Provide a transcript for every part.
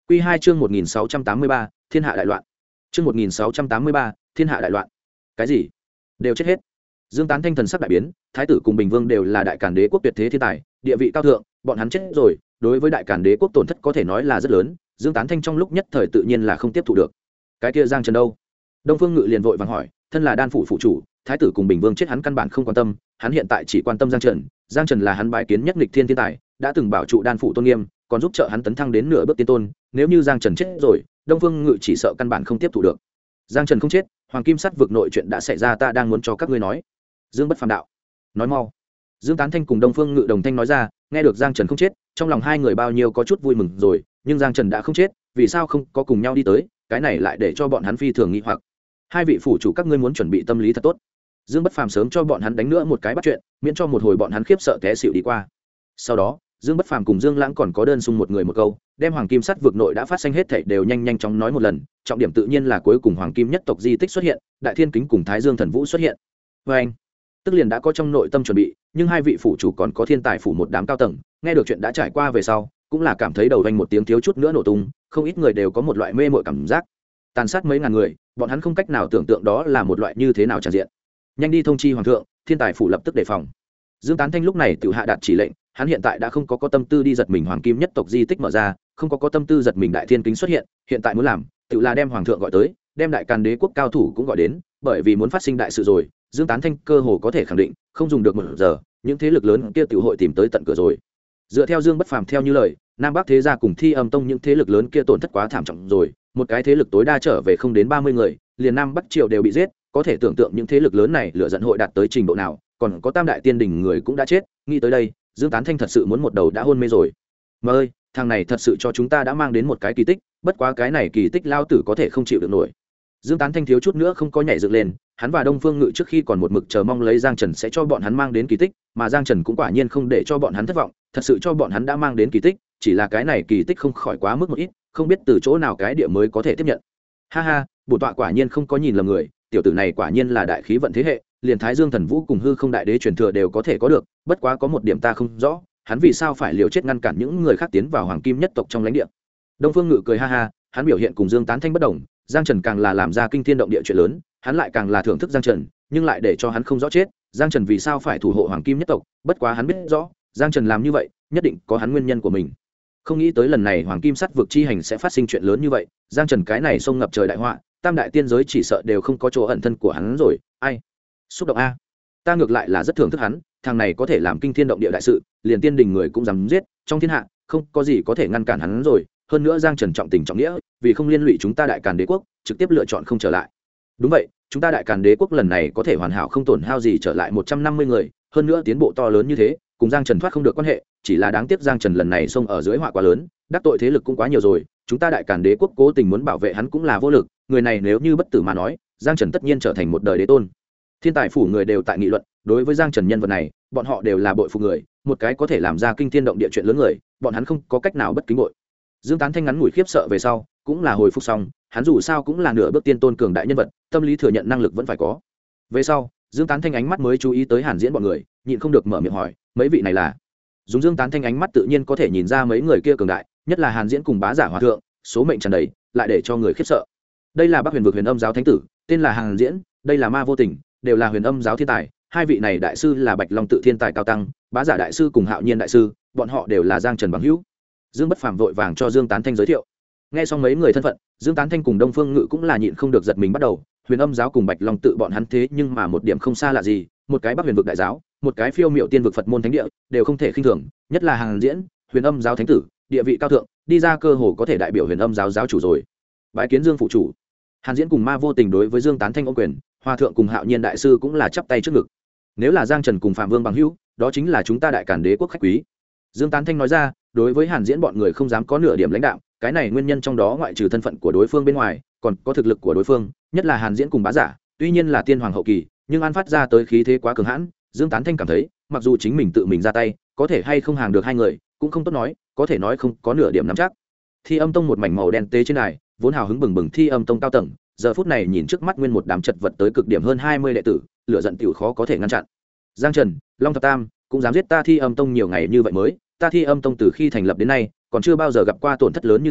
Quy 2 chương 1683, Thiên hạ đại loạn. Chương 1683, Thiên hạ đại loạn. Cái gì? Đều chết hết. Dương Tán Thanh thần sắc đại biến, thái tử cùng Bình Vương đều là đại càn đế quốc tuyệt thế thiên tài, địa vị cao thượng, bọn hắn chết rồi, đối với đại càn đế quốc tổn thất có thể nói là rất lớn, Dương Tán Thanh trong lúc nhất thời tự nhiên là không tiếp thu được. Cái kia Giang Trần đâu? Đông Phương Ngự liền vội vàng hỏi, thân là đan phủ phụ chủ, thái tử cùng Bình Vương chết hắn căn bản không quan tâm, hắn hiện tại chỉ quan tâm Giang Trần. Giang Trần là hắn bái kiến nhất nghịch thiên thiên tài, đã từng bảo trụ đan phủ tôn nghiêm, còn giúp trợ hắn tấn thăng đến nửa bước tiên tôn, nếu như Giang Trần chết rồi, Đông Phương Ngự chỉ sợ căn bản không tiếp thu được. Giang Trần không chết, Hoàng Kim Sắt vực nội chuyện đã xảy ra, ta đang muốn cho các ngươi nói. Dương Bất Phàm đạo, nói mau. Dương Tán Thanh cùng Đông Phương Ngự đồng thanh nói ra, nghe được Giang Trần không chết, trong lòng hai người bao nhiêu có chút vui mừng rồi, nhưng Giang Trần đã không chết, vì sao không có cùng nhau đi tới, cái này lại để cho bọn hắn phi thường nghi hoặc. Hai vị phủ chủ các ngươi muốn chuẩn bị tâm lý thật tốt. Dương Bất Phàm sớm cho bọn hắn đánh nữa một cái bắt chuyện, miễn cho một hồi bọn hắn khiếp sợ té xỉu đi qua. Sau đó, Dương Bất Phàm cùng Dương Lãng còn có đơn xung một người một câu, đem Hoàng Kim Sắt vực nội đã phát sinh hết thảy đều nhanh chóng nói một lần, trọng điểm tự nhiên là cuối cùng Hoàng Kim nhất tộc di tích xuất hiện, Đại Thiên Kính cùng Thái Dương Thần Vũ xuất hiện. Anh, tức liền đã có trong nội tâm chuẩn bị, nhưng hai vị phủ chủ còn có thiên tài phủ một đám cao tầng, nghe được chuyện đã trải qua về sau, cũng là cảm thấy đầu vang một tiếng thiếu chút nữa nổ tung, không ít người đều có một loại mê mội cảm giác. Tàn sát mấy ngàn người, bọn hắn không cách nào tưởng tượng đó là một loại như thế nào tràn diện. Nhanh đi thông chi hoàng thượng, thiên tài phủ lập tức đề phòng. Dương Tán Thanh lúc này tự hạ đạt chỉ lệnh, hắn hiện tại đã không có tâm tư đi giật mình Hoàng Kim nhất tộc di tích mở ra, không có tâm tư giật mình Đại Thiên Kính xuất hiện, hiện tại muốn làm, tự là đem hoàng thượng gọi tới, đem đại càn đế quốc cao thủ cũng gọi đến, bởi vì muốn phát sinh đại sự rồi, Dương Tán Thanh cơ hồ có thể khẳng định, không dùng được một giờ, những thế lực lớn kia tiểu hội tìm tới tận cửa rồi. Dựa theo Dương Bất Phàm theo như lời, Nam Bắc thế gia cùng Thi Âm Tông những thế lực lớn kia tổn thất quá thảm trọng rồi, một cái thế lực tối đa trở về không đến 30 người, liền Nam Bắc triều đều bị giết, có thể tưởng tượng những thế lực lớn này lựa giận hội đạt tới trình độ nào, còn có Tam đại tiên đỉnh người cũng đã chết, nghĩ tới đây, Dương Tán Thanh thật sự muốn một đầu đã hôn mê rồi. Mà ơi, thằng này thật sự cho chúng ta đã mang đến một cái kỳ tích, bất quá cái này kỳ tích lao tử có thể không chịu được nổi. Dương Tán Thanh thiếu chút nữa không có nhảy dựng lên, hắn và Đông Phương Ngự trước khi còn một mực chờ mong lấy Giang Trần sẽ cho bọn hắn mang đến kỳ tích, mà Giang Trần cũng quả nhiên không để cho bọn hắn thất vọng, thật sự cho bọn hắn đã mang đến kỳ tích, chỉ là cái này kỳ tích không khỏi quá mức một ít, không biết từ chỗ nào cái địa mới có thể tiếp nhận. Ha ha, bổn tọa quả nhiên không có nhìn lầm người, tiểu tử này quả nhiên là đại khí vận thế hệ, liền Thái Dương Thần Vũ cùng Hư Không Đại Đế truyền thừa đều có thể có được, bất quá có một điểm ta không rõ, hắn vì sao phải liều chết ngăn cản những người khác tiến vào Hoàng Kim nhất tộc trong lãnh địa. Đông Phương Ngự cười ha ha, hắn biểu hiện cùng Dương Tán Thanh bất đồng, Giang Trần càng là làm ra kinh thiên động địa chuyện lớn, hắn lại càng là thưởng thức Giang Trần, nhưng lại để cho hắn không rõ chết, Giang Trần vì sao phải thủ hộ Hoàng Kim nhất tộc, bất quá hắn biết rõ, Giang Trần làm như vậy, nhất định có hắn nguyên nhân của mình. Không nghĩ tới lần này Hoàng Kim Sắt vực chi hành sẽ phát sinh chuyện lớn như vậy, Giang Trần cái này sông ngập trời đại họa, tam đại tiên giới chỉ sợ đều không có chỗ ẩn thân của hắn rồi, ai xúc động a. Ta ngược lại là rất thưởng thức hắn, thằng này có thể làm kinh thiên động địa đại sự, liền tiên đình người cũng dám giết, trong thiên hạ không có gì có thể ngăn cản hắn rồi, hơn nữa Giang Trần trọng tình trọng nghĩa, vì không liên lụy chúng ta đại càn đế quốc, trực tiếp lựa chọn không trở lại. Đúng vậy, chúng ta đại càn đế quốc lần này có thể hoàn hảo không tổn hao gì trở lại 150 người, hơn nữa tiến bộ to lớn như thế, cùng Giang Trần thoát không được quan hệ, chỉ là đáng tiếc Giang Trần lần này xông ở dưới họa quá lớn, đắc tội thế lực cũng quá nhiều rồi, chúng ta đại càn đế quốc cố tình muốn bảo vệ hắn cũng là vô lực, người này nếu như bất tử mà nói, Giang Trần tất nhiên trở thành một đời đế tôn. Thiên tài phủ người đều tại nghị luận, đối với Giang Trần nhân vật này, bọn họ đều là bội phục người, một cái có thể làm ra kinh thiên động địa chuyện lớn người, bọn hắn không có cách nào bất kính bội. Dương Tán Thanh ngắn ngủi khiếp sợ về sau, cũng là hồi phục xong, hắn dù sao cũng là nửa bước tiên tôn cường đại nhân vật, tâm lý thừa nhận năng lực vẫn phải có. Về sau, Dương Tán Thanh ánh mắt mới chú ý tới Hàn Diễn bọn người, nhịn không được mở miệng hỏi, mấy vị này là? Dùng Dương Tán Thanh ánh mắt tự nhiên có thể nhìn ra mấy người kia cường đại, nhất là Hàn Diễn cùng Bá Giả Hòa thượng, số mệnh tràn đầy, lại để cho người khiếp sợ. Đây là Bắc Huyền vực Huyền Âm giáo thánh tử, tên là Hàn Diễn, đây là Ma Vô Tình, đều là Huyền Âm giáo thiên tài, hai vị này đại sư là Bạch Long tự thiên tài cao tăng, Bá Giả đại sư cùng Hạo Nhiên đại sư, bọn họ đều là Giang Trần bằng hữu. Dương Bất Phàm vội vàng cho Dương Tán Thanh giới thiệu. Nghe xong mấy người thân phận, Dương Tán Thanh cùng Đông Phương Ngự cũng là nhịn không được giật mình bắt đầu, Huyền Âm giáo cùng Bạch Long tự bọn hắn thế nhưng mà một điểm không xa lạ gì, một cái Bắc Huyền vực đại giáo, một cái Phiêu Miệu tiên vực Phật môn thánh địa, đều không thể khinh thường, nhất là Hàn Diễn, Huyền Âm giáo thánh tử, địa vị cao thượng, đi ra cơ hồ có thể đại biểu Huyền Âm giáo giáo chủ rồi. Bái kiến Dương phụ chủ. Hàn Diễn cùng Ma Vô Tình đối với Dương Tán Thanh ôm quyền, Hòa thượng cùng Hạo Nhiên đại sư cũng là chắp tay trước ngực. Nếu là Giang Trần cùng Phạm Vương bằng hữu, đó chính là chúng ta đại càn đế quốc khách quý. Dương Tán Thanh nói ra, đối với Hàn Diễn bọn người không dám có nửa điểm lãnh đạo, cái này nguyên nhân trong đó ngoại trừ thân phận của đối phương bên ngoài, còn có thực lực của đối phương, nhất là Hàn Diễn cùng Bá Giả, tuy nhiên là tiên hoàng hậu kỳ, nhưng an phát ra tới khí thế quá cường hãn, Dương Tán Thanh cảm thấy, mặc dù chính mình tự mình ra tay, có thể hay không hàng được hai người, cũng không tốt nói, có thể nói không có nửa điểm nắm chắc. Thi Âm Tông một mảnh màu đen tế trên đài, vốn hào hứng bừng bừng Thi Âm Tông cao tầng, giờ phút này nhìn trước mắt nguyên một đám chật vật tới cực điểm hơn 20 đệ tử, lửa giận tiểu khó có thể ngăn chặn. Giang Trần, Long Thập Tam cũng dám giết ta Thi Âm Tông nhiều ngày như vậy mới, ta Thi Âm Tông từ khi thành lập đến nay, còn chưa bao giờ gặp qua tổn thất lớn như thế,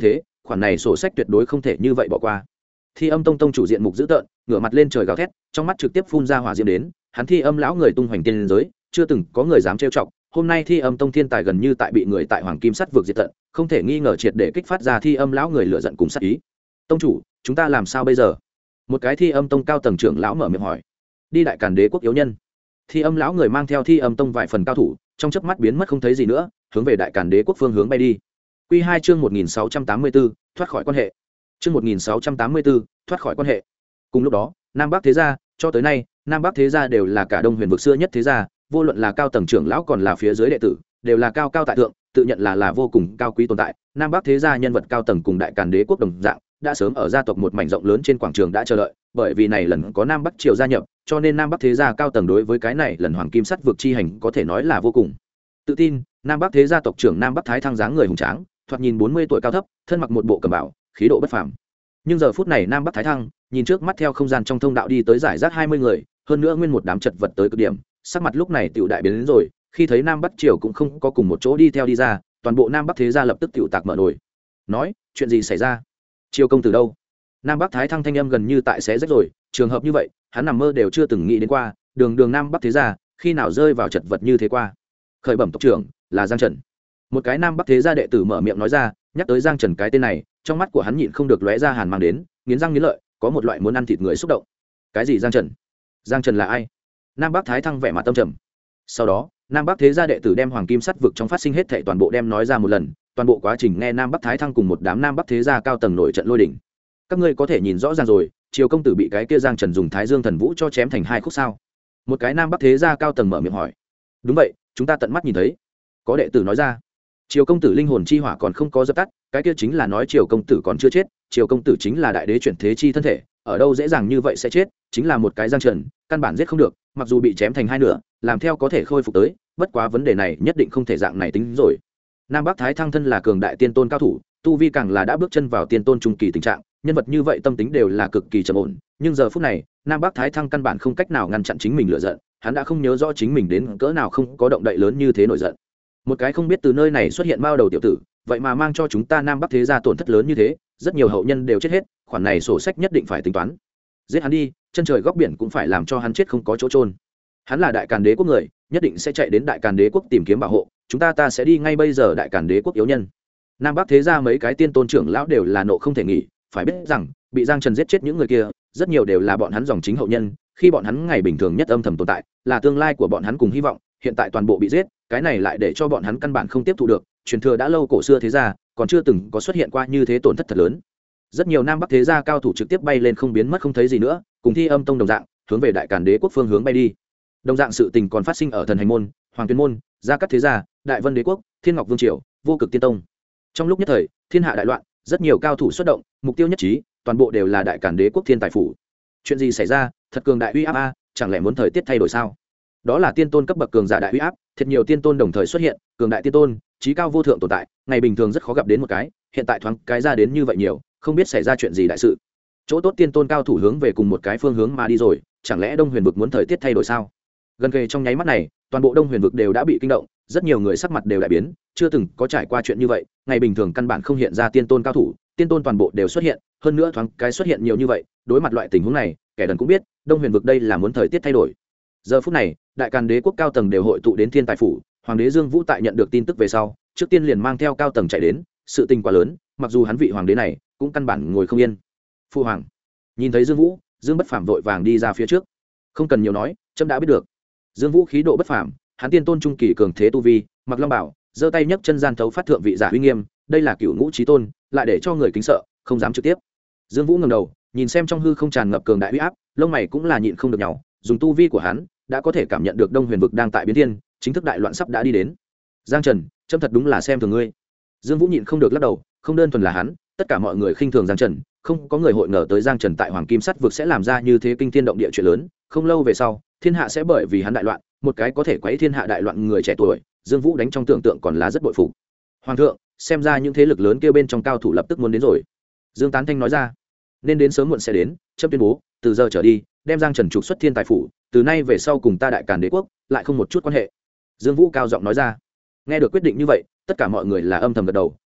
khoản này sổ sách tuyệt đối không thể như vậy bỏ qua. Thi Âm Tông tông chủ diện mục dữ tợn, ngửa mặt lên trời gào thét, trong mắt trực tiếp phun ra hỏa diễm đến, hắn Thi Âm lão người tung hoành tiên giới, chưa từng có người dám trêu chọc, hôm nay Thi Âm Tông thiên tài gần như tại bị người tại Hoàng Kim Sắt vực diệt tận, không thể nghi ngờ triệt để kích phát ra Thi Âm lão người lửa giận cùng sát ý. Tông chủ, chúng ta làm sao bây giờ? Một cái Thi Âm Tông cao tầng trưởng lão mở miệng hỏi. Đi Đại Càn Đế quốc yếu nhân. Thi Âm lão người mang theo Thi Âm Tông vài phần cao thủ, trong chớp mắt biến mất không thấy gì nữa, hướng về Đại Càn Đế quốc phương hướng bay đi. Quy 2 chương 1684, thoát khỏi quan hệ. Chương 1684, thoát khỏi quan hệ. Cùng lúc đó, Nam Bắc thế gia, cho tới nay, Nam Bắc thế gia đều là cả Đông Huyền vực xưa nhất thế gia, vô luận là cao tầng trưởng lão còn là phía dưới đệ tử, đều là cao cao tại thượng, tự nhận là vô cùng cao quý tồn tại. Nam Bắc thế gia nhân vật cao tầng cùng Đại Càn Đế quốc đồng dạng, đã sớm ở gia tộc một mảnh rộng lớn trên quảng trường đã chờ đợi, bởi vì này lần có Nam Bắc triều gia nhập, cho nên Nam Bắc thế gia cao tầng đối với cái này lần Hoàng Kim Sắt vực chi hành có thể nói là vô cùng tự tin. Nam Bắc thế gia tộc trưởng Nam Bắc Thái Thăng dáng người hùng tráng, thoạt nhìn 40 tuổi cao thấp, thân mặc một bộ cẩm bào, khí độ bất phàm. Nhưng giờ phút này Nam Bắc Thái Thăng nhìn trước mắt theo không gian trong thông đạo đi tới giải rác 20 người, hơn nữa nguyên một đám chật vật tới cực điểm, sắc mặt lúc này tiểu đại biến đến rồi, khi thấy Nam Bắc triều cũng không có cùng một chỗ đi theo đi ra, toàn bộ Nam Bắc thế gia lập tức tiểu tạc mở nổi. Nói, chuyện gì xảy ra? Triều công tử đâu? Nam Bắc Thái Thăng thanh âm gần như tại xé rách rồi, trường hợp như vậy, hắn nằm mơ đều chưa từng nghĩ đến qua, đường Nam Bắc thế gia, khi nào rơi vào chật vật như thế qua. Khởi bẩm tộc trưởng, là Giang Trần. Một cái Nam Bắc thế gia đệ tử mở miệng nói ra, nhắc tới Giang Trần cái tên này, trong mắt của hắn nhịn không được lóe ra hàn mang đến, nghiến răng nghiến lợi, có một loại muốn ăn thịt người xúc động. Cái gì Giang Trần? Giang Trần là ai? Nam Bắc Thái Thăng vẻ mặt tâm trầm. Sau đó, Nam Bắc thế gia đệ tử đem Hoàng Kim Sắt vực trong phát sinh hết thảy toàn bộ đem nói ra một lần, toàn bộ quá trình nghe Nam Bắc Thái Thăng cùng một đám Nam Bắc thế gia cao tầng nổi trận lôi đình. Các ngươi có thể nhìn rõ ràng rồi, Triều công tử bị cái kia Giang Trần dùng Thái Dương Thần Vũ cho chém thành hai khúc sao? Một cái Nam Bắc thế gia cao tầng mở miệng hỏi. Đúng vậy, chúng ta tận mắt nhìn thấy. Có đệ tử nói ra. Triều công tử linh hồn chi hỏa còn không có dập tắt, cái kia chính là nói Triều công tử còn chưa chết, Triều công tử chính là đại đế chuyển thế chi thân thể, ở đâu dễ dàng như vậy sẽ chết, chính là một cái Giang Trần, căn bản giết không được, mặc dù bị chém thành hai nửa, làm theo có thể khôi phục tới, bất quá vấn đề này nhất định không thể dạng này tính rồi. Nam Bắc Thái Thăng thân là cường đại tiên tôn cao thủ, tu vi càng là đã bước chân vào tiên tôn trung kỳ tình trạng, nhân vật như vậy tâm tính đều là cực kỳ trầm ổn, nhưng giờ phút này, Nam Bắc Thái Thăng căn bản không cách nào ngăn chặn chính mình lửa giận, hắn đã không nhớ rõ chính mình đến cỡ nào không có động đậy lớn như thế nổi giận. Một cái không biết từ nơi này xuất hiện bao đầu tiểu tử, vậy mà mang cho chúng ta Nam Bắc thế gia tổn thất lớn như thế, rất nhiều hậu nhân đều chết hết, khoản này sổ sách nhất định phải tính toán. Giết hắn đi, chân trời góc biển cũng phải làm cho hắn chết không có chỗ trôn. Hắn là Đại Càn Đế quốc người, nhất định sẽ chạy đến Đại Càn Đế quốc tìm kiếm bảo hộ, chúng ta sẽ đi ngay bây giờ Đại Càn Đế quốc yếu nhân. Nam Bắc thế gia mấy cái tiên tôn trưởng lão đều là nộ không thể nghỉ, phải biết rằng bị Giang Trần giết chết những người kia, rất nhiều đều là bọn hắn dòng chính hậu nhân, khi bọn hắn ngày bình thường nhất âm thầm tồn tại, là tương lai của bọn hắn cùng hy vọng, hiện tại toàn bộ bị giết, cái này lại để cho bọn hắn căn bản không tiếp thu được, truyền thừa đã lâu cổ xưa thế gia, còn chưa từng có xuất hiện qua như thế tổn thất thật lớn. Rất nhiều Nam Bắc thế gia cao thủ trực tiếp bay lên không biến mất không thấy gì nữa, cùng Thi Âm Tông đồng dạng, hướng về Đại Càn Đế quốc phương hướng bay đi. Đồng dạng sự tình còn phát sinh ở Thần Hành môn, Hoàng Tuyên môn, Gia Cát thế gia, Đại Vân Đế quốc, Thiên Ngọc Vương triều, Vô Cực Tiên tông. Trong lúc nhất thời, thiên hạ đại loạn, rất nhiều cao thủ xuất động, mục tiêu nhất trí, toàn bộ đều là Đại Càn Đế quốc thiên tài phủ. Chuyện gì xảy ra? Thật cường đại uy áp a, chẳng lẽ muốn thời tiết thay đổi sao? Đó là tiên tôn cấp bậc cường giả đại uy áp, thật nhiều tiên tôn đồng thời xuất hiện, cường đại tiên tôn, trí cao vô thượng tồn tại, ngày bình thường rất khó gặp đến một cái, hiện tại thoáng cái ra đến như vậy nhiều, không biết xảy ra chuyện gì đại sự. Chỗ tốt tiên tôn cao thủ hướng về cùng một cái phương hướng mà đi rồi, chẳng lẽ Đông Huyền vực muốn thời tiết thay đổi sao? Gần kề trong nháy mắt này, toàn bộ Đông Huyền vực đều đã bị kinh động, rất nhiều người sắc mặt đều đại biến, chưa từng có trải qua chuyện như vậy, ngày bình thường căn bản không hiện ra tiên tôn cao thủ, tiên tôn toàn bộ đều xuất hiện, hơn nữa thoáng cái xuất hiện nhiều như vậy, đối mặt loại tình huống này, kẻ đần cũng biết, Đông Huyền vực đây là muốn thời tiết thay đổi. Giờ phút này, Đại Càn Đế quốc cao tầng đều hội tụ đến thiên tài phủ, Hoàng đế Dương Vũ tại nhận được tin tức về sau, trước tiên liền mang theo cao tầng chạy đến, sự tình quá lớn, mặc dù hắn vị hoàng đế này cũng căn bản ngồi không yên. Phu hoàng, nhìn thấy Dương Vũ, Dương Bất Phàm vội vàng đi ra phía trước. Không cần nhiều nói, trẫm đã biết được. Dương Vũ khí độ bất phàm, hắn tiên tôn trung kỳ cường thế tu vi, mặc long bảo, giơ tay nhấc chân gian thấu phát thượng vị giả uy nghiêm, đây là cửu ngũ chí tôn, lại để cho người kính sợ, không dám trực tiếp. Dương Vũ ngẩng đầu, nhìn xem trong hư không tràn ngập cường đại uy áp, lông mày cũng là nhịn không được nhàu, dùng tu vi của hắn, đã có thể cảm nhận được Đông Huyền vực đang tại biến thiên, chính thức đại loạn sắp đã đi đến. Giang Trần, trẫm thật đúng là xem thường ngươi. Dương Vũ nhịn không được lắc đầu, không đơn thuần là hắn, tất cả mọi người khinh thường Giang Trần, không có người hội ngờ tới Giang Trần tại Hoàng Kim Sắt vực sẽ làm ra như thế kinh thiên động địa chuyện lớn, không lâu về sau, thiên hạ sẽ bởi vì hắn đại loạn, một cái có thể quấy thiên hạ đại loạn người trẻ tuổi, Dương Vũ đánh trong tưởng tượng còn là rất bội phục. Hoàng thượng, xem ra những thế lực lớn kia bên trong cao thủ lập tức muốn đến rồi. Dương Tán Thanh nói ra, nên đến sớm muộn sẽ đến, chấm tuyên bố, từ giờ trở đi, đem Giang Trần trục xuất thiên tài phủ, từ nay về sau cùng ta Đại Càn Đế quốc lại không một chút quan hệ. Dương Vũ cao giọng nói ra. Nghe được quyết định như vậy, tất cả mọi người là âm thầm gật đầu,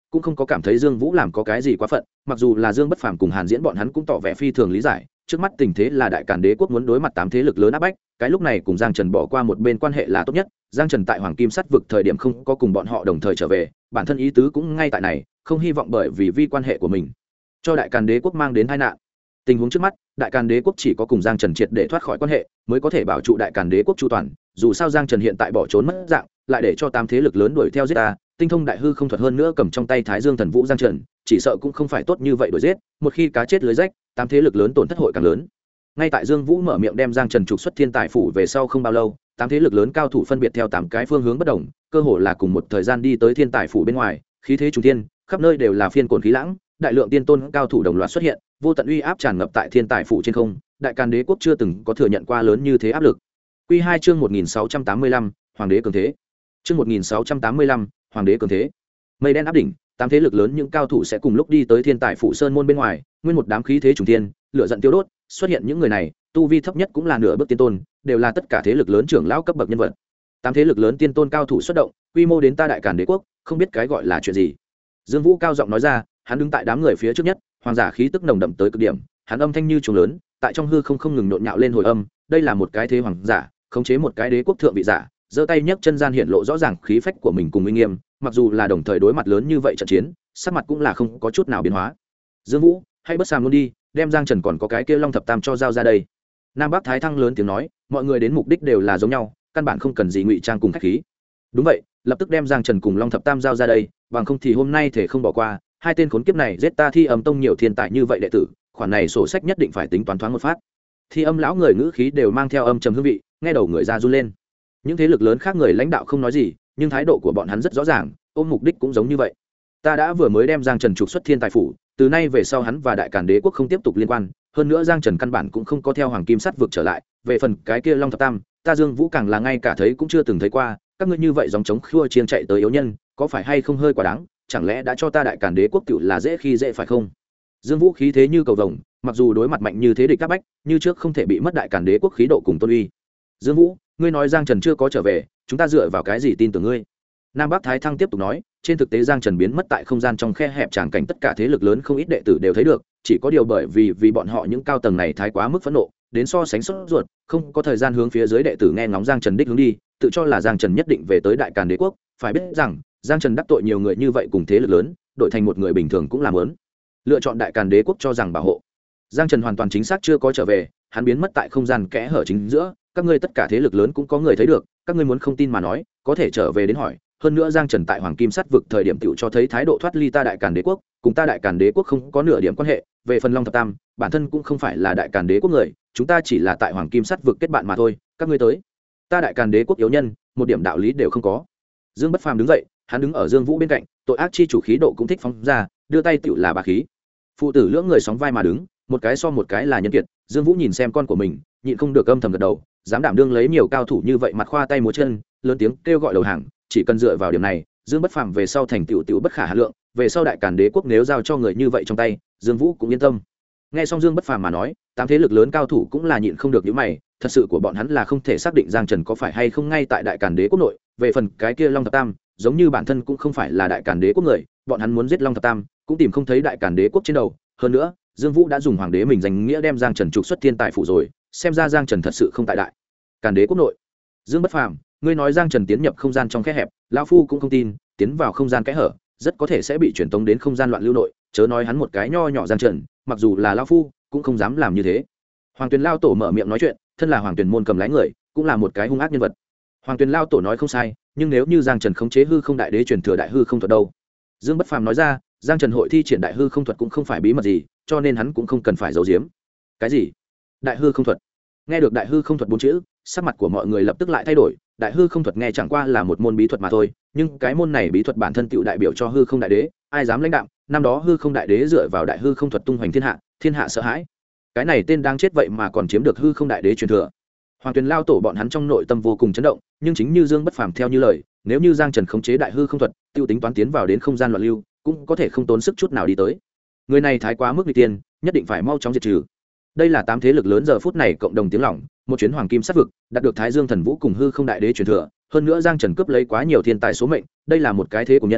cũng không có cảm thấy Dương Vũ làm có cái gì quá phận, mặc dù là Dương Bất Phàm cùng Hàn Diễn bọn hắn cũng tỏ vẻ phi thường lý giải, trước mắt tình thế là Đại Càn Đế quốc muốn đối mặt 8 thế lực lớn áp bách, cái lúc này cùng Giang Trần bỏ qua một bên quan hệ là tốt nhất, Giang Trần tại Hoàng Kim Sắt vực thời điểm không có cùng bọn họ đồng thời trở về, bản thân ý tứ cũng ngay tại này, không hy vọng bởi vì vi quan hệ của mình cho Đại Càn Đế quốc mang đến tai nạn. Tình huống trước mắt, Đại Càn Đế quốc chỉ có cùng Giang Trần triệt để thoát khỏi quan hệ, mới có thể bảo trụ Đại Càn Đế quốc chu toàn, dù sao Giang Trần hiện tại bỏ trốn mất dạng, lại để cho 8 thế lực lớn đuổi theo giết ta, tinh thông đại hư không thuật hơn nữa cầm trong tay Thái Dương Thần Vũ Giang Trần, chỉ sợ cũng không phải tốt như vậy đuổi giết, một khi cá chết lưới rách, 8 thế lực lớn tổn thất hội càng lớn. Ngay tại Dương Vũ mở miệng đem Giang Trần trục xuất Thiên Tài phủ về sau không bao lâu, 8 thế lực lớn cao thủ phân biệt theo 8 cái phương hướng bất đồng, cơ hồ là cùng một thời gian đi tới Thiên Tài phủ bên ngoài, khí thế trùng thiên, khắp nơi đều là phiên cồn khí lãng, đại lượng tiên tôn cao thủ đồng loạt xuất hiện, vô tận uy áp tràn ngập tại Thiên Tài phủ trên không, Đại Càn Đế quốc chưa từng có thừa nhận qua lớn như thế áp lực. Quy 2 chương 1685, Hoàng đế cường thế. Chương 1685, Hoàng đế cường thế. Mây đen áp đỉnh, 8 thế lực lớn những cao thủ sẽ cùng lúc đi tới Thiên Tài phủ sơn môn bên ngoài, nguyên một đám khí thế trùng thiên, lửa giận tiêu đốt, xuất hiện những người này, tu vi thấp nhất cũng là nửa bước tiên tôn, đều là tất cả thế lực lớn trưởng lão cấp bậc nhân vật. 8 thế lực lớn tiên tôn cao thủ xuất động, quy mô đến ta Đại Càn Đế quốc, không biết cái gọi là chuyện gì. Dương Vũ cao giọng nói ra, hắn đứng tại đám người phía trước nhất, hoàng giả khí tức nồng đậm tới cực điểm, hắn âm thanh như trùng lớn, tại trong hư không ngừng nhộn nhạo lên hồi âm, đây là một cái thế hoàng giả, khống chế một cái đế quốc thượng vị giả, giơ tay nhấc chân gian hiện lộ rõ ràng khí phách của mình cùng uy nghiêm, mặc dù là đồng thời đối mặt lớn như vậy trận chiến, sắc mặt cũng là không có chút nào biến hóa. Dương Vũ, hãy bất sàm luôn đi, đem Giang Trần còn có cái kia Long Thập Tam cho giao ra đây. Nam Bắc Thái Thăng lớn tiếng nói, mọi người đến mục đích đều là giống nhau, căn bản không cần gì ngụy trang cùng khách khí. Đúng vậy, lập tức đem Giang Trần cùng Long Thập Tam giao ra đây, bằng không thì hôm nay thể không bỏ qua, hai tên khốn kiếp này giết ta Thi Âm tông nhiều thiên tài như vậy đệ tử, khoản này sổ sách nhất định phải tính toán thoáng một phát. Thi Âm lão người ngữ khí đều mang theo âm trầm hương vị, nghe đầu người ra run lên. Những thế lực lớn khác người lãnh đạo không nói gì, nhưng thái độ của bọn hắn rất rõ ràng, ôm mục đích cũng giống như vậy. Ta đã vừa mới đem Giang Trần trục xuất Thiên Tài phủ, từ nay về sau hắn và Đại Càn Đế quốc không tiếp tục liên quan, hơn nữa Giang Trần căn bản cũng không có theo Hoàng Kim Sắt vực trở lại, về phần cái kia Long Thập Tam, ta Dương Vũ càng là ngay cả thấy cũng chưa từng thấy qua, các ngươi như vậy giống chống khua chiên chạy tới yếu nhân, có phải hay không hơi quá đáng, chẳng lẽ đã cho ta Đại Càn Đế quốc tựu là dễ khi dễ phải không? Dương Vũ khí thế như cầu vồng, mặc dù đối mặt mạnh như thế địch các bách, như trước không thể bị mất Đại Càn Đế quốc khí độ cùng tôn uy. Dương Vũ, ngươi nói Giang Trần chưa có trở về, chúng ta dựa vào cái gì tin tưởng ngươi? Nam Bắc Thái Thăng tiếp tục nói, trên thực tế Giang Trần biến mất tại không gian trong khe hẹp tràng cảnh tất cả thế lực lớn không ít đệ tử đều thấy được, chỉ có điều bởi vì bọn họ những cao tầng này thái quá mức phẫn nộ, đến so sánh sốt ruột, không có thời gian hướng phía dưới đệ tử nghe ngóng Giang Trần đích hướng đi, tự cho là Giang Trần nhất định về tới Đại Càn Đế quốc, phải biết rằng, Giang Trần đắc tội nhiều người như vậy cùng thế lực lớn, đổi thành một người bình thường cũng làm muốn lựa chọn Đại Càn Đế quốc cho rằng bảo hộ. Giang Trần hoàn toàn chính xác chưa có trở về, hắn biến mất tại không gian kẽ hở chính giữa, các ngươi tất cả thế lực lớn cũng có người thấy được, các ngươi muốn không tin mà nói, có thể trở về đến hỏi. Hơn nữa Giang Trần tại Hoàng Kim Sắt vực thời điểm tiểu cho thấy thái độ thoát ly ta Đại Càn Đế quốc, cùng ta Đại Càn Đế quốc không có nửa điểm quan hệ, về phần Long Thập Tam, bản thân cũng không phải là Đại Càn Đế quốc người, chúng ta chỉ là tại Hoàng Kim Sắt vực kết bạn mà thôi, các ngươi tới, ta Đại Càn Đế quốc yếu nhân, một điểm đạo lý đều không có. Dương Bất Phàm đứng dậy, hắn đứng ở Dương Vũ bên cạnh, tội ác chi chủ khí độ cũng thích phóng ra, đưa tay tiểu là bá khí. Phụ tử lưỡng người sóng vai mà đứng, một cái so một cái là nhân kiệt, Dương Vũ nhìn xem con của mình, nhịn không được âm thầm gật đầu, dám đảm đương lấy nhiều cao thủ như vậy mặt khoa tay múa chân, lớn tiếng kêu gọi đầu hàng, chỉ cần dựa vào điểm này, Dương Bất Phàm về sau thành tựu bất khả hà lượng, về sau Đại Càn Đế quốc nếu giao cho người như vậy trong tay, Dương Vũ cũng yên tâm. Nghe xong Dương Bất Phàm mà nói, tám thế lực lớn cao thủ cũng là nhịn không được những mày, thật sự của bọn hắn là không thể xác định Giang Trần có phải hay không ngay tại Đại Càn Đế quốc nội, về phần cái kia Long Thập Tam, giống như bản thân cũng không phải là Đại Càn Đế quốc người, bọn hắn muốn giết Long Thập Tam, cũng tìm không thấy Đại Càn Đế quốc trên đầu, hơn nữa, Dương Vũ đã dùng hoàng đế mình danh nghĩa đem Giang Trần trục xuất Thiên Tài phủ rồi, xem ra Giang Trần thật sự không tại Đại Càn Đế quốc nội. Dương Bất Phàm, ngươi nói Giang Trần tiến nhập không gian trong kẽ hẹp, lão phu cũng không tin, tiến vào không gian kẽ hở, rất có thể sẽ bị truyền tống đến không gian loạn lưu nội, chớ nói hắn một cái nho nhỏ Giang Trần, mặc dù là lão phu, cũng không dám làm như thế. Hoàng Tuyền Lao tổ mở miệng nói chuyện, thân là Hoàng Tuyền môn cầm lái người, cũng là một cái hung ác nhân vật. Hoàng Tuyền Lao tổ nói không sai, nhưng nếu như Giang Trần khống chế hư không đại đế truyền thừa đại hư không thuật đâu? Dương Bất Phàm nói ra, Giang Trần hội thi triển đại hư không thuật cũng không phải bí mật gì, cho nên hắn cũng không cần phải giấu giếm. Cái gì? Đại hư không thuật? Nghe được đại hư không thuật bốn chữ, sắc mặt của mọi người lập tức lại thay đổi. Đại hư không thuật nghe chẳng qua là một môn bí thuật mà thôi, nhưng cái môn này bí thuật bản thân tựu đại biểu cho hư không đại đế, ai dám lãnh đạo? Năm đó hư không đại đế dựa vào đại hư không thuật tung hoành thiên hạ, thiên hạ sợ hãi. Cái này tên đang chết vậy mà còn chiếm được hư không đại đế truyền thừa. Hoàng Tuyền Lao tổ bọn hắn trong nội tâm vô cùng chấn động, nhưng chính như Dương Bất Phàm theo như lời, nếu như Giang Trần khống chế đại hư không thuật, tiêu tính toán tiến vào đến không gian loạn lưu, cũng có thể không tốn sức chút nào đi tới. Người này thái quá mức nguy tiên, nhất định phải mau chóng diệt trừ. Đây là tám thế lực lớn giờ phút này cộng đồng tiếng lòng, một chuyến hoàng kim sát vực, đạt được Thái Dương Thần Vũ cùng hư không đại đế truyền thừa, hơn nữa Giang Trần cướp lấy quá nhiều thiên tài số mệnh, đây là một cái thế của nhân,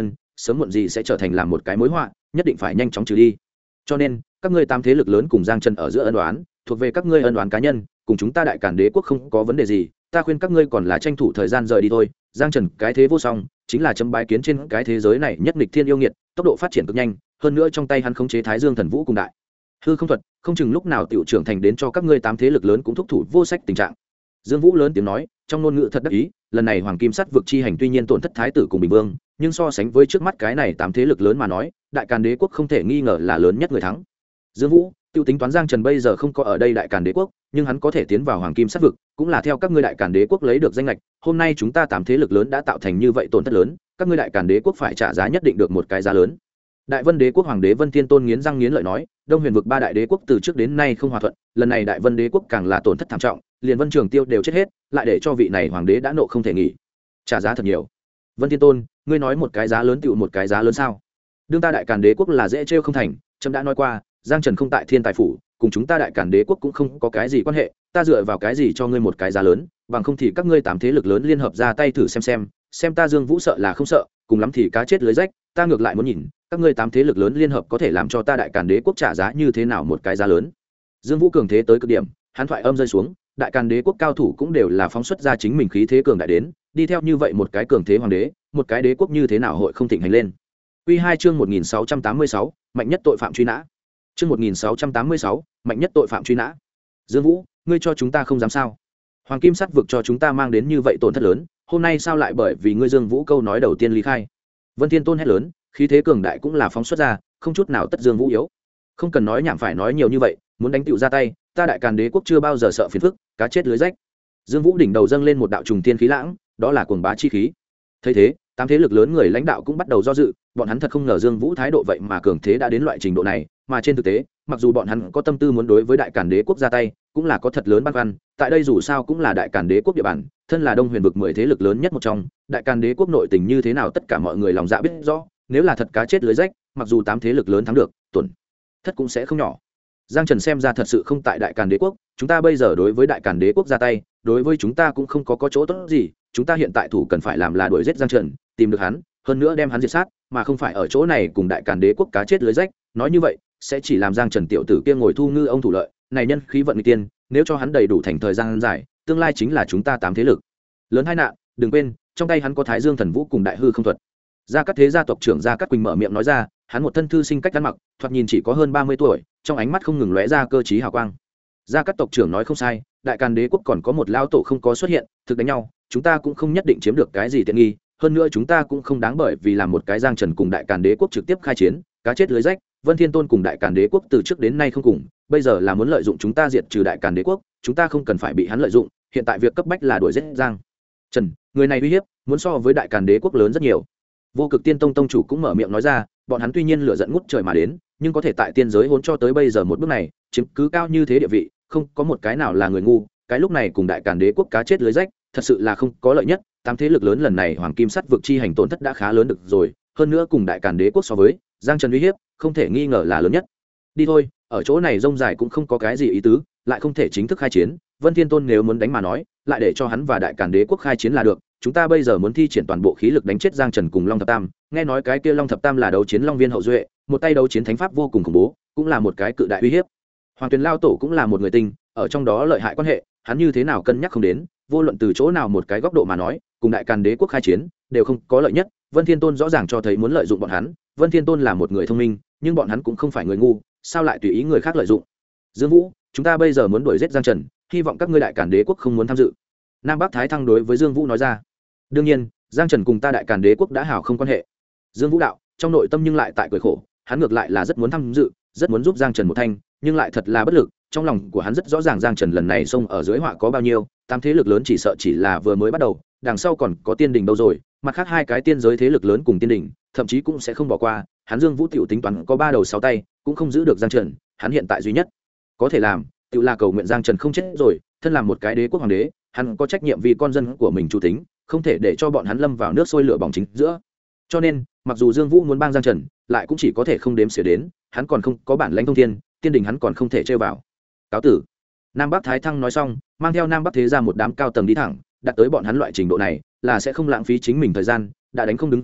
sớm muộn gì sẽ trở thành làm một cái mối họa, nhất định phải nhanh chóng trừ đi. Cho nên các ngươi tám thế lực lớn cùng Giang Trần ở giữa ân oán thuộc về các ngươi ân oán cá nhân, cùng chúng ta Đại Càn Đế quốc không có vấn đề gì. Ta khuyên các ngươi còn là tranh thủ thời gian rời đi thôi. Giang Trần cái thế vô song, chính là chấm bái kiến trên cái thế giới này nhất nghịch thiên yêu nghiệt, tốc độ phát triển cực nhanh, hơn nữa trong tay hắn khống chế Thái Dương Thần Vũ cùng đại hư không thuật, không chừng lúc nào tiểu trưởng thành đến cho các ngươi tám thế lực lớn cũng thúc thủ vô sách tình trạng. Dương Vũ lớn tiếng nói, trong ngôn ngữ thật đắc ý, lần này Hoàng Kim Sắt vực chi hành tuy nhiên tổn thất thái tử cùng Bình Vương, nhưng so sánh với trước mắt cái này tám thế lực lớn mà nói, Đại Càn Đế quốc không thể nghi ngờ là lớn nhất người thắng. Dương Vũ, tiêu tính toán Giang Trần bây giờ không có ở đây Đại Càn Đế quốc, nhưng hắn có thể tiến vào Hoàng Kim Sắt vực, cũng là theo các ngươi Đại Càn Đế quốc lấy được danh ngạch, hôm nay chúng ta tám thế lực lớn đã tạo thành như vậy tổn thất lớn, các ngươi Đại Càn Đế quốc phải trả giá nhất định được một cái giá lớn. Đại Vân Đế quốc hoàng đế Vân Thiên Tôn nghiến răng nghiến lợi nói, Đông Huyền vực ba đại đế quốc từ trước đến nay không hòa thuận, lần này Đại Vân Đế quốc càng là tổn thất thảm trọng, liền Vân Trường Tiêu đều chết hết, lại để cho vị này hoàng đế đã nộ không thể nghỉ. Trả giá thật nhiều. Vân Thiên Tôn, ngươi nói một cái giá lớn tựu một cái giá lớn sao? Đương ta Đại Càn Đế quốc là dễ trêu không thành, trẫm đã nói qua, Giang Trần không tại Thiên Tài phủ, cùng chúng ta Đại Càn Đế quốc cũng không có cái gì quan hệ, ta dựa vào cái gì cho ngươi một cái giá lớn, bằng không thì các ngươi tám thế lực lớn liên hợp ra tay thử xem ta Dương Vũ sợ là không sợ, cùng lắm thì cá chết lưới rách, ta ngược lại muốn nhìn các ngươi tám thế lực lớn liên hợp có thể làm cho ta Đại Càn Đế quốc trả giá như thế nào một cái giá lớn. Dương Vũ cường thế tới cực điểm, hắn thoại âm rơi xuống, Đại Càn Đế quốc cao thủ cũng đều là phóng xuất ra chính mình khí thế cường đại đến, đi theo như vậy một cái cường thế hoàng đế, một cái đế quốc như thế nào hội không thịnh hành lên. Quy 2 chương 1686, mạnh nhất tội phạm truy nã. Chương 1686, mạnh nhất tội phạm truy nã. Dương Vũ, ngươi cho chúng ta không dám sao? Hoàng Kim Sắt vực cho chúng ta mang đến như vậy tổn thất lớn, hôm nay sao lại bởi vì ngươi Dương Vũ câu nói đầu tiên ly khai? Vân Thiên Tôn hét lớn, khí thế cường đại cũng là phóng xuất ra, không chút nào tất Dương Vũ yếu. Không cần nói nhảm phải nói nhiều như vậy, muốn đánh tựu ra tay, ta Đại Càn Đế quốc chưa bao giờ sợ phiền phức, cá chết lưới rách. Dương Vũ đỉnh đầu dâng lên một đạo trùng tiên khí lãng, đó là cuồng bá chi khí. Thấy thế, tám thế lực lớn người lãnh đạo cũng bắt đầu do dự, bọn hắn thật không ngờ Dương Vũ thái độ vậy mà cường thế đã đến loại trình độ này, mà trên thực tế, mặc dù bọn hắn có tâm tư muốn đối với Đại Càn Đế quốc ra tay, cũng là có thật lớn băn khoăn, tại đây dù sao cũng là Đại Càn Đế quốc địa bàn, thân là Đông Huyền vực 10 thế lực lớn nhất một trong, Đại Càn Đế quốc nội tình như thế nào tất cả mọi người lòng dạ biết rõ, nếu là thật cá chết lưới rách, mặc dù tám thế lực lớn thắng được, tổn thất cũng sẽ không nhỏ. Giang Trần xem ra thật sự không tại Đại Càn Đế quốc, chúng ta bây giờ đối với Đại Càn Đế quốc ra tay, đối với chúng ta cũng không có chỗ tốt gì, chúng ta hiện tại thủ cần phải làm là đuổi giết Giang Trần, tìm được hắn, hơn nữa đem hắn diệt sát, mà không phải ở chỗ này cùng Đại Càn Đế quốc cá chết lưới rách, nói như vậy, sẽ chỉ làm Giang Trần tiểu tử kia ngồi thu ngư ông thủ lợi, này nhân khí vận nguy tiên, nếu cho hắn đầy đủ thành thời gian dài, tương lai chính là chúng ta tám thế lực lớn hai nạn, đừng quên, trong tay hắn có Thái Dương Thần Vũ cùng Đại Hư không thuật. Gia Cát Thế gia tộc trưởng Gia Cát Quỳnh mở miệng nói ra, hắn một thân thư sinh cách ăn mặc, thoạt nhìn chỉ có hơn 30 tuổi, trong ánh mắt không ngừng lóe ra cơ trí hào quang. Gia Cát tộc trưởng nói không sai, Đại Càn Đế quốc còn có một lao tổ không có xuất hiện, thực đánh nhau, chúng ta cũng không nhất định chiếm được cái gì tiện nghi, hơn nữa chúng ta cũng không đáng bởi vì làm một cái Giang Trần cùng Đại Càn Đế quốc trực tiếp khai chiến, cá chết lưới rách. Vân Thiên Tôn cùng Đại Càn Đế quốc từ trước đến nay không cùng, bây giờ là muốn lợi dụng chúng ta diệt trừ Đại Càn Đế quốc, chúng ta không cần phải bị hắn lợi dụng, hiện tại việc cấp bách là đuổi giết Giang Trần, người này uy hiếp muốn so với Đại Càn Đế quốc lớn rất nhiều. Vô Cực Tiên Tông tông chủ cũng mở miệng nói ra, bọn hắn tuy nhiên lửa giận ngút trời mà đến, nhưng có thể tại tiên giới hôn cho tới bây giờ một bước này, chiếm cứ cao như thế địa vị, không có một cái nào là người ngu, cái lúc này cùng Đại Càn Đế quốc cá chết lưới rách, thật sự là không có lợi nhất, tám thế lực lớn lần này Hoàng Kim Sắt vực chi hành tổn thất đã khá lớn được rồi, hơn nữa cùng Đại Càn Đế quốc so với, Giang Trần uy hiếp không thể nghi ngờ là lớn nhất. Đi thôi, ở chỗ này rông dài cũng không có cái gì ý tứ, lại không thể chính thức khai chiến, Vân Thiên Tôn nếu muốn đánh mà nói, lại để cho hắn và Đại Càn Đế quốc khai chiến là được, chúng ta bây giờ muốn thi triển toàn bộ khí lực đánh chết Giang Trần cùng Long Thập Tam, nghe nói cái kia Long Thập Tam là đấu chiến Long Viên hậu duệ, một tay đấu chiến thánh pháp vô cùng khủng bố, cũng là một cái cự đại uy hiếp. Hoàng Tuyền Lao tổ cũng là một người tinh, ở trong đó lợi hại quan hệ, hắn như thế nào cân nhắc không đến, vô luận từ chỗ nào một cái góc độ mà nói, cùng Đại Càn Đế quốc khai chiến đều không có lợi nhất. Vân Thiên Tôn rõ ràng cho thấy muốn lợi dụng bọn hắn, Vân Thiên Tôn là một người thông minh, nhưng bọn hắn cũng không phải người ngu, sao lại tùy ý người khác lợi dụng. Dương Vũ, chúng ta bây giờ muốn đuổi giết Giang Trần, hy vọng các ngươi Đại Càn Đế quốc không muốn tham dự. Nam Bắc Thái Thăng đối với Dương Vũ nói ra. Đương nhiên, Giang Trần cùng ta Đại Càn Đế quốc đã hảo không quan hệ. Dương Vũ đạo, trong nội tâm nhưng lại tại cười khổ, hắn ngược lại là rất muốn tham dự, rất muốn giúp Giang Trần một thanh, nhưng lại thật là bất lực, trong lòng của hắn rất rõ ràng Giang Trần lần này xông ở dưới họa có bao nhiêu, tam thế lực lớn chỉ sợ chỉ là vừa mới bắt đầu, đằng sau còn có tiên đình đâu rồi, mặt khác hai cái tiên giới thế lực lớn cùng tiên đình, thậm chí cũng sẽ không bỏ qua, hắn Dương Vũ tiểu tính toán có 3 đầu 6 tay, cũng không giữ được Giang Trần, hắn hiện tại duy nhất có thể làm, tiểu là cầu nguyện Giang Trần không chết rồi, thân làm một cái đế quốc hoàng đế, hắn có trách nhiệm vì con dân của mình chủ tính, không thể để cho bọn hắn lâm vào nước sôi lửa bỏng chính giữa. Cho nên, mặc dù Dương Vũ muốn bang Giang Trần, lại cũng chỉ có thể không đếm xỉa đến, hắn còn không có bản lãnh thông thiên, tiên đình hắn còn không thể chơi vào. Cáo tử. Nam Bắc Thái Thăng nói xong, mang theo Nam Bắc thế gia một đám cao tầng đi thẳng, đặt tới bọn hắn loại trình độ này, là sẽ không lãng phí chính mình thời gian, đã đánh không đứng dậy,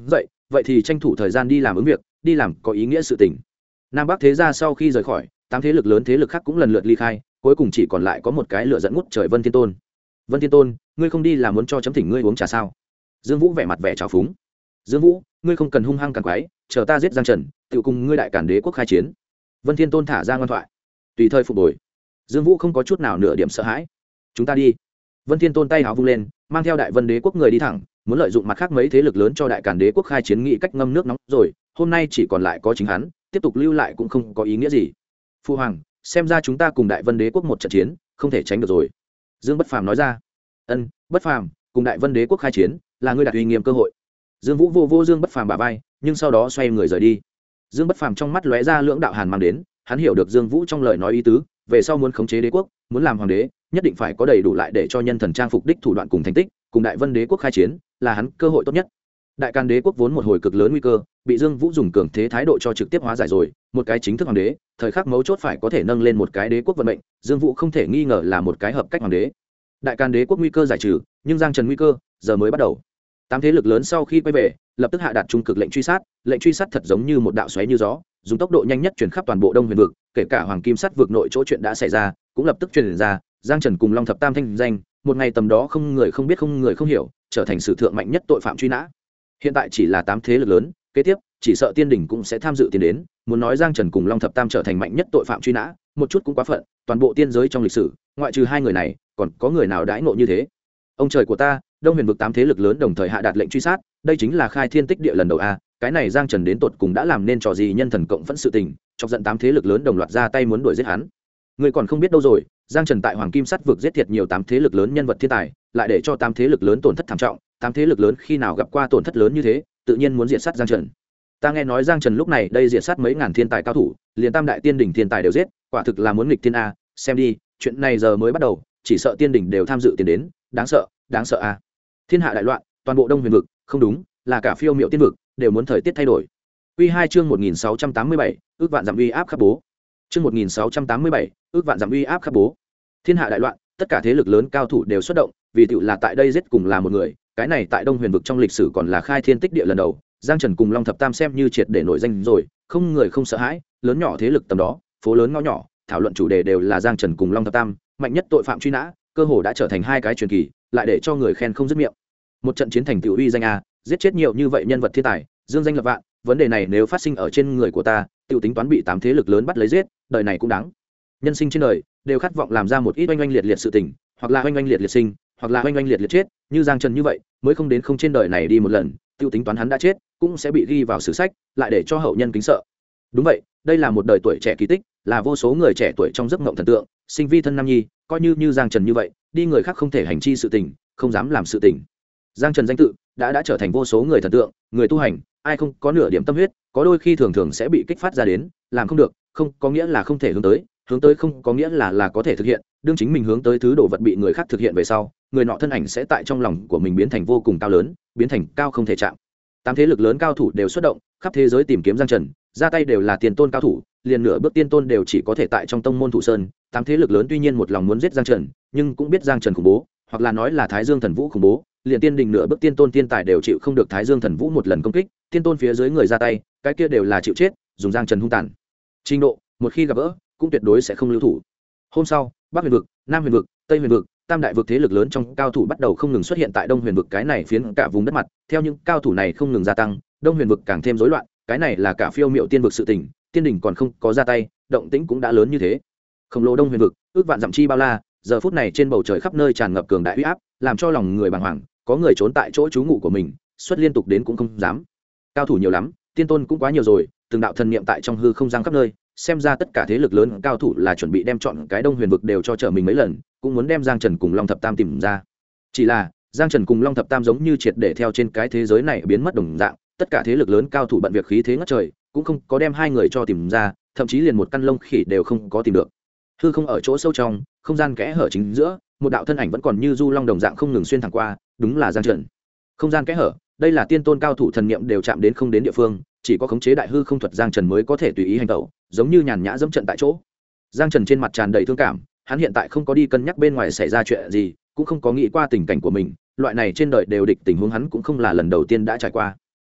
vậy thì tranh thủ thời gian đi làm ứng việc, đi làm có ý nghĩa sự tình. Nam Bắc thế gia sau khi rời khỏi, 8 thế lực lớn thế lực khác cũng lần lượt ly khai, cuối cùng chỉ còn lại có một cái lửa dẫn ngút trời Vân Thiên Tôn. Vân Thiên Tôn, ngươi không đi là muốn cho chấm thỉnh ngươi uống trà sao? Dương Vũ vẻ mặt vẻ trào phúng. Dương Vũ, ngươi không cần hung hăng càng quái, chờ ta giết Giang Trần, tự cùng ngươi đại cản đế quốc khai chiến. Vân Thiên Tôn thả ra ngoan thoại, tùy thời phục hồi. Dương Vũ không có chút nào nửa điểm sợ hãi. Chúng ta đi. Vân Thiên Tôn tay háo vung lên, mang theo đại Vân đế quốc người đi thẳng, muốn lợi dụng mặt khác mấy thế lực lớn cho đại cản đế quốc khai chiến, nghị cách ngâm nước nóng rồi, hôm nay chỉ còn lại có chính hắn, tiếp tục lưu lại cũng không có ý nghĩa gì. Phu hoàng, xem ra chúng ta cùng đại Vân đế quốc một trận chiến, không thể tránh được rồi. Dương Bất Phàm nói ra. Ân, Bất Phàm, cùng đại Vân đế quốc khai chiến, là ngươi đạt uy nghiêm cơ hội. Dương Vũ vô Dương Bất Phàm bả vai, nhưng sau đó xoay người rời đi. Dương Bất Phàm trong mắt lóe ra lưỡng đạo hàn mang đến, hắn hiểu được Dương Vũ trong lời nói ý tứ, về sau muốn khống chế đế quốc, muốn làm hoàng đế, nhất định phải có đầy đủ lại để cho nhân thần trang phục đích thủ đoạn cùng thành tích, cùng đại Vân đế quốc khai chiến, là hắn cơ hội tốt nhất. Đại Càn đế quốc vốn một hồi cực lớn nguy cơ, bị Dương Vũ dùng cường thế thái độ cho trực tiếp hóa giải rồi, một cái chính thức hoàng đế, thời khắc mấu chốt phải có thể nâng lên một cái đế quốc vận mệnh, Dương Vũ không thể nghi ngờ là một cái hợp cách hoàng đế. Đại Càn đế quốc nguy cơ giải trừ, nhưng Giang Trần nguy cơ giờ mới bắt đầu. 8 thế lực lớn sau khi quay về, lập tức hạ đạt trung cực lệnh truy sát thật giống như một đạo xoáy như gió, dùng tốc độ nhanh nhất truyền khắp toàn bộ Đông Huyền vực, kể cả Hoàng Kim Sắt vực nội chỗ chuyện đã xảy ra, cũng lập tức truyền ra, Giang Trần cùng Long Thập Tam thanh danh, một ngày tầm đó không người không biết không người không hiểu, trở thành sử thượng mạnh nhất tội phạm truy nã. Hiện tại chỉ là 8 thế lực lớn, kế tiếp, chỉ sợ Tiên đỉnh cũng sẽ tham dự tiến đến, muốn nói Giang Trần cùng Long Thập Tam trở thành mạnh nhất tội phạm truy nã, một chút cũng quá phận, toàn bộ tiên giới trong lịch sử, ngoại trừ hai người này, còn có người nào đãi ngộ như thế? Ông trời của ta, Đông Huyền vực 8 thế lực lớn đồng thời hạ đạt lệnh truy sát, đây chính là khai thiên tích địa lần đầu a, cái này Giang Trần đến tột cùng đã làm nên trò gì nhân thần cộng phẫn sự tình, chọc giận 8 thế lực lớn đồng loạt ra tay muốn đuổi giết hắn. Người còn không biết đâu rồi, Giang Trần tại Hoàng Kim Sắt vực giết thiệt nhiều 8 thế lực lớn nhân vật thiên tài, lại để cho 8 thế lực lớn tổn thất thảm trọng, 8 thế lực lớn khi nào gặp qua tổn thất lớn như thế, tự nhiên muốn diệt sát Giang Trần. Ta nghe nói Giang Trần lúc này đây diệt sát mấy ngàn thiên tài cao thủ, liền tam đại tiên đỉnh thiên tài đều giết, quả thực là muốn nghịch thiên a, xem đi, chuyện này giờ mới bắt đầu, chỉ sợ tiên đỉnh đều tham dự tiền đến, đáng sợ a. Thiên hạ đại loạn, toàn bộ Đông Huyền vực, không đúng, là cả phiêu miệu tiên vực đều muốn thời tiết thay đổi. Quy 2 chương 1687, ước vạn dặm uy áp khắp bố. Chương 1687, ước vạn dặm uy áp khắp bố. Thiên hạ đại loạn, tất cả thế lực lớn cao thủ đều xuất động, vì tựu là tại đây giết cùng là một người, cái này tại Đông Huyền vực trong lịch sử còn là khai thiên tích địa lần đầu, Giang Trần cùng Long Thập Tam xem như triệt để nổi danh rồi, không người không sợ hãi, lớn nhỏ thế lực tầm đó, phố lớn ngõ nhỏ, thảo luận chủ đề đều là Giang Trần cùng Long Thập Tam, mạnh nhất tội phạm truy nã, cơ hồ đã trở thành hai cái truyền kỳ, lại để cho người khen không dứt miệng. Một trận chiến thành tựu uy danh a, giết chết nhiều như vậy nhân vật thiên tài, dương danh lập vạn, vấn đề này nếu phát sinh ở trên người của ta, tiểu tính toán bị 8 thế lực lớn bắt lấy giết, đời này cũng đáng. Nhân sinh trên đời đều khát vọng làm ra một ít oanh oanh liệt liệt sự tình, hoặc là oanh oanh liệt liệt sinh, hoặc là oanh oanh liệt liệt chết, như Giang Trần như vậy, mới không đến không trên đời này đi một lần, tiểu tính toán hắn đã chết, cũng sẽ bị ghi vào sử sách, lại để cho hậu nhân kính sợ. Đúng vậy, đây là một đời tuổi trẻ kỳ tích, là vô số người trẻ tuổi trong giấc mộng thần tượng, sinh vi thân nam nhi, coi như Giang Trần như vậy, đi người khác không thể hành chi sự tình, không dám làm sự tình. Giang Trần danh tự đã trở thành vô số người thần tượng, người tu hành, ai không có nửa điểm tâm huyết, có đôi khi thường sẽ bị kích phát ra đến, làm không được, không có nghĩa là không thể hướng tới không có nghĩa là có thể thực hiện, đương chính mình hướng tới thứ đồ vật bị người khác thực hiện về sau, người nọ thân ảnh sẽ tại trong lòng của mình biến thành vô cùng cao lớn, biến thành cao không thể chạm. 8 thế lực lớn cao thủ đều xuất động, khắp thế giới tìm kiếm Giang Trần, ra tay đều là tiền tôn cao thủ, liền nửa bước tiên tôn đều chỉ có thể tại trong tông môn thủ sơn. 8 thế lực lớn tuy nhiên một lòng muốn giết Giang Trần, nhưng cũng biết Giang Trần khủng bố, hoặc là nói là Thái Dương Thần Vũ khủng bố, liền tiên đình nửa bước tiên tôn tiên tài đều chịu không được Thái Dương Thần Vũ một lần công kích, tiên tôn phía dưới người ra tay, cái kia đều là chịu chết, dùng Giang Trần hung tàn trình độ, một khi gặp gỡ, cũng tuyệt đối sẽ không lưu thủ. Hôm sau, Bắc Huyền vực, Nam Huyền vực, Tây Huyền vực, tam đại vực thế lực lớn trong cao thủ bắt đầu không ngừng xuất hiện tại Đông Huyền vực cái này phiến cả vùng đất mặt, theo những cao thủ này không ngừng gia tăng, Đông Huyền vực càng thêm rối loạn, cái này là cả phiêu miệu tiên vực sự tình, tiên đỉnh còn không có ra tay, động tĩnh cũng đã lớn như thế. Khổng lồ Đông Huyền vực, ước vạn dặm chi bao la, giờ phút này trên bầu trời khắp nơi tràn ngập cường đại uy áp, làm cho lòng người bàng hoàng, có người trốn tại chỗ trú ngụ của mình, xuất liên tục đến cũng không dám. Cao thủ nhiều lắm, tiên tôn cũng quá nhiều rồi, từng đạo thần niệm tại trong hư không giang khắp nơi, xem ra tất cả thế lực lớn cao thủ là chuẩn bị đem chọn cái Đông Huyền vực đều cho trở mình mấy lần, cũng muốn đem Giang Trần cùng Long Thập Tam tìm ra. Chỉ là Giang Trần cùng Long Thập Tam giống như triệt để theo trên cái thế giới này biến mất đồng dạng, tất cả thế lực lớn cao thủ bận việc khí thế ngất trời, cũng không có đem hai người cho tìm ra, thậm chí liền một căn lông khỉ đều không có tìm được. Hư không ở chỗ sâu trong, không gian kẽ hở chính giữa, một đạo thân ảnh vẫn còn như du long đồng dạng không ngừng xuyên thẳng qua, đúng là Giang Trần. Không gian kẽ hở, đây là tiên tôn cao thủ thần niệm đều chạm đến không đến địa phương, chỉ có khống chế đại hư không thuật Giang Trần mới có thể tùy ý hành động, giống như nhàn nhã dẫm trận tại chỗ. Giang Trần trên mặt tràn đầy thương cảm, hắn hiện tại không có đi cân nhắc bên ngoài xảy ra chuyện gì, cũng không có nghĩ qua tình cảnh của mình, loại này trên đời đều địch tình huống hắn cũng không là lần đầu tiên đã trải qua.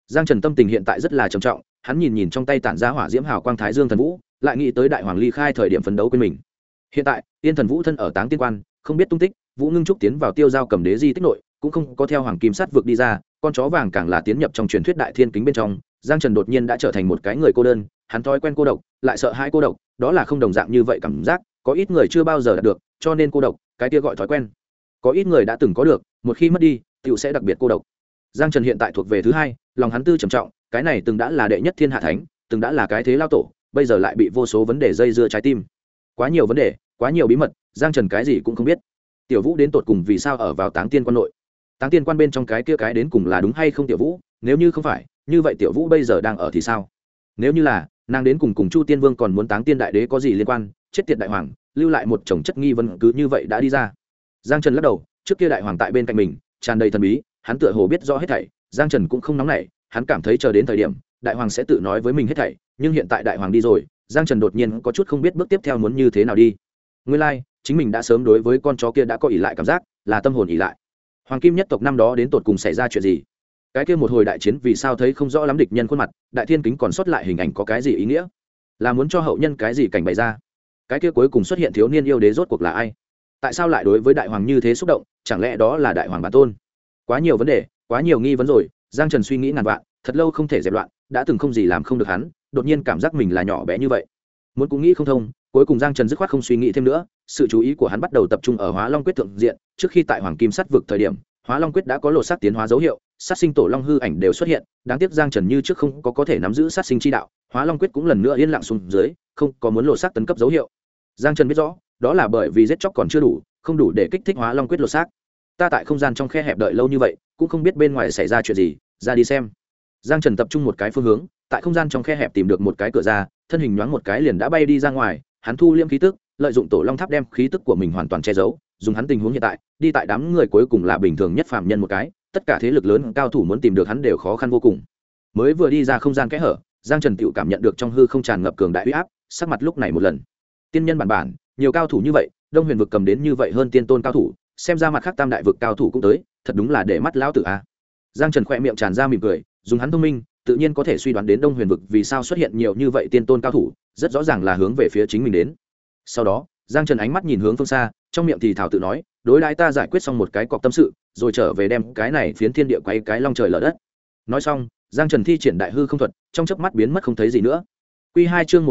Giang Trần tâm tình hiện tại rất là trầm trọng, hắn nhìn nhìn trong tay tản ra hỏa diễm hào quang thái dương thần vũ, lại nghĩ tới đại hoàng ly khai thời điểm phấn đấu quên mình. Hiện tại Tiên Thần Vũ thân ở Táng Tiên Quan, không biết tung tích, Vũ Ngưng Trúc tiến vào Tiêu Giao Cầm Đế di tích nội, cũng không có theo Hoàng Kim Sát vực đi ra, con chó vàng càng là tiến nhập trong truyền thuyết đại thiên kính bên trong. Giang Trần đột nhiên đã trở thành một cái người cô đơn, hắn thói quen cô độc, lại sợ hãi cô độc, đó là không đồng dạng như vậy cảm giác, có ít người chưa bao giờ đạt được, cho nên cô độc, cái kia gọi thói quen. Có ít người đã từng có được, một khi mất đi, tiểu sẽ đặc biệt cô độc. Giang Trần hiện tại thuộc về thứ hai, lòng hắn tư trầm trọng, cái này từng đã là đệ nhất thiên hạ thánh, từng đã là cái thế lao tổ, bây giờ lại bị vô số vấn đề dây dưa trái tim. Quá nhiều vấn đề, quá nhiều bí mật, Giang Trần cái gì cũng không biết. Tiểu Vũ đến tột cùng vì sao ở vào Táng Tiên Quan nội? Táng Tiên Quan bên trong cái kia cái đến cùng là đúng hay không Tiểu Vũ? Nếu như không phải, như vậy Tiểu Vũ bây giờ đang ở thì sao? Nếu như là, nàng đến cùng Chu Tiên Vương còn muốn Táng Tiên Đại Đế có gì liên quan? Chết tiệt đại hoàng, lưu lại một chồng chất nghi vấn cứ như vậy đã đi ra. Giang Trần lắc đầu, trước kia đại hoàng tại bên cạnh mình, tràn đầy thần bí, hắn tựa hồ biết rõ hết thảy, Giang Trần cũng không nóng nảy, hắn cảm thấy chờ đến thời điểm, đại hoàng sẽ tự nói với mình hết thảy, nhưng hiện tại đại hoàng đi rồi, Giang Trần đột nhiên có chút không biết bước tiếp theo muốn như thế nào đi. Nguyên lai, chính mình đã sớm đối với con chó kia đã có ỷ lại cảm giác, là tâm hồn ỷ lại. Hoàng Kim nhất tộc năm đó đến tột cùng xảy ra chuyện gì? Cái kia một hồi đại chiến vì sao thấy không rõ lắm địch nhân khuôn mặt, đại thiên kính còn sót lại hình ảnh có cái gì ý nghĩa? Là muốn cho hậu nhân cái gì cảnh bày ra? Cái kia cuối cùng xuất hiện thiếu niên yêu đế rốt cuộc là ai? Tại sao lại đối với đại hoàng như thế xúc động, chẳng lẽ đó là đại hoàng bản tôn? Quá nhiều vấn đề, quá nhiều nghi vấn rồi, Giang Trần suy nghĩ ngàn vạn, thật lâu không thể dẹp loạn, đã từng không gì làm không được hắn, đột nhiên cảm giác mình là nhỏ bé như vậy. Muốn cũng nghĩ không thông, cuối cùng Giang Trần dứt khoát không suy nghĩ thêm nữa, sự chú ý của hắn bắt đầu tập trung ở Hóa Long Quyết thượng diện, trước khi tại Hoàng Kim Sắt vực thời điểm, Hóa Long Quyết đã có lột xác tiến hóa dấu hiệu, sát sinh tổ long hư ảnh đều xuất hiện, đáng tiếc Giang Trần như trước không có thể nắm giữ sát sinh chi đạo, Hóa Long Quyết cũng lần nữa yên lặng xuống dưới, không có muốn lột xác tấn cấp dấu hiệu. Giang Trần biết rõ, đó là bởi vì giết chóc còn chưa đủ, không đủ để kích thích Hóa Long Quyết lột xác. Ta tại không gian trong khe hẹp đợi lâu như vậy, cũng không biết bên ngoài xảy ra chuyện gì, ra đi xem. Giang Trần tập trung một cái phương hướng, tại không gian trong khe hẹp tìm được một cái cửa ra, thân hình nhoáng một cái liền đã bay đi ra ngoài, hắn thu liễm khí tức, lợi dụng tổ long tháp đem khí tức của mình hoàn toàn che giấu, dùng hắn tình huống hiện tại, đi tại đám người cuối cùng là bình thường nhất phàm nhân một cái, tất cả thế lực lớn cao thủ muốn tìm được hắn đều khó khăn vô cùng. Mới vừa đi ra không gian kẽ hở, Giang Trần tựu cảm nhận được trong hư không tràn ngập cường đại uy áp, sắc mặt lúc này một lần. Tiên nhân bản, nhiều cao thủ như vậy, Đông Huyền vực cầm đến như vậy hơn tiên tôn cao thủ, xem ra mặt khác tam đại vực cao thủ cũng tới, thật đúng là để mắt lão tử a. Giang Trần khẽ miệng tràn ra mỉm cười, dùng hắn thông minh, tự nhiên có thể suy đoán đến Đông Huyền vực vì sao xuất hiện nhiều như vậy tiên tôn cao thủ, rất rõ ràng là hướng về phía chính mình đến. Sau đó, Giang Trần ánh mắt nhìn hướng phương xa, trong miệng thì thảo tự nói, đối đãi ta giải quyết xong một cái cọc tâm sự, rồi trở về đem cái này phiến thiên địa quay cái long trời lở đất. Nói xong, Giang Trần thi triển đại hư không thuật, trong chớp mắt biến mất không thấy gì nữa. Quy 2 chương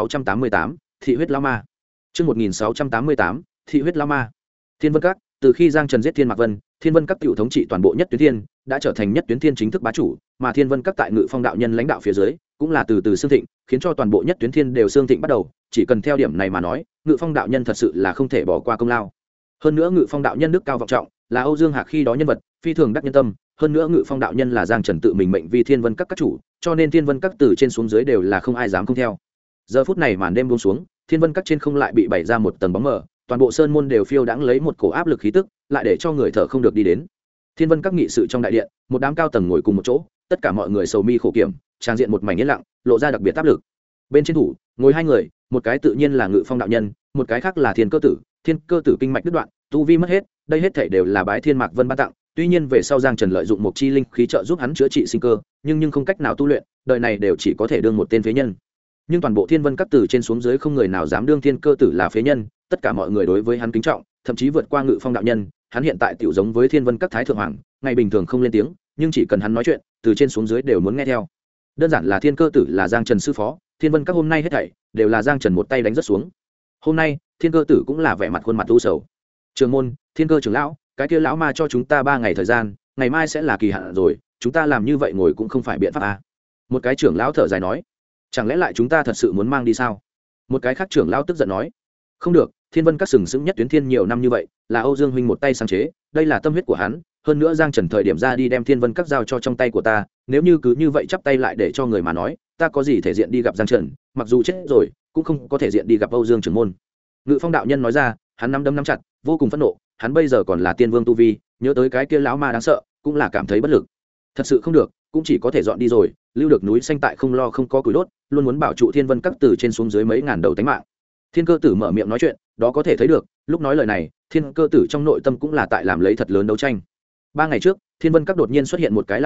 1688, Thị huyết lão ma. Chương 1688, Thị huyết lão ma. Thiên Vân Các, từ khi Giang Trần giết Thiên Mạc Vân, Thiên Vân Các tiểu thống trị toàn bộ Nhất Tuyến Thiên, đã trở thành Nhất Tuyến Thiên chính thức bá chủ, mà Thiên Vân Các tại Ngự Phong đạo nhân lãnh đạo phía dưới, cũng là từ từ xương thịnh, khiến cho toàn bộ Nhất Tuyến Thiên đều xương thịnh bắt đầu, chỉ cần theo điểm này mà nói, Ngự Phong đạo nhân thật sự là không thể bỏ qua công lao. Hơn nữa Ngự Phong đạo nhân đức cao vọng trọng, là Âu Dương Hạc khi đó nhân vật, phi thường đắc nhân tâm, hơn nữa Ngự Phong đạo nhân là Giang Trần tự mình mệnh vì Thiên Vân Các các chủ, cho nên Thiên Vân Các từ trên xuống dưới đều là không ai dám không theo. Giờ phút này màn đêm buông xuống, Thiên Vân Các trên không lại bị bày ra một tầng bóng mờ, toàn bộ sơn môn đều phiêu đãng lấy một cổ áp lực khí tức, lại để cho người thở không được đi đến. Thiên Vân Các nghị sự trong đại điện, một đám cao tầng ngồi cùng một chỗ, tất cả mọi người sầu mi khổ kiểm, trang diện một mảnh yên lặng, lộ ra đặc biệt áp lực. Bên trên thủ, ngồi hai người, một cái tự nhiên là Ngự Phong đạo nhân, một cái khác là Thiên Cơ Tử. Thiên Cơ Tử kinh mạch đứt đoạn, tu vi mất hết, đây hết thảy đều là bái Thiên Mạc Vân ban tặng, tuy nhiên về sau Giang Trần lợi dụng một chi linh khí trợ giúp hắn chữa trị sinh cơ, nhưng không cách nào tu luyện, đời này đều chỉ có thể đương một tên phế nhân. Nhưng toàn bộ Thiên Vân Các từ trên xuống dưới không người nào dám đương Thiên Cơ Tử là phế nhân, tất cả mọi người đối với hắn kính trọng, thậm chí vượt qua Ngự Phong đạo nhân, hắn hiện tại tiểu giống với Thiên Vân Các thái thượng hoàng, ngày bình thường không lên tiếng, nhưng chỉ cần hắn nói chuyện, từ trên xuống dưới đều muốn nghe theo. Đơn giản là Thiên Cơ Tử là Giang Trần sư phó, Thiên Vân Các hôm nay hết thảy đều là Giang Trần một tay đánh rất xuống. Hôm nay, Thiên Cơ Tử cũng là vẻ mặt khuôn mặt u sầu. Trường môn, Thiên Cơ trưởng lão, cái kia lão ma cho chúng ta 3 ngày thời gian, ngày mai sẽ là kỳ hạn rồi, chúng ta làm như vậy ngồi cũng không phải biện pháp à. Một cái trưởng lão thở dài nói, chẳng lẽ lại chúng ta thật sự muốn mang đi sao? Một cái khác trưởng lão tức giận nói, không được, Thiên Vân Các sừng sững Nhất Tuyến Thiên nhiều năm như vậy, là Âu Dương huynh một tay sáng chế, đây là tâm huyết của hắn, hơn nữa Giang Trần thời điểm ra đi đem Thiên Vân Các giao cho trong tay của ta, nếu như cứ như vậy chắp tay lại để cho người mà nói, ta có gì thể diện đi gặp Giang Trần, mặc dù chết rồi, cũng không có thể diện đi gặp Âu Dương trưởng môn. Ngự Phong đạo nhân nói ra, hắn nắm đấm nắm chặt, vô cùng phẫn nộ, hắn bây giờ còn là tiên vương tu vi, nhớ tới cái kia lão ma đáng sợ, cũng là cảm thấy bất lực. Thật sự không được, cũng chỉ có thể dọn đi rồi, lưu được núi xanh tại không lo không có củi đốt, luôn muốn bảo trụ Thiên Vân Các từ trên xuống dưới mấy ngàn đầu tánh mạng. Thiên Cơ Tử mở miệng nói chuyện, đó có thể thấy được, lúc nói lời này, Thiên Cơ Tử trong nội tâm cũng là tại làm lấy thật lớn đấu tranh. 3 ngày trước, Thiên Vân Các đột nhiên xuất hiện một cái lão giả,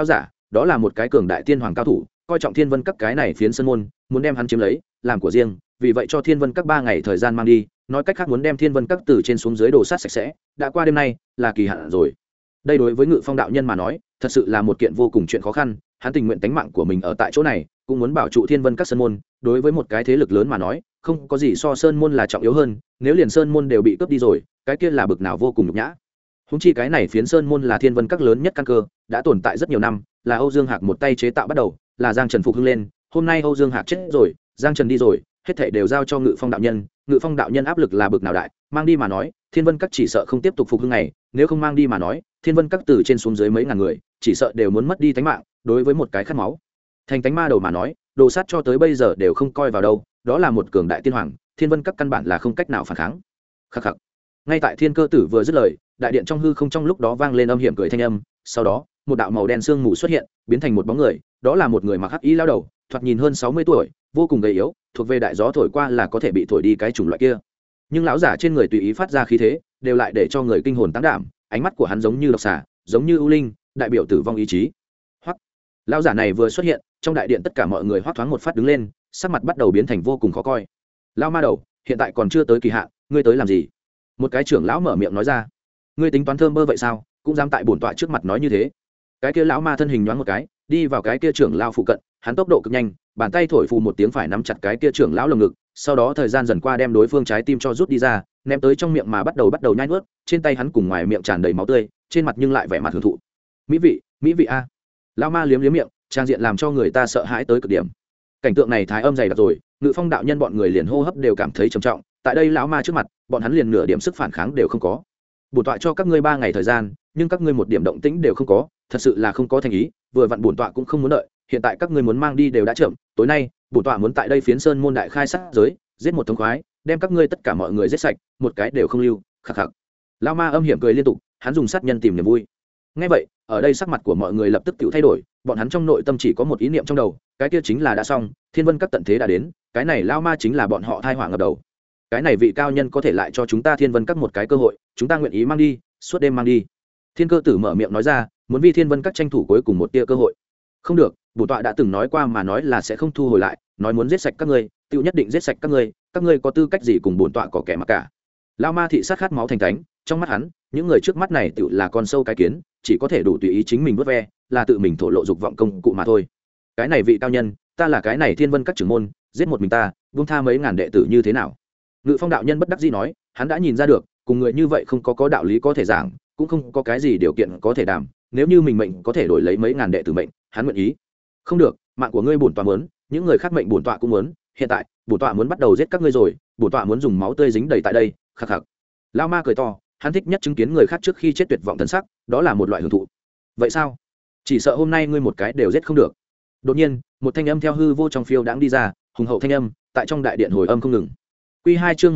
đó là một cái cường đại tiên hoàng cao thủ, coi trọng thiên vân các cái này phiến sơn môn, muốn đem hắn chiếm lấy làm của riêng, vì vậy cho thiên vân các 3 ngày thời gian mang đi, nói cách khác muốn đem thiên vân các từ trên xuống dưới đổ sát sạch sẽ, đã qua đêm nay là kỳ hạn rồi. Đây đối với Ngự Phong đạo nhân mà nói thật sự là một kiện vô cùng chuyện khó khăn, hắn tình nguyện tánh mạng của mình ở tại chỗ này cũng muốn bảo trụ thiên vân các sơn môn. Đối với một cái thế lực lớn mà nói không có gì so sơn môn là trọng yếu hơn, nếu liền sơn môn đều bị cướp đi rồi cái kia là bực nào vô cùng nhục nhã. Húng chi cái này phiến sơn môn là thiên vân các lớn nhất căn cơ, đã tồn tại rất nhiều năm, là Âu Dương Hạc một tay chế tạo bắt đầu, là Giang Trần phục hưng lên. Hôm nay Âu Dương Hạc chết rồi, Giang Trần đi rồi, hết thảy đều giao cho Ngự Phong đạo nhân. Ngự Phong đạo nhân áp lực là bực nào đại, mang đi mà nói thiên vân các chỉ sợ không tiếp tục phục hưng này, nếu không mang đi mà nói thiên vân các từ trên xuống dưới mấy ngàn người chỉ sợ đều muốn mất đi tánh mạng. Đối với một cái khát máu thành tánh ma đầu mà nói, đồ sát cho tới bây giờ đều không coi vào đâu, đó là một cường đại tiên hoàng, thiên vân các căn bản là không cách nào phản kháng. Khắc khắc. Ngay tại Thiên Cơ Tử vừa dứt lời, đại điện trong hư không trong lúc đó vang lên âm hiểm cười thanh âm, sau đó một đạo màu đen sương mù xuất hiện, biến thành một bóng người, đó là một người mặc hắc y lao đầu, thoạt nhìn hơn 60 tuổi, vô cùng gầy yếu, thuộc về đại gió thổi qua là có thể bị thổi đi cái chủng loại kia. Nhưng lão giả trên người tùy ý phát ra khí thế, đều lại để cho người kinh hồn táng đảm, ánh mắt của hắn giống như độc xà, giống như ưu linh, đại biểu tử vong ý chí. Hoắc. Lão giả này vừa xuất hiện, trong đại điện tất cả mọi người hoắc thoáng một phát đứng lên, sắc mặt bắt đầu biến thành vô cùng khó coi. Lão ma đầu, hiện tại còn chưa tới kỳ hạn, ngươi tới làm gì? Một cái trưởng lão mở miệng nói ra. Ngươi tính toán thơm bơ vậy sao, cũng dám tại bổn tọa trước mặt nói như thế? Cái kia lão ma thân hình nhoáng một cái, đi vào cái kia trưởng lão phụ cận, hắn tốc độ cực nhanh, bàn tay thổi phù một tiếng phải nắm chặt cái kia trưởng lão lồng ngực, sau đó thời gian dần qua đem đối phương trái tim cho rút đi ra, ném tới trong miệng mà bắt đầu nhai nuốt. Trên tay hắn cùng ngoài miệng tràn đầy máu tươi, trên mặt nhưng lại vẻ mặt hưởng thụ. Mỹ vị a. Lão ma liếm liếm miệng, trang diện làm cho người ta sợ hãi tới cực điểm. Cảnh tượng này thái âm dày đặc rồi, Ngự Phong đạo nhân bọn người liền hô hấp đều cảm thấy trầm trọng. Tại đây lão ma trước mặt, bọn hắn liền nửa điểm sức phản kháng đều không có. Bổn tọa cho các ngươi 3 ngày thời gian, nhưng các ngươi một điểm động tĩnh đều không có, thật sự là không có thành ý. Vừa vặn bổn tọa cũng không muốn đợi, hiện tại các ngươi muốn mang đi đều đã chậm. Tối nay bổn tọa muốn tại đây phiến sơn môn đại khai sát giới, giết một thống khoái, đem các ngươi tất cả mọi người giết sạch, một cái đều không lưu. Khắc khắc. Lão ma âm hiểm cười liên tục, hắn dùng sát nhân tìm niềm vui. Nghe vậy, ở đây sắc mặt của mọi người lập tức tự thay đổi, bọn hắn trong nội tâm chỉ có một ý niệm trong đầu, cái kia chính là đã xong, thiên vân các tận thế đã đến, cái này lão ma chính là bọn họ tai họa ngập đầu. Cái này vị cao nhân có thể lại cho chúng ta thiên vân các một cái cơ hội, chúng ta nguyện ý mang đi, suốt đêm mang đi. Thiên Cơ Tử mở miệng nói ra, muốn vì thiên vân các tranh thủ cuối cùng một tia cơ hội. Không được, bổn tọa đã từng nói qua mà nói là sẽ không thu hồi lại, nói muốn giết sạch các ngươi, tiêu nhất định giết sạch các ngươi có tư cách gì cùng bổn tọa có kẻ mà cả. Lão ma thị sát khát máu thành cánh, trong mắt hắn, những người trước mắt này tựu là con sâu cái kiến, chỉ có thể đủ tùy ý chính mình vớt ve, là tự mình thổ lộ dục vọng công cụ mà thôi. Cái này vị cao nhân, ta là cái này thiên vân các trưởng môn, giết một mình ta, buông tha mấy ngàn đệ tử như thế nào? Ngự Phong đạo nhân bất đắc dĩ nói, hắn đã nhìn ra được, cùng người như vậy không có đạo lý có thể giảng, cũng không có cái gì điều kiện có thể đảm, nếu như mình mệnh có thể đổi lấy mấy ngàn đệ tử mệnh, hắn nguyện ý. Không được, mạng của ngươi bổn tọa muốn, những người khác mệnh bổn tọa cũng muốn, hiện tại, bổn tọa muốn bắt đầu giết các ngươi rồi, bổn tọa muốn dùng máu tươi dính đầy tại đây. Khắc khắc. Lão ma cười to, hắn thích nhất chứng kiến người khác trước khi chết tuyệt vọng thần sắc, đó là một loại hưởng thụ. Vậy sao? Chỉ sợ hôm nay ngươi một cái đều giết không được. Đột nhiên, một thanh âm theo hư vô trong phiêu đãng đi ra, hùng hậu thanh âm, tại trong đại điện hồi âm không ngừng. Quy 2 chương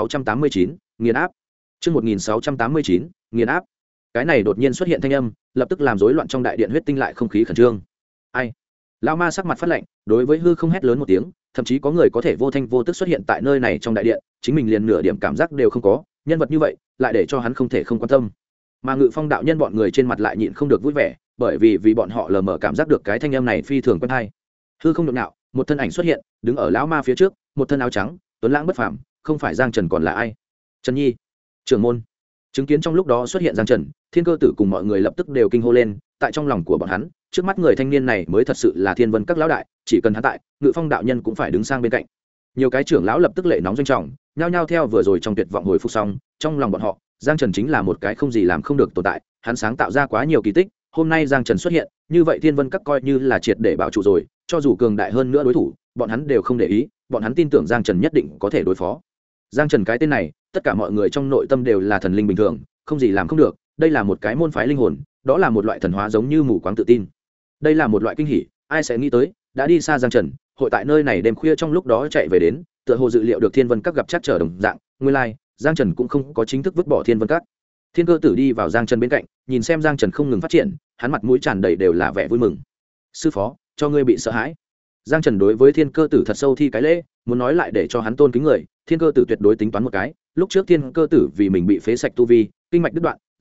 1689, nghiền áp. Chương 1689, nghiền áp. Cái này đột nhiên xuất hiện thanh âm, lập tức làm rối loạn trong đại điện huyết tinh lại không khí khẩn trương. Ai? Lão ma sắc mặt phát lạnh, đối với hư không hét lớn một tiếng, thậm chí có người có thể vô thanh vô tức xuất hiện tại nơi này trong đại điện, chính mình liền nửa điểm cảm giác đều không có, nhân vật như vậy, lại để cho hắn không thể không quan tâm. Mà Ngự Phong đạo nhân bọn người trên mặt lại nhịn không được vui vẻ, bởi vì bọn họ lờ mờ cảm giác được cái thanh âm này phi thường quen tai. Hư không nhộn nhạo, một thân ảnh xuất hiện, đứng ở lão ma phía trước, một thân áo trắng, tuấn lãng bất phàm, không phải Giang Trần còn là ai? Trần Nhi, trưởng môn. Chứng kiến trong lúc đó xuất hiện Giang Trần, Thiên Cơ Tử cùng mọi người lập tức đều kinh hô lên, tại trong lòng của bọn hắn, trước mắt người thanh niên này mới thật sự là thiên vân các lão đại, chỉ cần hắn tại, Ngự Phong đạo nhân cũng phải đứng sang bên cạnh. Nhiều cái trưởng lão lập tức lệ nóng doanh trọng, nhao nhao theo vừa rồi trong tuyệt vọng hồi phục xong, trong lòng bọn họ, Giang Trần chính là một cái không gì làm không được tồn tại, hắn sáng tạo ra quá nhiều kỳ tích, hôm nay Giang Trần xuất hiện, như vậy thiên vân các coi như là triệt để bảo trụ rồi, cho dù cường đại hơn nữa đối thủ, bọn hắn đều không để ý, bọn hắn tin tưởng Giang Trần nhất định có thể đối phó. Giang Trần cái tên này, tất cả mọi người trong nội tâm đều là thần linh bình thường, không gì làm không được, đây là một cái môn phái linh hồn, đó là một loại thần hóa giống như mù quáng tự tin. Đây là một loại kinh hỉ, ai sẽ nghĩ tới, đã đi xa Giang Trần, hội tại nơi này đêm khuya trong lúc đó chạy về đến, tựa hồ dự liệu được thiên vân các gặp chắc trở đồng dạng, nguyên lai, Giang Trần cũng không có chính thức vứt bỏ thiên vân các. Thiên Cơ Tử đi vào Giang Trần bên cạnh, nhìn xem Giang Trần không ngừng phát triển, hắn mặt mũi tràn đầy đều là vẻ vui mừng. Sư phó, cho ngươi bị sợ hãi. Giang Trần đối với Thiên Cơ Tử thật sâu thi cái lễ, muốn nói lại để cho hắn tôn kính người, Thiên Cơ Tử tuyệt đối tính toán một cái, lúc trước Thiên Cơ Tử vì mình bị phế sạch tu vi, kinh mạch đứt đoạn,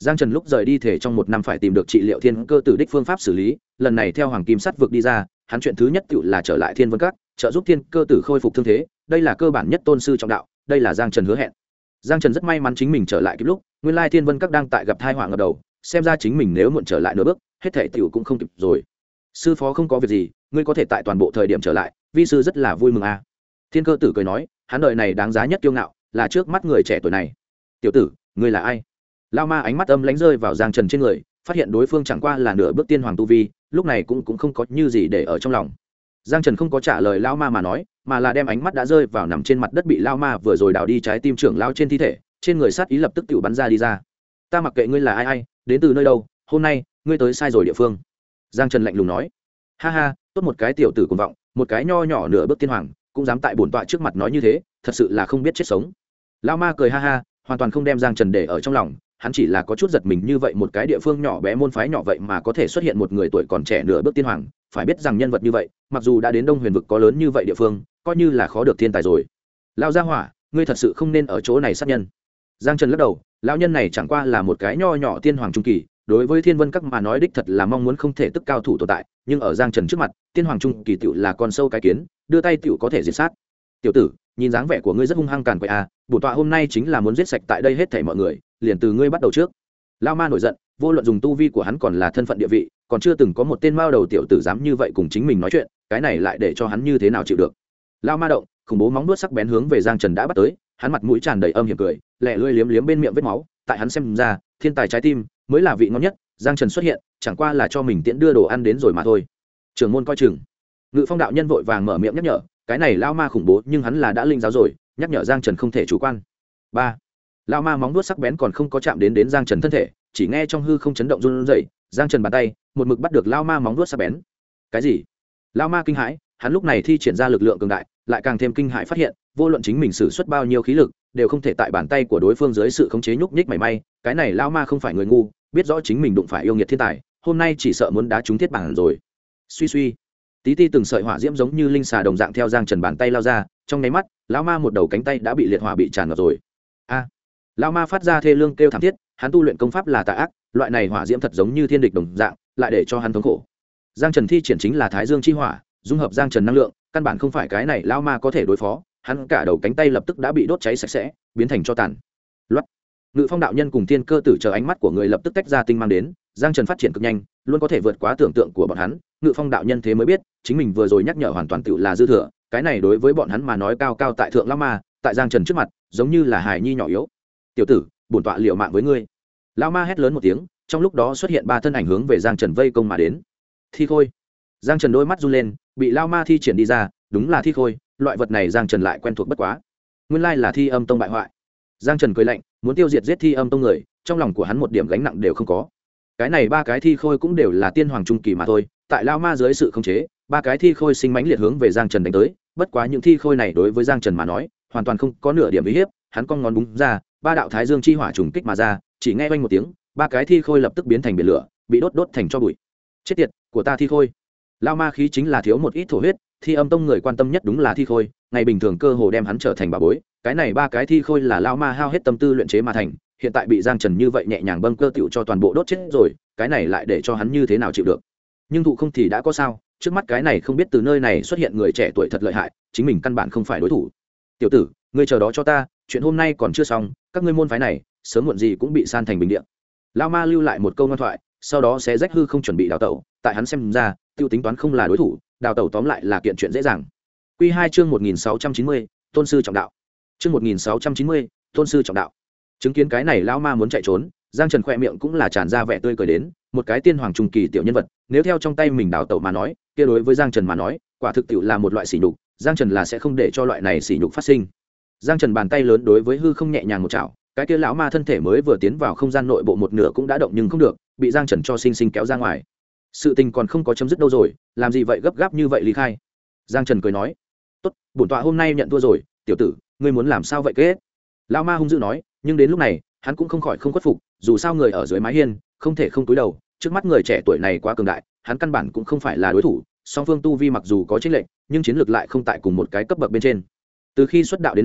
Giang Trần lúc rời đi thể trong 1 năm phải tìm được trị liệu thiên cơ tử đích phương pháp xử lý, lần này theo Hoàng Kim Sắt vực đi ra, hắn chuyện thứ nhất tựu là trở lại Thiên Vân Các, trợ giúp thiên cơ tử khôi phục thương thế, đây là cơ bản nhất tôn sư trọng đạo, đây là Giang Trần hứa hẹn. Giang Trần rất may mắn chính mình trở lại kịp lúc, nguyên lai Thiên Vân Các đang tại gặp tai họa ngập đầu, xem ra chính mình nếu muộn trở lại nửa bước, hết thảy tiểu cũng không kịp rồi. Sư phó không có việc gì, ngươi có thể tại toàn bộ thời điểm trở lại, vi sư rất là vui mừng a. Thiên cơ tử cười nói, hắn đời này đáng giá nhất kiêu ngạo, là trước mắt người trẻ tuổi này. Tiểu tử, ngươi là ai? Lao ma ánh mắt âm lãnh rơi vào Giang Trần trên người, phát hiện đối phương chẳng qua là nửa bước tiên hoàng tu vi, lúc này cũng không có như gì để ở trong lòng. Giang Trần không có trả lời Lao ma mà nói, mà là đem ánh mắt đã rơi vào nằm trên mặt đất bị Lao ma vừa rồi đào đi trái tim trưởng lao trên thi thể, trên người sát ý lập tức tự bắn ra đi ra. Ta mặc kệ ngươi là ai, đến từ nơi đâu, hôm nay ngươi tới sai rồi địa phương. Giang Trần lạnh lùng nói. Ha ha, tốt một cái tiểu tử cuồng vọng, một cái nho nhỏ nửa bước tiên hoàng, cũng dám tại bổn tọa trước mặt nói như thế, thật sự là không biết chết sống. Lao ma cười ha ha, hoàn toàn không đem Giang Trần để ở trong lòng, hắn chỉ là có chút giật mình như vậy một cái địa phương nhỏ bé môn phái nhỏ vậy mà có thể xuất hiện một người tuổi còn trẻ nửa bước tiên hoàng, phải biết rằng nhân vật như vậy, mặc dù đã đến Đông Huyền vực có lớn như vậy địa phương, coi như là khó được thiên tài rồi. Lao gia hỏa, ngươi thật sự không nên ở chỗ này sát nhân. Giang Trần lắc đầu, lão nhân này chẳng qua là một cái nho nhỏ tiên hoàng trung kỳ, đối với Thiên Vân Các mà nói đích thật là mong muốn không thể tức cao thủ tồn tại, nhưng ở Giang Trần trước mặt, tiên hoàng trung kỳ tiểu là con sâu cái kiến, đưa tay tiểu có thể diệt sát. Tiểu tử, nhìn dáng vẻ của ngươi rất hung hăng càn quậy à, bổn tọa hôm nay chính là muốn giết sạch tại đây hết thảy mọi người, liền từ ngươi bắt đầu trước. Lao ma nổi giận, vô luận dùng tu vi của hắn còn là thân phận địa vị, còn chưa từng có một tên mao đầu tiểu tử dám như vậy cùng chính mình nói chuyện, cái này lại để cho hắn như thế nào chịu được. Lao ma động, khủng bố móng vuốt sắc bén hướng về Giang Trần đã bắt tới, hắn mặt mũi tràn đầy âm hiểm cười, lẹ lưỡi liếm liếm bên miệng vết máu, tại hắn xem ra, thiên tài trái tim mới là vị ngon nhất, Giang Trần xuất hiện, chẳng qua là cho mình tiễn đưa đồ ăn đến rồi mà thôi. Trưởng môn coi chừng. Ngự Phong đạo nhân vội vàng mở miệng nhắc nhở, cái này lao ma khủng bố, nhưng hắn là đã linh giáo rồi, nhắc nhở Giang Trần không thể chủ quan. 3. Lao ma móng vuốt sắc bén còn không có chạm đến Giang Trần thân thể, chỉ nghe trong hư không chấn động run rẩy, Giang Trần bàn tay một mực bắt được lao ma móng vuốt sắc bén. Cái gì? Lao ma kinh hãi, hắn lúc này thi triển ra lực lượng cường đại, lại càng thêm kinh hãi phát hiện, vô luận chính mình sử xuất bao nhiêu khí lực, đều không thể tại bàn tay của đối phương dưới sự khống chế nhúc nhích mảy may, cái này lao ma không phải người ngu, biết rõ chính mình đụng phải yêu nghiệt thiên tài, hôm nay chỉ sợ muốn đá trúng thiết bản rồi. Suy suy, tí ti từng sợi hỏa diễm giống như linh xà đồng dạng theo Giang Trần bàn tay lao ra, trong nháy mắt, lão ma một đầu cánh tay đã bị liệt hỏa bị tràn ngập rồi. A! Lão ma phát ra thê lương kêu thảm thiết, hắn tu luyện công pháp là tà ác, loại này hỏa diễm thật giống như thiên địch đồng dạng, lại để cho hắn thống khổ. Giang Trần thi triển chính là Thái Dương chi hỏa, dung hợp Giang Trần năng lượng, căn bản không phải cái này lão ma có thể đối phó, hắn cả đầu cánh tay lập tức đã bị đốt cháy sạch sẽ, biến thành tro tàn. Loát. Ngự Phong đạo nhân cùng Thiên Cơ tử chờ ánh mắt của người lập tức tách ra tinh mang đến, Giang Trần phát triển cực nhanh, luôn có thể vượt quá tưởng tượng của bọn hắn. Ngự Phong đạo nhân thế mới biết, chính mình vừa rồi nhắc nhở hoàn toàn tựu là dư thừa, cái này đối với bọn hắn mà nói cao cao tại thượng lão ma, tại Giang Trần trước mặt, giống như là hài nhi nhỏ yếu. "Tiểu tử, bổn tọa liều mạng với ngươi." Lão ma hét lớn một tiếng, trong lúc đó xuất hiện 3 thân ảnh hướng về Giang Trần vây công mà đến. Thi khôi. Giang Trần đôi mắt run lên, bị lão ma thi triển đi ra, đúng là thi khôi, loại vật này Giang Trần lại quen thuộc bất quá. Nguyên lai là Thi Âm Tông bại hoại. Giang Trần cười lạnh, muốn tiêu diệt giết Thi Âm Tông người, trong lòng của hắn một điểm gánh nặng đều không có. Cái này 3 cái thi khôi cũng đều là tiên hoàng trung kỳ mà thôi, tại lão ma dưới sự khống chế, 3 cái thi khôi sinh mãnh liệt hướng về Giang Trần đánh tới, bất quá những thi khôi này đối với Giang Trần mà nói, hoàn toàn không có nửa điểm uy hiếp, hắn cong ngón búng ra, 3 đạo Thái Dương chi hỏa trùng kích mà ra, chỉ nghe oanh một tiếng, 3 cái thi khôi lập tức biến thành biển lửa, bị đốt thành tro bụi. Chết tiệt, của ta thi khôi. Lão ma khí chính là thiếu một ít thổ huyết, Thi Âm Tông người quan tâm nhất đúng là thi khôi, ngày bình thường cơ hồ đem hắn trở thành bảo bối, cái này 3 cái thi khôi là lão ma hao hết tâm tư luyện chế mà thành, hiện tại bị Giang Trần như vậy nhẹ nhàng bâng cơ tiểu cho toàn bộ đốt chết rồi, cái này lại để cho hắn như thế nào chịu được. Nhưng thụ không thì đã có sao, trước mắt cái này không biết từ nơi này xuất hiện người trẻ tuổi thật lợi hại, chính mình căn bản không phải đối thủ. Tiểu tử, ngươi chờ đó cho ta, chuyện hôm nay còn chưa xong, các ngươi môn phái này sớm muộn gì cũng bị san thành bình địa. Lão ma lưu lại một câu ngoan thoại, sau đó sẽ rách hư không chuẩn bị đào tẩu, tại hắn xem ra, tiêu tính toán không là đối thủ, đào tẩu tóm lại là kiện chuyện dễ dàng. Quy 2 chương 1690, tôn sư trọng đạo. Chương 1690, tôn sư trọng đạo. Chứng kiến cái này lão ma muốn chạy trốn, Giang Trần khỏe miệng cũng là tràn ra vẻ tươi cười đến, một cái tiên hoàng trung kỳ tiểu nhân vật, nếu theo trong tay mình đào tẩu mà nói, kia đối với Giang Trần mà nói, quả thực tiểu là một loại sỉ nhục, Giang Trần là sẽ không để cho loại này sỉ nhục phát sinh. Giang Trần bàn tay lớn đối với hư không nhẹ nhàng một chảo, cái kia lão ma thân thể mới vừa tiến vào không gian nội bộ một nửa cũng đã động nhưng không được, bị Giang Trần cho sinh sinh kéo ra ngoài. Sự tình còn không có chấm dứt đâu rồi, làm gì vậy gấp gáp như vậy ly khai. Giang Trần cười nói, tốt, bổn tọa hôm nay nhận thua rồi, tiểu tử, ngươi muốn làm sao vậy kết? Lão ma hung dữ nói, nhưng đến lúc này, hắn cũng không khỏi không khuất phục, dù sao người ở dưới mái hiên, không thể không cúi đầu, trước mắt người trẻ tuổi này quá cường đại, hắn căn bản cũng không phải là đối thủ, song phương tu vi mặc dù có chênh lệch, nhưng chiến lược lại không tại cùng một cái cấp bậc bên trên. Từ khi xuất đạo đến nay,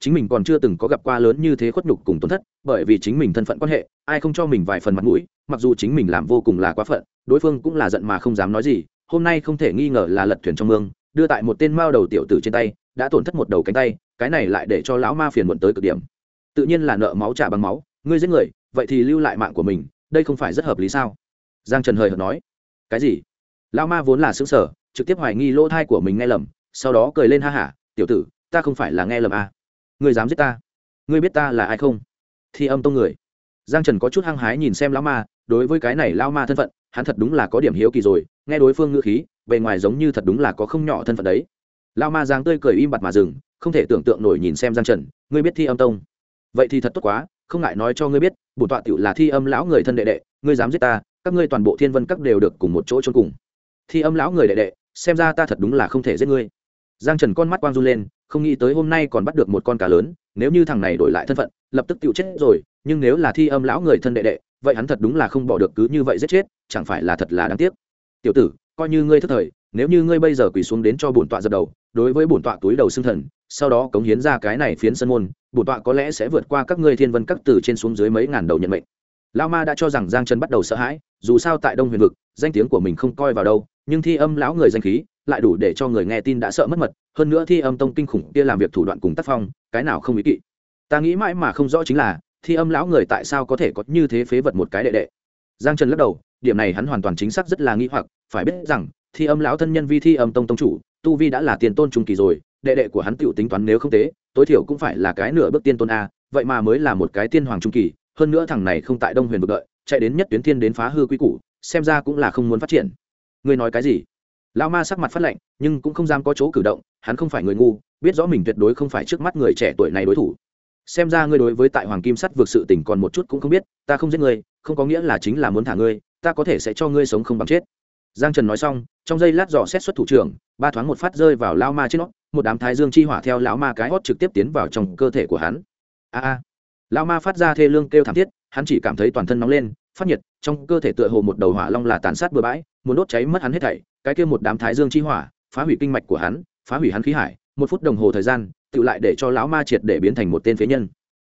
chính mình còn chưa từng có gặp qua lớn như thế khuất nhục cùng tổn thất, bởi vì chính mình thân phận quan hệ ai không cho mình vài phần mặt mũi, mặc dù chính mình làm vô cùng là quá phận, đối phương cũng là giận mà không dám nói gì. Hôm nay không thể nghi ngờ là lật thuyền trong mương, đưa tại một tên mao đầu tiểu tử trên tay, đã tổn thất một đầu cánh tay, cái này lại để cho lão ma phiền muộn tới cực điểm. Tự nhiên là nợ máu trả bằng máu, ngươi giết người vậy thì lưu lại mạng của mình, đây không phải rất hợp lý sao? Giang Trần hời hợt nói. Cái gì? Lão ma vốn là sững sờ, trực tiếp hoài nghi lỗ thai của mình nghe lầm, sau đó cười lên ha hả, tiểu tử, ta không phải là nghe lầm à? Ngươi dám giết ta? Ngươi biết ta là ai không? Thi Âm Tông người. Giang Trần có chút hăng hái nhìn xem lão ma, đối với cái này lão ma thân phận, hắn thật đúng là có điểm hiếu kỳ rồi, nghe đối phương ngữ khí, bề ngoài giống như thật đúng là có không nhỏ thân phận đấy. Lão ma giang tươi cười im bặt mà dừng, không thể tưởng tượng nổi nhìn xem Giang Trần, ngươi biết Thi Âm Tông? Vậy thì thật tốt quá, không ngại nói cho ngươi biết, bổn tọa tiểu là Thi Âm lão người thân đệ đệ, ngươi dám giết ta, các ngươi toàn bộ Thiên Vân các đều được cùng một chỗ chôn cùng. Thi Âm lão người đệ đệ, xem ra ta thật đúng là không thể giết ngươi. Giang Trần con mắt quang run lên, không nghĩ tới hôm nay còn bắt được một con cá lớn, nếu như thằng này đổi lại thân phận, lập tức tiểu chết rồi, nhưng nếu là Thi Âm lão người thân đệ đệ, vậy hắn thật đúng là không bỏ được cứ như vậy giết chết, chẳng phải là thật là đáng tiếc. Tiểu tử, coi như ngươi thất thời, nếu như ngươi bây giờ quỳ xuống đến cho bổn tọa dập đầu, đối với bổn tọa túi đầu xưng thần, sau đó cống hiến ra cái này phiến sân môn, bổn tọa có lẽ sẽ vượt qua các ngươi Thiên Vân các từ trên xuống dưới mấy ngàn đầu nhận mệnh. Lão ma đã cho rằng Giang Trần bắt đầu sợ hãi, dù sao tại Đông Huyền vực, danh tiếng của mình không coi vào đâu, nhưng Thi Âm lão người danh khí lại đủ để cho người nghe tin đã sợ mất mật, hơn nữa Thi Âm Tông kinh khủng kia làm việc thủ đoạn cùng tác phong, cái nào không ý kỵ. Ta nghĩ mãi mà không rõ chính là, Thi Âm lão người tại sao có thể có như thế phế vật một cái đệ đệ. Giang Trần lắc đầu, điểm này hắn hoàn toàn chính xác rất là nghi hoặc, phải biết rằng, Thi Âm lão thân nhân vi Thi Âm Tông tông chủ, tu vi đã là tiền tôn trung kỳ rồi, đệ đệ của hắn tiểu tính toán nếu không tế, tối thiểu cũng phải là cái nửa bước tiên tôn a, vậy mà mới là một cái tiên hoàng trung kỳ, hơn nữa thằng này không tại Đông Huyền vực đợi, chạy đến nhất tuyến thiên đến phá hư quy củ, xem ra cũng là không muốn phát triển. Ngươi nói cái gì? Lão ma sắc mặt phát lạnh, nhưng cũng không dám có chỗ cử động, hắn không phải người ngu, biết rõ mình tuyệt đối không phải trước mắt người trẻ tuổi này đối thủ. Xem ra ngươi đối với tại Hoàng Kim Sắt vượt sự tình còn một chút cũng không biết, ta không giết ngươi, không có nghĩa là chính là muốn thả ngươi, ta có thể sẽ cho ngươi sống không bằng chết. Giang Trần nói xong, trong giây lát dò xét xuất thủ trưởng, ba thoáng một phát rơi vào lão ma trên nó, một đám thái dương chi hỏa theo lão ma cái hót trực tiếp tiến vào trong cơ thể của hắn. A lão ma phát ra thê lương kêu thảm thiết, hắn chỉ cảm thấy toàn thân nóng lên, phát nhiệt, trong cơ thể tựa hồ một đầu hỏa long là tàn sát bừa bãi, muốn đốt cháy mất hắn hết thảy, cái kia một đám thái dương chi hỏa, phá hủy kinh mạch của hắn, phá hủy hắn khí hải, một phút đồng hồ thời gian, tự lại để cho lão ma triệt để biến thành một tên phế nhân.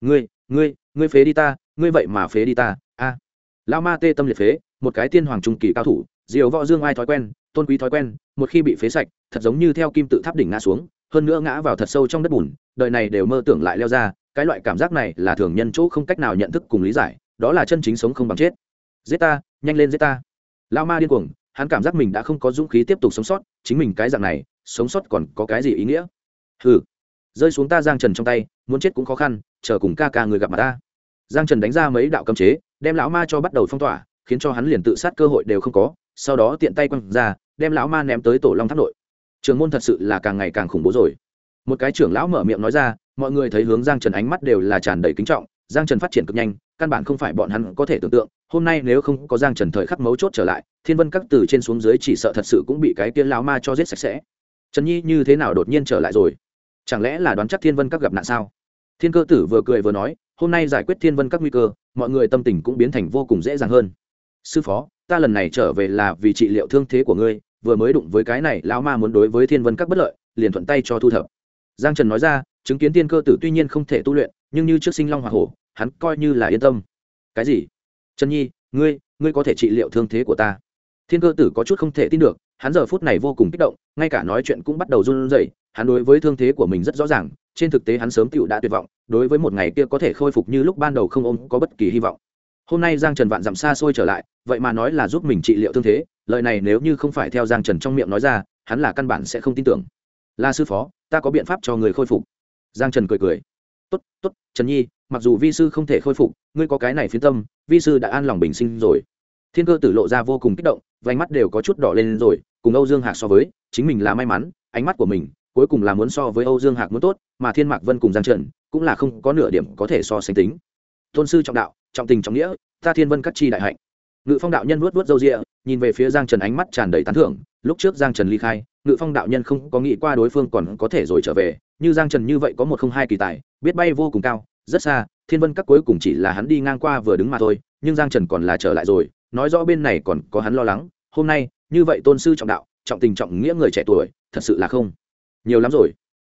Ngươi phế đi ta, ngươi vậy mà phế đi ta. A lão ma tê tâm liệt phế, một cái tiên hoàng trung kỳ cao thủ, diều võ dương ai thói quen, tôn quý thói quen, một khi bị phế sạch, thật giống như theo kim tự tháp đỉnh ngã xuống, hơn nữa ngã vào thật sâu trong đất bùn, đời này đều mơ tưởng lại leo ra, cái loại cảm giác này là thường nhân chỗ không cách nào nhận thức cùng lý giải, đó là chân chính sống không bằng chết. Giết ta, nhanh lên giết ta. Lão ma điên cuồng, hắn cảm giác mình đã không có dũng khí tiếp tục sống sót, chính mình cái dạng này, sống sót còn có cái gì ý nghĩa? Hừ, rơi xuống ta Giang Trần trong tay, muốn chết cũng khó khăn, chờ cùng ca ca người gặp mặt ta. Giang Trần đánh ra mấy đạo cấm chế, đem lão ma cho bắt đầu phong tỏa, khiến cho hắn liền tự sát cơ hội đều không có, sau đó tiện tay quăng ra, đem lão ma ném tới Tổ Long Tháp nội. Trường môn thật sự là càng ngày càng khủng bố rồi. Một cái trưởng lão mở miệng nói ra, mọi người thấy hướng Giang Trần ánh mắt đều là tràn đầy kính trọng, Giang Trần phát triển cực nhanh, căn bản không phải bọn hắn có thể tưởng tượng, hôm nay nếu không có Giang Trần thời khắc mấu chốt trở lại, Thiên Vân các từ trên xuống dưới chỉ sợ thật sự cũng bị cái kia lão ma cho giết sạch sẽ. Trần Nhi như thế nào đột nhiên trở lại rồi? Chẳng lẽ là đoán chắc Thiên Vân các gặp nạn sao? Thiên Cơ Tử vừa cười vừa nói, hôm nay giải quyết Thiên Vân các nguy cơ, mọi người tâm tình cũng biến thành vô cùng dễ dàng hơn. Sư phó, ta lần này trở về là vì trị liệu thương thế của ngươi, vừa mới đụng với cái này lão ma muốn đối với Thiên Vân các bất lợi, liền thuận tay cho thu thập. Giang Trần nói ra, chứng kiến Thiên Cơ Tử tuy nhiên không thể tu luyện, nhưng như trước sinh long hỏa hổ, hắn coi như là yên tâm. Cái gì? Trần Nhi, ngươi có thể trị liệu thương thế của ta? Thiên Cơ Tử có chút không thể tin được, hắn giờ phút này vô cùng kích động, ngay cả nói chuyện cũng bắt đầu run rẩy, hắn đối với thương thế của mình rất rõ ràng, trên thực tế hắn sớm tựu đã tuyệt vọng, đối với một ngày kia có thể khôi phục như lúc ban đầu không ôm có bất kỳ hy vọng. Hôm nay Giang Trần vạn dặm xa xôi trở lại, vậy mà nói là giúp mình trị liệu thương thế, lời này nếu như không phải theo Giang Trần trong miệng nói ra, hắn là căn bản sẽ không tin tưởng. Là sư phó, ta có biện pháp cho người khôi phục. Giang Trần cười cười. Tốt, Trần Nhi, mặc dù vi sư không thể khôi phục, ngươi có cái này phiến tâm, vi sư đã an lòng bình sinh rồi. Thiên Cơ Tử lộ ra vô cùng kích động, vành mắt đều có chút đỏ lên rồi, cùng Âu Dương Hạc so với, chính mình là may mắn, ánh mắt của mình cuối cùng là muốn so với Âu Dương Hạc muốn tốt, mà Thiên Mạc Vân cùng Giang Trần cũng là không có nửa điểm có thể so sánh tính. Tôn sư trọng đạo, trọng tình trọng nghĩa, ta Thiên Vân các chi đại hạnh. Ngự Phong đạo nhân vuốt vuốt râu ria, nhìn về phía Giang Trần ánh mắt tràn đầy tán thưởng, lúc trước Giang Trần ly khai, Ngự Phong đạo nhân không có nghĩ qua đối phương còn có thể rồi trở về, như Giang Trần như vậy có một không hai kỳ tài, biết bay vô cùng cao, rất xa, Thiên Vân các cuối cùng chỉ là hắn đi ngang qua vừa đứng mà thôi, nhưng Giang Trần còn là trở lại rồi, nói rõ bên này còn có hắn lo lắng, hôm nay, như vậy tôn sư trọng đạo, trọng tình trọng nghĩa người trẻ tuổi, thật sự là không nhiều lắm rồi.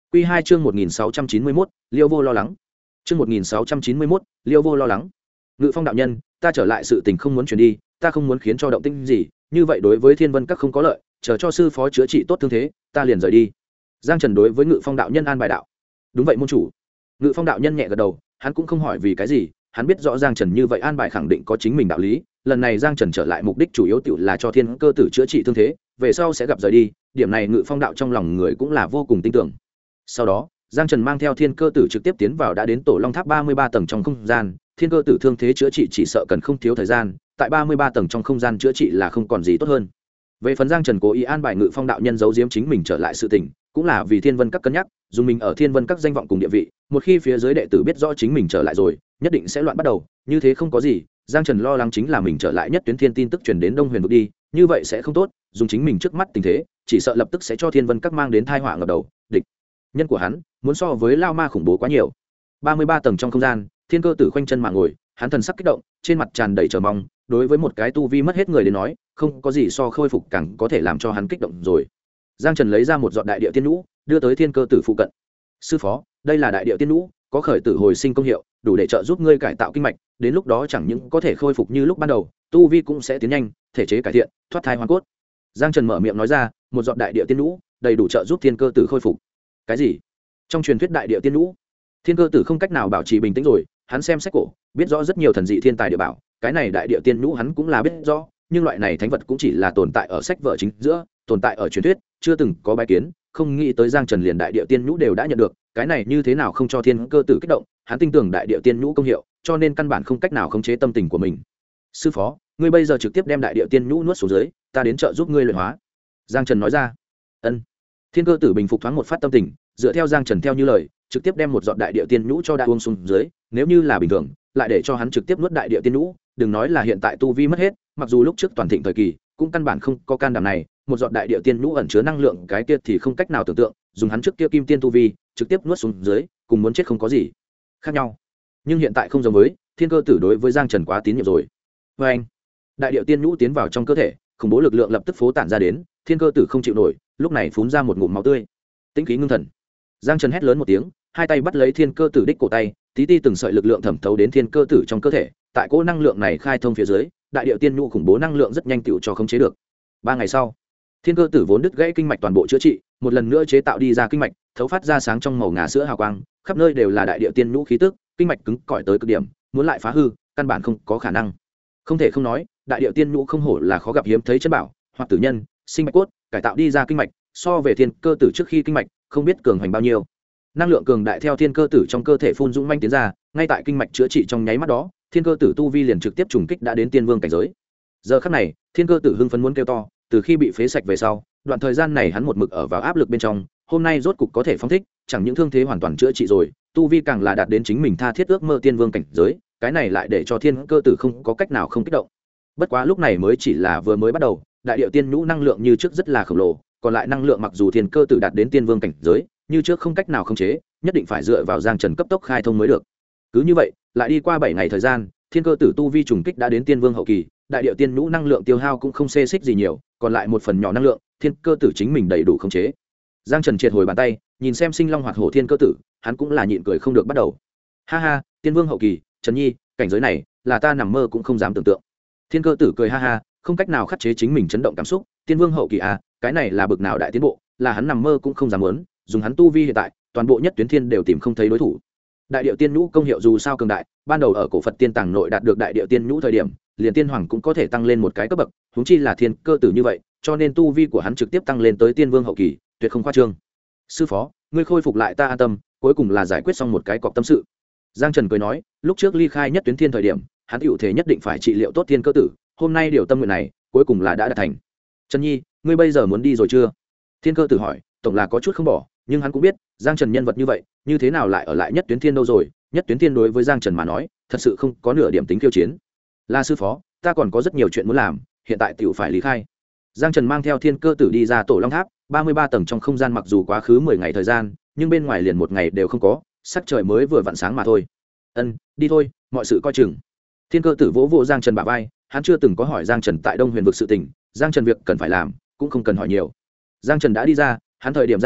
Quy 2 chương 1691, Liêu Vô lo lắng. Chương 1691, Liêu Vô lo lắng. Ngự Phong đạo nhân, ta trở lại sự tình không muốn chuyển đi, ta không muốn khiến cho động tĩnh gì, như vậy đối với Thiên Vân Các không có lợi, chờ cho sư phó chữa trị tốt thương thế, ta liền rời đi. Giang Trần đối với Ngự Phong đạo nhân an bài đạo. Đúng vậy môn chủ. Ngự Phong đạo nhân nhẹ gật đầu, hắn cũng không hỏi vì cái gì, hắn biết rõ Giang Trần như vậy an bài khẳng định có chính mình đạo lý, lần này Giang Trần trở lại mục đích chủ yếu tiểu là cho Thiên Cơ Tử chữa trị thương thế, về sau sẽ gặp rời đi, điểm này Ngự Phong đạo trong lòng người cũng là vô cùng tin tưởng. Sau đó, Giang Trần mang theo Thiên Cơ Tử trực tiếp tiến vào đã đến Tổ Long Tháp 33 tầng trong không gian, Thiên Cơ Tử thương thế chữa trị chỉ sợ cần không thiếu thời gian, tại 33 tầng trong không gian chữa trị là không còn gì tốt hơn. Về phần Giang Trần cố ý an bài Ngự Phong đạo nhân giấu giếm chính mình trở lại sự tình, cũng là vì Thiên Vân Các cân nhắc, dùng mình ở Thiên Vân Các danh vọng cùng địa vị, một khi phía dưới đệ tử biết rõ chính mình trở lại rồi, nhất định sẽ loạn bắt đầu, như thế không có gì, Giang Trần lo lắng chính là mình trở lại nhất tuyến thiên tin tức truyền đến Đông Huyền vực đi, như vậy sẽ không tốt, dùng chính mình trước mắt tình thế, chỉ sợ lập tức sẽ cho Thiên Vân Các mang đến tai họa ngập đầu, địch nhân của hắn muốn so với lao ma khủng bố quá nhiều. 33 tầng trong không gian, Thiên Cơ Tử khoanh chân mà ngồi, hắn thần sắc kích động, trên mặt tràn đầy chờ mong, đối với một cái tu vi mất hết người đến nói, không có gì so khôi phục càng có thể làm cho hắn kích động rồi. Giang Trần lấy ra một giọt đại địa tiên nhũ, đưa tới Thiên Cơ Tử phụ cận. Sư phó, đây là đại địa tiên nhũ, có khởi tử hồi sinh công hiệu, đủ để trợ giúp ngươi cải tạo kinh mạch, đến lúc đó chẳng những có thể khôi phục như lúc ban đầu, tu vi cũng sẽ tiến nhanh, thể chế cải thiện, thoát thai hoàn cốt. Giang Trần mở miệng nói ra, một giọt đại địa tiên nhũ, đầy đủ trợ giúp Thiên Cơ Tử khôi phục. Cái gì? Trong truyền thuyết đại địa tiên nhũ, Thiên Cơ Tử không cách nào bảo trì bình tĩnh rồi, hắn xem sách cổ, biết rõ rất nhiều thần dị thiên tài địa bảo, cái này đại địa tiên nhũ hắn cũng là biết rõ, nhưng loại này thánh vật cũng chỉ là tồn tại ở sách vở chính giữa, tồn tại ở truyền thuyết, chưa từng có bái kiến, không nghĩ tới Giang Trần liền đại địa tiên nhũ đều đã nhận được, cái này như thế nào không cho Thiên Cơ Tử kích động, hắn tin tưởng đại địa tiên nhũ công hiệu, cho nên căn bản không cách nào khống chế tâm tình của mình. Sư phó, ngươi bây giờ trực tiếp đem đại địa tiên nhũ nuốt xuống dưới, ta đến trợ giúp ngươi luyện hóa. Giang Trần nói ra. Ân. Thiên Cơ Tử bình phục thoáng một phát tâm tình, dựa theo Giang Trần theo như lời, trực tiếp đem một giọt đại địa tiên nhũ cho đã uống xuống dưới, nếu như là bình thường, lại để cho hắn trực tiếp nuốt đại địa tiên nhũ, đừng nói là hiện tại tu vi mất hết, mặc dù lúc trước toàn thịnh thời kỳ, cũng căn bản không có can đảm này, một giọt đại địa tiên nhũ ẩn chứa năng lượng cái kia thì không cách nào tưởng tượng, dùng hắn trước kia kim tiên tu vi, trực tiếp nuốt xuống dưới, cùng muốn chết không có gì khác nhau. Nhưng hiện tại không giống với, Thiên Cơ Tử đối với Giang Trần quá tín nhiệm rồi. Và anh, đại địa tiên nhũ tiến vào trong cơ thể, khủng bố lực lượng lập tức phô tản ra đến, Thiên Cơ Tử không chịu nổi, lúc này phun ra một ngụm máu tươi. Tĩnh khí ngưng thần. Giang Trần hét lớn một tiếng, hai tay bắt lấy Thiên Cơ Tử đích cổ tay, tí ti từng sợi lực lượng thẩm thấu đến Thiên Cơ Tử trong cơ thể, tại cỗ năng lượng này khai thông phía dưới, đại địa tiên nhũ khủng bố năng lượng rất nhanh tựu cho khống chế được. 3 ngày sau, Thiên Cơ Tử vốn đứt gãy kinh mạch toàn bộ chữa trị, một lần nữa chế tạo đi ra kinh mạch, thấu phát ra sáng trong màu ngà sữa hào quang, khắp nơi đều là đại địa tiên nhũ khí tức, kinh mạch cứng cỏi tới cực điểm, muốn lại phá hư, căn bản không có khả năng. Không thể không nói, đại địa tiên nhũ không hổ là khó gặp hiếm thấy chân bảo, hoặc tử nhân, sinh mạch cốt, cải tạo đi ra kinh mạch, so về Thiên Cơ Tử trước khi kinh mạch, không biết cường hành bao nhiêu. Năng lượng cường đại theo Thiên Cơ Tử trong cơ thể phun dũng manh tiến ra, ngay tại kinh mạch chữa trị trong nháy mắt đó, Thiên Cơ Tử tu vi liền trực tiếp trùng kích đã đến tiên vương cảnh giới. Giờ khắc này, Thiên Cơ Tử hưng phấn muốn kêu to, từ khi bị phế sạch về sau, đoạn thời gian này hắn một mực ở vào áp lực bên trong, hôm nay rốt cục có thể phóng thích, chẳng những thương thế hoàn toàn chữa trị rồi, tu vi càng là đạt đến chính mình tha thiết ước mơ tiên vương cảnh giới, cái này lại để cho Thiên Cơ Tử không có cách nào không kích động. Bất quá lúc này mới chỉ là vừa mới bắt đầu, đại điệu tiên nhũ năng lượng như trước rất là khổng lồ, còn lại năng lượng mặc dù Thiên Cơ Tử đạt đến tiên vương cảnh giới, như trước không cách nào khống chế, nhất định phải dựa vào Giang Trần cấp tốc khai thông mới được. Cứ như vậy, lại đi qua 7 ngày thời gian, Thiên Cơ Tử tu vi trùng kích đã đến tiên vương hậu kỳ, đại điệu tiên nhũ năng lượng tiêu hao cũng không xê xích gì nhiều, còn lại một phần nhỏ năng lượng, Thiên Cơ Tử chính mình đầy đủ khống chế. Giang Trần triệt hồi bàn tay, nhìn xem sinh long hoạt hổ Thiên Cơ Tử, hắn cũng là nhịn cười không được bắt đầu. Ha ha, tiên vương hậu kỳ, Trần Nhi, cảnh giới này, là ta nằm mơ cũng không dám tưởng tượng. Thiên Cơ Tử cười ha ha, không cách nào khắc chế chính mình chấn động cảm xúc, tiên vương hậu kỳ à, cái này là bực nào đại tiến bộ, là hắn nằm mơ cũng không dám muốn, dùng hắn tu vi hiện tại, toàn bộ nhất tuyến thiên đều tìm không thấy đối thủ. Đại điệu tiên nhũ công hiệu dù sao cường đại, ban đầu ở cổ Phật tiên tàng nội đạt được đại điệu tiên nhũ thời điểm, liền tiên hoàng cũng có thể tăng lên một cái cấp bậc, huống chi là Thiên Cơ Tử như vậy, cho nên tu vi của hắn trực tiếp tăng lên tới tiên vương hậu kỳ, tuyệt không khoa trương. Sư phó, ngươi khôi phục lại ta an tâm, cuối cùng là giải quyết xong một cái cọc tâm sự. Giang Trần cười nói, lúc trước ly khai nhất tuyến thiên thời điểm, hắn hữu thế nhất định phải trị liệu tốt Thiên Cơ Tử, hôm nay điều tâm nguyện này, cuối cùng là đã đạt thành. Trần Nhi, ngươi bây giờ muốn đi rồi chưa? Thiên Cơ Tử hỏi, tổng là có chút không bỏ, nhưng hắn cũng biết, Giang Trần nhân vật như vậy, như thế nào lại ở lại nhất tuyến thiên đâu rồi? Nhất tuyến thiên đối với Giang Trần mà nói, thật sự không có nửa điểm tính khiêu chiến. La sư phó, ta còn có rất nhiều chuyện muốn làm, hiện tại tiểu phải lý khai. Giang Trần mang theo Thiên Cơ Tử đi ra Tổ Long Tháp, 33 tầng trong không gian, mặc dù quá khứ 10 ngày thời gian, nhưng bên ngoài liền một ngày đều không có, sắc trời mới vừa vặn sáng mà thôi. Ân, đi thôi, mọi sự coi chừng. Thiên Cơ Tử vỗ vỗ Giang Trần bả vai, hắn chưa từng có hỏi Giang Trần tại Đông Huyền vực sự tình, Giang Trần việc cần phải làm, cũng không cần hỏi nhiều. Giang Trần đã đi ra, hắn thời điểm ra đi,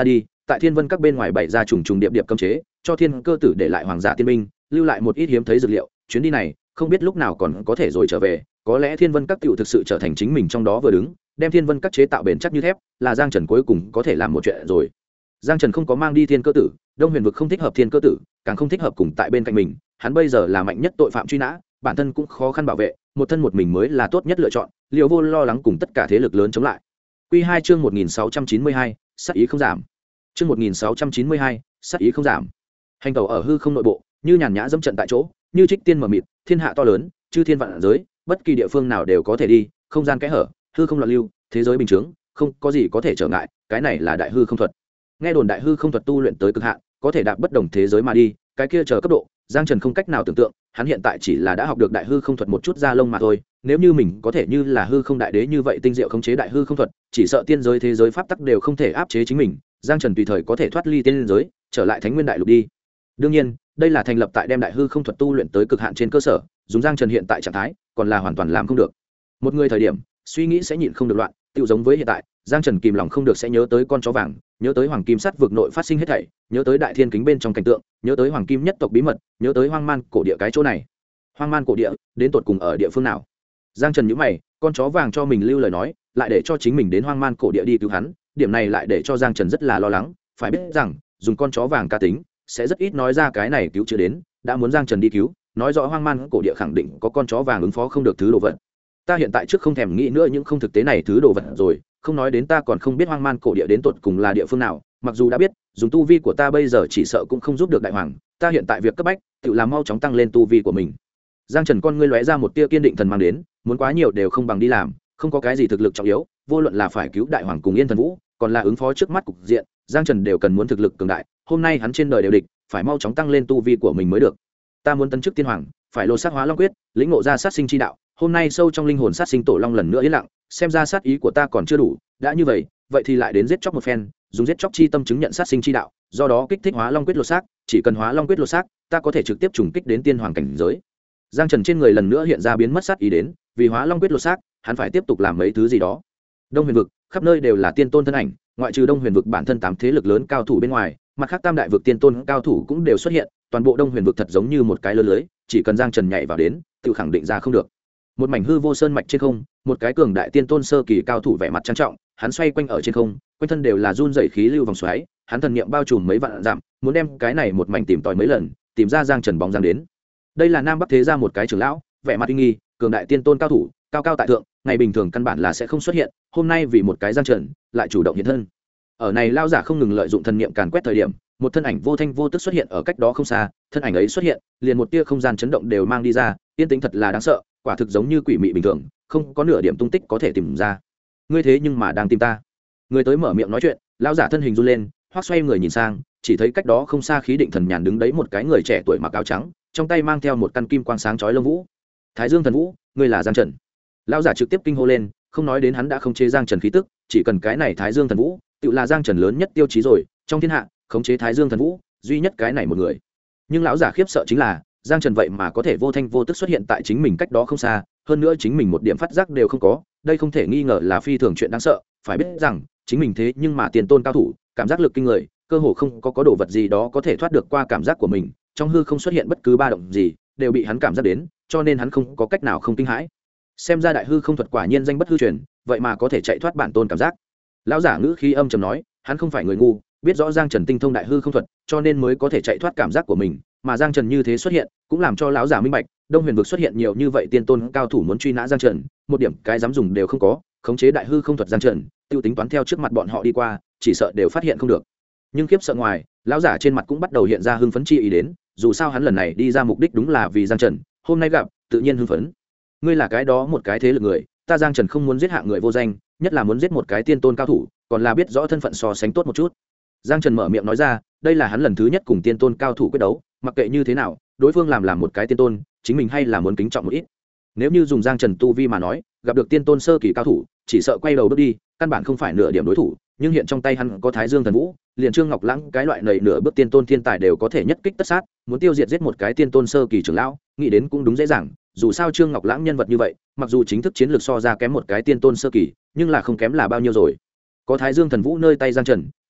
tại thiên vân các bên ngoài bày ra trùng trùng điệp điệp cấm chế, cho thiên cơ tử để lại hoàng giả tiên binh, lưu lại một ít hiếm thấy dược liệu. Chuyến đi này không biết lúc nào còn có thể rồi trở về, có lẽ thiên vân các tựu thực sự trở thành chính mình trong đó vừa đứng, đem thiên vân các chế tạo bền chắc như thép, là Giang Trần cuối cùng có thể làm một chuyện rồi. Giang Trần không có mang đi thiên cơ tử, Đông Huyền vực không thích hợp thiên cơ tử, càng không thích hợp cùng tại bên cạnh mình, hắn bây giờ là mạnh nhất tội phạm truy nã, bản thân cũng khó khăn bảo vệ, một thân một mình mới là tốt nhất lựa chọn, Liễu Vô lo lắng cùng tất cả thế lực lớn chống lại. Quy 2 chương 1692, sát ý không giảm. Chương 1692, sát ý không giảm. Hành tẩu ở hư không nội bộ, như nhàn nhã dẫm trận tại chỗ, như trích tiên mở mịt, thiên hạ to lớn, chư thiên vạn giới, bất kỳ địa phương nào đều có thể đi, không gian kẽ hở, hư không loạn lưu, thế giới bình thường, không có gì có thể trở ngại, cái này là đại hư không thuật. Nghe đồn đại hư không thuật tu luyện tới cực hạn, có thể đạp bất đồng thế giới mà đi, cái kia chờ cấp độ, Giang Trần không cách nào tưởng tượng, hắn hiện tại chỉ là đã học được đại hư không thuật một chút da lông mà thôi, nếu như mình có thể như là hư không đại đế như vậy tinh diệu khống chế đại hư không thuật, chỉ sợ tiên giới thế giới pháp tắc đều không thể áp chế chính mình, Giang Trần tùy thời có thể thoát ly tiên giới, trở lại Thánh Nguyên đại lục đi. Đương nhiên, đây là thành lập tại đem đại hư không thuật tu luyện tới cực hạn trên cơ sở, dùng Giang Trần hiện tại trạng thái, còn là hoàn toàn làm không được. Một người thời điểm, suy nghĩ sẽ nhịn không được loạn, tựu giống với hiện tại, Giang Trần kìm lòng không được sẽ nhớ tới con chó vàng, nhớ tới hoàng kim sắt vực nội phát sinh hết thảy, nhớ tới đại thiên kính bên trong cảnh tượng, nhớ tới hoàng kim nhất tộc bí mật, nhớ tới hoang man cổ địa cái chỗ này. Hoang man cổ địa, đến tột cùng ở địa phương nào? Giang Trần nhíu mày, con chó vàng cho mình lưu lời nói, lại để cho chính mình đến hoang man cổ địa đi cứu hắn, điểm này lại để cho Giang Trần rất là lo lắng, phải biết rằng, dùng con chó vàng cá tính, sẽ rất ít nói ra cái này cứu chữa đến, đã muốn Giang Trần đi cứu, nói rõ hoang man cổ địa khẳng định có con chó vàng ứng phó không được thứ đồ vật. Ta hiện tại trước không thèm nghĩ nữa những không thực tế này thứ đồ vật rồi, không nói đến ta còn không biết hoang man cổ địa đến tột cùng là địa phương nào, mặc dù đã biết, dùng tu vi của ta bây giờ chỉ sợ cũng không giúp được đại hoàng, ta hiện tại việc cấp bách, tự làm mau chóng tăng lên tu vi của mình. Giang Trần con ngươi lóe ra một tia kiên định thần mang đến, muốn quá nhiều đều không bằng đi làm, không có cái gì thực lực trọng yếu, vô luận là phải cứu đại hoàng cùng Yên Thần Vũ, còn là ứng phó trước mắt cục diện, Giang Trần đều cần muốn thực lực cường đại, hôm nay hắn trên đời đều địch, phải mau chóng tăng lên tu vi của mình mới được. Ta muốn tấn chức tiên hoàng, phải lột xác hóa long quyết, lĩnh ngộ ra sát sinh chi đạo, hôm nay sâu trong linh hồn sát sinh tổ long lần nữa yên lặng, xem ra sát ý của ta còn chưa đủ, đã như vậy, vậy thì lại đến giết chóc một phen, dùng giết chóc chi tâm chứng nhận sát sinh chi đạo, do đó kích thích hóa long quyết lột xác, chỉ cần hóa long quyết lột xác, ta có thể trực tiếp trùng kích đến tiên hoàng cảnh giới. Giang Trần trên người lần nữa hiện ra biến mất sát ý đến, vì hóa long quyết lột xác, hắn phải tiếp tục làm mấy thứ gì đó. Đông Huyền vực, khắp nơi đều là tiên tôn thân ảnh, ngoại trừ Đông Huyền vực bản thân 8 thế lực lớn cao thủ bên ngoài, mặt khác tam đại vực tiên tôn cao thủ cũng đều xuất hiện, toàn bộ Đông Huyền vực thật giống như một cái lớn lưới, chỉ cần Giang Trần nhảy vào đến, tự khẳng định ra không được. Một mảnh hư vô sơn mạch trên không, một cái cường đại tiên tôn sơ kỳ cao thủ vẻ mặt trang trọng, hắn xoay quanh ở trên không, quanh thân đều là run rẩy khí lưu vòng xoáy, hắn thần niệm bao trùm mấy vạn dặm, muốn đem cái này một mảnh tìm tòi mấy lần, tìm ra Giang Trần bóng dáng đến. Đây là Nam Bắc thế gia một cái trưởng lão, vẻ mặt uy nghi, cường đại tiên tôn cao thủ, cao cao tại thượng, ngày bình thường căn bản là sẽ không xuất hiện, hôm nay vì một cái Giang Trần, lại chủ động hiện thân. Ở này lao giả không ngừng lợi dụng thần niệm càn quét thời điểm, một thân ảnh vô thanh vô tức xuất hiện ở cách đó không xa, thân ảnh ấy xuất hiện, liền một tia không gian chấn động đều mang đi ra, yên tĩnh thật là đáng sợ, quả thực giống như quỷ mị bình thường, không có nửa điểm tung tích có thể tìm ra. Ngươi thế nhưng mà đang tìm ta? Người tới mở miệng nói chuyện, lão giả thân hình run lên, hoắc xoay người nhìn sang, chỉ thấy cách đó không xa khí định thần nhàn đứng đấy một cái người trẻ tuổi mặc áo trắng, trong tay mang theo một căn kim quang sáng chói lông vũ. Thái Dương Thần Vũ, ngươi là Giang Trần? Lão giả trực tiếp kinh hô lên, không nói đến hắn đã khống chế Giang Trần khí tức, chỉ cần cái này Thái Dương Thần Vũ, tự là Giang Trần lớn nhất tiêu chí rồi, trong thiên hạ, khống chế Thái Dương Thần Vũ, duy nhất cái này một người. Nhưng lão giả khiếp sợ chính là, Giang Trần vậy mà có thể vô thanh vô tức xuất hiện tại chính mình cách đó không xa, hơn nữa chính mình một điểm phát giác đều không có, đây không thể nghi ngờ là phi thường chuyện đáng sợ, phải biết rằng, chính mình thế nhưng mà tiền tôn cao thủ, cảm giác lực kinh người, cơ hồ không có đồ vật gì đó có thể thoát được qua cảm giác của mình, trong hư không xuất hiện bất cứ ba động gì, đều bị hắn cảm giác đến, cho nên hắn không có cách nào không kinh hãi. Xem ra đại hư không thuật quả nhiên danh bất hư truyền, vậy mà có thể chạy thoát bản tôn cảm giác. Lão giả ngữ khí âm trầm nói, hắn không phải người ngu, biết rõ Giang Trần tinh thông đại hư không thuật, cho nên mới có thể chạy thoát cảm giác của mình, mà Giang Trần như thế xuất hiện, cũng làm cho lão giả minh bạch, Đông Huyền vực xuất hiện nhiều như vậy tiên tôn cao thủ muốn truy nã Giang Trần, một điểm cái dám dùng đều không có, khống chế đại hư không thuật Giang Trần, tiêu tính toán theo trước mặt bọn họ đi qua, chỉ sợ đều phát hiện không được. Nhưng khiếp sợ ngoài, lão giả trên mặt cũng bắt đầu hiện ra hưng phấn chi ý đến, dù sao hắn lần này đi ra mục đích đúng là vì Giang Trần, hôm nay gặp, tự nhiên hưng phấn. Ngươi là cái đó một cái thế lực người, ta Giang Trần không muốn giết hạng người vô danh, nhất là muốn giết một cái tiên tôn cao thủ, còn là biết rõ thân phận so sánh tốt một chút. Giang Trần mở miệng nói ra, đây là hắn lần thứ nhất cùng tiên tôn cao thủ quyết đấu, mặc kệ như thế nào, đối phương làm một cái tiên tôn, chính mình hay là muốn kính trọng một ít. Nếu như dùng Giang Trần tu vi mà nói, gặp được tiên tôn sơ kỳ cao thủ, chỉ sợ quay đầu bước đi, căn bản không phải nửa điểm đối thủ, nhưng hiện trong tay hắn có Thái Dương Thần Vũ, liền Trương Ngọc Lãng cái loại này nửa bước tiên tôn thiên tài đều có thể nhất kích tất sát, muốn tiêu diệt giết một cái tiên tôn sơ kỳ trưởng lão, nghĩ đến cũng đúng dễ dàng, dù sao Trương Ngọc Lãng nhân vật như vậy, mặc dù chính thức chiến lược so ra kém một cái tiên tôn sơ kỳ, nhưng là không kém là bao nhiêu rồi. Có Thái Dương Thần Vũ nơi tay Giang Trần,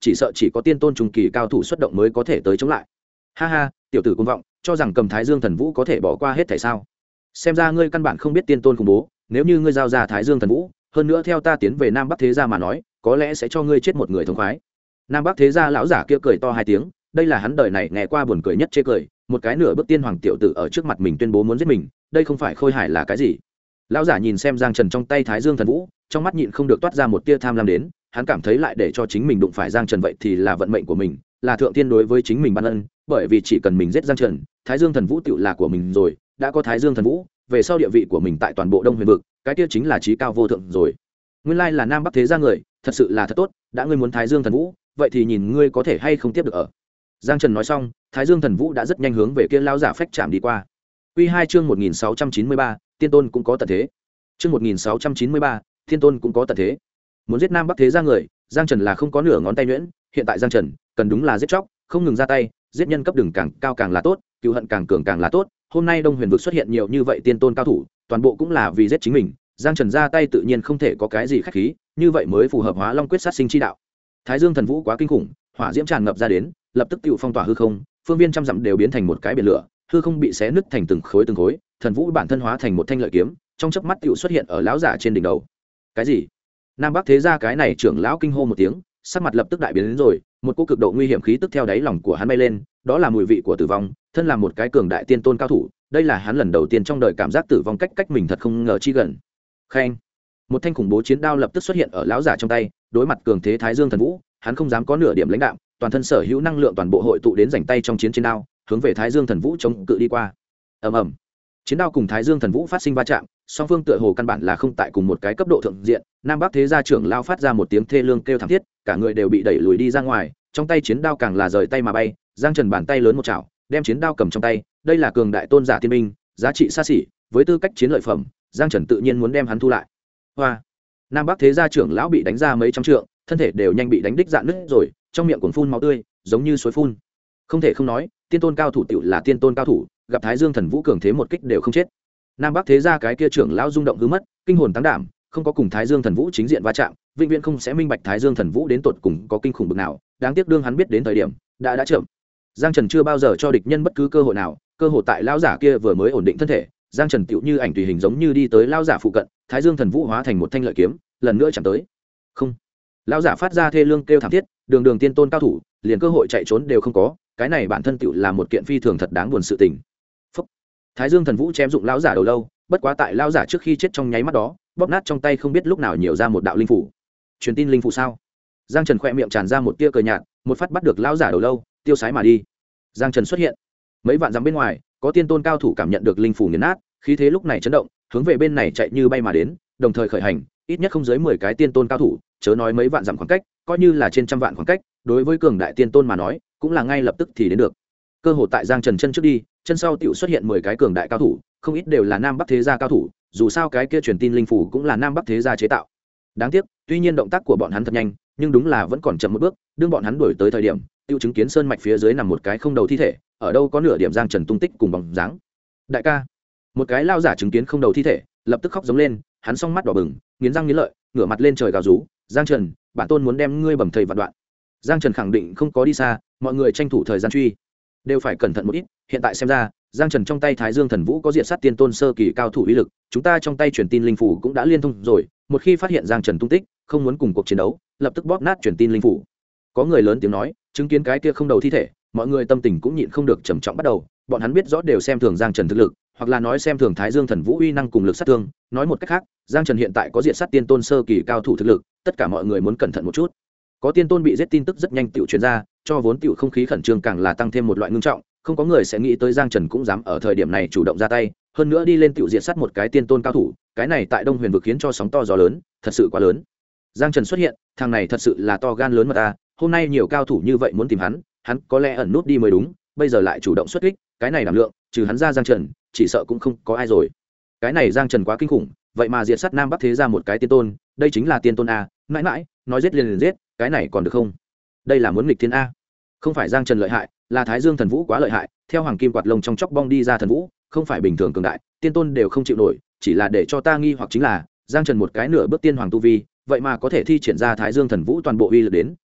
chỉ sợ chỉ có tiên tôn trung kỳ cao thủ xuất động mới có thể tới chống lại. Ha ha, tiểu tử cuồng vọng, cho rằng cầm Thái Dương Thần Vũ có thể bỏ qua hết thảy sao? Xem ra ngươi căn bản không biết tiên tôn khủng bố, nếu như ngươi giao ra Thái Dương Thần Vũ, hơn nữa theo ta tiến về Nam Bắc thế gia mà nói, có lẽ sẽ cho ngươi chết một người thống khoái. Nam Bắc thế gia lão giả kia cười to hai tiếng, đây là hắn đời này nghe qua buồn cười nhất chê cười, một cái nửa bước tiên hoàng tiểu tử ở trước mặt mình tuyên bố muốn giết mình, đây không phải khôi hài là cái gì? Lão giả nhìn xem Giang Trần trong tay Thái Dương Thần Vũ, trong mắt nhịn không được toát ra một tia tham lam đến, hắn cảm thấy lại để cho chính mình đụng phải Giang Trần vậy thì là vận mệnh của mình, là thượng tiên đối với chính mình ban ân, bởi vì chỉ cần mình giết Giang Trần, Thái Dương Thần Vũ tựu là của mình rồi, đã có Thái Dương Thần Vũ, về sau địa vị của mình tại toàn bộ Đông Huyền vực, cái kia chính là chí cao vô thượng rồi. Nguyên lai là Nam Bắc thế gia người, thật sự là thật tốt, đã ngươi muốn Thái Dương Thần Vũ, vậy thì nhìn ngươi có thể hay không tiếp được ở. Giang Trần nói xong, Thái Dương Thần Vũ đã rất nhanh hướng về kia lão giả phách chạm đi qua. Quy 2 chương 1693, Tiên Tôn cũng có tận thế. Chương 1693, Tiên Tôn cũng có tận thế. Muốn giết Nam Bắc thế gia người, Giang Trần là không có nửa ngón tay nhuyễn, hiện tại Giang Trần cần đúng là giết chóc, không ngừng ra tay, giết nhân cấp đường càng cao càng là tốt, cừu hận càng cường càng là tốt. Hôm nay Đông Huyền vực xuất hiện nhiều như vậy tiên tôn cao thủ, toàn bộ cũng là vì giết chính mình, Giang Trần ra tay tự nhiên không thể có cái gì khách khí, như vậy mới phù hợp Hóa Long quyết sát sinh chi đạo. Thái Dương Thần Vũ quá kinh khủng, hỏa diễm tràn ngập ra đến, lập tức tựu phong tỏa hư không, phương viên trăm dặm đều biến thành một cái biển lửa, hư không bị xé nứt thành từng khối, thần vũ bản thân hóa thành một thanh lợi kiếm, trong chớp mắt tựu xuất hiện ở lão giả trên đỉnh đầu. Cái gì? Nam Bắc thế gia cái này trưởng lão kinh hô một tiếng, sắc mặt lập tức đại biến đến rồi, một cỗ cực độ nguy hiểm khí tức theo đáy lòng của hắn bay lên, đó là mùi vị của tử vong, thân là một cái cường đại tiên tôn cao thủ, đây là hắn lần đầu tiên trong đời cảm giác tử vong cách mình thật không ngờ chi gần. Khen, một thanh khủng bố chiến đao lập tức xuất hiện ở lão giả trong tay, đối mặt cường thế Thái Dương Thần Vũ, hắn không dám có nửa điểm lãnh đạm, toàn thân sở hữu năng lượng toàn bộ hội tụ đến rảnh tay trong chiến trên đao, hướng về Thái Dương Thần Vũ chống cự đi qua. Ầm ầm, chiến đao cùng Thái Dương Thần Vũ phát sinh va chạm, song phương tựa hồ căn bản là không tại cùng một cái cấp độ thượng diện. Nam Bắc thế gia trưởng lao phát ra một tiếng thê lương kêu thảm thiết, cả người đều bị đẩy lùi đi ra ngoài, trong tay chiến đao càng là rời tay mà bay. Giang Trần bàn tay lớn một chảo, đem chiến đao cầm trong tay, đây là cường đại tôn giả tiên minh, giá trị xa xỉ, với tư cách chiến lợi phẩm, Giang Trần tự nhiên muốn đem hắn thu lại. Hoa, Nam Bắc thế gia trưởng lão bị đánh ra mấy trăm trượng, thân thể đều nhanh bị đánh đích dạn nứt rồi, trong miệng cuồn phun máu tươi, giống như suối phun. Không thể không nói, tiên tôn cao thủ tiểu là tiên tôn cao thủ, gặp Thái Dương Thần Vũ cường thế một kích đều không chết. Nam Bắc thế gia cái kia trưởng lão rung động hư mất, kinh hồn tăng đảm, không có cùng Thái Dương Thần Vũ chính diện va chạm, vĩnh viễn không sẽ minh bạch Thái Dương Thần Vũ đến tột cùng có kinh khủng bực nào, đáng tiếc đương hắn biết đến thời điểm, đã chậm. Giang Trần chưa bao giờ cho địch nhân bất cứ cơ hội nào, cơ hội tại lão giả kia vừa mới ổn định thân thể, Giang Trần tựu như ảnh tùy hình giống như đi tới lão giả phụ cận, Thái Dương Thần Vũ hóa thành một thanh lợi kiếm, lần nữa chạm tới. Không. Lão giả phát ra thê lương kêu thảm thiết, đường tiên tôn cao thủ, liền cơ hội chạy trốn đều không có, cái này bản thân tựu là một kiện phi thường thật đáng buồn sự tình. Phúc. Thái Dương Thần Vũ chém dụng lão giả đầu lâu, bất quá tại lão giả trước khi chết trong nháy mắt đó, bóp nát trong tay không biết lúc nào nhiều ra một đạo linh phủ. Truyền tin linh phủ sao? Giang Trần khẽ miệng tràn ra một tia cười nhạt, một phát bắt được lão giả đầu lâu, tiêu sái mà đi. Giang Trần xuất hiện, mấy vạn dặm bên ngoài, có tiên tôn cao thủ cảm nhận được linh phủ nghiền nát, khí thế lúc này chấn động, hướng về bên này chạy như bay mà đến, đồng thời khởi hành, ít nhất không dưới 10 cái tiên tôn cao thủ, chớ nói mấy vạn dặm khoảng cách, coi như là trên trăm vạn khoảng cách, đối với cường đại tiên tôn mà nói, cũng là ngay lập tức thì đến được. Cơ hội tại Giang Trần chân trước đi, chân sau tiểu xuất hiện 10 cái cường đại cao thủ, không ít đều là Nam Bắc thế gia cao thủ, dù sao cái kia truyền tin linh phủ cũng là Nam Bắc thế gia chế tạo. Đáng tiếc, tuy nhiên động tác của bọn hắn thật nhanh, nhưng đúng là vẫn còn chậm một bước, đương bọn hắn đuổi tới thời điểm, tiêu chứng kiến sơn mạch phía dưới nằm một cái không đầu thi thể, ở đâu có nửa điểm Giang Trần tung tích cùng bóng dáng. Đại ca, một cái lao giả chứng kiến không đầu thi thể, lập tức khóc giống lên, hắn song mắt đỏ bừng, nghiến răng nghiến lợi, ngửa mặt lên trời gào rú, Giang Trần, bản tôn muốn đem ngươi bầm thây vạn đoạn. Giang Trần khẳng định không có đi xa, mọi người tranh thủ thời gian truy, đều phải cẩn thận một ít. Hiện tại xem ra, Giang Trần trong tay Thái Dương Thần Vũ có diệt sát tiên tôn sơ kỳ cao thủ uy lực, chúng ta trong tay truyền tin linh phủ cũng đã liên thông rồi, một khi phát hiện Giang Trần tung tích, không muốn cùng cuộc chiến đấu, lập tức bóp nát truyền tin linh phủ. Có người lớn tiếng nói, chứng kiến cái kia không đầu thi thể, mọi người tâm tình cũng nhịn không được trầm trọng bắt đầu, bọn hắn biết rõ đều xem thường Giang Trần thực lực, hoặc là nói xem thường Thái Dương Thần Vũ uy năng cùng lực sát thương, nói một cách khác, Giang Trần hiện tại có diệt sát tiên tôn sơ kỳ cao thủ thực lực, tất cả mọi người muốn cẩn thận một chút. Có tiên tôn bị giết tin tức rất nhanh tiểu truyền ra, cho vốn tiểu không khí khẩn trương càng là tăng thêm một loại ngưng trọng, không có người sẽ nghĩ tới Giang Trần cũng dám ở thời điểm này chủ động ra tay, hơn nữa đi lên tiểu diệt sát một cái tiên tôn cao thủ, cái này tại Đông Huyền vực khiến cho sóng to gió lớn, thật sự quá lớn. Giang Trần xuất hiện, thằng này thật sự là to gan lớn mật ta, hôm nay nhiều cao thủ như vậy muốn tìm hắn có lẽ ẩn nút đi mới đúng, bây giờ lại chủ động xuất kích, cái này đảm lượng, trừ hắn ra Giang Trần, chỉ sợ cũng không có ai rồi. Cái này Giang Trần quá kinh khủng, vậy mà diệt sát Nam Bắc thế ra một cái tiên tôn, đây chính là tiên tôn a, mãi mãi, nói giết liền giết, cái này còn được không? Đây là muốn nghịch thiên a. Không phải Giang Trần lợi hại, là Thái Dương Thần Vũ quá lợi hại, theo hoàng kim quạt lông trong chóc bong đi ra thần vũ, không phải bình thường cường đại, tiên tôn đều không chịu nổi, chỉ là để cho ta nghi hoặc chính là, Giang Trần một cái nửa bước tiên hoàng tu vi, vậy mà có thể thi triển ra Thái Dương Thần Vũ toàn bộ uy lực đến,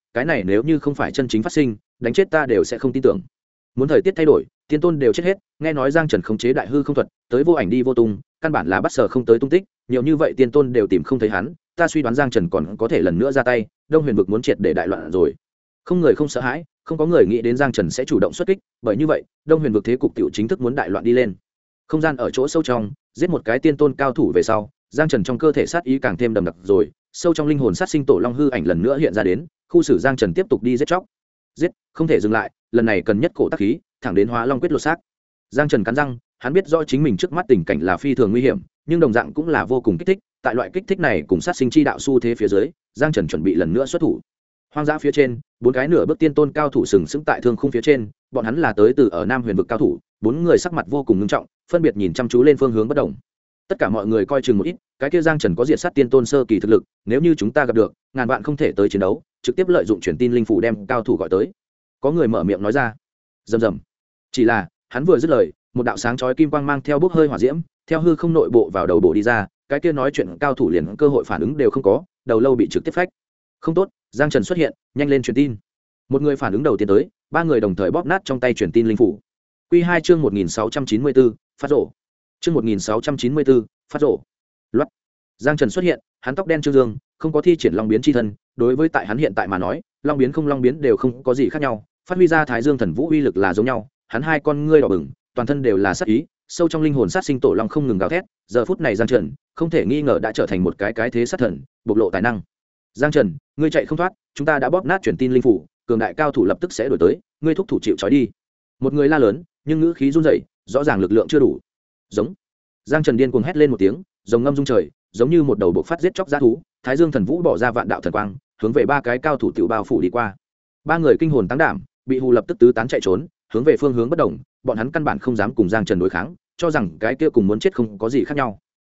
cái này nếu như không phải chân chính phát sinh, đánh chết ta đều sẽ không tin tưởng. Muốn thời tiết thay đổi, tiên tôn đều chết hết, nghe nói Giang Trần khống chế đại hư không thuật, tới vô ảnh đi vô tung, căn bản là bắt sở không tới tung tích, nhiều như vậy tiên tôn đều tìm không thấy hắn, ta suy đoán Giang Trần còn có thể lần nữa ra tay, Đông Huyền vực muốn triệt để đại loạn rồi. Không người không sợ hãi, không có người nghĩ đến Giang Trần sẽ chủ động xuất kích, bởi như vậy, Đông Huyền vực thế cục tiểu chính thức muốn đại loạn đi lên. Không gian ở chỗ sâu trong, giết một cái tiên tôn cao thủ về sau, Giang Trần trong cơ thể sát ý càng thêm đậm đặc rồi, sâu trong linh hồn sát sinh tổ long hư ảnh lần nữa hiện ra đến, khu xử Giang Trần tiếp tục đi giết chóc. Giết, không thể dừng lại, lần này cần nhất cổ tác khí, thẳng đến hóa long quyết lột xác. Giang Trần cắn răng, hắn biết rõ chính mình trước mắt tình cảnh là phi thường nguy hiểm, nhưng đồng dạng cũng là vô cùng kích thích, tại loại kích thích này cùng sát sinh chi đạo xu thế phía dưới, Giang Trần chuẩn bị lần nữa xuất thủ. Hoang dã phía trên, bốn cái nửa bước tiên tôn cao thủ sừng sững tại thương khung phía trên, bọn hắn là tới từ ở Nam Huyền vực cao thủ, bốn người sắc mặt vô cùng nghiêm trọng, phân biệt nhìn chăm chú lên phương hướng bất động. Tất cả mọi người coi chừng một ít, cái kia Giang Trần có diệt sát tiên tôn sơ kỳ thực lực, nếu như chúng ta gặp được, ngàn vạn không thể tới chiến đấu, trực tiếp lợi dụng truyền tin linh phủ đem cao thủ gọi tới. Có người mở miệng nói ra. Rầm rầm. Chỉ là, hắn vừa dứt lời, một đạo sáng chói kim quang mang theo bốc hơi hỏa diễm, theo hư không nội bộ vào đầu bộ đi ra, cái kia nói chuyện cao thủ liền cơ hội phản ứng đều không có, đầu lâu bị trực tiếp phách. Không tốt, Giang Trần xuất hiện, nhanh lên truyền tin. Một người phản ứng đầu tiên tới, ba người đồng thời bóp nát trong tay truyền tin linh phủ. Quy 2 chương 1694, phát rổ. Chương 1694, phát rổ. Loát. Giang Trần xuất hiện, hắn tóc đen trương dương, không có thi triển long biến chi thân, đối với tại hắn hiện tại mà nói, long biến không long biến đều không có gì khác nhau, phát huy ra Thái Dương Thần Vũ uy lực là giống nhau, hắn hai con ngươi đỏ bừng, toàn thân đều là sát ý, sâu trong linh hồn sát sinh tổ long không ngừng gào thét, giờ phút này Giang Trần, không thể nghi ngờ đã trở thành một cái thế sát thần, bộc lộ tài năng. Giang Trần, ngươi chạy không thoát, chúng ta đã bóp nát truyền tin linh phủ, cường đại cao thủ lập tức sẽ đuổi tới, ngươi thúc thủ chịu trói đi. Một người la lớn, nhưng ngữ khí run rẩy, rõ ràng lực lượng chưa đủ. Giống. Giang Trần điên cuồng hét lên một tiếng, rồng ngâm rung trời, giống như một đầu bộc phát giết chóc dã thú, Thái Dương Thần Vũ bỏ ra vạn đạo thần quang, hướng về ba cái cao thủ tiểu bao phủ đi qua. Ba người kinh hồn tăng đảm, bị hù lập tức tứ tán chạy trốn, hướng về phương hướng bất động, bọn hắn căn bản không dám cùng Giang Trần đối kháng, cho rằng cái kia cùng muốn chết không có gì khác nhau.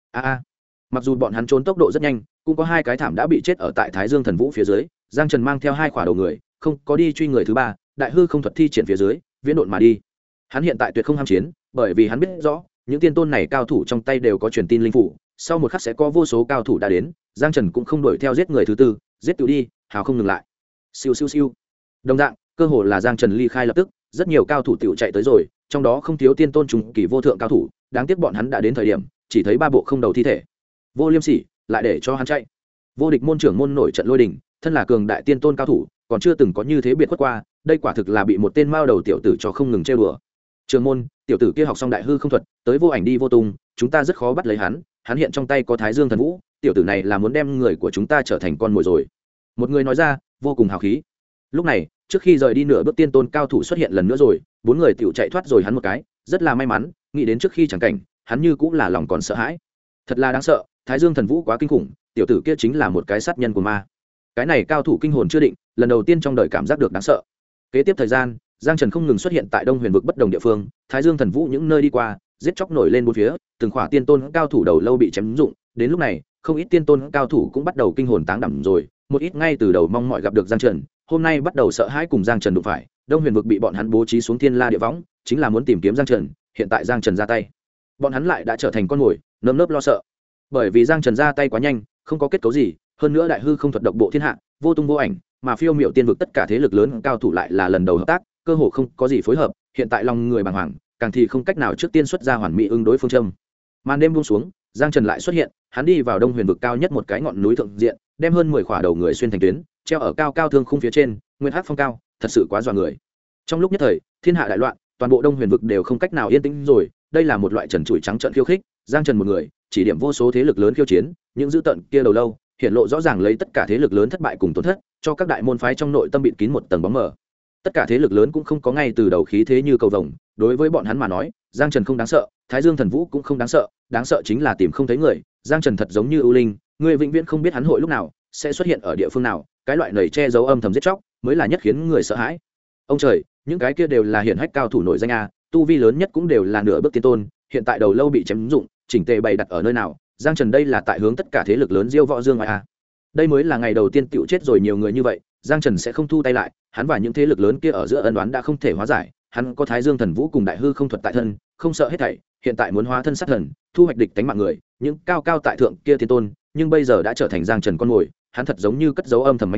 Mặc dù bọn hắn trốn tốc độ rất nhanh, cũng có hai cái thảm đã bị chết ở tại Thái Dương Thần Vũ phía dưới, Giang Trần mang theo hai quả đầu người, không có đi truy người thứ ba, đại hư không thuật thi triển phía dưới, viễn độn mà đi. Hắn hiện tại tuyệt không ham chiến, bởi vì hắn biết rõ, những tiên tôn này cao thủ trong tay đều có truyền tin linh phủ, sau một khắc sẽ có vô số cao thủ đã đến, Giang Trần cũng không đuổi theo giết người thứ tư, giết tự đi, hào không ngừng lại. Siêu siêu siêu. Đồng dạng, cơ hội là Giang Trần ly khai lập tức, rất nhiều cao thủ tiểu chạy tới rồi, trong đó không thiếu tiên tôn trùng kỳ vô thượng cao thủ, đáng tiếc bọn hắn đã đến thời điểm, chỉ thấy ba bộ không đầu thi thể. Vô Liêm Sỉ, lại để cho hắn chạy. Vô Địch môn trưởng môn nổi trận lôi đình, thân là cường đại tiên tôn cao thủ, còn chưa từng có như thế biệt khuất qua, đây quả thực là bị một tên mao đầu tiểu tử cho không ngừng trêu đùa. Trưởng môn, tiểu tử kia học xong đại hư không thuật, tới vô ảnh đi vô tung, chúng ta rất khó bắt lấy hắn, hắn hiện trong tay có Thái Dương Thần Vũ, tiểu tử này là muốn đem người của chúng ta trở thành con mồi rồi. Một người nói ra, vô cùng hào khí. Lúc này, trước khi rời đi nửa bước tiên tôn cao thủ xuất hiện lần nữa rồi, bốn người tiểu chạy thoát rồi hắn một cái, rất là may mắn, nghĩ đến trước khi chẳng cảnh, hắn như cũng là lòng còn sợ hãi. Thật là đáng sợ, Thái Dương Thần Vũ quá kinh khủng, tiểu tử kia chính là một cái sát nhân của ma. Cái này cao thủ kinh hồn chưa định, lần đầu tiên trong đời cảm giác được đáng sợ. Kế tiếp thời gian, Giang Trần không ngừng xuất hiện tại Đông Huyền vực bất đồng địa phương, Thái Dương Thần Vũ những nơi đi qua, giết chóc nổi lên bốn phía, từng khỏa tiên tôn cao thủ đầu lâu bị chém dụng, đến lúc này, không ít tiên tôn cao thủ cũng bắt đầu kinh hồn táng đảm rồi, một ít ngay từ đầu mong mọi gặp được Giang Trần, hôm nay bắt đầu sợ hãi cùng Giang Trần đụng phải, Đông Huyền vực bị bọn hắn bố trí xuống thiên la địa võng, chính là muốn tìm kiếm Giang Trần, hiện tại Giang Trần ra tay, bọn hắn lại đã trở thành con mồi, nơm nớp lo sợ. Bởi vì Giang Trần ra tay quá nhanh, không có kết cấu gì, hơn nữa đại hư không thuật độc bộ thiên hạ, vô tung vô ảnh, mà phiêu miểu tiên vực tất cả thế lực lớn cao thủ lại là lần đầu hợp tác, cơ hội không có gì phối hợp, hiện tại lòng người bàng hoàng, càng thì không cách nào trước tiên xuất ra hoàn mỹ ứng đối phương châm. Màn đêm buông xuống, Giang Trần lại xuất hiện, hắn đi vào Đông Huyền vực cao nhất một cái ngọn núi thượng diện, đem hơn 10 khỏa đầu người xuyên thành tuyến, treo ở cao cao thương khung phía trên, nguyên hắc phong cao, thật sự quá dọa người. Trong lúc nhất thời, thiên hạ đại loạn, toàn bộ Đông Huyền vực đều không cách nào yên tĩnh rồi, đây là một loại trần trụi trắng trợn khiêu khích, Giang Trần một người, chỉ điểm vô số thế lực lớn khiêu chiến, những dữ tợn kia đầu lâu, hiện lộ rõ ràng lấy tất cả thế lực lớn thất bại cùng tổn thất, cho các đại môn phái trong nội tâm bịt kín một tầng bóng mờ. Tất cả thế lực lớn cũng không có ngay từ đầu khí thế như cầu vồng, đối với bọn hắn mà nói, Giang Trần không đáng sợ, Thái Dương Thần Vũ cũng không đáng sợ chính là tìm không thấy người, Giang Trần thật giống như ưu linh, người vĩnh viễn không biết hắn hội lúc nào sẽ xuất hiện ở địa phương nào, cái loại nảy che giấu âm thầm giết chóc, mới là nhất khiến người sợ hãi. Ông trời, những cái kia đều là hiển hách cao thủ nổi danh a, tu vi lớn nhất cũng đều là nửa bước tiên tôn, hiện tại đầu lâu bị chém dụng, chỉnh tề bày đặt ở nơi nào, Giang Trần đây là tại hướng tất cả thế lực lớn diêu võ dương ngoại a. Đây mới là ngày đầu tiên tiểu chết rồi nhiều người như vậy, Giang Trần sẽ không thu tay lại, hắn và những thế lực lớn kia ở giữa ân oán đã không thể hóa giải, hắn có Thái Dương Thần Vũ cùng đại hư không thuật tại thân, không sợ hết thảy, hiện tại muốn hóa thân sát thần, thu hoạch địch tánh mạng người, những cao cao tại thượng kia thiên tôn, nhưng bây giờ đã trở thành Giang Trần con mồi, hắn thật giống như cất giấu âm thầm mãnh hổ,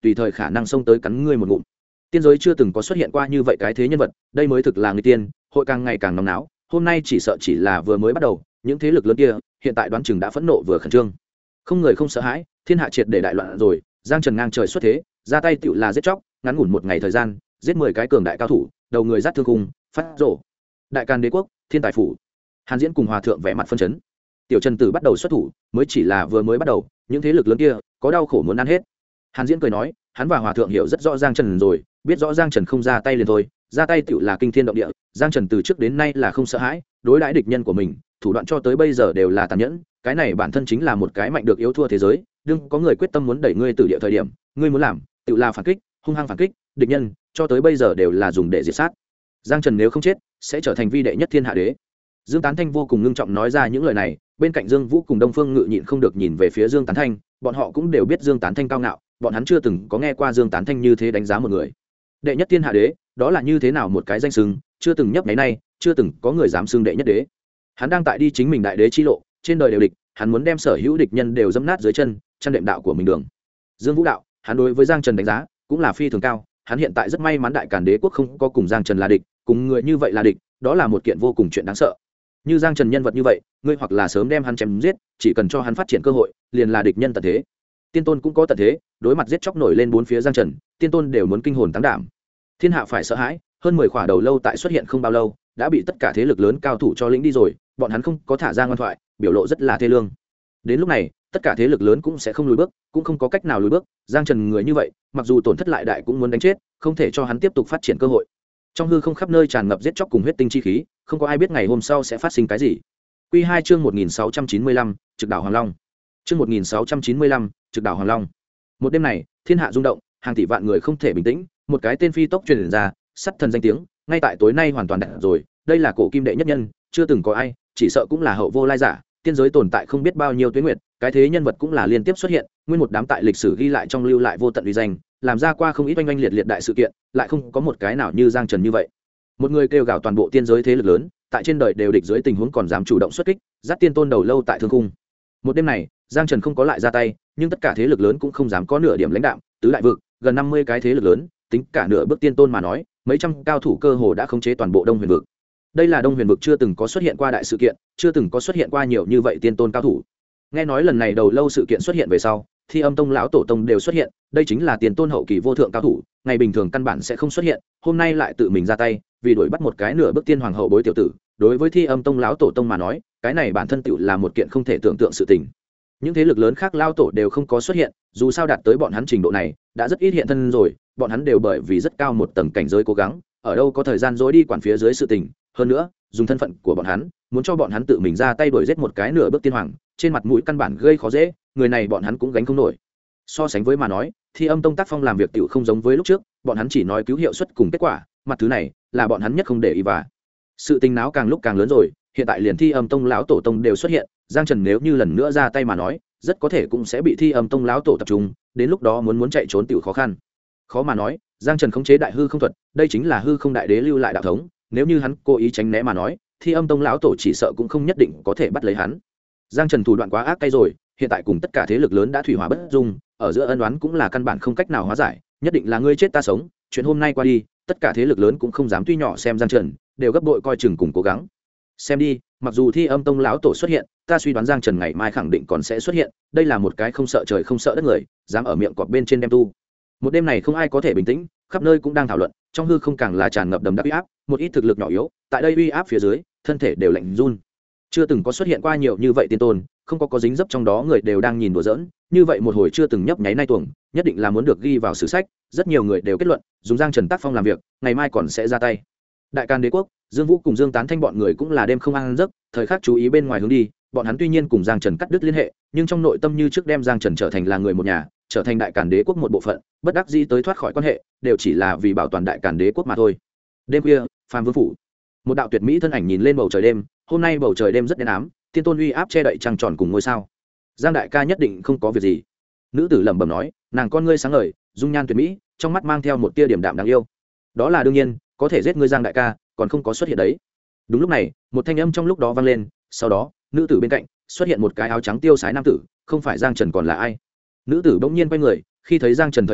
tùy thời khả năng xông tới cắn ngươi một ngụm. Tiên giới chưa từng có xuất hiện qua như vậy cái thế nhân vật, đây mới thực là người tiên, hội càng ngày càng nóng náo. Hôm nay chỉ sợ chỉ là vừa mới bắt đầu, những thế lực lớn kia hiện tại đoán chừng đã phẫn nộ vừa khẩn trương. Không người không sợ hãi, thiên hạ triệt để đại loạn rồi. Giang Trần ngang trời xuất thế, ra tay tựu là giết chóc, ngắn ngủn một ngày thời gian, giết 10 cái cường đại cao thủ, đầu người giắt thương cung, phát rổ. Đại Càn Đế quốc, Thiên Tài phủ. Hàn Diễn cùng Hòa thượng vẻ mặt phân chấn. Tiểu Trần Tử bắt đầu xuất thủ, mới chỉ là vừa mới bắt đầu, những thế lực lớn kia có đau khổ muốn ăn hết. Hàn Diễn cười nói, hắn và Hòa thượng hiểu rất rõ Giang Trần rồi, biết rõ Giang Trần không ra tay liền thôi, ra tay tựu là kinh thiên động địa. Giang Trần từ trước đến nay là không sợ hãi, đối đãi địch nhân của mình, thủ đoạn cho tới bây giờ đều là tàn nhẫn, cái này bản thân chính là một cái mạnh được yếu thua thế giới. Đừng có người quyết tâm muốn đẩy ngươi từ địa thời điểm, ngươi muốn làm, tựu là phản kích, hung hăng phản kích, địch nhân cho tới bây giờ đều là dùng để diệt sát. Giang Trần nếu không chết, sẽ trở thành vi đệ nhất thiên hạ đế. Dương Tán Thanh vô cùng ngưng trọng nói ra những lời này, bên cạnh Dương Vũ cùng Đông Phương Ngự nhịn không được nhìn về phía Dương Tán Thanh, bọn họ cũng đều biết Dương Tán Thanh cao ngạo, bọn hắn chưa từng có nghe qua Dương Tán Thanh như thế đánh giá một người. Đệ nhất thiên hạ đế, đó là như thế nào một cái danh xưng, chưa từng nhấp nháy nay, chưa từng có người dám xưng đệ nhất đế. Hắn đang tại đi chính mình đại đế chi lộ, trên đời đều địch, hắn muốn đem sở hữu địch nhân đều dẫm nát dưới chân, chăn đệm đạo của mình đường. Dương Vũ đạo, hắn đối với Giang Trần đánh giá cũng là phi thường cao, hắn hiện tại rất may mắn Đại Càn Đế quốc không có cùng Giang Trần là địch, cùng người như vậy là địch, đó là một kiện vô cùng chuyện đáng sợ. Như Giang Trần nhân vật như vậy, ngươi hoặc là sớm đem hắn chém giết, chỉ cần cho hắn phát triển cơ hội, liền là địch nhân tận thế. Tiên tôn cũng có tận thế, đối mặt giết chóc nổi lên bốn phía Giang Trần, tiên tôn đều muốn kinh hồn táng đảm. Thiên hạ phải sợ hãi, hơn 10 khỏa đầu lâu tại xuất hiện không bao lâu, đã bị tất cả thế lực lớn cao thủ cho lĩnh đi rồi, bọn hắn không có thả ra ngoan thoại, biểu lộ rất là thê lương. Đến lúc này, tất cả thế lực lớn cũng sẽ không lùi bước, cũng không có cách nào lùi bước. Giang Trần người như vậy, mặc dù tổn thất lại đại cũng muốn đánh chết, không thể cho hắn tiếp tục phát triển cơ hội. Trong hư không khắp nơi tràn ngập giết chóc cùng huyết tinh chi khí, không có ai biết ngày hôm sau sẽ phát sinh cái gì. Quy 2 chương 1695, Trực đảo Hoàng Long. Chương 1695, Trực đảo Hoàng Long. Một đêm này, thiên hạ rung động, hàng tỷ vạn người không thể bình tĩnh, một cái tên phi tốc truyền ra, sắt thần danh tiếng, ngay tại tối nay hoàn toàn đạt rồi, đây là cổ kim đệ nhất nhân, chưa từng có ai, chỉ sợ cũng là hậu vô lai giả, tiên giới tồn tại không biết bao nhiêu tuế nguyệt, cái thế nhân vật cũng là liên tiếp xuất hiện, nguyên một đám tại lịch sử ghi lại trong lưu lại vô tận uy danh, làm ra qua không ít oanh oanh liệt liệt đại sự kiện, lại không có một cái nào như Giang Trần như vậy. Một người kêu gào toàn bộ tiên giới thế lực lớn, tại trên đời đều địch dưới tình huống còn dám chủ động xuất kích, dắt tiên tôn đầu lâu tại thương cung. Một đêm này, Giang Trần không có lại ra tay, nhưng tất cả thế lực lớn cũng không dám có nửa điểm lãnh đạm, tứ đại vực, gần 50 cái thế lực lớn, tính cả nửa bước tiên tôn mà nói, mấy trăm cao thủ cơ hồ đã khống chế toàn bộ Đông Huyền vực. Đây là Đông Huyền vực chưa từng có xuất hiện qua đại sự kiện, chưa từng có xuất hiện qua nhiều như vậy tiên tôn cao thủ. Nghe nói lần này đầu lâu sự kiện xuất hiện về sau, Thi Âm Tông lão tổ tông đều xuất hiện, đây chính là tiền tôn hậu kỳ vô thượng cao thủ, ngày bình thường căn bản sẽ không xuất hiện, hôm nay lại tự mình ra tay, vì đuổi bắt một cái nửa bước tiên hoàng hậu bối tiểu tử, đối với Thi Âm Tông lão tổ tông mà nói, cái này bản thân tựu là một kiện không thể tưởng tượng sự tình. Những thế lực lớn khác lao tổ đều không có xuất hiện, dù sao đạt tới bọn hắn trình độ này, đã rất ít hiện thân rồi, bọn hắn đều bởi vì rất cao một tầng cảnh giới cố gắng, ở đâu có thời gian dối đi quản phía dưới sự tình, hơn nữa, dùng thân phận của bọn hắn, muốn cho bọn hắn tự mình ra tay đuổi giết một cái nửa bước tiên hoàng, trên mặt mũi căn bản gây khó dễ, người này bọn hắn cũng gánh không nổi. So sánh với mà nói, Thi Âm Tông tác phong làm việc tiểu không giống với lúc trước, bọn hắn chỉ nói cứu hiệu suất cùng kết quả, mặt thứ này là bọn hắn nhất không để ý và sự tình náo càng lúc càng lớn rồi, hiện tại liền Thi Âm Tông lão tổ tông đều xuất hiện, Giang Trần nếu như lần nữa ra tay mà nói, rất có thể cũng sẽ bị Thi Âm Tông lão tổ tập trung, đến lúc đó muốn chạy trốn tiểu khó khăn. Khó mà nói, Giang Trần khống chế đại hư không thuật, đây chính là hư không đại đế lưu lại đạo thống, nếu như hắn cố ý tránh né mà nói, Thi Âm Tông lão tổ chỉ sợ cũng không nhất định có thể bắt lấy hắn. Giang Trần thủ đoạn quá ác cay rồi, hiện tại cùng tất cả thế lực lớn đã thủy hỏa bất dung, ở giữa ân oán cũng là căn bản không cách nào hóa giải, nhất định là ngươi chết ta sống, chuyện hôm nay qua đi, tất cả thế lực lớn cũng không dám tuy nhỏ xem Giang Trần, đều gấp bội coi chừng cùng cố gắng. Xem đi, mặc dù Thi Âm Tông lão tổ xuất hiện, ta suy đoán Giang Trần ngày mai khẳng định còn sẽ xuất hiện, đây là một cái không sợ trời không sợ đất người, dám ở miệng cọp bên trên đem tu. Một đêm này không ai có thể bình tĩnh, khắp nơi cũng đang thảo luận, trong hư không càng là tràn ngập đầm đập uy áp, một ít thực lực nhỏ yếu, tại đây uy áp phía dưới, thân thể đều lạnh run. Chưa từng có xuất hiện qua nhiều như vậy tiên tôn, không có dính dấp trong đó người đều đang nhìn đùa giỡn, như vậy một hồi chưa từng nhấp nháy nay tuồng, nhất định là muốn được ghi vào sử sách, rất nhiều người đều kết luận, dùng Giang Trần tác phong làm việc, ngày mai còn sẽ ra tay. Đại Càn Đế quốc, Dương Vũ cùng Dương Tán Thanh bọn người cũng là đêm không ăn giấc, thời khắc chú ý bên ngoài hướng đi, bọn hắn tuy nhiên cùng Giang Trần cắt đứt liên hệ, nhưng trong nội tâm như trước đem Giang Trần trở thành là người một nhà, trở thành Đại Càn Đế quốc một bộ phận, bất đắc dĩ tới thoát khỏi quan hệ, đều chỉ là vì bảo toàn Đại Càn Đế quốc mà thôi. Đêm khuya, Phàm Vương phủ, một đạo tuyệt mỹ thân ảnh nhìn lên bầu trời đêm, hôm nay bầu trời đêm rất đen ám, tiên tôn uy áp che đậy trăng tròn cùng ngôi sao. Giang đại ca nhất định không có việc gì. Nữ tử lẩm bẩm nói, nàng con ngươi sáng ngời, dung nhan tuyệt mỹ, trong mắt mang theo một tia điểm đạm đáng yêu. Đó là đương nhiên, có thể giết ngươi Giang đại ca, còn không có xuất hiện đấy. Đúng lúc này, một thanh âm trong lúc đó vang lên, sau đó, nữ tử bên cạnh xuất hiện một cái áo trắng tiêu sái nam tử, không phải Giang Trần còn là ai? Nữ tử bỗng nhiên quay người, khi thấy Giang Trần thời điểm,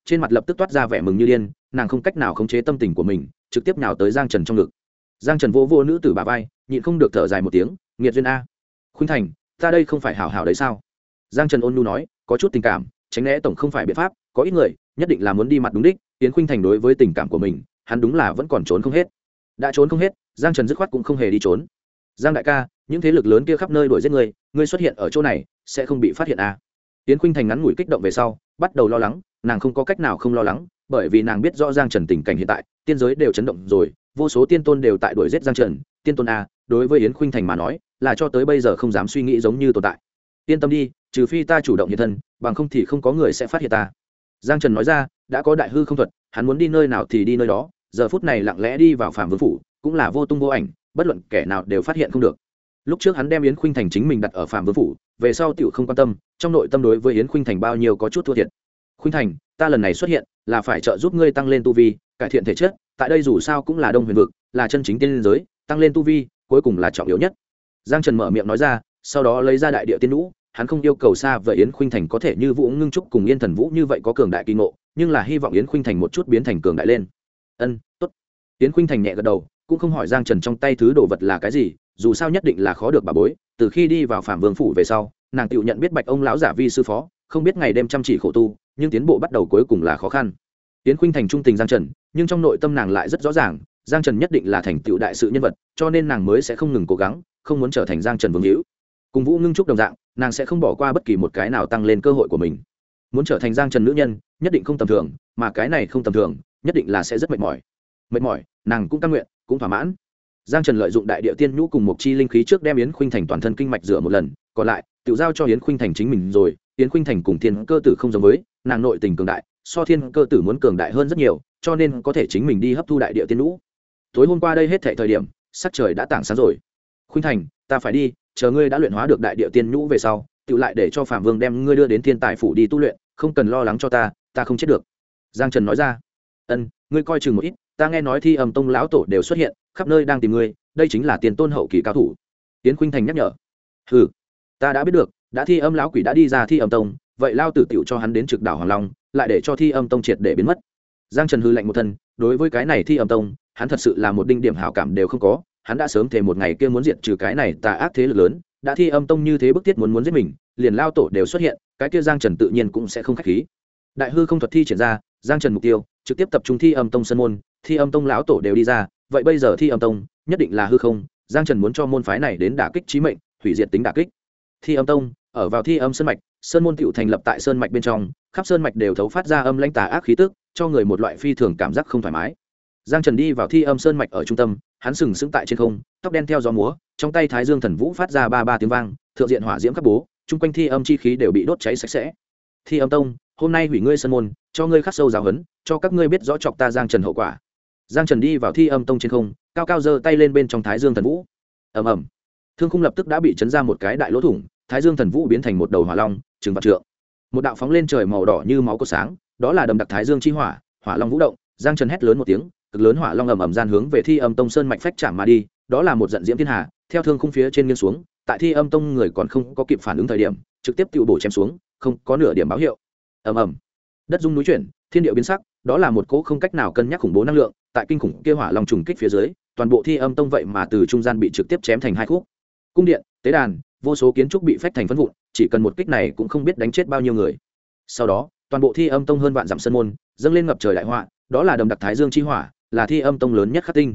trên mặt lập tức toát ra vẻ mừng như điên, nàng không cách nào khống chế tâm tình của mình, trực tiếp nhào tới Giang Trần trong ngực. Giang Trần vô nữ tử bả vai, nhịn không được thở dài một tiếng, nghiệt duyên a. Khuynh Thành, ta đây không phải hảo hảo đấy sao? Giang Trần ôn nhu nói, có chút tình cảm, tránh né tổng không phải biện pháp, có ít người nhất định là muốn đi mặt đúng đích. Yến Khuynh Thành đối với tình cảm của mình, hắn đúng là vẫn còn trốn không hết. Đã trốn không hết, Giang Trần dứt khoát cũng không hề đi trốn. Giang đại ca, những thế lực lớn kia khắp nơi đuổi giết ngươi xuất hiện ở chỗ này sẽ không bị phát hiện à? Yến Khuynh Thành ngắn ngủi kích động về sau, bắt đầu lo lắng, nàng không có cách nào không lo lắng, bởi vì nàng biết rõ Giang Trần tình cảnh hiện tại, tiên giới đều chấn động rồi, vô số tiên tôn đều tại đuổi giết Giang Trần, tiên tôn a, đối với Yến Khuynh Thành mà nói, là cho tới bây giờ không dám suy nghĩ giống như tồn tại. Yên tâm đi, trừ phi ta chủ động hiện thân, bằng không thì không có người sẽ phát hiện ta. Giang Trần nói ra, đã có đại hư không thuật, hắn muốn đi nơi nào thì đi nơi đó, giờ phút này lặng lẽ đi vào Phạm Vương phủ, cũng là vô tung vô ảnh, bất luận kẻ nào đều phát hiện không được. Lúc trước hắn đem Yến Khuynh Thành chính mình đặt ở Phạm Vương phủ, về sau tiểu không quan tâm, trong nội tâm đối với Yến Khuynh Thành bao nhiêu có chút thua thiệt. Khuynh Thành, ta lần này xuất hiện là phải trợ giúp ngươi tăng lên tu vi, cải thiện thể chất, tại đây dù sao cũng là Đông Huyền vực, là chân chính tiên giới, tăng lên tu vi, cuối cùng là trọng yếu nhất. Giang Trần mở miệng nói ra, sau đó lấy ra đại địa tiên nhũ, hắn không yêu cầu xa vời Yến Khuynh Thành có thể như Vũ Ngưng Trúc cùng Yên Thần Vũ như vậy có cường đại kỳ ngộ, nhưng là hy vọng Yến Khuynh Thành một chút biến thành cường đại lên. Tốt. Yến Khuynh Thành nhẹ gật đầu, cũng không hỏi Giang Trần trong tay thứ đồ vật là cái gì, dù sao nhất định là khó được bà bối, từ khi đi vào Phạm Vương phủ về sau, nàng tự nhận biết Bạch ông lão giả vi sư phó, không biết ngày đêm chăm chỉ khổ tu, nhưng tiến bộ bắt đầu cuối cùng là khó khăn. Yến Khuynh Thành trung tình Giang Trần, nhưng trong nội tâm nàng lại rất rõ ràng, Giang Trần nhất định là thành tựu đại sự nhân vật, cho nên nàng mới sẽ không ngừng cố gắng, không muốn trở thành Giang Trần vương hữu. Cùng Vũ Ngưng Trúc đồng dạng, nàng sẽ không bỏ qua bất kỳ một cái nào tăng lên cơ hội của mình. Muốn trở thành Giang Trần nữ nhân, nhất định không tầm thường, mà cái này không tầm thường, nhất định là sẽ rất mệt mỏi. Mệt mỏi, nàng cũng cam nguyện, cũng thỏa mãn. Giang Trần lợi dụng đại địa tiên nhũ cùng một chi linh khí trước đem Yến Khuynh Thành toàn thân kinh mạch rửa một lần, còn lại tự giao cho Yến Khuynh Thành chính mình rồi. Yến Khuynh Thành cùng Thiên Cơ Tử không giống với, nàng nội tình cường đại, so Thiên Cơ Tử muốn cường đại hơn rất nhiều, cho nên có thể chính mình đi hấp thu đại địa tiên nhũ. Tối hôm qua đây hết thảy thời điểm, sắc trời đã tảng sáng rồi. Khuynh Thành, ta phải đi, chờ ngươi đã luyện hóa được đại địa tiên nhũ về sau, tự lại để cho Phạm Vương đem ngươi đưa đến Thiên Tài phủ đi tu luyện, không cần lo lắng cho ta không chết được. Giang Trần nói ra. Ngươi coi chừng một ít, ta nghe nói Thi Âm Tông lão tổ đều xuất hiện, khắp nơi đang tìm ngươi, đây chính là tiền tôn hậu kỳ cao thủ. Yến Khuynh Thành nhắc nhở. Hừ, ta đã biết được, đã Thi Âm lão quỷ đã đi ra Thi Âm Tông, vậy lao tử tiểu cho hắn đến trực đảo Hoàng Long, lại để cho Thi Âm Tông triệt để biến mất. Giang Trần hư lạnh một thân, đối với cái này Thi Âm Tông, hắn thật sự là một đinh điểm hảo cảm đều không có, hắn đã sớm thề một ngày kia muốn diệt trừ cái này tà ác thế lực lớn, đã Thi Âm Tông như thế bức thiết muốn giết mình, liền lao tổ đều xuất hiện, cái kia Giang Trần tự nhiên cũng sẽ không khách khí. Đại hư không thuật thi triển ra, Giang Trần mục tiêu trực tiếp tập trung Thi Âm Tông sân môn, Thi Âm Tông lão tổ đều đi ra, vậy bây giờ Thi Âm Tông nhất định là hư không, Giang Trần muốn cho môn phái này đến đả kích chí mệnh, hủy diệt tính đả kích. Thi Âm Tông ở vào Thi Âm sơn mạch, sơn môn tựu thành lập tại sơn mạch bên trong, khắp sơn mạch đều thấu phát ra âm lãnh tà ác khí tức, cho người một loại phi thường cảm giác không thoải mái. Giang Trần đi vào Thi Âm sơn mạch ở trung tâm, hắn sừng sững tại trên không, tóc đen theo gió múa, trong tay Thái Dương Thần Vũ phát ra ba tiếng vang, thượng diện hỏa diễm khắp bố, chung quanh Thi Âm chi khí đều bị đốt cháy sạch sẽ. Thi Âm Tông, hôm nay hủy ngươi sơn môn, cho ngươi khắc sâu giáo huấn, cho các ngươi biết rõ chọc ta Giang Trần hậu quả. Giang Trần đi vào Thi Âm Tông trên không, cao cao giơ tay lên bên trong Thái Dương Thần Vũ. Ầm ầm. Thương khung lập tức đã bị chấn ra một cái đại lỗ thủng, Thái Dương Thần Vũ biến thành một đầu hỏa long, trừng vạn trượng. Một đạo phóng lên trời màu đỏ như máu có sáng, đó là đầm đặc Thái Dương chi hỏa, hỏa long vũ động. Giang Trần hét lớn một tiếng, cực lớn hỏa long ầm ầm gian hướng về Thi Âm Tông sơn mạch phách chạm mà đi, đó là một trận diễm thiên hà, theo thương khung phía trên nghiêng xuống, tại Thi Âm Tông người còn không có kịp phản ứng thời điểm, trực tiếp tiêu bổ chém xuống, không có nửa điểm báo hiệu. Ầm ầm. Đất rung núi chuyển, thiên địa biến sắc, đó là một cỗ không cách nào cân nhắc khủng bố năng lượng, tại kinh khủng kia hỏa long trùng kích phía dưới, toàn bộ Thi Âm Tông vậy mà từ trung gian bị trực tiếp chém thành hai khúc. Cung điện, tế đàn, vô số kiến trúc bị phách thành phấn vụn, chỉ cần một kích này cũng không biết đánh chết bao nhiêu người. Sau đó, toàn bộ Thi Âm Tông hơn vạn dặm sân môn, dâng lên ngập trời đại họa, đó là đầm đặc Thái Dương chi hỏa, là Thi Âm Tông lớn nhất khắc tinh.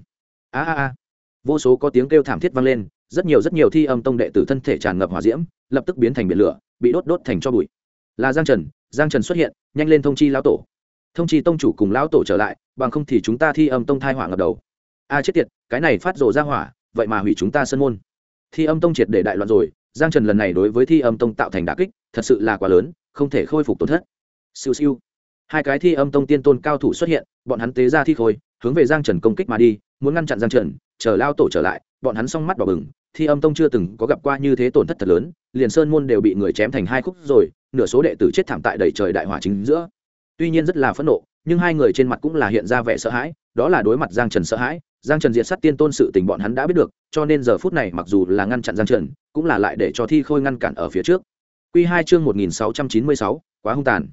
A. Vô số có tiếng kêu thảm thiết vang lên, rất nhiều Thi Âm Tông đệ tử thân thể tràn ngập hỏa diễm, lập tức biến thành biển lửa, bị đốt thành tro bụi. Là Giang Trần xuất hiện, nhanh lên thông chi lão tổ. Thông chi tông chủ cùng lão tổ trở lại, bằng không thì chúng ta Thi Âm Tông thai hỏa ngập đầu. Chết tiệt, cái này phát rồ ra hỏa, vậy mà hủy chúng ta sân môn. Thi Âm Tông triệt để đại loạn rồi, Giang Trần lần này đối với Thi Âm Tông tạo thành đả kích, thật sự là quá lớn, không thể khôi phục tổn thất. Siêu siêu. Hai cái Thi Âm Tông tiên tôn cao thủ xuất hiện, bọn hắn tế ra thi khôi, hướng về Giang Trần công kích mà đi, muốn ngăn chặn Giang Trần, chờ lao tổ trở lại, bọn hắn song mắt đỏ bừng, Thi Âm Tông chưa từng có gặp qua như thế tổn thất thật lớn, liền sơn môn đều bị người chém thành hai khúc rồi, nửa số đệ tử chết thảm tại đầy trời đại hỏa chính giữa. Tuy nhiên rất là phẫn nộ, nhưng hai người trên mặt cũng là hiện ra vẻ sợ hãi, đó là đối mặt Giang Trần sợ hãi. Giang Trần diệt sát tiên tôn sự tình bọn hắn đã biết được, cho nên giờ phút này mặc dù là ngăn chặn Giang Trần, cũng là lại để cho thi khôi ngăn cản ở phía trước. Quy 2 chương 1696, quá hung tàn.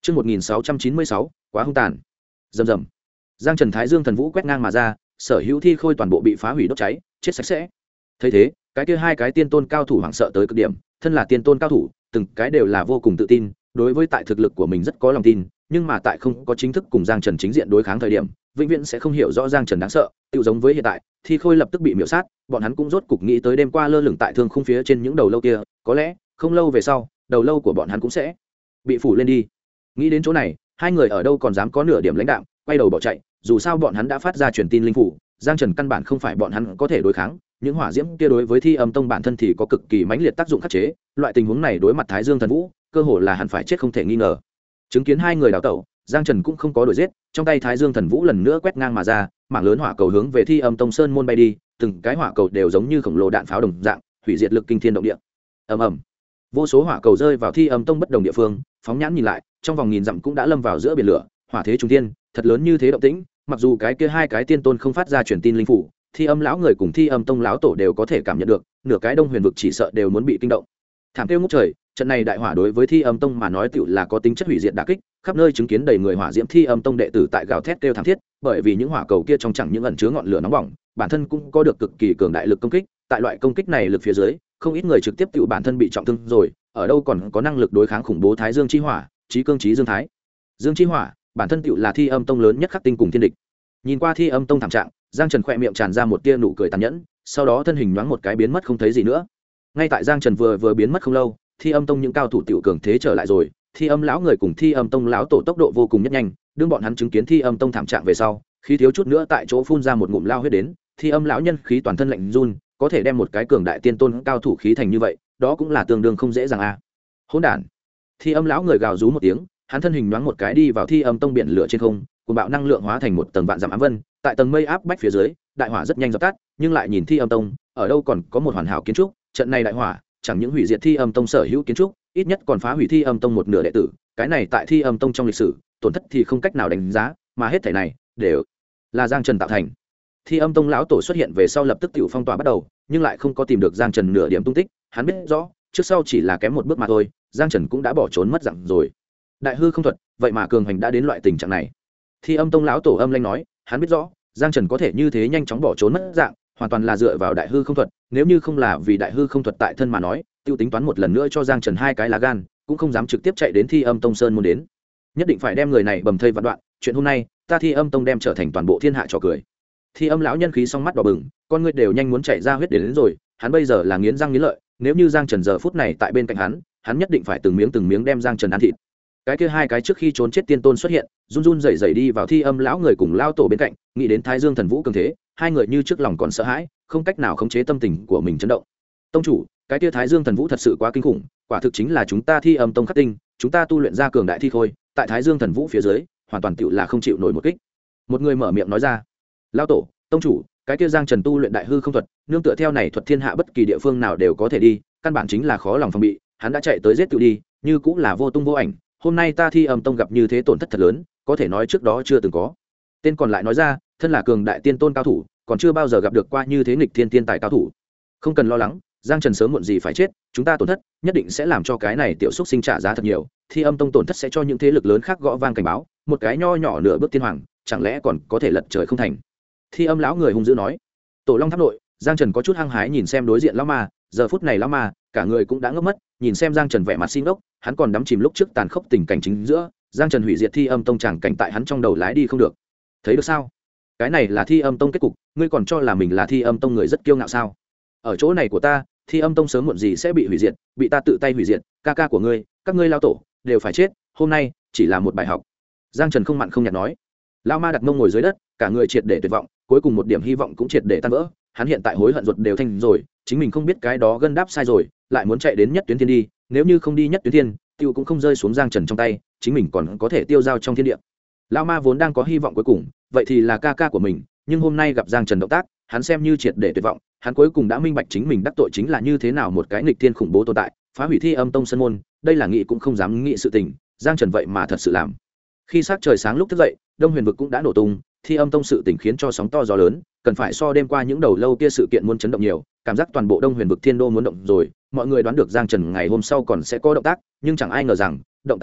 Chương 1696, quá hung tàn. Rầm rầm. Giang Trần Thái Dương thần vũ quét ngang mà ra, sở hữu thi khôi toàn bộ bị phá hủy đốt cháy, chết sạch sẽ. Thấy thế, cái kia hai cái tiên tôn cao thủ hoảng sợ tới cực điểm, thân là tiên tôn cao thủ, từng cái đều là vô cùng tự tin, đối với tại thực lực của mình rất có lòng tin, nhưng mà tại không có chính thức cùng Giang Trần chính diện đối kháng thời điểm, vĩnh viễn sẽ không hiểu rõ Giang Trần đáng sợ, tựu giống với hiện tại, thi khôi lập tức bị miểu sát, bọn hắn cũng rốt cục nghĩ tới đêm qua lơ lửng tại thương khung phía trên những đầu lâu kia, có lẽ không lâu về sau, đầu lâu của bọn hắn cũng sẽ bị phủ lên đi. Nghĩ đến chỗ này, hai người ở đâu còn dám có nửa điểm lãnh đạm, quay đầu bỏ chạy, dù sao bọn hắn đã phát ra truyền tin linh phủ, Giang Trần căn bản không phải bọn hắn có thể đối kháng, những hỏa diễm kia đối với Thi Âm Tông bản thân thì có cực kỳ mãnh liệt tác dụng khắc chế, loại tình huống này đối mặt Thái Dương thần vũ, cơ hồ là hẳn phải chết không thể nghi ngờ. Chứng kiến hai người đào tẩu, Giang Trần cũng không có đuổi giết, trong tay Thái Dương thần vũ lần nữa quét ngang mà ra, mảng lớn hỏa cầu hướng về Thi Âm Tông sơn môn bay đi, từng cái hỏa cầu đều giống như khổng lồ đạn pháo đồng dạng, hủy diệt lực kinh thiên động địa. Ầm ầm. Vô số hỏa cầu rơi vào Thi Âm Tông bất đồng địa phương, phóng nhãn nhìn lại, trong vòng nghìn dặm cũng đã lâm vào giữa biển lửa, hỏa thế trung thiên, thật lớn như thế động tĩnh, mặc dù cái kia hai cái tiên tôn không phát ra truyền tin linh phủ, Thi Âm lão người cùng Thi Âm Tông lão tổ đều có thể cảm nhận được, nửa cái Đông Huyền vực chỉ sợ đều muốn bị kinh động. Thảm kêu ngút trời, trận này đại hỏa đối với Thi Âm Tông mà nói tựu là có tính chất hủy diệt đả kích, khắp nơi chứng kiến đầy người hỏa diễm Thi Âm Tông đệ tử tại gào thét kêu thảm thiết, bởi vì những hỏa cầu kia trong chẳng những ẩn chứa ngọn lửa nóng bỏng, bản thân cũng có được cực kỳ cường đại lực công kích, tại loại công kích này lực phía dưới, không ít người trực tiếp tựu bản thân bị trọng thương rồi, ở đâu còn có năng lực đối kháng khủng bố Thái Dương chi hỏa, chí cương chí dương thái. Dương chi hỏa, bản thân tựu là Thi Âm Tông lớn nhất khắc tinh cùng thiên địch. Nhìn qua Thi Âm Tông thảm trạng, Giang Trần khẽ miệng tràn ra một tia nụ cười tàn nhẫn, sau đó thân hình nhoáng một cái biến mất không thấy gì nữa. Ngay tại Giang Trần vừa biến mất không lâu, Thi Âm Tông những cao thủ tiểu cường thế trở lại rồi, Thi Âm lão người cùng Thi Âm Tông lão tổ tốc độ vô cùng nhất nhanh, đương bọn hắn chứng kiến Thi Âm Tông thảm trạng về sau, khí thiếu chút nữa tại chỗ phun ra một ngụm lao huyết đến, Thi Âm lão nhân khí toàn thân lạnh run, có thể đem một cái cường đại tiên tôn cao thủ khí thành như vậy, đó cũng là tương đương không dễ dàng a. Hỗn đản. Thi Âm lão người gào rú một tiếng, hắn thân hình nhoáng một cái đi vào Thi Âm Tông biển lửa trên không, cùng bạo năng lượng hóa thành một tầng vạn dặm ám vân, tại tầng mây áp bách phía dưới, đại hỏa rất nhanh dập tắt, nhưng lại nhìn Thi Âm Tông, ở đâu còn có một hoàn hảo kiến trúc, trận này đại hỏa, chẳng những hủy diệt Thi Âm Tông sở hữu kiến trúc, ít nhất còn phá hủy Thi Âm Tông một nửa đệ tử, cái này tại Thi Âm Tông trong lịch sử, tổn thất thì không cách nào đánh giá, mà hết thảy này đều là Giang Trần tạo thành. Thi Âm Tông lão tổ xuất hiện về sau lập tức tiểu phong tỏa bắt đầu, nhưng lại không có tìm được Giang Trần nửa điểm tung tích, hắn biết rõ, trước sau chỉ là kém một bước mà thôi, Giang Trần cũng đã bỏ trốn mất dạng rồi. Đại hư không thuật, vậy mà cường hành đã đến loại tình trạng này. Thi Âm Tông lão tổ âm lãnh nói, hắn biết rõ, Giang Trần có thể như thế nhanh chóng bỏ trốn mất dạng, hoàn toàn là dựa vào đại hư không thuật, nếu như không là vì đại hư không thuật tại thân mà nói, tiêu tính toán một lần nữa cho Giang Trần hai cái lá gan, cũng không dám trực tiếp chạy đến Thi Âm Tông sơn môn đến. Nhất định phải đem người này bầm thây vạn đoạn, chuyện hôm nay, ta Thi Âm Tông đem trở thành toàn bộ thiên hạ trò cười. Thi Âm lão nhân khí song mắt đỏ bừng, con ngươi đều nhanh muốn chảy ra huyết đến rồi, hắn bây giờ là nghiến răng nghiến lợi, nếu như Giang Trần giờ phút này tại bên cạnh hắn nhất định phải từng miếng đem Giang Trần ăn thịt. Cái kia hai cái trước khi trốn chết tiên tôn xuất hiện, run run rẩy rẩy đi vào Thi Âm lão người cùng lao tổ bên cạnh, nghĩ đến Thái Dương thần vũ cường thế, hai người như trước lòng còn sợ hãi, không cách nào khống chế tâm tình của mình chấn động. Tông chủ, cái kia Thái Dương thần vũ thật sự quá kinh khủng, quả thực chính là chúng ta Thi Âm Tông khắc tinh, chúng ta tu luyện ra cường đại thi khôi, tại Thái Dương thần vũ phía dưới, hoàn toàn tựu là không chịu nổi một kích. Một người mở miệng nói ra. Lão tổ, tông chủ, cái kia Giang Trần tu luyện đại hư không thuật, nương tựa theo này thuật thiên hạ bất kỳ địa phương nào đều có thể đi, căn bản chính là khó lòng phòng bị, hắn đã chạy tới giết tự đi, như cũng là vô tung vô ảnh, hôm nay ta Thi Âm Tông gặp như thế tổn thất thật lớn, có thể nói trước đó chưa từng có. Tên còn lại nói ra, thân là cường đại tiên tôn cao thủ, còn chưa bao giờ gặp được qua như thế nghịch thiên tiên tài cao thủ. Không cần lo lắng, Giang Trần sớm muộn gì phải chết, chúng ta tổn thất nhất định sẽ làm cho cái này tiểu xúc sinh trả giá thật nhiều, Thi Âm Tông tổn thất sẽ cho những thế lực lớn khác gõ vang cảnh báo, một cái nho nhỏ nửa bước tiên hoàng, chẳng lẽ còn có thể lật trời không thành. Thi Âm lão người hung dữ nói. Tổ Long tháp nội, Giang Trần có chút hăng hái nhìn xem đối diện lão ma, giờ phút này lão ma, cả người cũng đã ngốc mất, nhìn xem Giang Trần vẻ mặt xin ốc, hắn còn đắm chìm lúc trước tàn khốc tình cảnh chính giữa, Giang Trần hủy diệt Thi Âm Tông chẳng cảnh tại hắn trong đầu lái đi không được. Thấy được sao? Cái này là Thi Âm Tông kết cục, ngươi còn cho là mình là Thi Âm Tông người rất kiêu ngạo sao? Ở chỗ này của ta, Thi Âm Tông sớm muộn gì sẽ bị hủy diệt, bị ta tự tay hủy diệt, ca ca của ngươi, các ngươi lao tổ đều phải chết, hôm nay chỉ là một bài học. Giang Trần không mặn không nhạt nói. Lão ma đặt mông ngồi dưới đất, cả người triệt để tuyệt vọng, cuối cùng một điểm hy vọng cũng triệt để tan vỡ, hắn hiện tại hối hận ruột đều thanh rồi, chính mình không biết cái đó gân đáp sai rồi, lại muốn chạy đến Nhất Tuyến Thiên đi, nếu như không đi Nhất Tuyến Thiên, tiêu cũng không rơi xuống Giang Trần trong tay, chính mình còn có thể tiêu dao trong thiên địa. Lão ma vốn đang có hy vọng cuối cùng, vậy thì là ca ca của mình, nhưng hôm nay gặp Giang Trần động tác, hắn xem như triệt để tuyệt vọng, hắn cuối cùng đã minh bạch chính mình đắc tội chính là như thế nào một cái nghịch thiên khủng bố tồn tại, phá hủy Thi Âm Tông sân môn, đây là nghĩ cũng không dám nghĩ sự tình, Giang Trần vậy mà thật sự làm. Khi sắc trời sáng lúc thức dậy, Đông Huyền vực cũng đã nổ tung, Thi Âm Tông sự tình khiến cho sóng to gió lớn, cần phải so đêm qua những đầu lâu kia sự kiện muốn chấn động nhiều, cảm giác toàn bộ Đông Huyền vực thiên đô muốn động rồi, mọi người đoán được Giang Trần ngày hôm sau còn sẽ có động tác, nhưng chẳng ai ngờ rằng, động tác này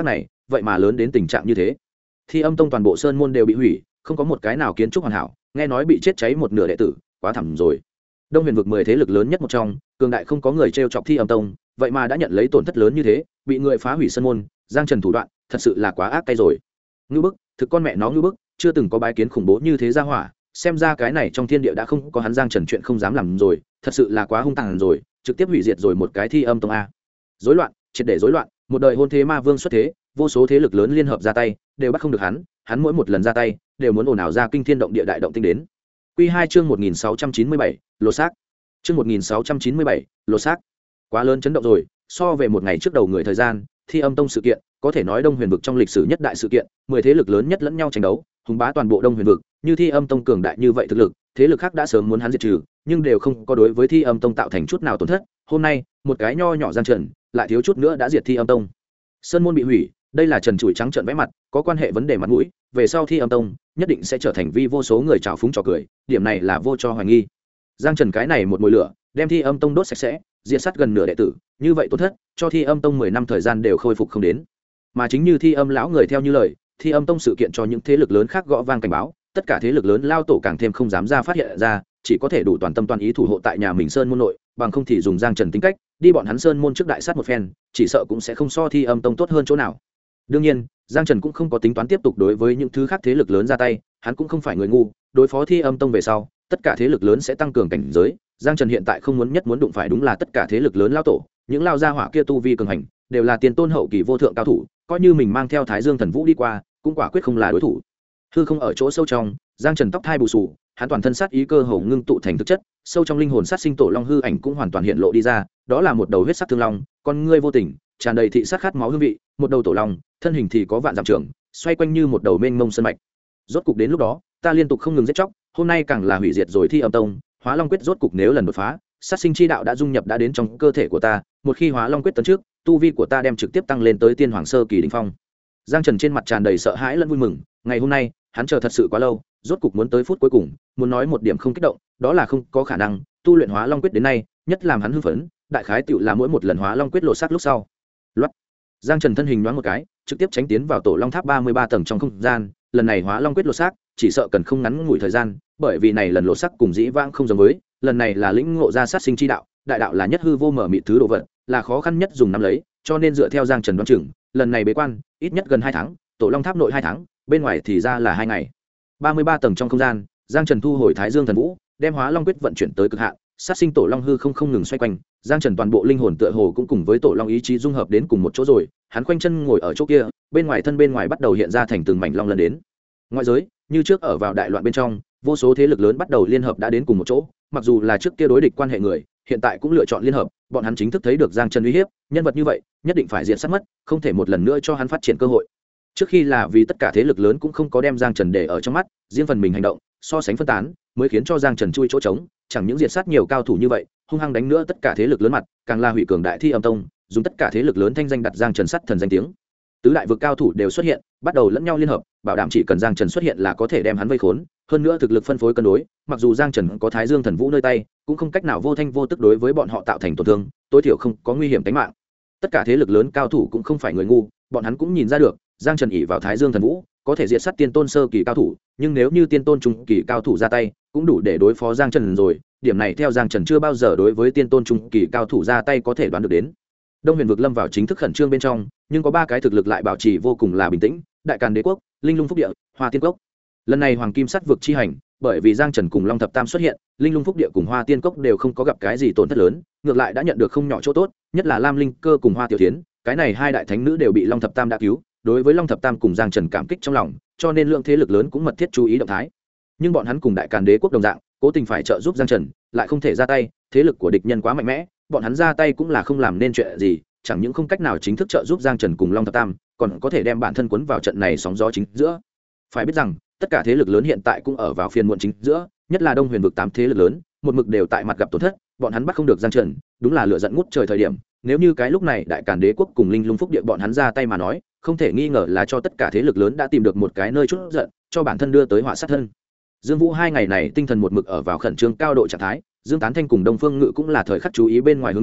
vậy mà lớn đến tình trạng như thế. Thi Âm Tông toàn bộ sơn môn đều bị hủy, không có một cái nào kiến trúc hoàn hảo, nghe nói bị chết cháy một nửa đệ tử, quá thảm rồi. Đông Huyền vực 10 thế lực lớn nhất một trong, cường đại không có người trêu chọc Thi Âm Tông, vậy mà đã nhận lấy tổn thất lớn như thế, bị người phá hủy sơn môn, Giang Trần thủ đoạn, thật sự là quá ác cay rồi. Ngưu bức, thực con mẹ nó ngưu bức, chưa từng có bái kiến khủng bố như thế ra hỏa, xem ra cái này trong thiên địa đã không có hắn Giang Trần chuyện không dám làm rồi, thật sự là quá hung tàn rồi, trực tiếp hủy diệt rồi một cái Thi Âm Tông a. Rối loạn, triệt để rối loạn, một đời hôn thế ma vương xuất thế, vô số thế lực lớn liên hợp ra tay, đều bắt không được hắn, hắn mỗi một lần ra tay, đều muốn ồn ào ra kinh thiên động địa đại động tinh đến. Quy 2 chương 1697, lột xác. Chương 1697, lột xác. Quá lớn chấn động rồi, so về một ngày trước đầu người thời gian, Thi Âm Tông sự kiện, có thể nói Đông Huyền vực trong lịch sử nhất đại sự kiện, 10 thế lực lớn nhất lẫn nhau tranh đấu, hùng bá toàn bộ Đông Huyền vực, như Thi Âm Tông cường đại như vậy thực lực, thế lực khác đã sớm muốn hắn diệt trừ, nhưng đều không có đối với Thi Âm Tông tạo thành chút nào tổn thất. Hôm nay, một cái nho nhỏ Giang Trần, lại thiếu chút nữa đã diệt Thi Âm Tông. Sơn môn bị hủy, đây là trần trụi trắng trợn vẽ mặt, có quan hệ vấn đề mặt mũi, về sau Thi Âm Tông nhất định sẽ trở thành vi vô số người trào phúng trò cười, điểm này là vô cho hoài nghi. Giang Trần cái này một mùi lửa, đem Thi Âm Tông đốt sạch sẽ, diệt sát gần nửa đệ tử, như vậy tổn thất cho Thi Âm Tông 10 năm thời gian đều khôi phục không đến. Mà chính như Thi Âm lão người theo như lời, Thi Âm Tông sự kiện cho những thế lực lớn khác gõ vang cảnh báo, tất cả thế lực lớn lao tổ càng thêm không dám ra phát hiện ra, chỉ có thể đủ toàn tâm toàn ý thủ hộ tại nhà mình sơn môn nội, bằng không thì dùng Giang Trần tính cách, đi bọn hắn sơn môn trước đại sát một phen, chỉ sợ cũng sẽ không so Thi Âm Tông tốt hơn chỗ nào. Đương nhiên, Giang Trần cũng không có tính toán tiếp tục đối với những thứ khác thế lực lớn ra tay, hắn cũng không phải người ngu, đối phó Thi Âm Tông về sau, tất cả thế lực lớn sẽ tăng cường cảnh giới. Giang Trần hiện tại không muốn nhất muốn đụng phải đúng là tất cả thế lực lớn lao tổ, những lao gia hỏa kia tu vi cường hành, đều là tiền tôn hậu kỳ vô thượng cao thủ, coi như mình mang theo Thái Dương Thần Vũ đi qua, cũng quả quyết không là đối thủ. Hư không ở chỗ sâu trong, Giang Trần tóc thai bù sù, hắn toàn thân sát ý cơ hồ ngưng tụ thành thực chất, sâu trong linh hồn sát sinh tổ long hư ảnh cũng hoàn toàn hiện lộ đi ra, đó là một đầu huyết sắc thương long, con ngươi vô tình, tràn đầy thị sát khát máu hương vị, một đầu tổ long, thân hình thì có vạn dặm trường, xoay quanh như một đầu mênh mông sơn mạch. Rốt cục đến lúc đó, ta liên tục không ngừng giết chóc, hôm nay càng là hủy diệt rồi Thi Âm Tông, Hóa Long quyết rốt cục nếu lần đột phá, sát sinh chi đạo đã dung nhập đã đến trong cơ thể của ta, một khi Hóa Long quyết tấn trước, tu vi của ta đem trực tiếp tăng lên tới tiên hoàng sơ kỳ đỉnh phong. Giang Trần trên mặt tràn đầy sợ hãi lẫn vui mừng, ngày hôm nay, hắn chờ thật sự quá lâu, rốt cục muốn tới phút cuối cùng, muốn nói một điểm không kích động, đó là không có khả năng, tu luyện Hóa Long quyết đến nay, nhất làm hắn hưng phấn, đại khái tựu là mỗi một lần Hóa Long quyết lộ sắc lúc sau. Loát. Giang Trần thân hình nhoáng một cái, trực tiếp tránh tiến vào tổ Long Tháp 33 tầng trong không gian, lần này Hóa Long quyết lộ sắc, chỉ sợ cần không ngắn ngủi thời gian, bởi vì này lần lộ sắc cùng dĩ vãng không giống với, lần này là lĩnh ngộ ra sát sinh chi đạo, đại đạo là nhất hư vô mở mịt thứ đồ vật, là khó khăn nhất dùng nắm lấy, cho nên dựa theo Giang Trần đoán chừng, lần này bế quan, ít nhất gần 2 tháng, tổ Long Tháp nội 2 tháng, bên ngoài thì ra là 2 ngày. 33 tầng trong không gian, Giang Trần thu hồi Thái Dương Thần Vũ, đem Hóa Long quyết vận chuyển tới cực hạn, sát sinh tổ long hư không ngừng xoay quanh, Giang Trần toàn bộ linh hồn tựa hồ cũng cùng với tổ long ý chí dung hợp đến cùng một chỗ rồi, hắn khoanh chân ngồi ở chỗ kia, bên ngoài bắt đầu hiện ra thành từng mảnh long lần đến. Ngoại giới, như trước ở vào đại loạn bên trong, vô số thế lực lớn bắt đầu liên hợp đã đến cùng một chỗ, mặc dù là trước kia đối địch quan hệ người, hiện tại cũng lựa chọn liên hợp, bọn hắn chính thức thấy được Giang Trần uy hiếp, nhân vật như vậy, nhất định phải diệt sát mất, không thể một lần nữa cho hắn phát triển cơ hội. Trước khi là vì tất cả thế lực lớn cũng không có đem Giang Trần để ở trong mắt, riêng phần mình hành động, so sánh phân tán, mới khiến cho Giang Trần chui chỗ trống, chẳng những diệt sát nhiều cao thủ như vậy, hung hăng đánh nữa tất cả thế lực lớn mặt, càng là hủy cường đại Thi Âm Tông, dùng tất cả thế lực lớn thanh danh đặt Giang Trần sát thần danh tiếng. Tứ đại vực cao thủ đều xuất hiện, bắt đầu lẫn nhau liên hợp, bảo đảm chỉ cần Giang Trần xuất hiện là có thể đem hắn vây khốn, hơn nữa thực lực phân phối cân đối, mặc dù Giang Trần có Thái Dương Thần Vũ nơi tay, cũng không cách nào vô thanh vô tức đối với bọn họ tạo thành tổn thương, tối thiểu không có nguy hiểm tính mạng. Tất cả thế lực lớn cao thủ cũng không phải người ngu, bọn hắn cũng nhìn ra được, Giang Trần ỷ vào Thái Dương Thần Vũ, có thể diệt sát tiên tôn sơ kỳ cao thủ, nhưng nếu như tiên tôn trung kỳ cao thủ ra tay, cũng đủ để đối phó Giang Trần rồi, điểm này theo Giang Trần chưa bao giờ đối với tiên tôn trung kỳ cao thủ ra tay có thể đoán được đến. Đông Huyền vực lâm vào chính thức khẩn trương bên trong, nhưng có 3 cái thực lực lại bảo trì vô cùng là bình tĩnh, Đại Càn Đế quốc, Linh Lung Phúc Địa, Hoa Tiên Cốc. Lần này Hoàng Kim Sắt vực chi hành, bởi vì Giang Trần cùng Long Thập Tam xuất hiện, Linh Lung Phúc Địa cùng Hoa Tiên Cốc đều không có gặp cái gì tổn thất lớn, ngược lại đã nhận được không nhỏ chỗ tốt, nhất là Lam Linh Cơ cùng Hoa Tiểu Thiến, cái này 2 đại thánh nữ đều bị Long Thập Tam đã cứu, đối với Long Thập Tam cùng Giang Trần cảm kích trong lòng, cho nên lượng thế lực lớn cũng mật thiết chú ý động thái. Nhưng bọn hắn cùng Đại Càn Đế quốc đồng dạng, cố tình phải trợ giúp Giang Trần, lại không thể ra tay, thế lực của địch nhân quá mạnh mẽ, bọn hắn ra tay cũng là không làm nên chuyện gì, chẳng những không cách nào chính thức trợ giúp Giang Trần cùng Long Thập Tam, còn có thể đem bản thân cuốn vào trận này sóng gió chính giữa. Phải biết rằng, tất cả thế lực lớn hiện tại cũng ở vào phiên muộn chính giữa, nhất là Đông Huyền vực 8 thế lực lớn, một mực đều tại mặt gặp tổn thất, bọn hắn bắt không được Giang Trần, đúng là lửa giận ngút trời thời điểm. Nếu như cái lúc này Đại Càn Đế quốc cùng Linh Lung Phúc Địa bọn hắn ra tay mà nói, không thể nghi ngờ là cho tất cả thế lực lớn đã tìm được một cái nơi chút giận, cho bản thân đưa tới họa sát thân. Dương Vũ 2 ngày này tinh thần một mực ở vào khẩn trương cao độ trạng thái, Dương Tán Thanh cùng Đông Phương Ngự cũng là thời khắc chú ý bên ngoài hướng đi,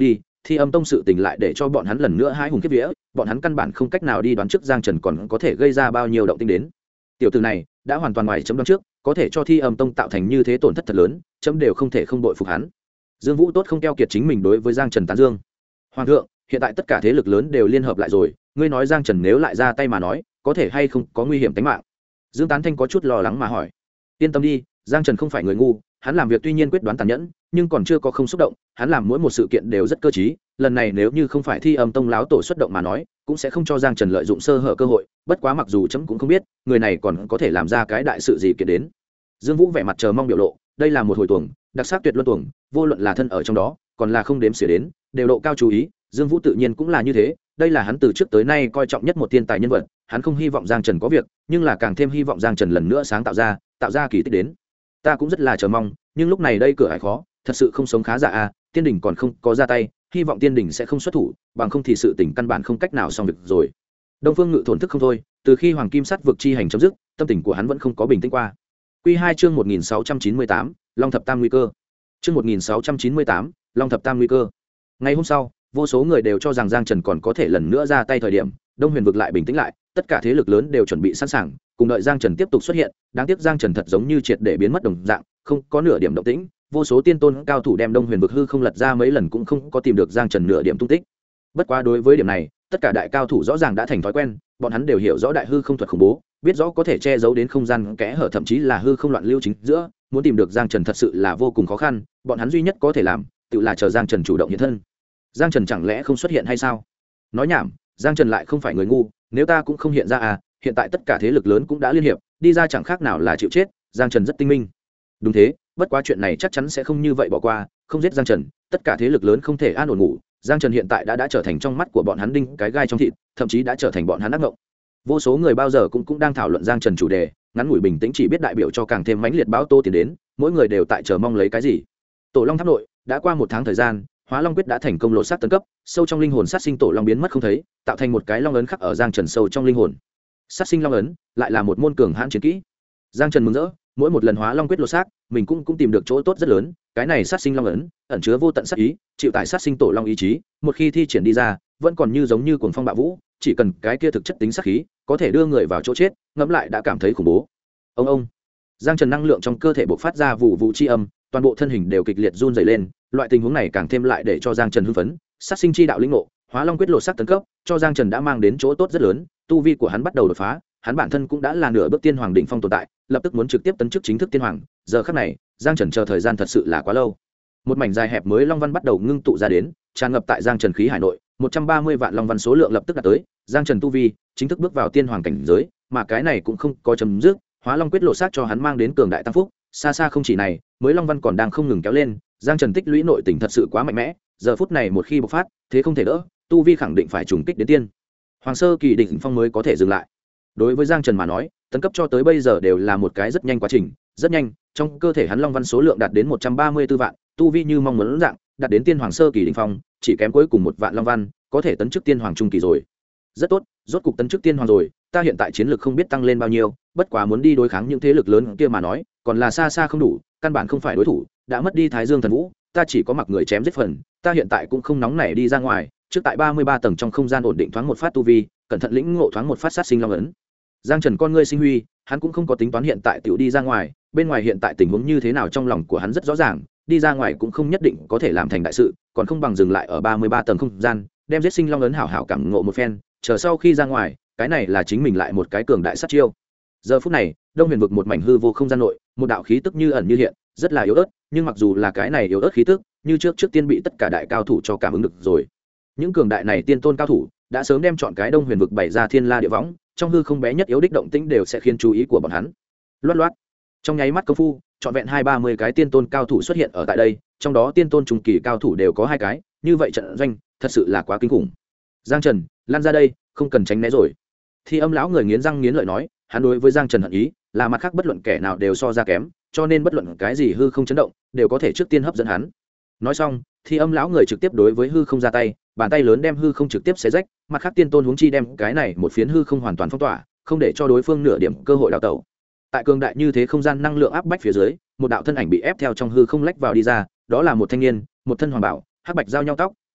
Thi Âm Tông sự tình lại để cho bọn hắn lần nữa hãi hùng kiếp vía, bọn hắn căn bản không cách nào đi đoán trước Giang Trần còn có thể gây ra bao nhiêu động tĩnh đến. Tiểu tử này đã hoàn toàn ngoài chấm đoán trước, có thể cho Thi Âm Tông tạo thành như thế tổn thất thật lớn, chấm đều không thể không đội phục hắn. Dương Vũ tốt không keo kiệt chính mình đối với Giang Trần tán dương. Hoàng thượng, hiện tại tất cả thế lực lớn đều liên hợp lại rồi, ngươi nói Giang Trần nếu lại ra tay mà nói, có thể hay không có nguy hiểm tính mạng? Dương Tán Thanh có chút lo lắng mà hỏi. Yên tâm đi, Giang Trần không phải người ngu, hắn làm việc tuy nhiên quyết đoán tàn nhẫn, nhưng còn chưa có không xúc động, hắn làm mỗi một sự kiện đều rất cơ trí, lần này nếu như không phải Thi Âm Tông láo tổ xuất động mà nói, cũng sẽ không cho Giang Trần lợi dụng sơ hở cơ hội, bất quá mặc dù chấm cũng không biết, người này còn có thể làm ra cái đại sự gì kiện đến. Dương Vũ vẻ mặt chờ mong biểu lộ, đây là một hồi tuồng, đặc sắc tuyệt luân tuồng, vô luận là thân ở trong đó, còn là không đếm xỉa đến, đều độ cao chú ý, Dương Vũ tự nhiên cũng là như thế, đây là hắn từ trước tới nay coi trọng nhất một thiên tài nhân vật, hắn không hy vọng Giang Trần có việc, nhưng là càng thêm hy vọng Giang Trần lần nữa sáng tạo ra kỳ tích đến. Ta cũng rất là chờ mong, nhưng lúc này đây cửa ải khó, thật sự không sống khá giả a, Tiên đỉnh còn không có ra tay, hy vọng Tiên đỉnh sẽ không xuất thủ, bằng không thì sự tình căn bản không cách nào xong việc rồi. Đông Phương Ngự thổn thức không thôi, từ khi Hoàng Kim Sắt vực chi hành chấm dứt, tâm tình của hắn vẫn không có bình tĩnh qua. Quy 2 chương 1698, Long thập tam nguy cơ. Chương 1698, Long thập tam nguy cơ. Ngày hôm sau, vô số người đều cho rằng Giang Trần còn có thể lần nữa ra tay thời điểm, Đông Huyền vực lại bình tĩnh lại, tất cả thế lực lớn đều chuẩn bị sẵn sàng, cùng đợi Giang Trần tiếp tục xuất hiện, đáng tiếc Giang Trần thật giống như triệt để biến mất đồng dạng, không có nửa điểm động tĩnh, vô số tiên tôn cao thủ đem Đông Huyền vực hư không lật ra mấy lần cũng không có tìm được Giang Trần nửa điểm tung tích. Bất quá đối với điểm này, tất cả đại cao thủ rõ ràng đã thành thói quen, bọn hắn đều hiểu rõ đại hư không thuật khủng bố, biết rõ có thể che giấu đến không gian kẽ hở thậm chí là hư không loạn lưu chính giữa, muốn tìm được Giang Trần thật sự là vô cùng khó khăn, bọn hắn duy nhất có thể làm, tự là chờ Giang Trần chủ động hiện thân. Giang Trần chẳng lẽ không xuất hiện hay sao? Nói nhảm, Giang Trần lại không phải người ngu, nếu ta cũng không hiện ra à, hiện tại tất cả thế lực lớn cũng đã liên hiệp, đi ra chẳng khác nào là chịu chết, Giang Trần rất tinh minh. Đúng thế, bất quá chuyện này chắc chắn sẽ không như vậy bỏ qua, không giết Giang Trần, tất cả thế lực lớn không thể an ổn ngủ, Giang Trần hiện tại đã trở thành trong mắt của bọn hắn đinh cái gai trong thịt, thậm chí đã trở thành bọn hắn ác ngộng. Vô số người bao giờ cũng đang thảo luận Giang Trần chủ đề, ngắn ngủi bình tĩnh chỉ biết đại biểu cho càng thêm mãnh liệt báo tô tiến đến, mỗi người đều tại chờ mong lấy cái gì. Tổ Long Tháp nội, đã qua một tháng thời gian, Hóa Long quyết đã thành công lột xác tấn cấp, sâu trong linh hồn sát sinh tổ long biến mất không thấy, tạo thành một cái long ấn khắc ở Giang Trần sâu trong linh hồn. Sát sinh long ấn lại là một môn cường hãn chiến kỹ. Giang Trần mừng rỡ, mỗi một lần Hóa Long quyết lột xác, mình cũng tìm được chỗ tốt rất lớn, cái này sát sinh long ấn ẩn chứa vô tận sát ý, chịu tải sát sinh tổ long ý chí, một khi thi triển đi ra, vẫn còn như giống như cuồng phong bạo vũ, chỉ cần cái kia thực chất tính sát khí, có thể đưa người vào chỗ chết, ngẫm lại đã cảm thấy khủng bố. Ông Giang Trần năng lượng trong cơ thể bộc phát ra vụ vụ chi âm, toàn bộ thân hình đều kịch liệt run rẩy lên, loại tình huống này càng thêm lại để cho Giang Trần hưng phấn, sát sinh chi đạo lĩnh ngộ, Hóa Long quyết lột xác tấn cấp, cho Giang Trần đã mang đến chỗ tốt rất lớn, tu vi của hắn bắt đầu đột phá, hắn bản thân cũng đã là nửa bước tiên hoàng đỉnh phong tồn tại, lập tức muốn trực tiếp tấn chức chính thức tiên hoàng, giờ khắc này, Giang Trần chờ thời gian thật sự là quá lâu. Một mảnh dài hẹp mới long văn bắt đầu ngưng tụ ra đến, tràn ngập tại Giang Trần khí hải nội, 130 vạn long văn số lượng lập tức đạt tới, Giang Trần tu vi chính thức bước vào tiên hoàng cảnh giới, mà cái này cũng không có chấm dứt, Hóa Long quyết lột xác cho hắn mang đến cường đại tăng phúc, xa xa không chỉ này, mới long văn còn đang không ngừng kéo lên, Giang Trần tích lũy nội tình thật sự quá mạnh mẽ, giờ phút này một khi bộc phát, thế không thể đỡ, tu vi khẳng định phải trùng kích đến tiên hoàng sơ kỳ đỉnh phong mới có thể dừng lại. Đối với Giang Trần mà nói, tấn cấp cho tới bây giờ đều là một cái rất nhanh quá trình, rất nhanh, trong cơ thể hắn long văn số lượng đạt đến 134 vạn, tu vi như mong muốn dạng, đạt đến tiên hoàng sơ kỳ đỉnh phong, chỉ kém cuối cùng một vạn long văn, có thể tấn chức tiên hoàng trung kỳ rồi. Rất tốt, rốt cục tấn chức tiên hoàng rồi, ta hiện tại chiến lược không biết tăng lên bao nhiêu, bất quá muốn đi đối kháng những thế lực lớn kia mà nói, còn là xa xa không đủ, căn bản không phải đối thủ, đã mất đi Thái Dương thần vũ, ta chỉ có mặc người chém giết phần, ta hiện tại cũng không nóng nảy đi ra ngoài, trước tại 33 tầng trong không gian ổn định thoáng một phát tu vi, cẩn thận lĩnh ngộ thoáng một phát sát sinh long ấn. Giang Trần con ngươi sinh huy, hắn cũng không có tính toán hiện tại tiểu đi ra ngoài, bên ngoài hiện tại tình huống như thế nào trong lòng của hắn rất rõ ràng, đi ra ngoài cũng không nhất định có thể làm thành đại sự, còn không bằng dừng lại ở 33 tầng không gian, đem giết sinh long ấn hảo hảo cảm ngộ một phen, chờ sau khi ra ngoài, cái này là chính mình lại một cái cường đại sát chiêu. Giờ phút này, Đông Huyền vực một mảnh hư vô không gian nội, một đạo khí tức như ẩn như hiện, rất là yếu ớt, nhưng mặc dù là cái này yếu ớt khí tức, như trước tiên bị tất cả đại cao thủ cho cảm ứng được rồi. Những cường đại này tiên tôn cao thủ đã sớm đem chọn cái Đông Huyền vực bày ra thiên la địa võng, trong hư không bé nhất yếu đích động tĩnh đều sẽ khiến chú ý của bọn hắn. Loát loát. Trong nháy mắt công phu, trọn vẹn 20-30 cái tiên tôn cao thủ xuất hiện ở tại đây, trong đó tiên tôn trung kỳ cao thủ đều có 2 cái, như vậy trận doanh thật sự là quá kinh khủng. Giang Trần, lan ra đây, không cần tránh né rồi. Thi Âm lão người nghiến răng nghiến lợi nói, hắn đối với Giang Trần hận ý, là mặt khác bất luận kẻ nào đều so ra kém, cho nên bất luận cái gì hư không chấn động, đều có thể trước tiên hấp dẫn hắn. Nói xong, Thi Âm lão người trực tiếp đối với hư không ra tay, bàn tay lớn đem hư không trực tiếp xé rách, mặt khác tiên tôn huống chi đem cái này một phiến hư không hoàn toàn phong tỏa, không để cho đối phương nửa điểm cơ hội đào tẩu. Tại cường đại như thế không gian năng lượng áp bách phía dưới, một đạo thân ảnh bị ép theo trong hư không lách vào đi ra, đó là một thanh niên, một thân hoàng bảo, hắc bạch giao nhau tóc,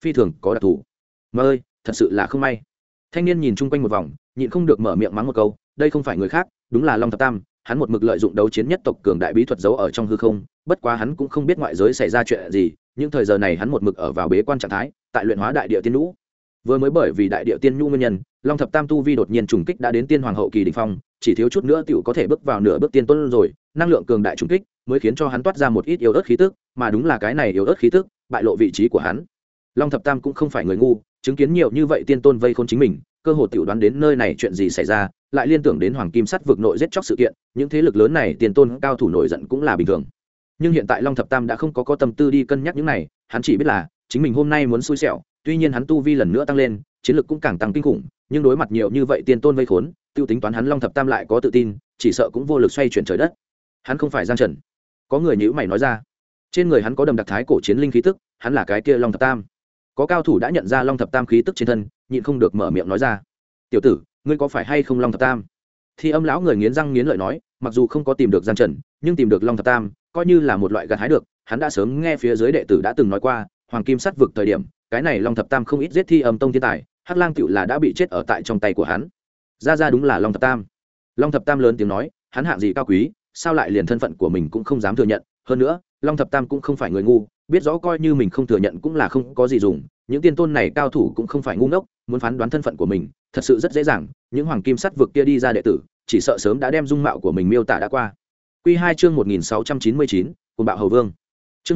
phi thường có đặc thù. Mà ơi, thật sự là không may. Thanh niên nhìn chung quanh một vòng, nhịn không được mở miệng mắng một câu, đây không phải người khác, đúng là Long Thập Tam. Hắn một mực lợi dụng đấu chiến nhất tộc cường đại bí thuật giấu ở trong hư không, bất quá hắn cũng không biết ngoại giới xảy ra chuyện gì, những thời giờ này hắn một mực ở vào bế quan trạng thái, tại luyện hóa đại địa tiên nhũ. Vừa mới bởi vì đại địa tiên nhũ nguyên nhân, Long Thập Tam tu vi đột nhiên trùng kích đã đến tiên hoàng hậu kỳ đỉnh phong, chỉ thiếu chút nữa tiểu có thể bước vào nửa bước tiên tôn rồi, năng lượng cường đại trùng kích mới khiến cho hắn toát ra một ít yếu ớt khí tức, mà đúng là cái này yếu ớt khí tức bại lộ vị trí của hắn. Long Thập Tam cũng không phải người ngu, chứng kiến nhiều như vậy tiên tôn vây khốn chính mình, cơ hồ tiểu đoán đến nơi này chuyện gì xảy ra, lại liên tưởng đến hoàng kim sắt vực nội giết chóc sự kiện, những thế lực lớn này tiên tôn cao thủ nổi giận cũng là bình thường. Nhưng hiện tại Long Thập Tam đã không có tâm tư đi cân nhắc những này, hắn chỉ biết là chính mình hôm nay muốn xui xẻo, tuy nhiên hắn tu vi lần nữa tăng lên, chiến lực cũng càng tăng kinh khủng, nhưng đối mặt nhiều như vậy tiên tôn vây khốn, tiêu tính toán hắn Long Thập Tam lại có tự tin, chỉ sợ cũng vô lực xoay chuyển trời đất. Hắn không phải Giang Trần. Có người nhíu mày nói ra, trên người hắn có đầm đặc thái cổ chiến linh khí tức, hắn là cái kia Long Thập Tam. Có cao thủ đã nhận ra Long Thập Tam khí tức trên thân, nhịn không được mở miệng nói ra, tiểu tử, ngươi có phải hay không Long Thập Tam? Thì Âm lão người nghiến răng nghiến lợi nói, mặc dù không có tìm được Giang Trần, nhưng tìm được Long Thập Tam coi như là một loại gặt hái được. Hắn đã sớm nghe phía dưới đệ tử đã từng nói qua, hoàng kim sắt vực thời điểm, cái này Long Thập Tam không ít giết Thi Âm tông thiên tài, Hắc Lang tựu là đã bị chết ở tại trong tay của hắn. Ra đúng là Long Thập Tam. Long Thập Tam lớn tiếng nói, hắn hạng gì cao quý, sao lại liền thân phận của mình cũng không dám thừa nhận. Hơn nữa, Long Thập Tam cũng không phải người ngu, biết rõ coi như mình không thừa nhận cũng là không có gì dùng. Những tiên tôn này cao thủ cũng không phải ngu ngốc, muốn phán đoán thân phận của mình thật sự rất dễ dàng. Những hoàng kim sắt vực kia đi ra đệ tử, chỉ sợ sớm đã đem dung mạo của mình miêu tả đã qua. Quy 2 chương 1699, Cuồng Bạo Hầu Vương. Chương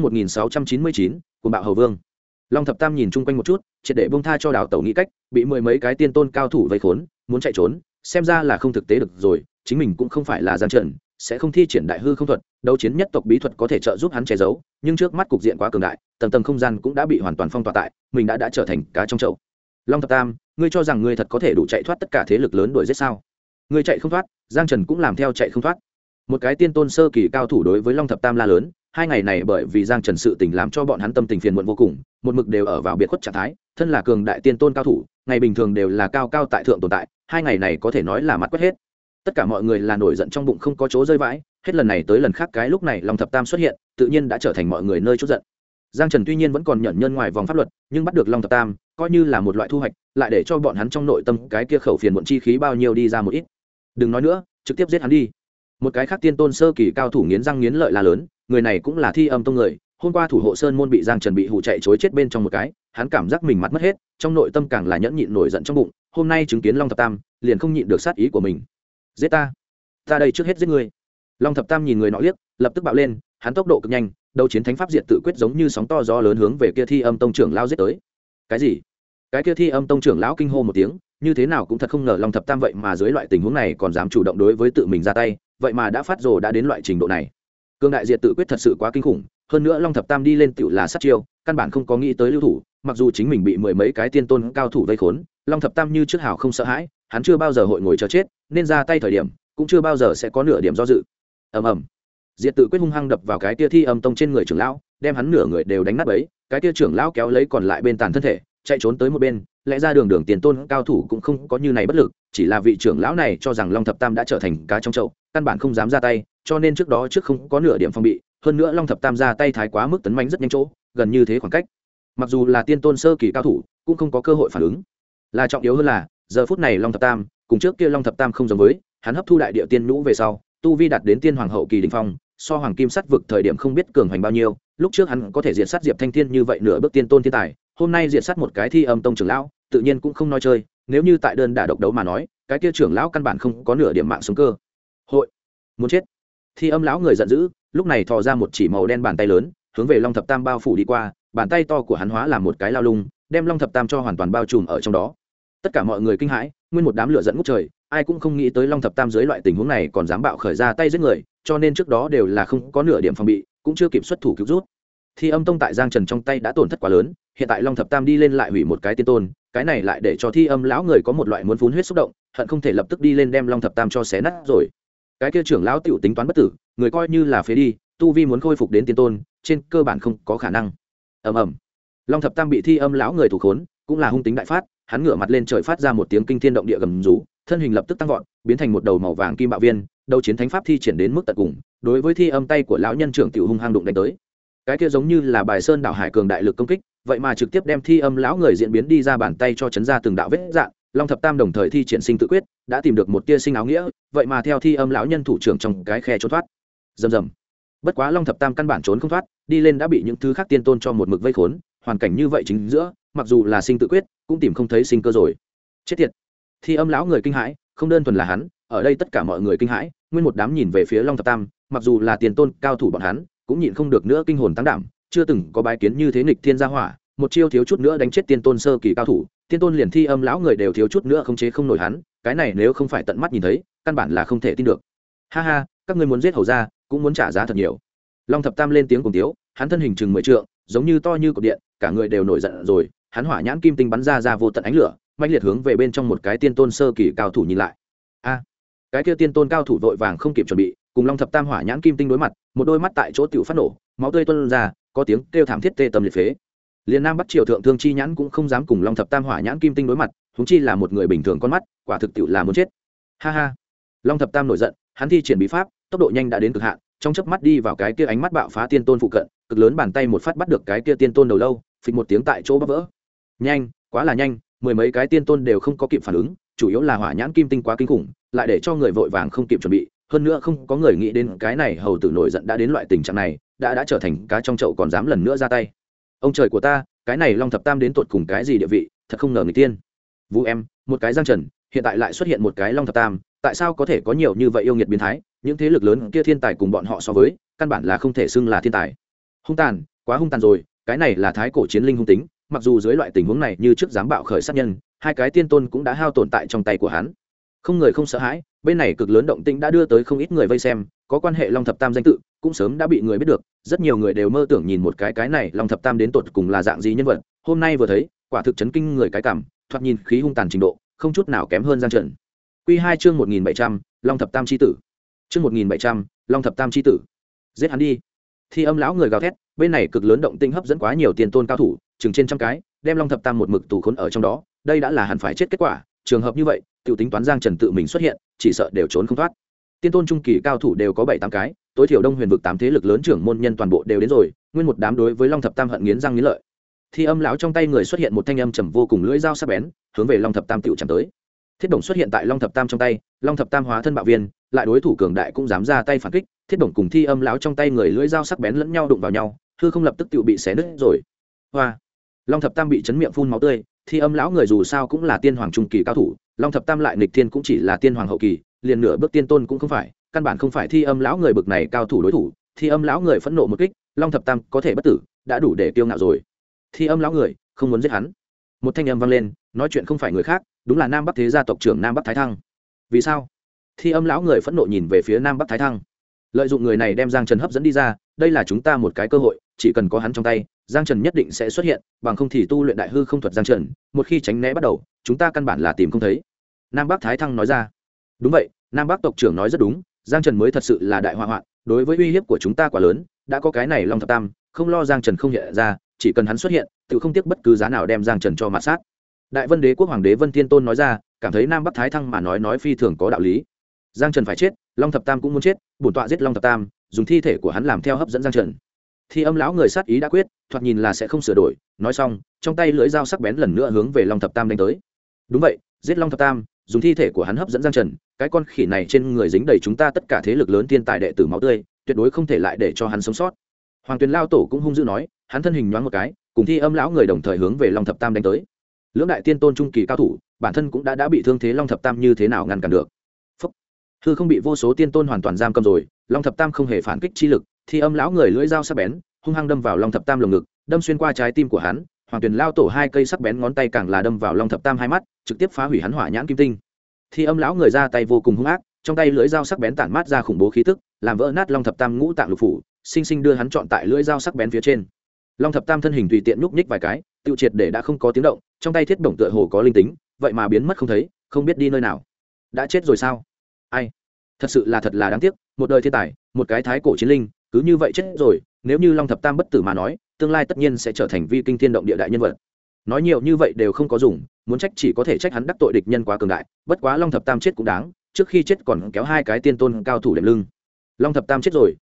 1699, Cuồng Bạo Hầu Vương. Long Thập Tam nhìn chung quanh một chút, triệt để buông tha cho đảo tẩu nghĩ cách, bị mười mấy cái tiên tôn cao thủ vây khốn, muốn chạy trốn, xem ra là không thực tế được rồi, chính mình cũng không phải là Giang Trần, sẽ không thi triển đại hư không thuật, đấu chiến nhất tộc bí thuật có thể trợ giúp hắn che giấu, nhưng trước mắt cục diện quá cường đại, tầng tầng không gian cũng đã bị hoàn toàn phong tỏa tại, mình đã trở thành cá trong chậu. Long Thập Tam, ngươi cho rằng ngươi thật có thể đủ chạy thoát tất cả thế lực lớn đuổi giết sao? Ngươi chạy không thoát, Giang Trần cũng làm theo chạy không thoát. Một cái tiên tôn sơ kỳ cao thủ đối với Long Thập Tam la lớn, hai ngày này bởi vì Giang Trần sự tình làm cho bọn hắn tâm tình phiền muộn vô cùng, một mực đều ở vào biệt khuất trạng thái, thân là cường đại tiên tôn cao thủ, ngày bình thường đều là cao cao tại thượng tồn tại, hai ngày này có thể nói là mặt quét hết. Tất cả mọi người là nổi giận trong bụng không có chỗ rơi vãi, hết lần này tới lần khác cái lúc này Long Thập Tam xuất hiện, tự nhiên đã trở thành mọi người nơi chút giận. Giang Trần tuy nhiên vẫn còn nhẫn nhân ngoài vòng pháp luật, nhưng bắt được Long Thập Tam, coi như là một loại thu hoạch, lại để cho bọn hắn trong nội tâm cái kia khẩu phiền muộn chi khí bao nhiêu đi ra một ít. Đừng nói nữa, trực tiếp giết hắn đi. Một cái khác tiên tôn sơ kỳ cao thủ nghiến răng nghiến lợi la lớn, người này cũng là Thi Âm tông người, hôm qua thủ hộ sơn môn bị Giang Trần bị hù chạy chối chết bên trong một cái, hắn cảm giác mình mặt mất hết, trong nội tâm càng là nhẫn nhịn nổi giận trong bụng, hôm nay chứng kiến Long Thập Tam, liền không nhịn được sát ý của mình. Giết ta, ta đây trước hết giết ngươi. Long Thập Tam nhìn người nọ liếc, lập tức bạo lên, hắn tốc độ cực nhanh, đấu chiến thánh pháp diệt tự quyết giống như sóng to gió lớn hướng về kia Thi Âm tông trưởng lão giết tới. Cái gì? Cái kia Thi Âm tông trưởng lão kinh hô một tiếng, như thế nào cũng thật không ngờ Long Thập Tam vậy mà dưới loại tình huống này còn dám chủ động đối với tự mình ra tay, vậy mà đã phát rồ đã đến loại trình độ này. Cương đại diệt tự quyết thật sự quá kinh khủng, hơn nữa Long Thập Tam đi lên tựu là sát chiêu, căn bản không có nghĩ tới lưu thủ, mặc dù chính mình bị mười mấy cái tiên tôn cao thủ vây khốn, Long Thập Tam như trước hào không sợ hãi, hắn chưa bao giờ hội ngồi chờ chết, nên ra tay thời điểm cũng chưa bao giờ sẽ có nửa điểm do dự. Ầm ầm. Diệt tự quyết hung hăng đập vào cái kia Thi Âm tông trên người trưởng lão, đem hắn nửa người đều đánh nát bấy, cái kia trưởng lão kéo lấy còn lại bên tàn thân thể, chạy trốn tới một bên, lẽ ra đường tiền tôn cao thủ cũng không có như này bất lực, chỉ là vị trưởng lão này cho rằng Long Thập Tam đã trở thành cá trong chậu, căn bản không dám ra tay, cho nên trước đó không có nửa điểm phòng bị, hơn nữa Long Thập Tam ra tay thái quá mức tấn mãnh rất nhanh chỗ, gần như thế khoảng cách, mặc dù là tiên tôn sơ kỳ cao thủ cũng không có cơ hội phản ứng. Là trọng yếu hơn là giờ phút này Long Thập Tam cùng trước kia Long Thập Tam không giống với, hắn hấp thu đại địa tiên nhũ về sau, tu vi đạt đến tiên hoàng hậu kỳ đỉnh phong, so hoàng kim sắt vực thời điểm không biết cường hành bao nhiêu, lúc trước hắn có thể diệt sát Diệp Thanh Thiên như vậy nửa bước tiên tôn thiên tài, hôm nay diệt sát một cái Thi Âm tông trưởng lão, tự nhiên cũng không nói chơi, nếu như tại đơn đả độc đấu mà nói, cái kia trưởng lão căn bản không có nửa điểm mạng sống cơ hội. Muốn chết. Thi Âm lão người giận dữ, lúc này thò ra một chỉ màu đen bàn tay lớn, hướng về Long Thập Tam bao phủ đi qua, bàn tay to của hắn hóa làm một cái lao lung, đem Long Thập Tam cho hoàn toàn bao trùm ở trong đó. Tất cả mọi người kinh hãi, nguyên một đám lửa giận ngút trời, ai cũng không nghĩ tới Long Thập Tam dưới loại tình huống này còn dám bạo khởi ra tay giết người, cho nên trước đó đều là không có nửa điểm phòng bị, cũng chưa kịp xuất thủ cứu rút. Thi Âm tông tại Giang Trần trong tay đã tổn thất quá lớn, hiện tại Long Thập Tam đi lên lại hủy một cái tiên tôn, cái này lại để cho Thi Âm lão người có một loại muốn phun huyết xúc động, hận không thể lập tức đi lên đem Long Thập Tam cho xé nát rồi. Cái kia trưởng lão tiểu tính toán bất tử, người coi như là phế đi, tu vi muốn khôi phục đến tiên tôn, trên cơ bản không có khả năng. Ầm ầm. Long Thập Tam bị Thi Âm lão người thủ khốn, cũng là hung tính đại phát, hắn ngửa mặt lên trời phát ra một tiếng kinh thiên động địa gầm rú, thân hình lập tức tăng vọt, biến thành một đầu màu vàng kim bạo viên, đấu chiến thánh pháp thi triển đến mức tận cùng, đối với Thi Âm tay của lão nhân trưởng tiểu hung hăng đụng đánh tới. Cái kia giống như là bài sơn đảo hải cường đại lực công kích, vậy mà trực tiếp đem thi âm lão người diễn biến đi ra bàn tay cho chấn ra từng đạo vết dạng. Long thập tam đồng thời thi triển sinh tự quyết, đã tìm được một tia sinh áo nghĩa, vậy mà theo thi âm lão nhân thủ trưởng trong cái khe trốn thoát. Rầm rầm. Bất quá Long thập tam căn bản trốn không thoát, đi lên đã bị những thứ khác tiên tôn cho một mực vây khốn, hoàn cảnh như vậy chính giữa, mặc dù là sinh tự quyết, cũng tìm không thấy sinh cơ rồi. Chết tiệt. Thi âm lão người kinh hãi, không đơn thuần là hắn, ở đây tất cả mọi người kinh hãi, nguyên một đám nhìn về phía Long thập tam, mặc dù là tiền tôn cao thủ bọn hắn, cũng nhịn không được nữa kinh hồn tăng đảm, chưa từng có bái kiến như thế nghịch thiên gia hỏa, một chiêu thiếu chút nữa đánh chết tiên tôn sơ kỳ cao thủ, tiên tôn liền thi âm lão người đều thiếu chút nữa không chế không nổi hắn, cái này nếu không phải tận mắt nhìn thấy, căn bản là không thể tin được. Ha ha, các ngươi muốn giết hầu gia, cũng muốn trả giá thật nhiều. Long thập tam lên tiếng cùng tiếu, hắn thân hình chừng 10 trượng, giống như to như cột điện, cả người đều nổi giận rồi, hắn hỏa nhãn kim tinh bắn ra vô tận ánh lửa, mãnh liệt hướng về bên trong một cái tiên tôn sơ kỳ cao thủ nhìn lại. A, cái kia tiên tôn cao thủ vội vàng không kịp chuẩn bị, cùng Long thập tam hỏa nhãn kim tinh đối mặt, một đôi mắt tại chỗ tiểu phát nổ, máu tươi tuôn ra, có tiếng kêu thảm thiết tê tâm liệt phế. Liên Nam Bắc Triều thượng thương chi nhãn cũng không dám cùng Long thập tam hỏa nhãn kim tinh đối mặt, huống chi là một người bình thường con mắt, quả thực tiểu là muốn chết. Ha ha. Long thập tam nổi giận, hắn thi triển bí pháp, tốc độ nhanh đã đến cực hạn, trong chớp mắt đi vào cái kia ánh mắt bạo phá tiên tôn phụ cận, cực lớn bàn tay một phát bắt được cái kia tiên tôn đầu lâu, phịch một tiếng tại chỗ bắp vỡ. Nhanh, quá là nhanh, mười mấy cái tiên tôn đều không có kịp phản ứng, chủ yếu là hỏa nhãn kim tinh quá kinh khủng, lại để cho người vội vàng không kịp chuẩn bị, hơn nữa không có người nghĩ đến cái này hầu tử nổi giận đã đến loại tình trạng này, đã trở thành cá trong chậu còn dám lần nữa ra tay. Ông trời của ta, cái này Long thập tam đến tột cùng cái gì địa vị, thật không ngờ người tiên. Vũ em, một cái Giang Trần, hiện tại lại xuất hiện một cái Long thập tam, tại sao có thể có nhiều như vậy yêu nghiệt biến thái, những thế lực lớn kia thiên tài cùng bọn họ so với, căn bản là không thể xưng là thiên tài. Hung tàn, quá hung tàn rồi, cái này là thái cổ chiến linh hung tính, mặc dù dưới loại tình huống này như trước dám bạo khởi sát nhân, hai cái tiên tôn cũng đã hao tổn tại trong tay của hắn. Không người không sợ hãi, bên này cực lớn động tĩnh đã đưa tới không ít người vây xem, có quan hệ Long thập tam danh tự cũng sớm đã bị người biết được, rất nhiều người đều mơ tưởng nhìn một cái này Long thập tam đến tột cùng là dạng gì nhân vật, hôm nay vừa thấy, quả thực chấn kinh người cái cảm, thoạt nhìn khí hung tàn trình độ, không chút nào kém hơn Giang Trần. Quy 2 chương 1700, Long thập tam chi tử. Chương 1700, Long thập tam chi tử. Giết hắn đi. Thi âm lão người gào thét, bên này cực lớn động tĩnh hấp dẫn quá nhiều tiền tôn cao thủ, chừng trên trăm cái, đem Long thập tam một mực tù khốn ở trong đó, đây đã là hẳn phải chết kết quả, trường hợp như vậy, tiểu tính toán Giang Trần tự mình xuất hiện, chỉ sợ đều trốn không thoát. Tiên tôn trung kỳ cao thủ đều có 7-8 cái, tối thiểu Đông Huyền vực 8 thế lực lớn trưởng môn nhân toàn bộ đều đến rồi, nguyên một đám đối với Long thập tam hận nghiến răng nghiến lợi. Thi âm lão trong tay người xuất hiện một thanh âm trầm vô cùng lưỡi dao sắc bén, hướng về Long thập tam tiểu chạm tới. Thiết Đồng xuất hiện tại Long thập tam trong tay, Long thập tam hóa thân bạo viên, lại đối thủ cường đại cũng dám ra tay phản kích, Thiết Đồng cùng Thi âm lão trong tay người lưỡi dao sắc bén lẫn nhau đụng vào nhau, hư không lập tức tiểu bị xé nứt rồi. Hoa! Long thập tam bị chấn miệng phun máu tươi, Thi âm lão người dù sao cũng là tiên hoàng trung kỳ cao thủ, Long thập tam lại nghịch thiên cũng chỉ là tiên hoàng hậu kỳ, liền nửa bước tiên tôn cũng không phải, căn bản không phải Thi âm lão người bực này cao thủ đối thủ. Thi âm lão người phẫn nộ một kích, Long thập tam có thể bất tử, đã đủ để kiêu ngạo rồi. Thi âm lão người không muốn giết hắn. Một thanh âm vang lên, nói chuyện không phải người khác, đúng là Nam Bắc thế gia tộc trưởng Nam Bắc Thái Thăng. Vì sao? Thi âm lão người phẫn nộ nhìn về phía Nam Bắc Thái Thăng. Lợi dụng người này đem Giang Trần hấp dẫn đi ra, đây là chúng ta một cái cơ hội, chỉ cần có hắn trong tay, Giang Trần nhất định sẽ xuất hiện, bằng không thì tu luyện đại hư không thuật Giang Trần, một khi tránh né bắt đầu, chúng ta căn bản là tìm không thấy. Nam Bắc Thái Thăng nói ra. Đúng vậy, Nam Bắc tộc trưởng nói rất đúng, Giang Trần mới thật sự là đại họa hoạn, đối với uy hiếp của chúng ta quá lớn, đã có cái này Long thập tam, không lo Giang Trần không hiện ra, chỉ cần hắn xuất hiện, tự không tiếc bất cứ giá nào đem Giang Trần cho mạt sát. Đại Vân Đế quốc hoàng đế Vân Thiên Tôn nói ra, cảm thấy Nam Bắc Thái Thăng mà nói phi thường có đạo lý. Giang Trần phải chết, Long thập tam cũng muốn chết, bổn tọa giết Long thập tam, dùng thi thể của hắn làm theo hấp dẫn Giang Trần. Thi âm lão người sát ý đã quyết, thoạt nhìn là sẽ không sửa đổi, nói xong, trong tay lưỡi dao sắc bén lần nữa hướng về Long thập tam đánh tới. Đúng vậy, giết Long thập tam, dùng thi thể của hắn hấp dẫn Giang Trần, cái con khỉ này trên người dính đầy chúng ta tất cả thế lực lớn tiên tài đệ tử máu tươi, tuyệt đối không thể lại để cho hắn sống sót. Hoàng Tuyền Lao tổ cũng hung dữ nói, hắn thân hình nhoáng một cái, cùng Thi âm lão người đồng thời hướng về Long thập tam đánh tới. Lưỡng đại tiên tôn trung kỳ cao thủ, bản thân cũng đã bị thương thế, Long thập tam như thế nào ngăn cản được? Phúc. Hư không bị vô số tiên tôn hoàn toàn giam cầm rồi, Long thập tam không hề phản kích chi lực, Thi âm lão người lưỡi dao sắc bén, hung hăng đâm vào Long thập tam lồng ngực, đâm xuyên qua trái tim của hắn. Hoàng Tuyền Lao tổ hai cây sắc bén ngón tay càng là đâm vào Long thập tam hai mắt, trực tiếp phá hủy hắn hỏa nhãn kim tinh. Thi âm lão người ra tay vô cùng hung ác, trong tay lưỡi dao sắc bén tản mát ra khủng bố khí tức, làm vỡ nát Long thập tam ngũ tạng lục phủ, sinh sinh đưa hắn trọn tại lưỡi dao sắc bén phía trên. Long thập tam thân hình tùy tiện nhúc nhích vài cái, tiêu triệt để đã không có tiếng động, trong tay thiết bổng tựa hồ có linh tính, vậy mà biến mất không thấy, không biết đi nơi nào. Đã chết rồi sao? Ai? Thật là đáng tiếc, một đời thiên tài, một cái thái cổ chiến linh, cứ như vậy chết rồi, nếu như Long thập tam bất tử mà nói, tương lai tất nhiên sẽ trở thành vi kinh thiên động địa đại nhân vật. Nói nhiều như vậy đều không có dùng, muốn trách chỉ có thể trách hắn đắc tội địch nhân quá cường đại, bất quá Long thập tam chết cũng đáng, trước khi chết còn kéo hai cái tiên tôn cao thủ đệm lưng. Long thập tam chết rồi,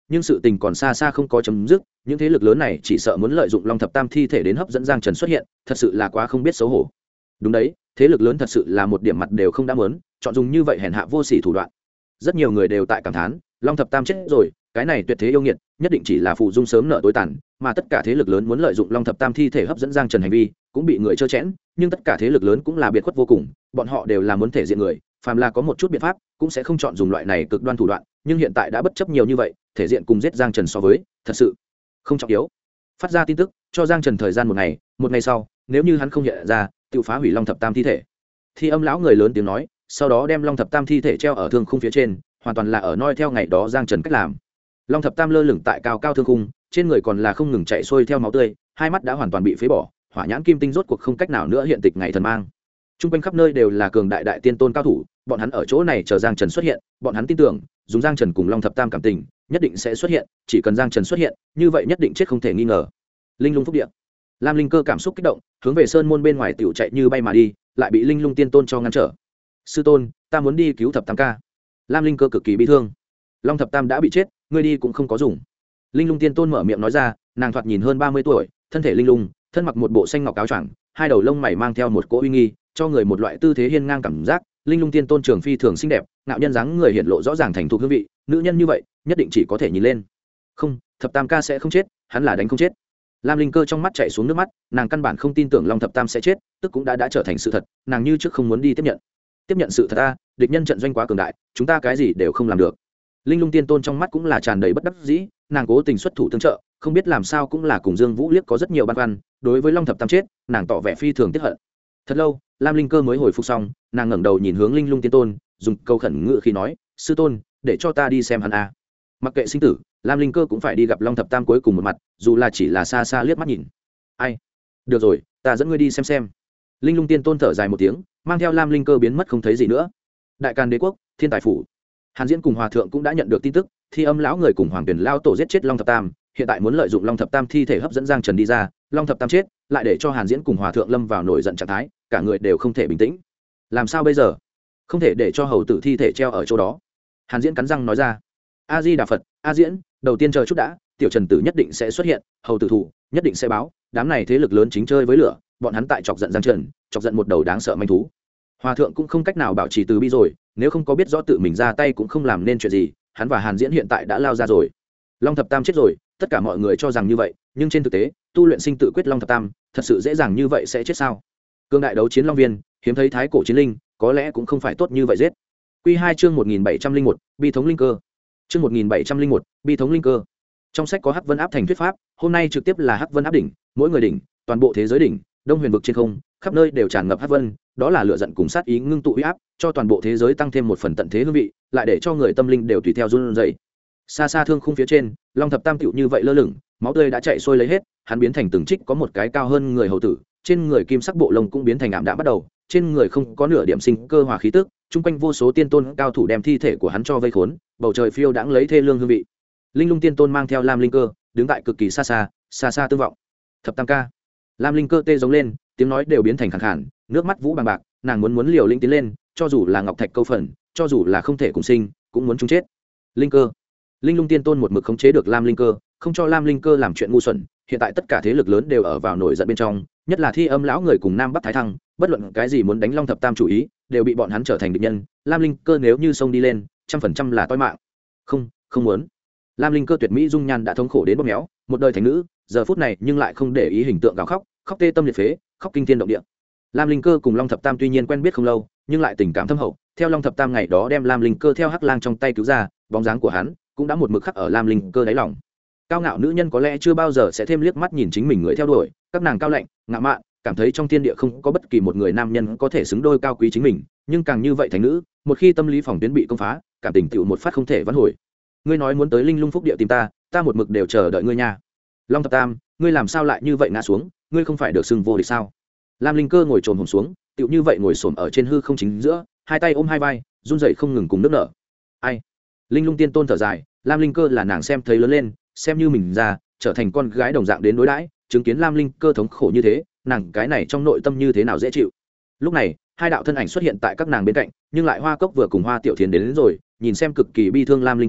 nhưng sự tình còn xa xa không có chấm dứt, những thế lực lớn này chỉ sợ muốn lợi dụng Long Thập Tam thi thể đến hấp dẫn Giang Trần xuất hiện, thật sự là quá không biết xấu hổ. Đúng đấy, thế lực lớn thật sự là một điểm mặt đều không đã muốn, chọn dùng như vậy hèn hạ vô sỉ thủ đoạn. Rất nhiều người đều tại cảm thán, Long Thập Tam chết rồi, cái này tuyệt thế yêu nghiệt, nhất định chỉ là phụ dung sớm nợ tối tàn, mà tất cả thế lực lớn muốn lợi dụng Long Thập Tam thi thể hấp dẫn Giang Trần hành vi, cũng bị người trơ chẽn, nhưng tất cả thế lực lớn cũng là biệt khuất vô cùng, bọn họ đều là muốn thể diện người, phàm là có một chút biện pháp, cũng sẽ không chọn dùng loại này cực đoan thủ đoạn, nhưng hiện tại đã bất chấp nhiều như vậy, thể diện cùng giết Giang Trần so với, thật sự không trọng yếu. Phát ra tin tức, cho Giang Trần thời gian một ngày sau, nếu như hắn không hiện ra, tự phá hủy Long Thập Tam thi thể. Thi Âm lão người lớn tiếng nói, sau đó đem Long Thập Tam thi thể treo ở thương khung phía trên, hoàn toàn là ở noi theo ngày đó Giang Trần cách làm. Long Thập Tam lơ lửng tại cao cao thương khung, trên người còn là không ngừng chạy xuôi theo máu tươi, hai mắt đã hoàn toàn bị phế bỏ, hỏa nhãn kim tinh rốt cuộc không cách nào nữa hiện tịch ngày thần mang. Trung quanh khắp nơi đều là cường đại đại tiên tôn cao thủ, bọn hắn ở chỗ này chờ Giang Trần xuất hiện, bọn hắn tin tưởng, dùng Giang Trần cùng Long Thập Tam cảm tình, nhất định sẽ xuất hiện, chỉ cần Giang Trần xuất hiện, như vậy nhất định chết không thể nghi ngờ. Linh Lung phúc địa. Lam Linh Cơ cảm xúc kích động, hướng về sơn môn bên ngoài tiểu chạy như bay mà đi, lại bị Linh Lung tiên tôn cho ngăn trở. Sư tôn, ta muốn đi cứu Thập Tam ca. Lam Linh Cơ cực kỳ bi thương. Long Thập Tam đã bị chết, ngươi đi cũng không có dùng. Linh Lung tiên tôn mở miệng nói ra, nàng thoạt nhìn hơn 30 tuổi, thân thể linh lung, thân mặc một bộ xanh ngọc áo choàng, hai đầu lông mày mang theo một cỗ uy nghi, cho người một loại tư thế hiên ngang cảm giác. Linh Lung tiên tôn trường phi thường xinh đẹp, ngạo nhân dáng người hiện lộ rõ ràng thành thục hương vị, nữ nhân như vậy, nhất định chỉ có thể nhìn lên. Không, Thập Tam ca sẽ không chết, hắn là đánh không chết. Lam Linh Cơ trong mắt chảy xuống nước mắt, nàng căn bản không tin tưởng Long Thập Tam sẽ chết, tức cũng đã trở thành sự thật, nàng như trước không muốn đi tiếp nhận sự thật a, địch nhân trận doanh quá cường đại, chúng ta cái gì đều không làm được. Linh Lung tiên tôn trong mắt cũng là tràn đầy bất đắc dĩ, nàng cố tình xuất thủ tương trợ, không biết làm sao cũng là cùng Dương Vũ liếc có rất nhiều băn khoăn, đối với Long Thập Tam chết, nàng tỏ vẻ phi thường tiếc hận. Thật lâu, Lam Linh Cơ mới hồi phục xong, nàng ngẩng đầu nhìn hướng Linh Lung tiên tôn, dùng câu khẩn ngữ khi nói, sư tôn, để cho ta đi xem hắn a. Mặc kệ sinh tử, Lam Linh Cơ cũng phải đi gặp Long Thập Tam cuối cùng một mặt, dù là chỉ là xa xa liếc mắt nhìn. Ai? Được rồi, ta dẫn ngươi đi xem. Linh Lung tiên tôn thở dài một tiếng, mang theo Lam Linh Cơ biến mất không thấy gì nữa. Đại Càn Đế quốc, Thiên Tài phủ. Hàn Diễn cùng Hòa thượng cũng đã nhận được tin tức, Thi Âm lão người cùng Hoàng Tuyển lao tổ giết chết Long Thập Tam, hiện tại muốn lợi dụng Long Thập Tam thi thể hấp dẫn Giang Trần đi ra, Long Thập Tam chết, lại để cho Hàn Diễn cùng Hòa thượng lâm vào nổi giận trạng thái, cả người đều không thể bình tĩnh. Làm sao bây giờ? Không thể để cho hầu tử thi thể treo ở chỗ đó. Hàn Diễn cắn răng nói ra. A Di Đà Phật, A Diễn, đầu tiên chờ chút đã, tiểu Trần tử nhất định sẽ xuất hiện, hầu tử thủ nhất định sẽ báo, đám này thế lực lớn chính chơi với lửa, bọn hắn tại chọc giận Giang Trần, chọc giận một đầu đáng sợ manh thú. Hòa thượng cũng không cách nào bảo trì từ bi rồi, nếu không có biết rõ tự mình ra tay cũng không làm nên chuyện gì, hắn và Hàn Diễn hiện tại đã lao ra rồi. Long Thập Tam chết rồi, tất cả mọi người cho rằng như vậy, nhưng trên thực tế, tu luyện sinh tự quyết Long Thập Tam, thật sự dễ dàng như vậy sẽ chết sao? Cương đại đấu chiến long viên, hiếm thấy thái cổ chiến linh, có lẽ cũng không phải tốt như vậy giết. Quy 2 chương 1701, bi thống linh cơ. Chương 1701, bi thống linh cơ. Trong sách có Hắc Vân áp thành thuyết pháp, hôm nay trực tiếp là Hắc Vân áp đỉnh, mỗi người đỉnh, toàn bộ thế giới đỉnh, Đông Huyền vực trên không, khắp nơi đều tràn ngập Hắc Vân, đó là lửa giận cùng sát ý ngưng tụ uy áp, cho toàn bộ thế giới tăng thêm một phần tận thế hương vị, lại để cho người tâm linh đều tùy theo run rẩy. Xa xa thương khung phía trên, Long Thập Tam tựu như vậy lơ lửng, máu tươi đã chảy xuôi lấy hết, hắn biến thành từng trích có một cái cao hơn người hầu tử, trên người kim sắc bộ lông cũng biến thành ảm đạm bắt đầu, trên người không có nửa điểm sinh cơ hòa khí tức, chung quanh vô số tiên tôn cao thủ đem thi thể của hắn cho vây khốn, bầu trời phiêu đãng lấy thê lương hương vị. Linh Lung tiên tôn mang theo Lam Linh Cơ, đứng tại cực kỳ xa xa tương vọng. Thập Tam ca. Lam Linh Cơ tê giống lên, tiếng nói đều biến thành khàn khàn, nước mắt vũ bằng bạc, nàng muốn liều lĩnh tiến lên, cho dù là ngọc thạch câu phần, cho dù là không thể cùng sinh, cũng muốn chung chết. Linh Cơ. Linh Lung tiên tôn một mực khống chế được Lam Linh Cơ, không cho Lam Linh Cơ làm chuyện ngu xuẩn, hiện tại tất cả thế lực lớn đều ở vào nổi giận bên trong, nhất là Thi Âm lão người cùng Nam Bắc Thái Thăng, bất luận cái gì muốn đánh Long Thập Tam chủ ý, đều bị bọn hắn trở thành địch nhân. Lam Linh Cơ nếu như xông đi lên, 100% là toi mạng. Không muốn. Lam Linh Cơ tuyệt mỹ dung nhan đã thống khổ đến bóp méo, một đời thành nữ, giờ phút này nhưng lại không để ý hình tượng gào khóc, khóc tê tâm liệt phế, khóc kinh thiên động địa. Lam Linh Cơ cùng Long Thập Tam tuy nhiên quen biết không lâu, nhưng lại tình cảm thâm hậu, theo Long Thập Tam ngày đó đem Lam Linh Cơ theo Hắc Lang trong tay cứu ra, bóng dáng của hắn cũng đã một mực khắc ở Lam Linh Cơ đáy lòng. Cao ngạo nữ nhân có lẽ chưa bao giờ sẽ thêm liếc mắt nhìn chính mình người theo đuổi, các nàng cao lạnh, ngạo mạn, cảm thấy trong thiên địa không có bất kỳ một người nam nhân có thể xứng đôi cao quý chính mình, nhưng càng như vậy thành nữ, một khi tâm lý phòng tuyến bị công phá, cảm tình tựu một phát không thể vãn hồi. Ngươi nói muốn tới Linh Lung phúc địa tìm ta một mực đều chờ đợi ngươi nha. Long Thập Tam, ngươi làm sao lại như vậy ngã xuống, ngươi không phải được xưng vô địch sao? Lam Linh Cơ ngồi trồm hổm xuống, tựu như vậy ngồi xổm ở trên hư không chính giữa, hai tay ôm hai vai, run rẩy không ngừng cùng nước nở. Ai? Linh Lung tiên tôn thở dài, Lam Linh Cơ là nàng xem thấy lớn lên, xem như mình ra, trở thành con gái đồng dạng đến đối đãi, chứng kiến Lam Linh Cơ thống khổ như thế, nàng cái này trong nội tâm như thế nào dễ chịu. Lúc này, hai đạo thân ảnh xuất hiện tại các nàng bên cạnh, nhưng lại Hoa Cốc vừa cùng Hoa Tiểu Thiến đến rồi, nhìn xem cực kỳ bi thương Lam Linh Cơ,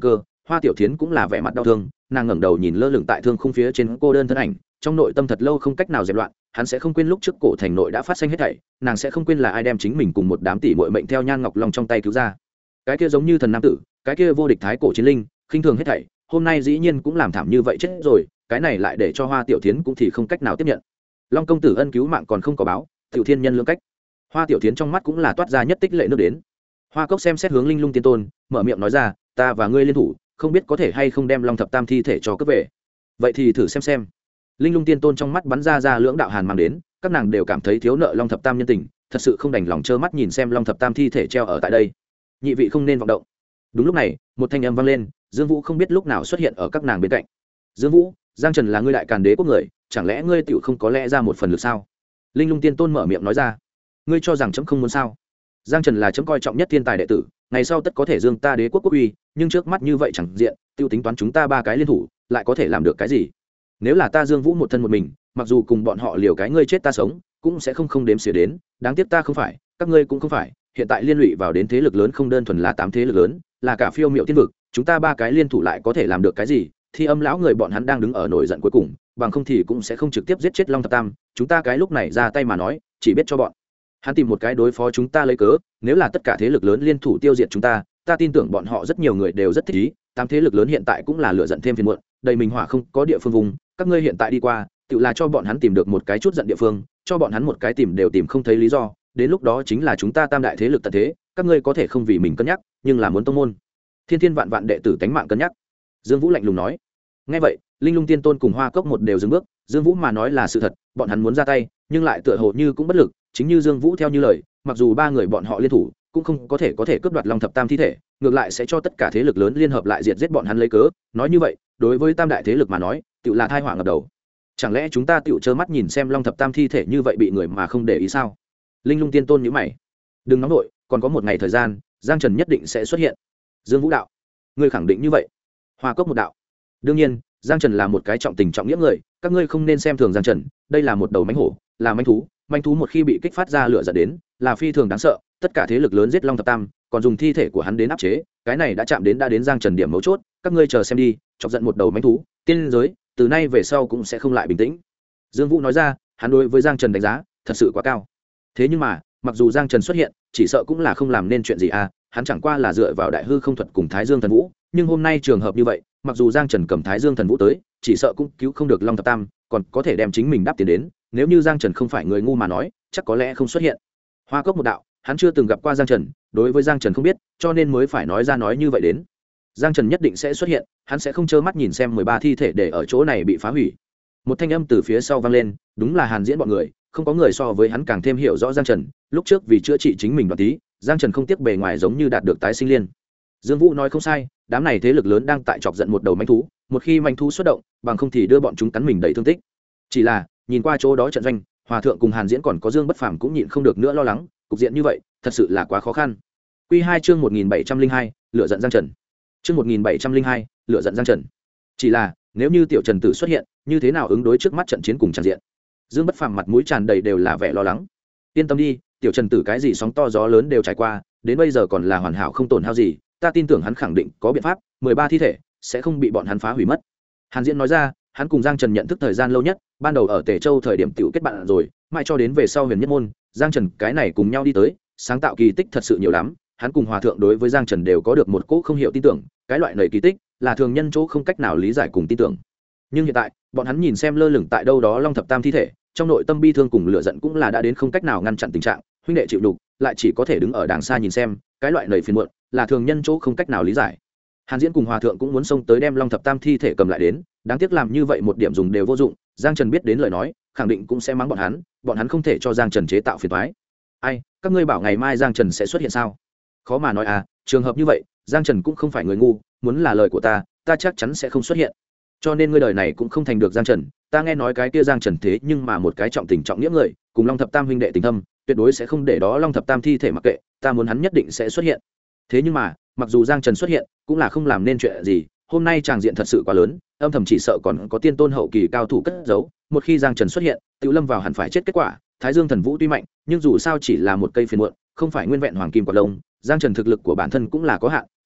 Hoa Tiểu Thiến cũng là vẻ mặt đau thương, nàng ngẩng đầu nhìn lơ lửng tại thương khung phía trên cô đơn thân ảnh, trong nội tâm thật lâu không cách nào dẹp loạn. Hắn sẽ không quên lúc trước cổ thành nội đã phát sinh hết thảy, nàng sẽ không quên là ai đem chính mình cùng một đám tỷ muội mệnh theo Nhan Ngọc Long trong tay cứu ra. Cái kia giống như thần nam tử, cái kia vô địch thái cổ chiến linh, khinh thường hết thảy, hôm nay dĩ nhiên cũng làm thảm như vậy chết rồi, cái này lại để cho Hoa Tiểu Thiến cũng thì không cách nào tiếp nhận. Long công tử ân cứu mạng còn không có báo, tiểu thiên nhân lưỡng cách. Hoa Tiểu Thiến trong mắt cũng là toát ra nhất tích lệ nước đến. Hoa Cốc xem xét hướng Linh Lung Tiên Tôn, mở miệng nói ra, ta và ngươi liên thủ, không biết có thể hay không đem Long thập tam thi thể cho cướp về. Vậy thì thử xem. Linh Lung Tiên Tôn trong mắt bắn ra lưỡng đạo hàn mang đến, các nàng đều cảm thấy thiếu nợ Long thập tam nhân tình, thật sự không đành lòng trơ mắt nhìn xem Long thập tam thi thể treo ở tại đây. Nhị vị không nên vọng động. Đúng lúc này, một thanh âm vang lên, Dương Vũ không biết lúc nào xuất hiện ở các nàng bên cạnh. Dương Vũ, Giang Trần là ngươi đại càn đế quốc người, chẳng lẽ ngươi tiểu không có lẽ ra một phần lực sao? Linh Lung Tiên Tôn mở miệng nói ra. Ngươi cho rằng chấm không muốn sao? Giang Trần là chấm coi trọng nhất thiên tài đệ tử, ngày sau tất có thể dương ta đế quốc quốc uy, nhưng trước mắt như vậy chẳng diện, tiêu tính toán chúng ta ba cái liên thủ, lại có thể làm được cái gì? Nếu là ta Dương Vũ một thân một mình, mặc dù cùng bọn họ liều cái ngươi chết ta sống, cũng sẽ không đếm xỉa đến, đáng tiếc ta không phải, các ngươi cũng không phải, hiện tại liên lụy vào đến thế lực lớn không đơn thuần là 8 thế lực lớn, là cả phiêu miệu tiên vực, chúng ta ba cái liên thủ lại có thể làm được cái gì? Thì Âm lão người bọn hắn đang đứng ở nổi giận cuối cùng, bằng không thì cũng sẽ không trực tiếp giết chết Long thập tam, chúng ta cái lúc này ra tay mà nói, chỉ biết cho bọn hắn tìm một cái đối phó chúng ta lấy cớ, nếu là tất cả thế lực lớn liên thủ tiêu diệt chúng ta, ta tin tưởng bọn họ rất nhiều người đều rất thích ý, 8 thế lực lớn hiện tại cũng là lựa giận thêm phiền muộn, đầy mình hỏa không có địa phương vùng, các ngươi hiện tại đi qua, tự là cho bọn hắn tìm được một cái chút giận địa phương, cho bọn hắn một cái tìm đều tìm không thấy lý do, đến lúc đó chính là chúng ta tam đại thế lực tận thế, các ngươi có thể không vì mình cân nhắc, nhưng là muốn tông môn thiên thiên vạn vạn đệ tử tánh mạng cân nhắc. Dương Vũ lạnh lùng nói. Nghe vậy, Linh Lung Tiên Tôn cùng Hoa Cốc một đều dừng bước, Dương Vũ mà nói là sự thật, bọn hắn muốn ra tay, nhưng lại tựa hồ như cũng bất lực, chính như Dương Vũ theo như lời, mặc dù ba người bọn họ liên thủ, cũng không có thể cướp đoạt Long thập tam thi thể, ngược lại sẽ cho tất cả thế lực lớn liên hợp lại diệt giết bọn hắn lấy cớ, nói như vậy, đối với tam đại thế lực mà nói, tựu là tai họa ngập đầu. Chẳng lẽ chúng ta tựu trơ mắt nhìn xem Long thập tam thi thể như vậy bị người mà không để ý sao? Linh Lung Tiên Tôn nhíu mày. Đừng nóng nội, còn có một ngày thời gian, Giang Trần nhất định sẽ xuất hiện. Dương Vũ đạo, ngươi khẳng định như vậy? Hoa Cốc một đạo, đương nhiên, Giang Trần là một cái trọng tình trọng nghĩa người, các ngươi không nên xem thường Giang Trần, đây là một đầu mãnh hổ, là mãnh thú một khi bị kích phát ra lửa giận đến, là phi thường đáng sợ, tất cả thế lực lớn giết Long thập tam, còn dùng thi thể của hắn đến áp chế, cái này đã chạm đến Giang Trần điểm mấu chốt, các ngươi chờ xem đi, chọc giận một đầu mãnh thú, tiên giới, từ nay về sau cũng sẽ không lại bình tĩnh. Dương Vũ nói ra, hắn đối với Giang Trần đánh giá thật sự quá cao. Thế nhưng mà, mặc dù Giang Trần xuất hiện, chỉ sợ cũng là không làm nên chuyện gì à, hắn chẳng qua là dựa vào Đại Hư Không Thuật cùng Thái Dương Thần Vũ, nhưng hôm nay trường hợp như vậy, mặc dù Giang Trần cầm Thái Dương Thần Vũ tới, chỉ sợ cũng cứu không được Long thập tam, còn có thể đem chính mình đáp tiền đến, nếu như Giang Trần không phải người ngu mà nói, chắc có lẽ không xuất hiện. Hoa Cốc một đạo, hắn chưa từng gặp qua Giang Trần, đối với Giang Trần không biết, cho nên mới phải nói ra nói như vậy đến. Giang Trần nhất định sẽ xuất hiện, hắn sẽ không trơ mắt nhìn xem 13 thi thể để ở chỗ này bị phá hủy. Một thanh âm từ phía sau vang lên, đúng là Hàn Diễn bọn người, không có người so với hắn càng thêm hiểu rõ Giang Trần, lúc trước vì chữa trị chính mình đoạn tí, Giang Trần không tiếc bề ngoài giống như đạt được tái sinh liên. Dương Vũ nói không sai, đám này thế lực lớn đang tại chọc giận một đầu manh thú, một khi manh thú xuất động, bằng không thì đưa bọn chúng cắn mình đầy thương tích. Chỉ là, nhìn qua chỗ đó trận doanh, Hòa thượng cùng Hàn Diễn còn có Dương Bất Phàm cũng nhịn không được nữa lo lắng, cục diện như vậy, thật sự là quá khó khăn. Quy 2 chương 1702, lửa giận Giang Trần. Chương 1702, lửa giận Giang Trần. Chỉ là, nếu như tiểu Trần Tử xuất hiện, như thế nào ứng đối trước mắt trận chiến cùng tràn diện? Dương Bất Phàm mặt mũi tràn đầy đều là vẻ lo lắng. Yên tâm đi, tiểu Trần Tử cái gì sóng to gió lớn đều trải qua, đến bây giờ còn là hoàn hảo không tổn hao gì, ta tin tưởng hắn khẳng định có biện pháp, 13 thi thể sẽ không bị bọn hắn phá hủy mất. Hàn Diễn nói ra, hắn cùng Giang Trần nhận thức thời gian lâu nhất, ban đầu ở Tề Châu thời điểm tiểu kết bạn rồi, mãi cho đến về sau Huyền Nhất môn, Giang Trần cái này cùng nhau đi tới, sáng tạo kỳ tích thật sự nhiều lắm, hắn cùng Hòa thượng đối với Giang Trần đều có được một cỗ không hiểu tin tưởng, cái loại này kỳ tích là thường nhân chỗ không cách nào lý giải cùng tin tưởng. Nhưng hiện tại, bọn hắn nhìn xem lơ lửng tại đâu đó Long thập tam thi thể, trong nội tâm bi thương cùng lửa giận cũng là đã đến không cách nào ngăn chặn tình trạng, huynh đệ chịu đục, lại chỉ có thể đứng ở đàng xa nhìn xem, cái loại này phiền muộn, là thường nhân chỗ không cách nào lý giải. Hàn Diễn cùng Hòa thượng cũng muốn xông tới đem Long thập tam thi thể cầm lại đến, đáng tiếc làm như vậy một điểm dùng đều vô dụng, Giang Trần biết đến lời nói, khẳng định cũng sẽ mắng bọn hắn không thể cho Giang Trần chế tạo phiền toái. Ai, các ngươi bảo ngày mai Giang Trần sẽ xuất hiện sao? Khó mà nói à, trường hợp như vậy, Giang Trần cũng không phải người ngu, muốn là lời của ta chắc chắn sẽ không xuất hiện. Cho nên ngươi đời này cũng không thành được Giang Trần, ta nghe nói cái kia Giang Trần thế nhưng mà một cái trọng tình trọng nghĩa người, cùng Long thập tam huynh đệ tình thâm, tuyệt đối sẽ không để đó Long thập tam thi thể mặc kệ, ta muốn hắn nhất định sẽ xuất hiện. Thế nhưng mà, mặc dù Giang Trần xuất hiện, cũng là không làm nên chuyện gì, hôm nay tràng diện thật sự quá lớn, âm thầm chỉ sợ còn có tiên tôn hậu kỳ cao thủ cất giấu, một khi Giang Trần xuất hiện, Tiểu Lâm vào hẳn phải chết kết quả. Thái Dương Thần Vũ tuy mạnh, nhưng dù sao chỉ là một cây phiền muộn, không phải nguyên vẹn hoàng kim quả lông, Giang Trần thực lực của bản thân cũng là có hạn,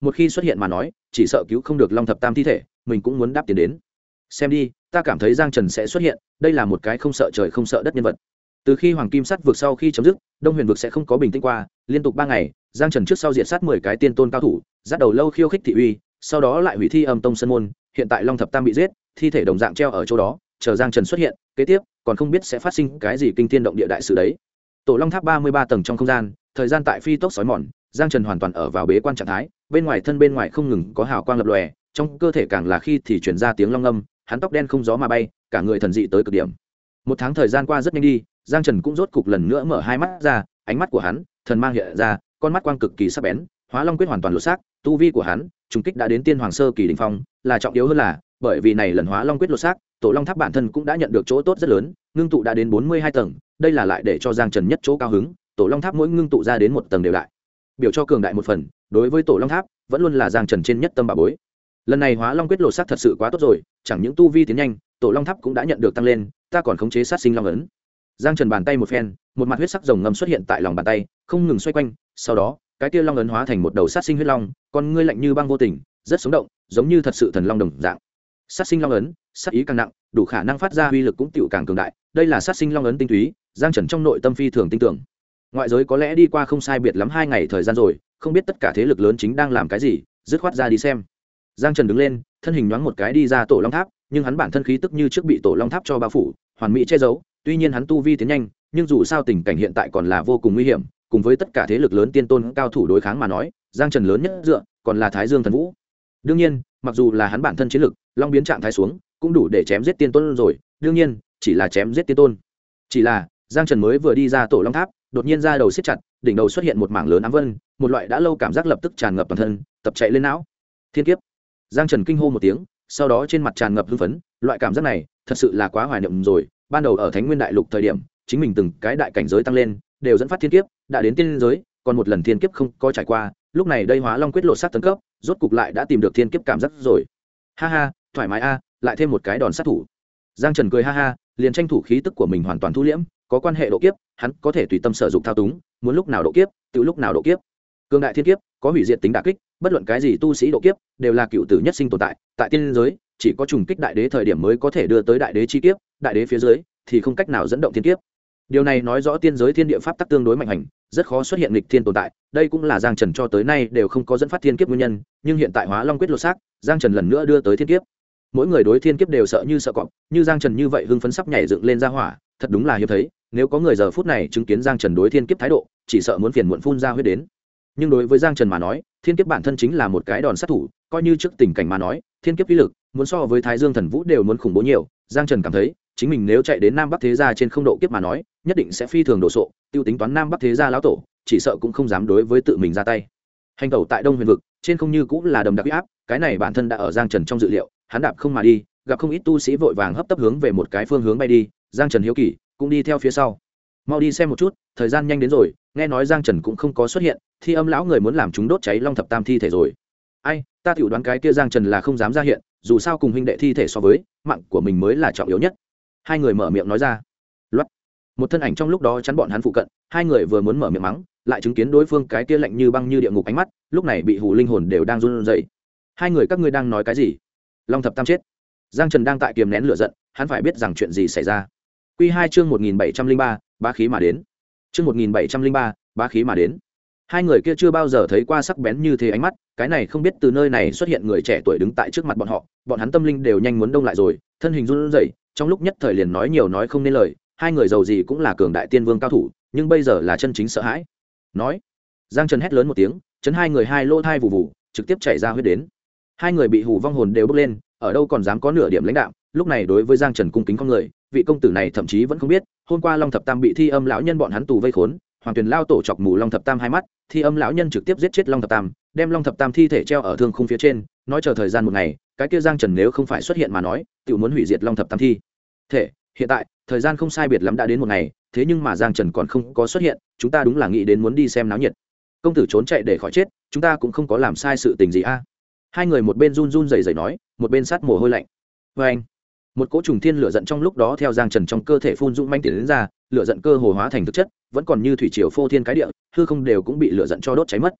một khi xuất hiện mà nói chỉ sợ cứu không được long thập tam thi thể, mình cũng muốn đáp tiền đến. Xem đi, ta cảm thấy Giang Trần sẽ xuất hiện, đây là một cái không sợ trời không sợ đất nhân vật. Từ khi Hoàng Kim Sắt vực sau khi chấm dứt, Đông Huyền vực sẽ không có bình tĩnh qua, liên tục 3 ngày, Giang Trần trước sau diệt sát 10 cái tiên tôn cao thủ, dắt đầu lâu khiêu khích thị uy, sau đó lại hủy Thi Âm Tông sân môn, hiện tại Long Thập Tam bị giết, thi thể đồng dạng treo ở chỗ đó, chờ Giang Trần xuất hiện, kế tiếp còn không biết sẽ phát sinh cái gì kinh thiên động địa đại sự đấy. Tổ Long Tháp 33 tầng trong không gian, thời gian tại phi tốc sói mòn, Giang Trần hoàn toàn ở vào bế quan trạng thái, bên ngoài không ngừng có hào quang lập lòe, trong cơ thể càng là khi thì truyền ra tiếng long âm, hắn tóc đen không gió mà bay, cả người thần dị tới cực điểm. Một tháng thời gian qua rất nhanh đi, Giang Trần cũng rốt cục lần nữa mở hai mắt ra, ánh mắt của hắn thần mang hiện ra, con mắt quang cực kỳ sắc bén, Hóa Long quyết hoàn toàn lột xác, tu vi của hắn trùng kích đã đến tiên hoàng sơ kỳ đỉnh phong, là trọng yếu hơn là bởi vì này lần Hóa Long quyết lột xác, Tổ Long Tháp bản thân cũng đã nhận được chỗ tốt rất lớn, ngưng tụ đã đến 42 tầng, đây là lại để cho Giang Trần nhất chỗ cao hứng, Tổ Long Tháp mỗi ngưng tụ ra đến một tầng đều đại, biểu cho cường đại một phần, đối với Tổ Long Tháp vẫn luôn là Giang Trần trên nhất tâm bảo bối. Lần này Hóa Long quyết lột xác thật sự quá tốt rồi, chẳng những tu vi tiến nhanh, Tổ Long Tháp cũng đã nhận được tăng lên, ta còn khống chế sát sinh long ấn. Giang Trần bàn tay một phen, một mặt huyết sắc rồng ngầm xuất hiện tại lòng bàn tay, không ngừng xoay quanh, sau đó cái kia long ấn hóa thành một đầu sát sinh huyết long, con ngươi lạnh như băng vô tình, rất sống động, giống như thật sự thần long đồng dạng. Sát sinh long ấn, sát ý càng nặng, đủ khả năng phát ra uy lực cũng tựu càng cường đại, đây là sát sinh long ấn tinh túy, Giang Trần trong nội tâm phi thường tin tưởng. Ngoại giới có lẽ đi qua không sai biệt lắm 2 ngày thời gian rồi, không biết tất cả thế lực lớn chính đang làm cái gì, dứt khoát ra đi xem. Giang Trần đứng lên, thân hình nhoáng một cái đi ra Tổ Long Tháp, nhưng hắn bản thân khí tức như trước bị Tổ Long Tháp cho bao phủ, hoàn mỹ che giấu, tuy nhiên hắn tu vi tiến nhanh, nhưng dù sao tình cảnh hiện tại còn là vô cùng nguy hiểm, cùng với tất cả thế lực lớn tiên tôn cao thủ đối kháng mà nói, Giang Trần lớn nhất dựa còn là Thái Dương Thần Vũ. Đương nhiên, mặc dù là hắn bản thân chiến lực long biến trạng thái xuống, cũng đủ để chém giết tiên tôn rồi, đương nhiên, chỉ là chém giết tiên tôn. Chỉ là, Giang Trần mới vừa đi ra Tổ Long Tháp, đột nhiên ra đầu siết chặt, đỉnh đầu xuất hiện một mảng lớn ám vân, một loại đã lâu cảm giác lập tức tràn ngập toàn thân, tập chạy lên não. Thiên kiếp. Giang Trần kinh hô một tiếng, sau đó trên mặt tràn ngập hưng phấn, loại cảm giác này thật sự là quá hoài niệm rồi, ban đầu ở Thánh Nguyên Đại Lục thời điểm, chính mình từng cái đại cảnh giới tăng lên, đều dẫn phát thiên kiếp, đã đến tiên giới, còn một lần thiên kiếp không có trải qua, lúc này đây Hóa Long quyết lột xác tấn cấp, rốt cục lại đã tìm được thiên kiếp cảm giác rồi. Ha ha, thoải mái a, lại thêm một cái đòn sát thủ. Giang Trần cười ha ha, liền tranh thủ khí tức của mình hoàn toàn thu liễm, có quan hệ độ kiếp, hắn có thể tùy tâm sử dụng thao túng, muốn lúc nào độ kiếp, tự lúc nào độ kiếp. Cường đại thiên kiếp, có hủy diệt tính đả kích, bất luận cái gì tu sĩ độ kiếp, đều là cựu tử nhất sinh tồn tại, tại tiên giới, chỉ có trùng kích đại đế thời điểm mới có thể đưa tới đại đế chi kiếp, đại đế phía dưới thì không cách nào dẫn động thiên kiếp. Điều này nói rõ tiên giới thiên địa pháp tắc tương đối mạnh hành, rất khó xuất hiện nghịch thiên tồn tại, đây cũng là Giang Trần cho tới nay đều không có dẫn phát thiên kiếp nguyên nhân, nhưng hiện tại Hóa Long quyết lột xác, Giang Trần lần nữa đưa tới thiên kiếp. Mỗi người đối thiên kiếp đều sợ như sợ cọp, như Giang Trần như vậy hưng phấn sắp nhảy dựng lên ra hỏa, thật đúng là hiếm thấy, nếu có người giờ phút này chứng kiến Giang Trần đối thiên kiếp thái độ, chỉ sợ muốn phiền muộn phun ra huyết đến. Nhưng đối với Giang Trần mà nói, thiên kiếp bản thân chính là một cái đòn sát thủ, coi như trước tình cảnh mà nói, thiên kiếp uy lực muốn so với Thái Dương Thần Vũ đều muốn khủng bố nhiều. Giang Trần cảm thấy, chính mình nếu chạy đến Nam Bắc thế gia trên không độ kiếp mà nói, nhất định sẽ phi thường đồ sộ, tiêu tính toán Nam Bắc thế gia lão tổ, chỉ sợ cũng không dám đối với tự mình ra tay. Hành tẩu tại Đông Huyền vực, trên không như cũng là đầm đặc uy áp, cái này bản thân đã ở Giang Trần trong dự liệu, hắn đạp không mà đi, gặp không ít tu sĩ vội vàng hấp tấp hướng về một cái phương hướng bay đi, Giang Trần hiếu kỳ, cũng đi theo phía sau. Mau đi xem một chút, thời gian nhanh đến rồi, nghe nói Giang Trần cũng không có xuất hiện, Thi Âm lão người muốn làm chúng đốt cháy Long Thập Tam thi thể rồi. Ai, ta tiểu đoán cái kia Giang Trần là không dám ra hiện, dù sao cùng huynh đệ thi thể so với, mạng của mình mới là trọng yếu nhất. Hai người mở miệng nói ra. Loát. Một thân ảnh trong lúc đó chắn bọn hắn phụ cận, hai người vừa muốn mở miệng mắng, lại chứng kiến đối phương cái kia lạnh như băng như địa ngục ánh mắt, lúc này bị hù linh hồn đều đang run rẩy. Hai người các ngươi đang nói cái gì? Long Thập Tam chết. Giang Trần đang tại kiềm nén lửa giận, hắn phải biết rằng chuyện gì xảy ra. Quy 2 chương 1703, bá khí mà đến. Chương 1703, bá khí mà đến. Hai người kia chưa bao giờ thấy qua sắc bén như thế ánh mắt, cái này không biết từ nơi này xuất hiện người trẻ tuổi đứng tại trước mặt bọn họ, bọn hắn tâm linh đều nhanh muốn đông lại rồi, thân hình run rẩy, trong lúc nhất thời liền nói nhiều nói không nên lời, hai người giàu gì cũng là cường đại tiên vương cao thủ, nhưng bây giờ là chân chính sợ hãi. Nói, Giang Trần hét lớn một tiếng, chấn hai người hai lỗ thai vụ vụ, trực tiếp chảy ra huyết đến. Hai người bị hù vong hồn đều bốc lên, ở đâu còn dám có nửa điểm lãnh đạo, lúc này đối với Giang Trần cung kính không người, vị công tử này thậm chí vẫn không biết, hôm qua Long Thập Tam bị Thi Âm lão nhân bọn hắn tù vây khốn, Hoàng Tuyền lao tổ chọc mù Long Thập Tam hai mắt, Thi Âm lão nhân trực tiếp giết chết Long Thập Tam, đem Long Thập Tam thi thể treo ở thương khung phía trên, nói chờ thời gian một ngày, cái kia Giang Trần nếu không phải xuất hiện mà nói, tự muốn hủy diệt Long Thập Tam thi thể. Hiện tại, thời gian không sai biệt lắm đã đến một ngày, thế nhưng mà Giang Trần còn không có xuất hiện, chúng ta đúng là nghĩ đến muốn đi xem náo nhiệt. Công tử trốn chạy để khỏi chết, chúng ta cũng không có làm sai sự tình gì a. Hai người một bên run run rẩy rẩy nói, một bên sát mồ hôi lạnh. Và anh, một cỗ trùng thiên lửa giận trong lúc đó theo Giang Trần trong cơ thể phun dũng manh tiến đến ra, lửa giận cơ hồ hóa thành thực chất, vẫn còn như thủy triều phô thiên cái địa, hư không đều cũng bị lửa giận cho đốt cháy mất.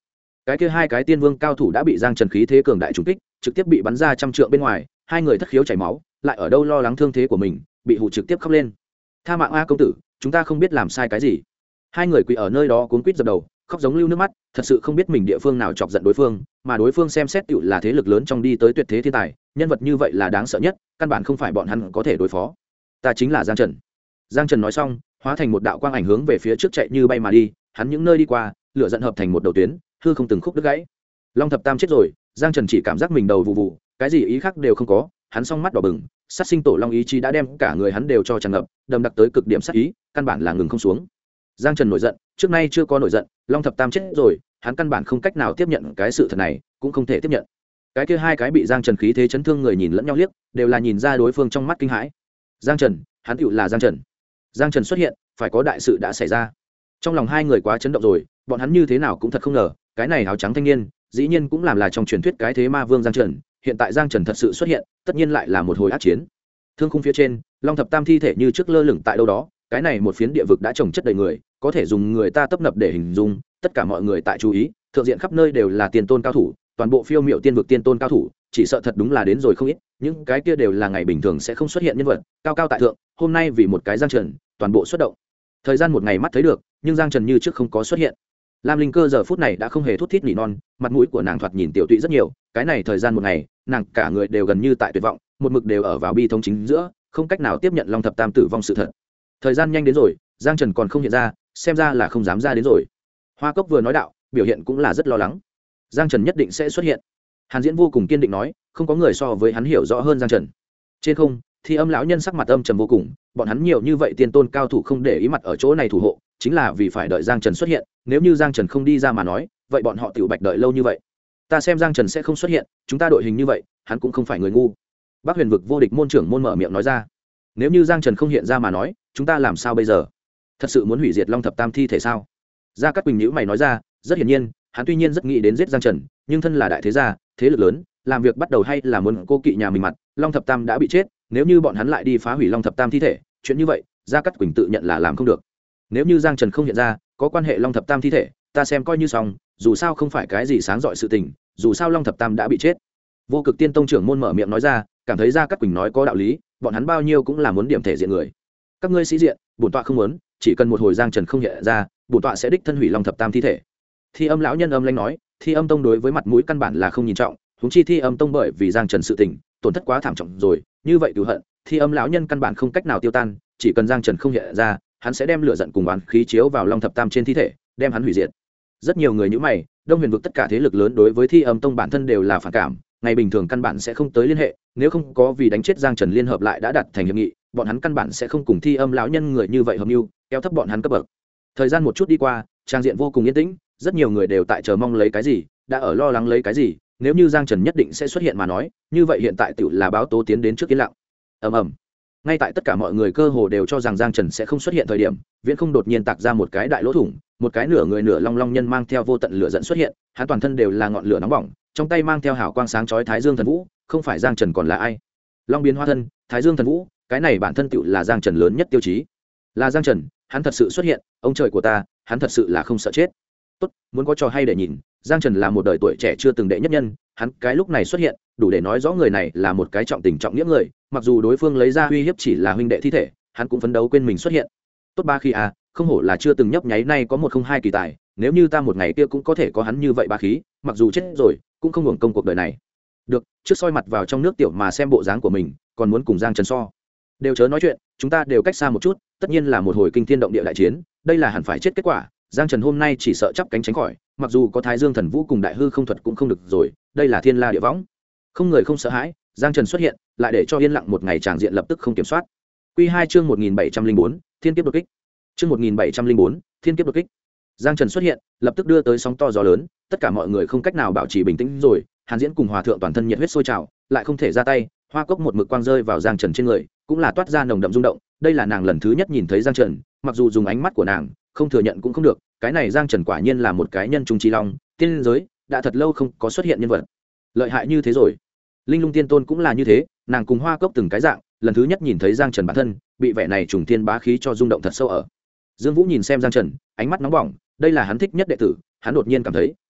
cái kia hai cái tiên vương cao thủ đã bị giang trần khí thế cường đại trúng kích, trực tiếp bị bắn ra trăm trượng bên ngoài, hai người thất khiếu chảy máu, lại ở đâu lo lắng thương thế của mình, bị hù trực tiếp khóc lên. Tha mạng a công tử, chúng ta không biết làm sai cái gì. Hai người quỳ ở nơi đó cuống quýt dập đầu, khóc giống lưu nước mắt, thật sự không biết mình địa phương nào chọc giận đối phương, mà đối phương xem xét tựu là thế lực lớn trong đi tới tuyệt thế thiên tài, nhân vật như vậy là đáng sợ nhất, căn bản không phải bọn hắn có thể đối phó. Ta chính là Giang Trần. Giang Trần nói xong, hóa thành một đạo quang ảnh hướng về phía trước chạy như bay mà đi, hắn những nơi đi qua, lửa giận hợp thành một đầu tuyến, hư không từng khúc đứt gãy. Long thập tam chết rồi, Giang Trần chỉ cảm giác mình đầu vụ vụ, cái gì ý khác đều không có, hắn song mắt đỏ bừng, sát sinh tổ long ý chí đã đem cả người hắn đều cho tràn ngập, đầm đặc tới cực điểm sát ý, căn bản là ngừng không xuống. Giang Trần nổi giận, trước nay chưa có nổi giận, Long thập tam chết rồi, hắn căn bản không cách nào tiếp nhận cái sự thật này, cũng không thể tiếp nhận. Cái kia hai cái bị Giang Trần khí thế chấn thương người nhìn lẫn nhau liếc, đều là nhìn ra đối phương trong mắt kinh hãi. Giang Trần, hắn tựu là Giang Trần. Giang Trần xuất hiện, phải có đại sự đã xảy ra. Trong lòng hai người quá chấn động rồi, bọn hắn như thế nào cũng thật không ngờ, cái này áo trắng thanh niên, dĩ nhiên cũng làm là trong truyền thuyết cái thế ma vương Giang Trần, hiện tại Giang Trần thật sự xuất hiện, tất nhiên lại là một hồi ác chiến. Thương khung phía trên, Long thập tam thi thể như trước lơ lửng tại đâu đó, cái này một phiến địa vực đã trồng chất đầy người, có thể dùng người ta tấp nập để hình dung, tất cả mọi người tại chú ý, thượng diện khắp nơi đều là tiên tôn cao thủ, toàn bộ phiêu miệu tiên vực tiên tôn cao thủ, chỉ sợ thật đúng là đến rồi không ít, những cái kia đều là ngày bình thường sẽ không xuất hiện nhân vật, cao cao tại thượng, hôm nay vì một cái Giang Trần, toàn bộ xuất động. Thời gian một ngày mắt thấy được, nhưng Giang Trần như trước không có xuất hiện. Lam Linh Cơ giờ phút này đã không hề thút thít nỉ non, mặt mũi của nàng thoạt nhìn tiểu tụy rất nhiều, cái này thời gian một ngày, nàng cả người đều gần như tại tuyệt vọng, một mực đều ở vào bi thống chính giữa, không cách nào tiếp nhận Long thập tam tử vong sự thật. Thời gian nhanh đến rồi, Giang Trần còn không hiện ra, xem ra là không dám ra đến rồi. Hoa Cốc vừa nói đạo, biểu hiện cũng là rất lo lắng. Giang Trần nhất định sẽ xuất hiện. Hàn Diễn vô cùng kiên định nói, không có người so với hắn hiểu rõ hơn Giang Trần. Trên không, Thi Âm lão nhân sắc mặt âm trầm vô cùng, bọn hắn nhiều như vậy tiên tôn cao thủ không để ý mặt ở chỗ này thủ hộ, chính là vì phải đợi Giang Trần xuất hiện, nếu như Giang Trần không đi ra mà nói, vậy bọn họ tiểu bạch đợi lâu như vậy. Ta xem Giang Trần sẽ không xuất hiện, chúng ta đội hình như vậy, hắn cũng không phải người ngu. Bắc Huyền vực vô địch môn trưởng môn mở miệng nói ra. Nếu như Giang Trần không hiện ra mà nói, chúng ta làm sao bây giờ? Thật sự muốn hủy diệt Long thập tam thi thể sao? Gia Cát Quỳnh nhíu mày nói ra, rất hiển nhiên, hắn tuy nhiên rất nghĩ đến giết Giang Trần, nhưng thân là đại thế gia, thế lực lớn, làm việc bắt đầu hay là muốn cô kỵ nhà mình mặt, Long thập tam đã bị chết, nếu như bọn hắn lại đi phá hủy Long thập tam thi thể, chuyện như vậy, Gia Cát Quỳnh tự nhận là làm không được. Nếu như Giang Trần không hiện ra, có quan hệ Long thập tam thi thể, ta xem coi như xong, dù sao không phải cái gì sáng dọi sự tình, dù sao Long thập tam đã bị chết. Vô Cực Tiên Tông trưởng môn mở miệng nói ra, cảm thấy Gia Cát Quỳnh nói có đạo lý, bọn hắn bao nhiêu cũng là muốn điểm thể diện người. Các ngươi sĩ diện, bổn tọa không muốn, chỉ cần một hồi Giang Trần không hiện ra, bổn tọa sẽ đích thân hủy Long thập tam thi thể. Thi Âm lão nhân âm lãnh nói, Thi Âm Tông đối với mặt mũi căn bản là không nhìn trọng, huống chi Thi Âm Tông bởi vì Giang Trần sự tình, tổn thất quá thảm trọng rồi, như vậy cửu hận, Thi Âm lão nhân căn bản không cách nào tiêu tan, chỉ cần Giang Trần không hiện ra, hắn sẽ đem lửa giận cùng oán khí chiếu vào Long thập tam trên thi thể, đem hắn hủy diệt. Rất nhiều người như mày, Đông Huyền vực tất cả thế lực lớn đối với Thi Âm Tông bản thân đều là phản cảm, ngày bình thường căn bản sẽ không tới liên hệ, nếu không có vì đánh chết Giang Trần liên hợp lại đã đặt thành hiệp nghị, bọn hắn căn bản sẽ không cùng Thi Âm lão nhân người như vậy hợp mưu, kéo thấp bọn hắn cấp bậc. Thời gian một chút đi qua, trang diện vô cùng yên tĩnh, rất nhiều người đều tại chờ mong lấy cái gì, đã ở lo lắng lấy cái gì, nếu như Giang Trần nhất định sẽ xuất hiện mà nói, như vậy hiện tại tựu là báo tố tiến đến trước yên lặng. Ầm ầm. Ngay tại tất cả mọi người cơ hồ đều cho rằng Giang Trần sẽ không xuất hiện thời điểm, Viễn Không đột nhiên tạc ra một cái đại lỗ thủng, một cái nửa người nửa long long nhân mang theo vô tận lửa dẫn xuất hiện, hắn toàn thân đều là ngọn lửa nóng bỏng, trong tay mang theo hào quang sáng chói Thái Dương Thần Vũ, không phải Giang Trần còn là ai? Long biến hóa thân, Thái Dương Thần Vũ, cái này bản thân tựu là Giang Trần lớn nhất tiêu chí. Là Giang Trần, hắn thật sự xuất hiện, ông trời của ta, hắn thật sự là không sợ chết. Tốt, muốn có trò hay để nhìn, Giang Trần là một đời tuổi trẻ chưa từng đệ nhất nhân, hắn cái lúc này xuất hiện, đủ để nói rõ người này là một cái trọng tình trọng nghĩa người, mặc dù đối phương lấy ra uy hiếp chỉ là huynh đệ thi thể, hắn cũng phấn đấu quên mình xuất hiện. Tốt ba khi à, không hổ là chưa từng nhấp nháy nay có 102 kỳ tài, nếu như ta một ngày kia cũng có thể có hắn như vậy ba khí, mặc dù chết rồi, cũng không hưởng công cuộc đời này. Được, trước soi mặt vào trong nước tiểu mà xem bộ dáng của mình, còn muốn cùng Giang Trần so. Đều chớ nói chuyện, chúng ta đều cách xa một chút, tất nhiên là một hồi kinh thiên động địa đại chiến, đây là hẳn phải chết kết quả. Giang Trần hôm nay chỉ sợ chắp cánh tránh khỏi, mặc dù có Thái Dương Thần Vũ cùng Đại Hư Không Thuật cũng không được rồi, đây là thiên la địa võng. Không người không sợ hãi, Giang Trần xuất hiện, lại để cho yên lặng một ngày tràng diện lập tức không kiểm soát. Quy 2 chương 1704, Thiên kiếp đột kích. Chương 1704, Thiên kiếp đột kích. Giang Trần xuất hiện, lập tức đưa tới sóng to gió lớn, tất cả mọi người không cách nào bảo trì bình tĩnh rồi, Hàn Diễn cùng Hòa thượng toàn thân nhiệt huyết sôi trào, lại không thể ra tay, Hoa Cốc một mực quang rơi vào Giang Trần trên người, cũng là toát ra nồng đậm rung động, đây là nàng lần thứ nhất nhìn thấy Giang Trần, mặc dù dùng ánh mắt của nàng, không thừa nhận cũng không được, cái này Giang Trần quả nhiên là một cái nhân trung chi long, tiên giới đã thật lâu không có xuất hiện nhân vật lợi hại như thế rồi. Linh Lung Tiên Tôn cũng là như thế, nàng cùng Hoa Cốc từng cái dạng, lần thứ nhất nhìn thấy Giang Trần bản thân, bị vẻ này trùng thiên bá khí cho rung động thật sâu ở. Dương Vũ nhìn xem Giang Trần, ánh mắt nóng bỏng, đây là hắn thích nhất đệ tử, hắn đột nhiên cảm thấy,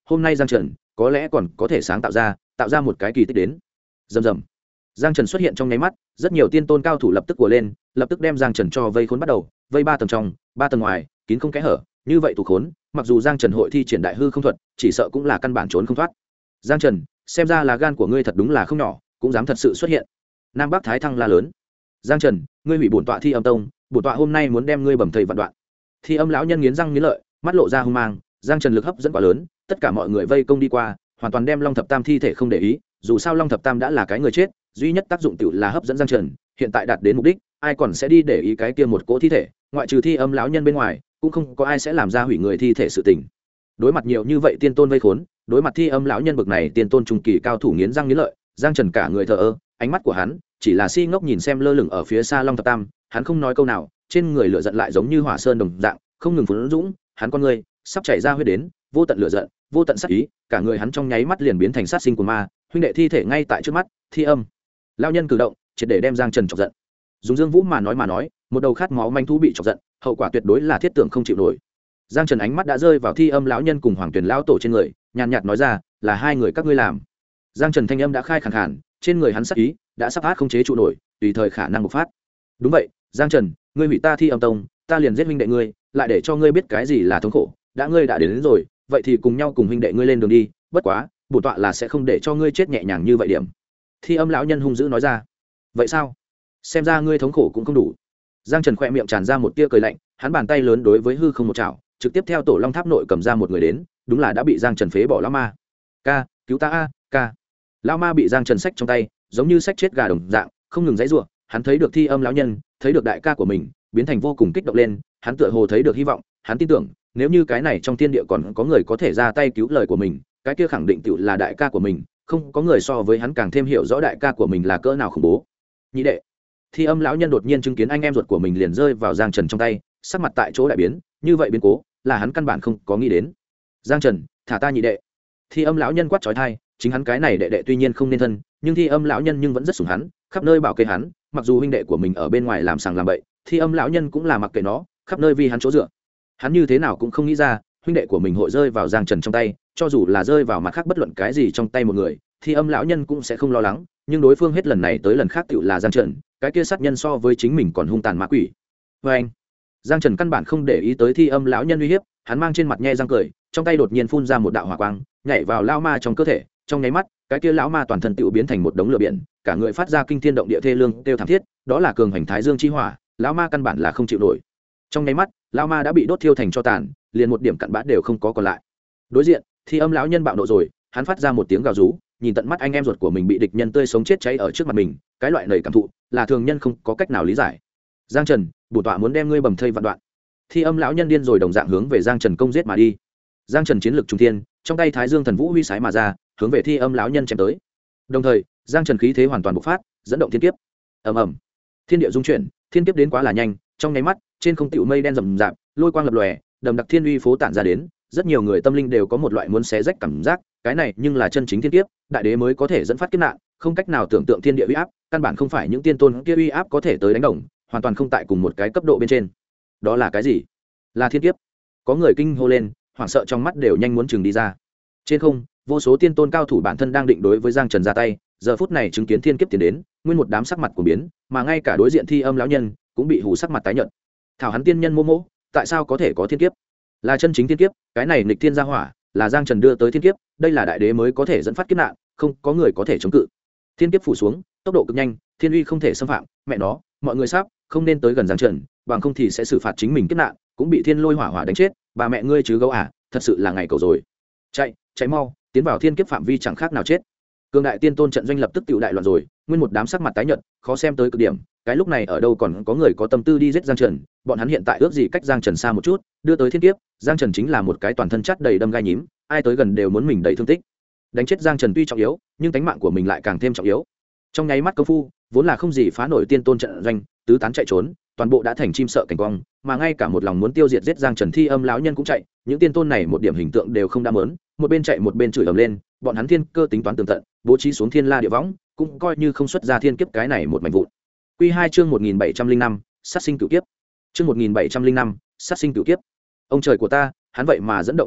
hôm nay Giang Trần có lẽ còn có thể sáng tạo ra một cái kỳ tích đến. Rầm rầm. Giang Trần xuất hiện trong nháy mắt, rất nhiều tiên tôn cao thủ lập tức của lên, lập tức đem Giang Trần cho vây khốn bắt đầu, vây 3 tầng trong, 3 tầng ngoài, kín không kẽ hở, như vậy thủ khốn, mặc dù Giang Trần hội thi triển đại hư không thuật, chỉ sợ cũng là căn bản trốn không thoát. Giang Trần, xem ra là gan của ngươi thật đúng là không nhỏ, cũng dám thật sự xuất hiện. Nam Bắc Thái Thăng la lớn. Giang Trần, ngươi hủy bổn tọa Thi Âm Tông, bổn tọa hôm nay muốn đem ngươi bầm thây vạn đoạn. Thi Âm lão nhân nghiến răng nghiến lợi, mắt lộ ra hung mang, Giang Trần lực hấp dẫn quá lớn, tất cả mọi người vây công đi qua, hoàn toàn đem Long Thập Tam thi thể không để ý, dù sao Long Thập Tam đã là cái người chết, duy nhất tác dụng tiểu là hấp dẫn Giang Trần, hiện tại đạt đến mục đích, ai còn sẽ đi để ý cái kia một cỗ thi thể, ngoại trừ Thi Âm lão nhân bên ngoài, cũng không có ai sẽ làm ra hủy người thi thể sự tình. Đối mặt nhiều như vậy tiên tôn vây khốn, đối mặt Thi Âm lão nhân bực này tiên tôn trung kỳ cao thủ nghiến răng nghiến lợi, Giang Trần cả người thờ ơ, ánh mắt của hắn chỉ là si ngốc nhìn xem lơ lửng ở phía xa Long Thập Tam, hắn không nói câu nào, trên người lửa giận lại giống như hỏa sơn đồng dạng, không ngừng phun dũng, hắn con người sắp chảy ra huyết đến, vô tận lửa giận, vô tận sát ý, cả người hắn trong nháy mắt liền biến thành sát sinh của ma, huynh đệ thi thể ngay tại trước mắt, Thi Âm lão nhân cử động, triệt để đem Giang Trần chọc giận. Dùng Dương Vũ mà nói, một đầu khát máu manh thú bị chọc giận, hậu quả tuyệt đối là thiết tưởng không chịu nổi. Giang Trần ánh mắt đã rơi vào Thi Âm lão nhân cùng Hoàng Tuyền lão tổ trên người, nhàn nhạt nói ra, là hai người các ngươi làm. Giang Trần thanh âm đã khai khàn khàn, trên người hắn sát ý đã sắp át không chế trụ nổi, tùy thời khả năng bộc phát. Đúng vậy, Giang Trần, ngươi hủy ta Thi Âm Tông, ta liền giết huynh đệ ngươi, lại để cho ngươi biết cái gì là thống khổ, đã ngươi đã đến rồi, vậy thì cùng nhau cùng huynh đệ ngươi lên đường đi, bất quá, bổn tọa là sẽ không để cho ngươi chết nhẹ nhàng như vậy điểm. Thi Âm lão nhân hung dữ nói ra. Vậy sao? Xem ra ngươi thống khổ cũng không đủ. Giang Trần khẽ miệng tràn ra một tia cười lạnh, hắn bàn tay lớn đối với hư không một chảo, trực tiếp theo Tổ Long Tháp nội cầm ra một người đến, đúng là đã bị Giang Trần phế bỏ lão ma. Ca, cứu ta a, ca. Lão ma bị Giang Trần xách trong tay, giống như xách chết gà đồng dạng, không ngừng giãy giụa, hắn thấy được Thi Âm lão nhân, thấy được đại ca của mình, biến thành vô cùng kích động lên, hắn tựa hồ thấy được hy vọng, hắn tin tưởng, nếu như cái này trong thiên địa còn có người có thể ra tay cứu lời của mình, cái kia khẳng định tựu là đại ca của mình, không có người so với hắn càng thêm hiểu rõ đại ca của mình là cỡ nào khủng bố. Nhị đệ. Thi Âm lão nhân đột nhiên chứng kiến anh em ruột của mình liền rơi vào Giang Trần trong tay, sắc mặt tại chỗ đại biến, như vậy biến cố, là hắn căn bản không có nghĩ đến. Giang Trần, thả ta nhị đệ. Thi Âm lão nhân quát chói tai, chính hắn cái này đệ đệ tuy nhiên không nên thân, nhưng Thi Âm lão nhân nhưng vẫn rất sủng hắn, khắp nơi bảo kê hắn, mặc dù huynh đệ của mình ở bên ngoài làm sàng làm bậy, Thi Âm lão nhân cũng là mặc kệ nó, khắp nơi vì hắn chỗ dựa. Hắn như thế nào cũng không nghĩ ra, huynh đệ của mình hội rơi vào Giang Trần trong tay, cho dù là rơi vào mặt khác bất luận cái gì trong tay một người, Thi Âm lão nhân cũng sẽ không lo lắng, nhưng đối phương hết lần này tới lần khác tựu là Giang Trần, cái kia sát nhân so với chính mình còn hung tàn ma quỷ. Và anh, Giang Trần căn bản không để ý tới Thi Âm lão nhân uy hiếp, hắn mang trên mặt nhe răng cười, trong tay đột nhiên phun ra một đạo hỏa quang, nhảy vào lão ma trong cơ thể, trong nháy mắt, cái kia lão ma toàn thân tựu biến thành một đống lửa biển, cả người phát ra kinh thiên động địa thê lương kêu thảm thiết, đó là cường hành thái dương chi hỏa, lão ma căn bản là không chịu nổi. Trong nháy mắt, lão ma đã bị đốt thiêu thành tro tàn, liền một điểm cặn bã đều không có còn lại. Đối diện, Thi Âm lão nhân bạo nộ rồi, hắn phát ra một tiếng gào rú, nhìn tận mắt anh em ruột của mình bị địch nhân tươi sống chết cháy ở trước mặt mình, cái loại lời cảm thụ là thường nhân không có cách nào lý giải. Giang Trần, bổn tọa muốn đem ngươi bầm thây vạn đoạn. Thi Âm lão nhân điên rồi đồng dạng hướng về Giang Trần công giết mà đi. Giang Trần chiến lực trung thiên, trong tay Thái Dương thần vũ huy sái mà ra, hướng về Thi Âm lão nhân chém tới. Đồng thời, Giang Trần khí thế hoàn toàn bộc phát, dẫn động thiên kiếp. Ầm ầm, thiên địa dung chuyển, thiên kiếp đến quá là nhanh, trong nháy mắt, trên không tiểu mây đen rậm rạp, lôi quang lập lòe, đầm đặc thiên uy phố tản ra đến, rất nhiều người tâm linh đều có một loại muốn xé rách cảm giác, cái này nhưng là chân chính thiên kiếp, đại đế mới có thể dẫn phát kiếp nạn, không cách nào tưởng tượng thiên địa uy áp, căn bản không phải những tiên tôn kia uy áp có thể tới đánh đồng, hoàn toàn không tại cùng một cái cấp độ bên trên. Đó là cái gì? Là thiên kiếp. Có người kinh hô lên, hoảng sợ trong mắt đều nhanh muốn chừng đi ra. Trên không, vô số tiên tôn cao thủ bản thân đang định đối với Giang Trần ra tay, giờ phút này chứng kiến thiên kiếp tiến đến, nguyên một đám sắc mặt của biến, mà ngay cả đối diện Thi Âm lão nhân cũng bị hù sắc mặt tái nhợt. Thảo hắn tiên nhân mô mô, tại sao có thể có thiên kiếp? Là chân chính thiên kiếp, cái này nghịch thiên gia hỏa, là Giang Trần đưa tới thiên kiếp, đây là đại đế mới có thể dẫn phát kiếp nạn, không có người có thể chống cự. Thiên kiếp phủ xuống, tốc độ cực nhanh, thiên uy không thể xâm phạm, mẹ nó, mọi người sắp không nên tới gần Giang Trần, bằng không thì sẽ xử phạt chính mình kiếp nạn, cũng bị thiên lôi hỏa hỏa đánh chết, bà mẹ ngươi chứ gấu à, thật sự là ngày cầu rồi. Chạy, chạy mau, tiến vào thiên kiếp phạm vi chẳng khác nào chết. Cường đại tiên tôn trận doanh lập tức tiểu đại loạn rồi, nguyên một đám sắc mặt tái nhợt, khó xem tới cực điểm, cái lúc này ở đâu còn có người có tâm tư đi giết Giang Trần, bọn hắn hiện tại ước gì cách Giang Trần xa một chút, đưa tới thiên kiếp, Giang Trần chính là một cái toàn thân chát đầy đâm gai nhím, ai tới gần đều muốn mình đầy thương tích. Đánh chết Giang Trần tuy trọng yếu, nhưng tính mạng của mình lại càng thêm trọng yếu. Trong nháy mắt công phu, vốn là không gì phá nổi tiên tôn trận doanh, tứ tán chạy trốn, toàn bộ đã thành chim sợ cảnh quang, mà ngay cả một lòng muốn tiêu diệt giết Giang Trần Thi Âm lão nhân cũng chạy, những tiên tôn này một điểm hình tượng đều không đã mớn, một bên chạy một bên chửi ầm lên, bọn hắn thiên cơ tính toán tường tận, bố trí xuống thiên la địa võng, cũng coi như không xuất ra thiên kiếp cái này một mảnh vụn. Quy 2 chương 1705, sát sinh cửu kiếp. Chương 1705, sát sinh cửu kiếp. Ông trời của ta, hắn vậy mà dẫn động thiên kiếp,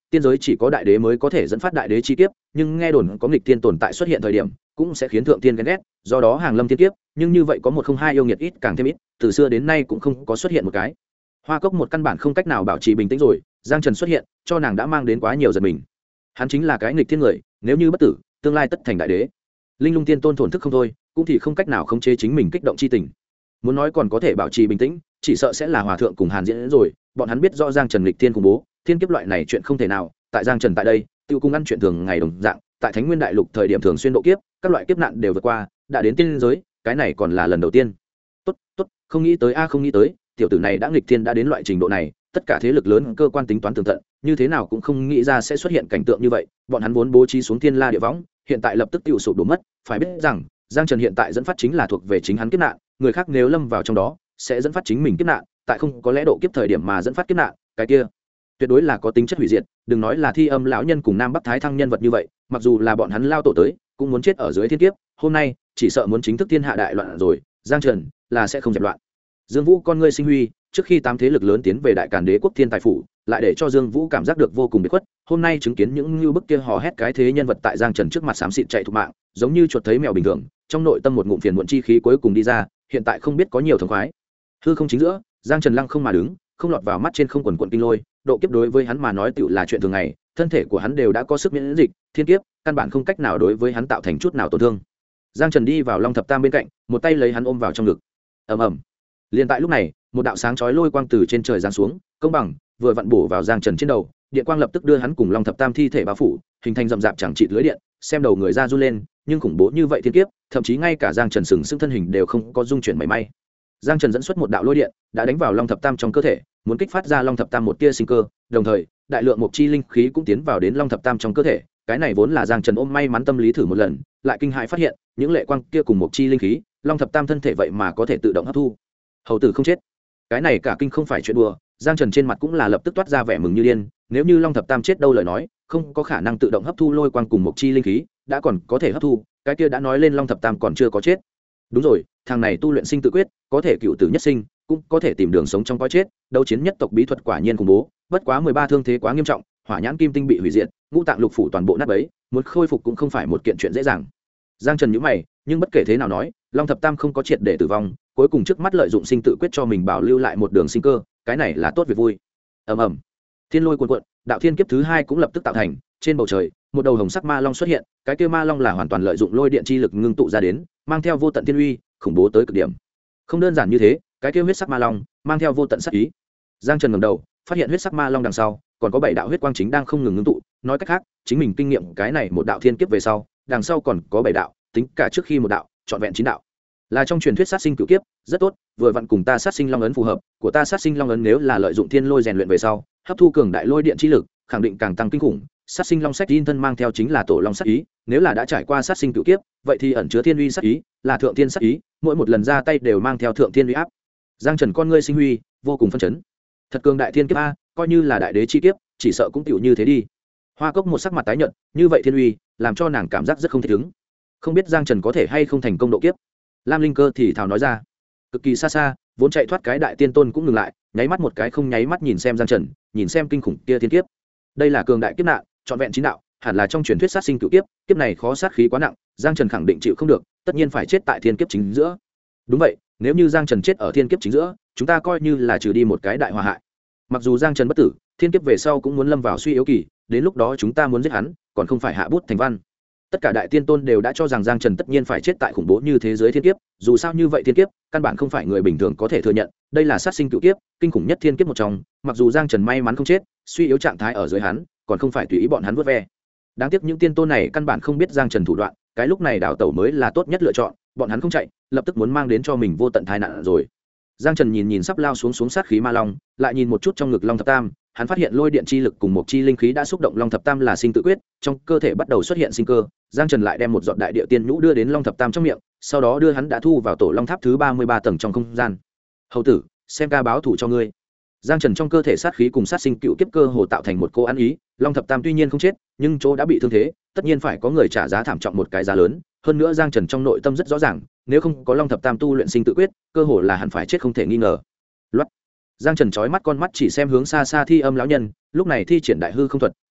tiên giới chỉ có đại đế mới có thể dẫn phát đại đế chi kiếp, nhưng nghe đồn có nghịch tiên tồn tại xuất hiện thời điểm cũng sẽ khiến thượng tiên ghen ghét, do đó hàng lâm thiên kiếp, nhưng như vậy có một không hai yêu nghiệt ít càng thêm ít, từ xưa đến nay cũng không có xuất hiện một cái. Hoa Cốc một căn bản không cách nào bảo trì bình tĩnh rồi, Giang Trần xuất hiện cho nàng đã mang đến quá nhiều giật mình. Hắn chính là cái nghịch thiên người, nếu như bất tử tương lai tất thành đại đế. Linh Lung tiên tôn thổn thức không thôi, cũng thì không cách nào khống chế chính mình kích động chi tình. Muốn nói còn có thể bảo trì bình tĩnh, chỉ sợ sẽ là hòa thượng cùng Hàn Diễn rồi, bọn hắn biết rõ Giang Trần nghịch thiên khủng bố, thiên kiếp loại này chuyện không thể nào, tại Giang Trần tại đây tiêu cung ăn chuyện thường ngày đồng dạng, tại Thánh Nguyên đại lục thời điểm thường xuyên độ kiếp, các loại kiếp nạn đều vượt qua, đã đến tiên giới, cái này còn là lần đầu tiên. Tốt, không nghĩ tới không nghĩ tới, tiểu tử này đã nghịch thiên đã đến loại trình độ này, tất cả thế lực lớn cơ quan tính toán tường tận, như thế nào cũng không nghĩ ra sẽ xuất hiện cảnh tượng như vậy, bọn hắn vốn bố trí xuống thiên la địa võng, hiện tại lập tức tiêu sụp đổ mất, phải biết rằng Giang Trần hiện tại dẫn phát chính là thuộc về chính hắn kiếp nạn, người khác nếu lâm vào trong đó sẽ dẫn phát chính mình kiếp nạn, tại không có lẽ độ kiếp thời điểm mà dẫn phát kiếp nạn, cái kia tuyệt đối là có tính chất hủy diệt, đừng nói là Thi Âm lão nhân cùng Nam Bắc Thái Thăng nhân vật như vậy, mặc dù là bọn hắn lao tổ tới cũng muốn chết ở dưới thiên kiếp, hôm nay chỉ sợ muốn chính thức thiên hạ đại loạn rồi, Giang Trần là sẽ không dẹp loạn. Dương Vũ con ngươi sinh huy, trước khi tám thế lực lớn tiến về đại càn đế quốc thiên tài phủ, lại để cho Dương Vũ cảm giác được vô cùng biệt khuất, hôm nay chứng kiến những như bức kia hò hét cái thế nhân vật tại Giang Trần trước mặt xám xịt chạy thục mạng, giống như chuột thấy mèo bình thường, trong nội tâm một ngụm phiền muộn chi khí cuối cùng đi ra, hiện tại không biết có nhiều thống khoái. Hư không chính giữa, Giang Trần lăng không mà đứng, không lọt vào mắt trên không quần quần kinh lôi, độ kiếp đối với hắn mà nói tựu là chuyện thường ngày, thân thể của hắn đều đã có sức miễn dịch, thiên kiếp căn bản không cách nào đối với hắn tạo thành chút nào tổn thương. Giang Trần đi vào Long Thập Tam bên cạnh, một tay lấy hắn ôm vào trong ngực. Ầm ầm. Liền tại lúc này, một đạo sáng chói lôi quang từ trên trời giáng xuống, công bằng vừa vặn bổ vào Giang Trần trên đầu, điện quang lập tức đưa hắn cùng Long Thập Tam thi thể bao phủ, hình thành rậm rạp chẳng chịt lưới điện, xem đầu người ra run lên, nhưng khủng bố như vậy thiên kiếp, thậm chí ngay cả Giang Trần sừng sững thân hình đều không có dung chuyển mảy may. Giang Trần dẫn xuất một đạo lôi điện, đã đánh vào Long Thập Tam trong cơ thể, muốn kích phát ra Long Thập Tam một tia sinh cơ, đồng thời, đại lượng mộc chi linh khí cũng tiến vào đến Long Thập Tam trong cơ thể, cái này vốn là Giang Trần ôm may mắn tâm lý thử một lần, lại kinh hãi phát hiện, những lệ quang kia cùng mộc chi linh khí, Long Thập Tam thân thể vậy mà có thể tự động hấp thu. Hầu tử không chết. Cái này cả kinh không phải chuyện đùa, Giang Trần trên mặt cũng là lập tức toát ra vẻ mừng như điên, nếu như Long Thập Tam chết đâu lời nói, không có khả năng tự động hấp thu lôi quang cùng mộc chi linh khí, đã còn có thể hấp thu, cái kia đã nói lên Long Thập Tam còn chưa có chết. Đúng rồi, thằng này tu luyện sinh tự quyết, có thể cựu tử nhất sinh, cũng có thể tìm đường sống trong cõi chết, đấu chiến nhất tộc bí thuật quả nhiên khủng bố, bất quá 13 thương thế quá nghiêm trọng, hỏa nhãn kim tinh bị hủy diệt, ngũ tạng lục phủ toàn bộ nát bấy, muốn khôi phục cũng không phải một kiện chuyện dễ dàng. Giang Trần nhíu mày, nhưng bất kể thế nào nói, Long Thập Tam không có triệt để tử vong, cuối cùng trước mắt lợi dụng sinh tự quyết cho mình bảo lưu lại một đường sinh cơ, cái này là tốt việc vui. Ầm ầm. Thiên lôi cuồn cuộn, đạo thiên kiếp thứ hai cũng lập tức tạo thành, trên bầu trời, một đầu hồng sắc ma long xuất hiện, cái kia ma long là hoàn toàn lợi dụng lôi điện chi lực ngưng tụ ra đến, mang theo vô tận thiên uy, khủng bố tới cực điểm. Không đơn giản như thế, cái kia huyết sắc ma long mang theo vô tận sát ý. Giang Trần ngẩng đầu, phát hiện huyết sắc ma long đằng sau, còn có 7 đạo huyết quang chính đang không ngừng ngưng tụ, nói cách khác, chính mình kinh nghiệm cái này một đạo thiên kiếp về sau, đằng sau còn có 7 đạo, tính cả trước khi một đạo, trọn vẹn 9 đạo. Là trong truyền thuyết sát sinh cửu kiếp, rất tốt, vừa vặn cùng ta sát sinh long ấn phù hợp, của ta sát sinh long ấn nếu là lợi dụng thiên lôi rèn luyện về sau, hấp thu cường đại lôi điện chi lực, khẳng định càng tăng kinh khủng. Sát sinh long sách in thân mang theo chính là tổ long sát ý, nếu là đã trải qua sát sinh cửu kiếp, vậy thì ẩn chứa thiên uy sát ý, là thượng thiên sát ý, mỗi một lần ra tay đều mang theo thượng thiên uy áp. Giang Trần con ngươi sinh huy, vô cùng phấn chấn. Thật cường đại thiên kiếp a, coi như là đại đế chi kiếp, chỉ sợ cũng tiểu như thế đi. Hoa Cốc một sắc mặt tái nhợt, như vậy thiên uy, làm cho nàng cảm giác rất không thích ứng. Không biết Giang Trần có thể hay không thành công độ kiếp. Lam Linh Cơ thì thào nói ra. Cực kỳ xa xa, vốn chạy thoát cái đại tiên tôn cũng ngừng lại, nháy mắt một cái không nháy mắt nhìn xem Giang Trần, nhìn xem kinh khủng kia thiên kiếp. Đây là cường đại kiếp nạn, trọn vẹn 9 đạo, hẳn là trong truyền thuyết sát sinh cửu kiếp, kiếp này khó sát khí quá nặng, Giang Trần khẳng định chịu không được, tất nhiên phải chết tại thiên kiếp chính giữa. Đúng vậy, nếu như Giang Trần chết ở thiên kiếp chính giữa, chúng ta coi như là trừ đi một cái đại họa hại. Mặc dù Giang Trần bất tử, thiên kiếp về sau cũng muốn lâm vào suy yếu kỳ, đến lúc đó chúng ta muốn giết hắn, còn không phải hạ bút thành văn. Tất cả đại tiên tôn đều đã cho rằng Giang Trần tất nhiên phải chết tại khủng bố như thế giới thiên kiếp, dù sao như vậy thiên kiếp, căn bản không phải người bình thường có thể thừa nhận, đây là sát sinh cửu kiếp, kinh khủng nhất thiên kiếp một trong, mặc dù Giang Trần may mắn không chết, suy yếu trạng thái ở dưới hắn, còn không phải tùy ý bọn hắn vớt ve. Đáng tiếc những tiên tôn này căn bản không biết Giang Trần thủ đoạn, cái lúc này đảo tẩu mới là tốt nhất lựa chọn, bọn hắn không chạy, lập tức muốn mang đến cho mình vô tận tai nạn rồi. Giang Trần nhìn sắp lao xuống sát khí ma long, lại nhìn một chút trong ngực Long Thập Tam, hắn phát hiện lôi điện chi lực cùng một chi linh khí đã xúc động Long Thập Tam là sinh tự quyết, trong cơ thể bắt đầu xuất hiện sinh cơ. Giang Trần lại đem một giọt đại địa tiên nhũ đưa đến Long Thập Tam trong miệng, sau đó đưa hắn đã thu vào tổ Long Tháp thứ 33 tầng trong không gian. Hầu tử, xem ca báo thủ cho ngươi. Giang Trần trong cơ thể sát khí cùng sát sinh cựu kiếp cơ hồ tạo thành một cô ăn ý, Long Thập Tam tuy nhiên không chết, nhưng chỗ đã bị thương thế, tất nhiên phải có người trả giá thảm trọng một cái giá lớn, hơn nữa Giang Trần trong nội tâm rất rõ ràng, nếu không có Long Thập Tam tu luyện sinh tự quyết, cơ hồ là hẳn phải chết không thể nghi ngờ. Loát. Giang Trần chói mắt con mắt chỉ xem hướng xa xa Thi Âm lão nhân, lúc này thi triển đại hư không thuật,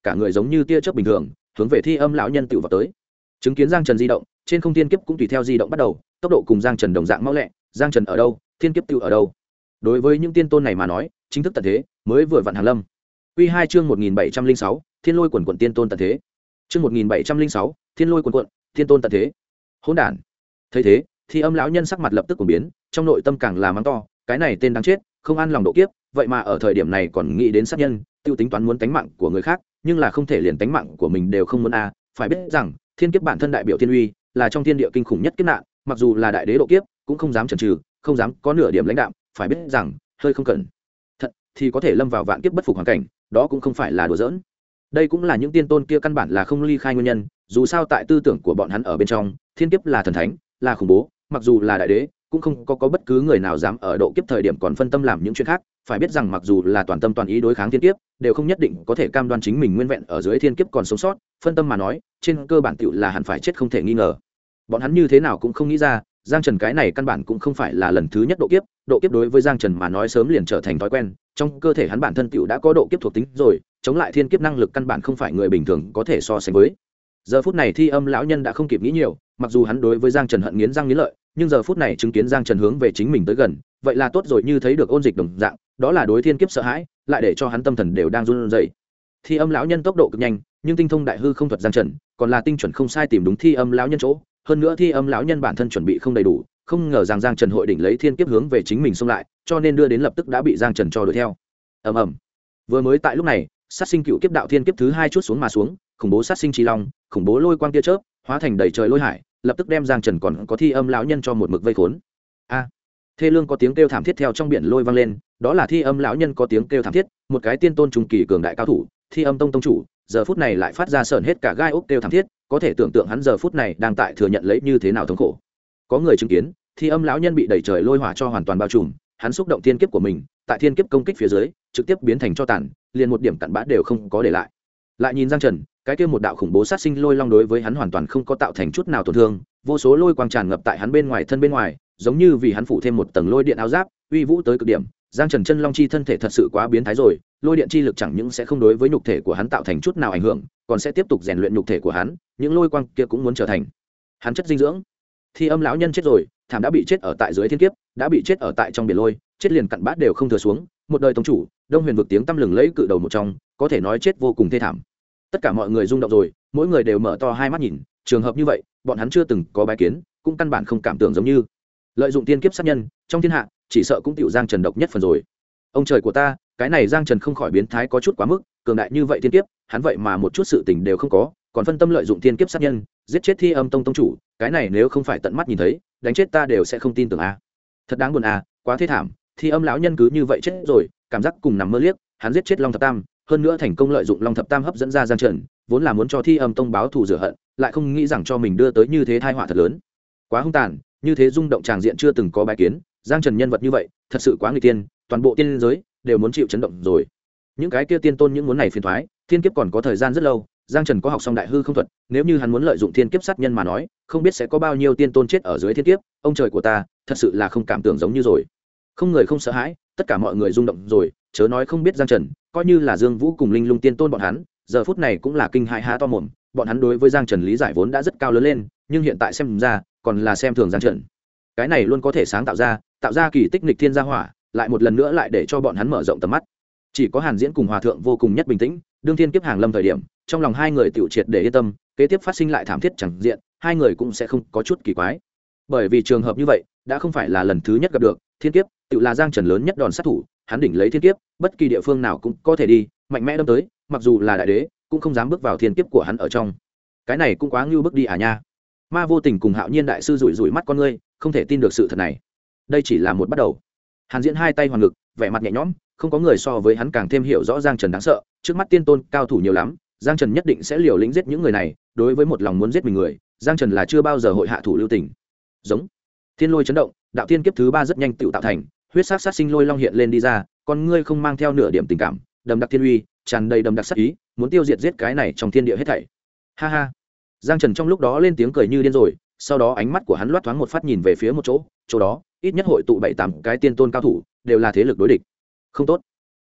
cả người giống như tia chớp bình thường hướng về Thi Âm lão nhân tựu vào tới. Chứng kiến Giang Trần di động, trên không thiên kiếp cũng tùy theo di động bắt đầu, tốc độ cùng Giang Trần đồng dạng mau lẹ. Giang Trần ở đâu, thiên kiếp tựu ở đâu. Đối với những tiên tôn này mà nói, chính thức tận thế mới vừa vặn hàng lâm. Quy 2 chương 1706, Thiên Lôi quần quần tiên tôn tận thế. Chương 1706, Thiên Lôi quần quần, tiên tôn tận thế. Hỗn đản. Thấy thế, Thi Âm lão nhân sắc mặt lập tức cuồng biến, trong nội tâm càng là mắng to, cái này tên đáng chết, không an lòng độ kiếp, vậy mà ở thời điểm này còn nghĩ đến sát nhân, tiêu tính toán muốn tánh mạng của người khác, nhưng là không thể liền tánh mạng của mình đều không muốn a. Phải biết rằng, thiên kiếp bản thân đại biểu thiên uy, là trong thiên địa kinh khủng nhất kiếp nạn, mặc dù là đại đế độ kiếp, cũng không dám chần chừ, không dám có nửa điểm lãnh đạm, phải biết rằng, hơi không cẩn thận thì có thể lâm vào vạn kiếp bất phục hoàn cảnh, đó cũng không phải là đùa giỡn. Đây cũng là những tiên tôn kia căn bản là không ly khai nguyên nhân, dù sao tại tư tưởng của bọn hắn ở bên trong, thiên kiếp là thần thánh, là khủng bố, mặc dù là đại đế, cũng không có bất cứ người nào dám ở độ kiếp thời điểm còn phân tâm làm những chuyện khác. Phải biết rằng mặc dù là toàn tâm toàn ý đối kháng thiên kiếp, đều không nhất định có thể cam đoan chính mình nguyên vẹn ở dưới thiên kiếp còn sống sót. Phân tâm mà nói, trên cơ bản tựu là hẳn phải chết không thể nghi ngờ. Bọn hắn như thế nào cũng không nghĩ ra, Giang Trần cái này căn bản cũng không phải là lần thứ nhất độ kiếp đối với Giang Trần mà nói sớm liền trở thành thói quen, trong cơ thể hắn bản thân tựu đã có độ kiếp thuộc tính rồi, chống lại thiên kiếp năng lực căn bản không phải người bình thường có thể so sánh với. Giờ phút này Thi Âm lão nhân đã không kịp nghĩ nhiều, mặc dù hắn đối với Giang Trần hận nghiến răng nghiến lợi, nhưng giờ phút này chứng kiến Giang Trần hướng về chính mình tới gần, vậy là tốt rồi, như thấy được ôn dịch đồng dạng, đó là đối thiên kiếp sợ hãi, lại để cho hắn tâm thần đều đang run rẩy. Thi Âm lão nhân tốc độ cực nhanh, nhưng tinh thông đại hư không thuật Giang Trần, còn là tinh chuẩn không sai tìm đúng Thi Âm lão nhân chỗ, hơn nữa Thi Âm lão nhân bản thân chuẩn bị không đầy đủ, không ngờ rằng Giang Trần hội đỉnh lấy thiên kiếp hướng về chính mình xông lại, cho nên đưa đến lập tức đã bị Giang Trần cho đuổi theo. Ầm ầm. Vừa mới tại lúc này, sát sinh cựu kiếp đạo thiên kiếp thứ hai chút xuống mà xuống, khủng bố sát sinh chi long, khủng bố lôi quang tia chớp, hóa thành đầy trời lôi hải, lập tức đem Giang Trần còn có Thi Âm lão nhân cho một mực vây khốn. A! Thê lương có tiếng kêu thảm thiết theo trong biển lôi vang lên, đó là Thi Âm lão nhân có tiếng kêu thảm thiết, một cái tiên tôn trung kỳ cường đại cao thủ, Thi Âm tông tông chủ, giờ phút này lại phát ra sởn hết cả gai ốc kêu thảm thiết, có thể tưởng tượng hắn giờ phút này đang tại thừa nhận lấy như thế nào thống khổ. Có người chứng kiến, Thi Âm lão nhân bị đẩy trời lôi hỏa cho hoàn toàn bao trùm, hắn xúc động thiên kiếp của mình, tại thiên kiếp công kích phía dưới, trực tiếp biến thành tro tàn, liền một điểm cặn bã đều không có để lại. Lại nhìn Giang Trần, cái kia một đạo khủng bố sát sinh lôi long đối với hắn hoàn toàn không có tạo thành chút nào tổn thương, vô số lôi quang tràn ngập tại hắn bên ngoài thân bên ngoài, giống như vì hắn phủ thêm một tầng lôi điện áo giáp, uy vũ tới cực điểm. Giang Trần chân long chi thân thể thật sự quá biến thái rồi, lôi điện chi lực chẳng những sẽ không đối với nhục thể của hắn tạo thành chút nào ảnh hưởng, còn sẽ tiếp tục rèn luyện nhục thể của hắn, những lôi quang kia cũng muốn trở thành hắn chất dinh dưỡng. Thi Âm lão nhân chết rồi, thảm đã bị chết ở tại dưới thiên kiếp, đã bị chết ở tại trong biển lôi, chết liền cặn bã đều không thừa xuống, một đời tông chủ, Đông Huyền vực tiếng tăm lừng lẫy cự đầu một trong, có thể nói chết vô cùng thê thảm. Tất cả mọi người rung động rồi, mỗi người đều mở to hai mắt nhìn, trường hợp như vậy, bọn hắn chưa từng có bái kiến, cũng căn bản không cảm tưởng giống như lợi dụng tiên kiếp sát nhân, trong thiên hạ, chỉ sợ cũng tiểu Giang Trần độc nhất phần rồi. Ông trời của ta, cái này Giang Trần không khỏi biến thái có chút quá mức, cường đại như vậy tiên kiếp, hắn vậy mà một chút sự tình đều không có, còn phân tâm lợi dụng tiên kiếp sát nhân, giết chết Thi Âm tông tông chủ, cái này nếu không phải tận mắt nhìn thấy, đánh chết ta đều sẽ không tin tưởng a. Thật đáng buồn a, quá thê thảm, Thi Âm lão nhân cứ như vậy chết rồi, cảm giác cùng nằm mơ liếc, hắn giết chết Long Thập Tam, hơn nữa thành công lợi dụng Long Thập Tam hấp dẫn ra Giang Trần, vốn là muốn cho Thi Âm tông báo thù rửa hận, lại không nghĩ rằng cho mình đưa tới như thế tai họa thật lớn. Quá hung tàn, như thế rung động tràng diện chưa từng có bái kiến, Giang Trần nhân vật như vậy, thật sự quá nguy tiên, toàn bộ tiên giới đều muốn chịu chấn động rồi. Những cái kia tiên tôn những muốn này phiền toái, thiên kiếp còn có thời gian rất lâu, Giang Trần có học xong đại hư không thuật, nếu như hắn muốn lợi dụng thiên kiếp sát nhân mà nói, không biết sẽ có bao nhiêu tiên tôn chết ở dưới thiên kiếp, ông trời của ta, thật sự là không cảm tưởng giống như rồi. Không người không sợ hãi, tất cả mọi người rung động rồi, chớ nói không biết Giang Trần, coi như là Dương Vũ cùng Linh Lung tiên tôn bọn hắn, giờ phút này cũng là kinh hãi há to mồm, bọn hắn đối với Giang Trần lý giải vốn đã rất cao lớn lên, nhưng hiện tại xem ra, còn là xem thường Giang Trần. Cái này luôn có thể sáng tạo ra kỳ tích nghịch thiên gia hỏa, lại một lần nữa lại để cho bọn hắn mở rộng tầm mắt. Chỉ có Hàn Diễn cùng Hòa thượng vô cùng nhất bình tĩnh, đương thiên kiếp hàng lâm thời điểm, trong lòng hai người tiểu triệt để yên tâm, kế tiếp phát sinh lại thảm thiết chẳng diện, hai người cũng sẽ không có chút kỳ quái. Bởi vì trường hợp như vậy, đã không phải là lần thứ nhất gặp được, thiên kiếp, tiểu là Giang Trần lớn nhất đòn sát thủ, hắn đỉnh lấy thiên kiếp, bất kỳ địa phương nào cũng có thể đi, mạnh mẽ đâm tới, mặc dù là đại đế, cũng không dám bước vào thiên kiếp của hắn ở trong. Cái này cũng quá ngưu bức đi à nha. Ma Vô Tình cùng Hạo Nhiên đại sư rủi rủi mắt con ngươi, không thể tin được sự thật này. Đây chỉ là một bắt đầu. Hàn Diễn hai tay hoàn ngực, vẻ mặt nhẹ nhõm, không có người so với hắn càng thêm hiểu rõ Giang Trần đáng sợ, trước mắt tiên tôn cao thủ nhiều lắm, Giang Trần nhất định sẽ liều lĩnh giết những người này, đối với một lòng muốn giết mình người, Giang Trần là chưa bao giờ hội hạ thủ lưu tình. Giống. Thiên lôi chấn động, đạo thiên kiếp thứ ba rất nhanh tựu tạo thành, huyết sắc sát sinh lôi long hiện lên đi ra, con ngươi không mang theo nửa điểm tình cảm, đầm đặc thiên uy, tràn đầy đầm đặc sát ý, muốn tiêu diệt giết cái này trong thiên địa hết thảy. Ha ha. Giang Trần trong lúc đó lên tiếng cười như điên rồi, sau đó ánh mắt của hắn loát thoáng một phát nhìn về phía một chỗ đó ít nhất hội tụ 7-8 cái tiên tôn cao thủ, đều là thế lực đối địch. Không tốt.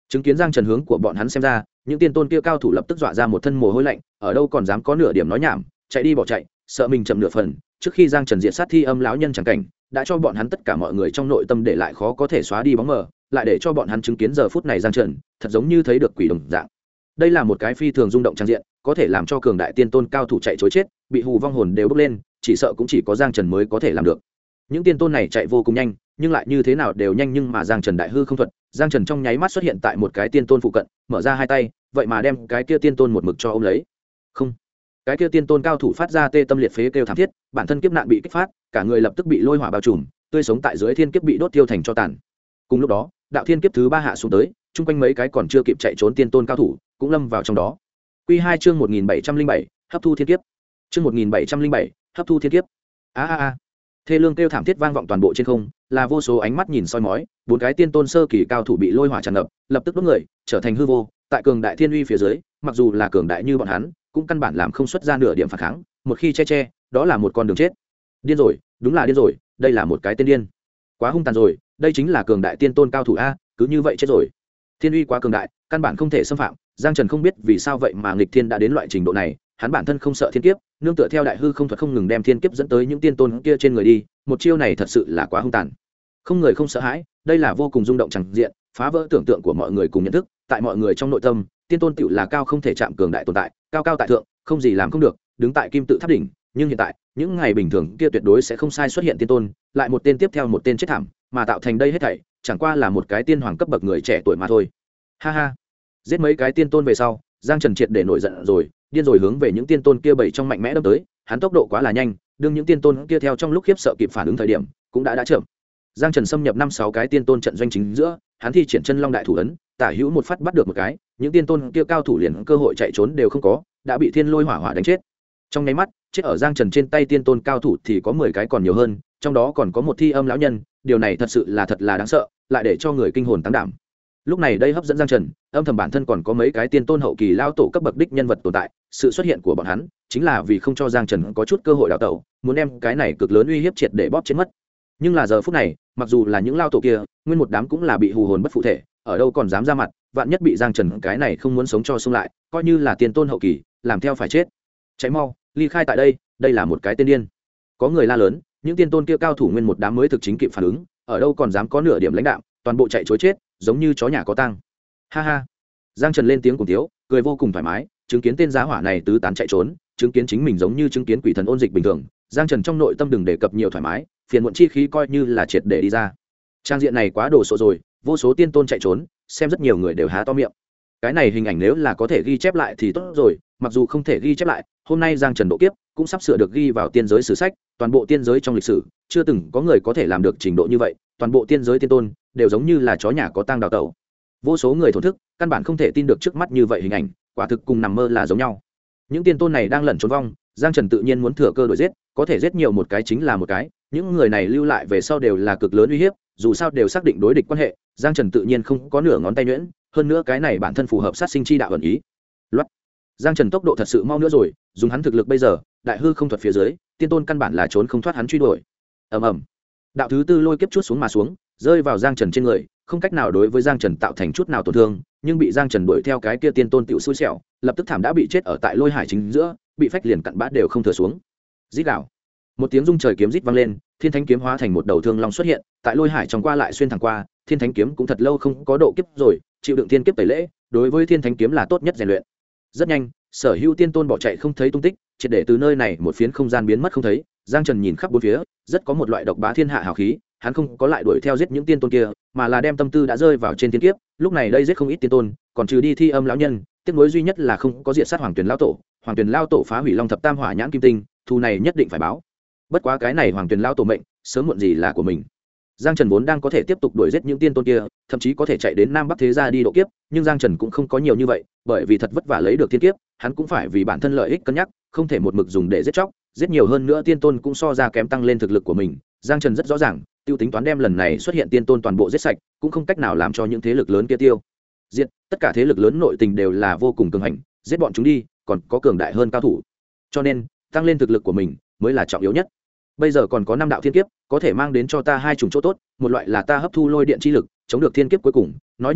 chứng kiến Giang Trần hướng của bọn hắn xem ra, những tiên tôn kia cao thủ lập tức dọa ra một thân mồ hôi lạnh, ở đâu còn dám có nửa điểm nói nhảm, chạy đi bỏ chạy, sợ mình chậm nửa phần. Trước khi Giang Trần diệt sát Thi Âm lão nhân chẳng cảnh, đã cho bọn hắn tất cả mọi người trong nội tâm để lại khó có thể xóa đi bóng mờ, lại để cho bọn hắn chứng kiến giờ phút này Giang Trần thật giống như thấy được quỷ đồng dạng. Đây là một cái phi thường rung động trang diện, có thể làm cho cường đại tiên tôn cao thủ chạy trối chết, bị hù vong hồn đều bốc lên, chỉ sợ cũng chỉ có Giang Trần mới có thể làm được. Những tiên tôn này chạy vô cùng nhanh, nhưng lại như thế nào đều nhanh, nhưng mà Giang Trần đại hư không thuật, Giang Trần trong nháy mắt xuất hiện tại một cái tiên tôn phụ cận, mở ra hai tay, vậy mà đem cái kia tiên tôn một mực cho ôm lấy. Không, cái kia tiên tôn cao thủ phát ra tê tâm liệt phế kêu thảm thiết, bản thân kiếp nạn bị kích phát, cả người lập tức bị lôi hỏa bao trùm, tươi sống tại dưới thiên kiếp bị đốt tiêu thành tro tàn. Cùng lúc đó, đạo thiên kiếp thứ 3 hạ xuống tới, chung quanh mấy cái còn chưa kịp chạy trốn tiên tôn cao thủ cũng lâm vào trong đó. Quy 2 chương 1707, hấp thu thiên kiếp. Chương 1707, hấp thu thiên kiếp. A. Thê lương kêu thảm thiết vang vọng toàn bộ trên không, là vô số ánh mắt nhìn soi mói, bốn cái tiên tôn sơ kỳ cao thủ bị lôi hỏa tràn ngập, lập tức đốt người, trở thành hư vô, tại cường đại thiên uy phía dưới, mặc dù là cường đại như bọn hắn, cũng căn bản làm không xuất ra nửa điểm phản kháng, một khi che, đó là một con đường chết. Điên rồi, đúng là điên rồi, đây là một cái tên điên. Quá hung tàn rồi, đây chính là cường đại tiên tôn cao thủ a, cứ như vậy chết rồi. Thiên uy quá cường đại, căn bản không thể xâm phạm, Giang Trần không biết vì sao vậy mà nghịch thiên đã đến loại trình độ này, hắn bản thân không sợ thiên kiếp, nương tựa theo đại hư không thuật không ngừng đem thiên kiếp dẫn tới những tiên tôn kia trên người đi, một chiêu này thật sự là quá hung tàn. Không người không sợ hãi, đây là vô cùng rung động chẳng diện, phá vỡ tưởng tượng của mọi người cùng nhận thức, tại mọi người trong nội tâm, tiên tôn tựu là cao không thể chạm cường đại tồn tại, cao cao tại thượng, không gì làm không được, đứng tại kim tự tháp đỉnh, nhưng hiện tại, những ngày bình thường kia tuyệt đối sẽ không sai xuất hiện tiên tôn, lại một tên tiếp theo một tên chết thảm, mà tạo thành đây hết thảy, chẳng qua là một cái tiên hoàng cấp bậc người trẻ tuổi mà thôi. Ha ha. Giết mấy cái tiên tôn về sau, Giang Trần triệt để nổi giận rồi, điên rồi hướng về những tiên tôn kia bảy trong mạnh mẽ đâm tới, hắn tốc độ quá là nhanh, đương những tiên tôn kia theo trong lúc khiếp sợ kịp phản ứng thời điểm, cũng đã chậm. Giang Trần xâm nhập 5-6 cái tiên tôn trận doanh chính giữa, hắn thi triển chân long đại thủ ấn, tả hữu một phát bắt được một cái, những tiên tôn kia cao thủ liền cơ hội chạy trốn đều không có, đã bị thiên lôi hỏa hỏa đánh chết. Trong nháy mắt, chết ở Giang Trần trên tay tiên tôn cao thủ thì có 10 cái còn nhiều hơn, trong đó còn có một Thi Âm lão nhân, điều này thật sự là thật là đáng sợ, lại để cho người kinh hồn tăng đảm. Lúc này đây hấp dẫn Giang Trần, âm thầm bản thân còn có mấy cái tiên tôn hậu kỳ lao tổ cấp bậc đích nhân vật tồn tại, sự xuất hiện của bọn hắn chính là vì không cho Giang Trần có chút cơ hội đào tẩu, muốn đem cái này cực lớn uy hiếp triệt để bóp chết mất. Nhưng là giờ phút này, mặc dù là những lao tổ kia, nguyên một đám cũng là bị hù hồn bất phụ thể, ở đâu còn dám ra mặt, vạn nhất bị Giang Trần cái này không muốn sống cho xông lại, coi như là tiên tôn hậu kỳ, làm theo phải chết. Cháy mau, ly khai tại đây, đây là một cái tên điên. Có người la lớn, những tiên tôn kia cao thủ nguyên một đám mới thực chính kịp phản ứng, ở đâu còn dám có nửa điểm lãnh đạm, toàn bộ chạy trối chết, giống như chó nhà có tang. Ha ha. Giang Trần lên tiếng cùng tiếu, cười vô cùng thoải mái, chứng kiến tên giá hỏa này tứ tán chạy trốn, chứng kiến chính mình giống như chứng kiến quỷ thần ôn dịch bình thường, Giang Trần trong nội tâm đừng đề cập nhiều thoải mái, phiền muộn chi khí coi như là triệt để đi ra. Trang diện này quá đồ sộ rồi, vô số tiên tôn chạy trốn, xem rất nhiều người đều há to miệng. Cái này hình ảnh nếu là có thể ghi chép lại thì tốt rồi, mặc dù không thể ghi chép lại, hôm nay Giang Trần độ kiếp cũng sắp sửa được ghi vào tiên giới sử sách, toàn bộ tiên giới trong lịch sử, chưa từng có người có thể làm được trình độ như vậy, toàn bộ tiên giới tiên tôn đều giống như là chó nhà có tang đào tẩu. Vô số người thổn thức, căn bản không thể tin được trước mắt như vậy hình ảnh, quả thực cùng nằm mơ là giống nhau. Những tiên tôn này đang lẩn trốn vong, Giang Trần tự nhiên muốn thừa cơ đuổi giết, có thể giết nhiều một cái chính là một cái, những người này lưu lại về sau đều là cực lớn uy hiếp, dù sao đều xác định đối địch quan hệ, Giang Trần tự nhiên không có nửa ngón tay nhuyễn, hơn nữa cái này bản thân phù hợp sát sinh chi đạo ẩn ý. Loát. Giang Trần tốc độ thật sự mau nữa rồi, dùng hắn thực lực bây giờ, đại hư không thuật phía dưới, tiên tôn căn bản là trốn không thoát hắn truy đuổi. Ầm ầm. Đạo thứ tư lôi kiếp chuốt xuống mà xuống, rơi vào Giang Trần trên người, không cách nào đối với Giang Trần tạo thành chút nào tổn thương, nhưng bị Giang Trần đuổi theo cái kia tiên tôn tiểu xui xẻo, lập tức thảm đã bị chết ở tại lôi hải chính giữa, bị phách liền cặn bã đều không thừa xuống. Rít gào. Một tiếng rung trời kiếm rít vang lên, thiên thánh kiếm hóa thành một đầu thương long xuất hiện, tại lôi hải trong qua lại xuyên thẳng qua, thiên thánh kiếm cũng thật lâu không có độ kiếp rồi, chịu đựng thiên kiếp tẩy lễ, đối với thiên thánh kiếm là tốt nhất rèn luyện. Rất nhanh, sở hữu tiên tôn bỏ chạy không thấy tung tích, triệt để từ nơi này một phiến không gian biến mất không thấy. Giang Trần nhìn khắp bốn phía, rất có một loại độc bá thiên hạ hào khí, hắn không có lại đuổi theo giết những tiên tôn kia, mà là đem tâm tư đã rơi vào trên thiên kiếp. Lúc này đây giết không ít tiên tôn, còn trừ đi Thi Âm lão nhân, tiếc nối duy nhất là không có diệt sát Hoàng Tuyền lão tổ. Hoàng Tuyền lão tổ phá hủy Long Thập Tam Hỏa Nhãn Kim Tinh, thù này nhất định phải báo. Bất quá cái này Hoàng Tuyền lão tổ mệnh, sớm muộn gì là của mình. Giang Trần vốn đang có thể tiếp tục đuổi giết những tiên tôn kia, thậm chí có thể chạy đến Nam Bắc thế gia đi độ kiếp, nhưng Giang Trần cũng không có nhiều như vậy, bởi vì thật vất vả lấy được thiên kiếp, hắn cũng phải vì bản thân lợi ích cân nhắc, không thể một mực dùng để giết chóc, giết nhiều hơn nữa tiên tôn cũng so ra kém tăng lên thực lực của mình. Giang Trần rất rõ ràng, tiêu tính toán đem lần này xuất hiện tiên tôn toàn bộ giết sạch, cũng không cách nào làm cho những thế lực lớn kia tiêu diệt, tất cả thế lực lớn nội tình đều là vô cùng cường hành, giết bọn chúng đi, còn có cường đại hơn cao thủ. Cho nên, tăng lên thực lực của mình mới là trọng yếu nhất. Bây giờ còn có 5 đạo thiên kiếp, có thể mang đến cho ta hai chủng chỗ tốt, một loại là ta hấp thu lôi điện chi lực, chống được thiên kiếp cuối cùng, nói như vậy,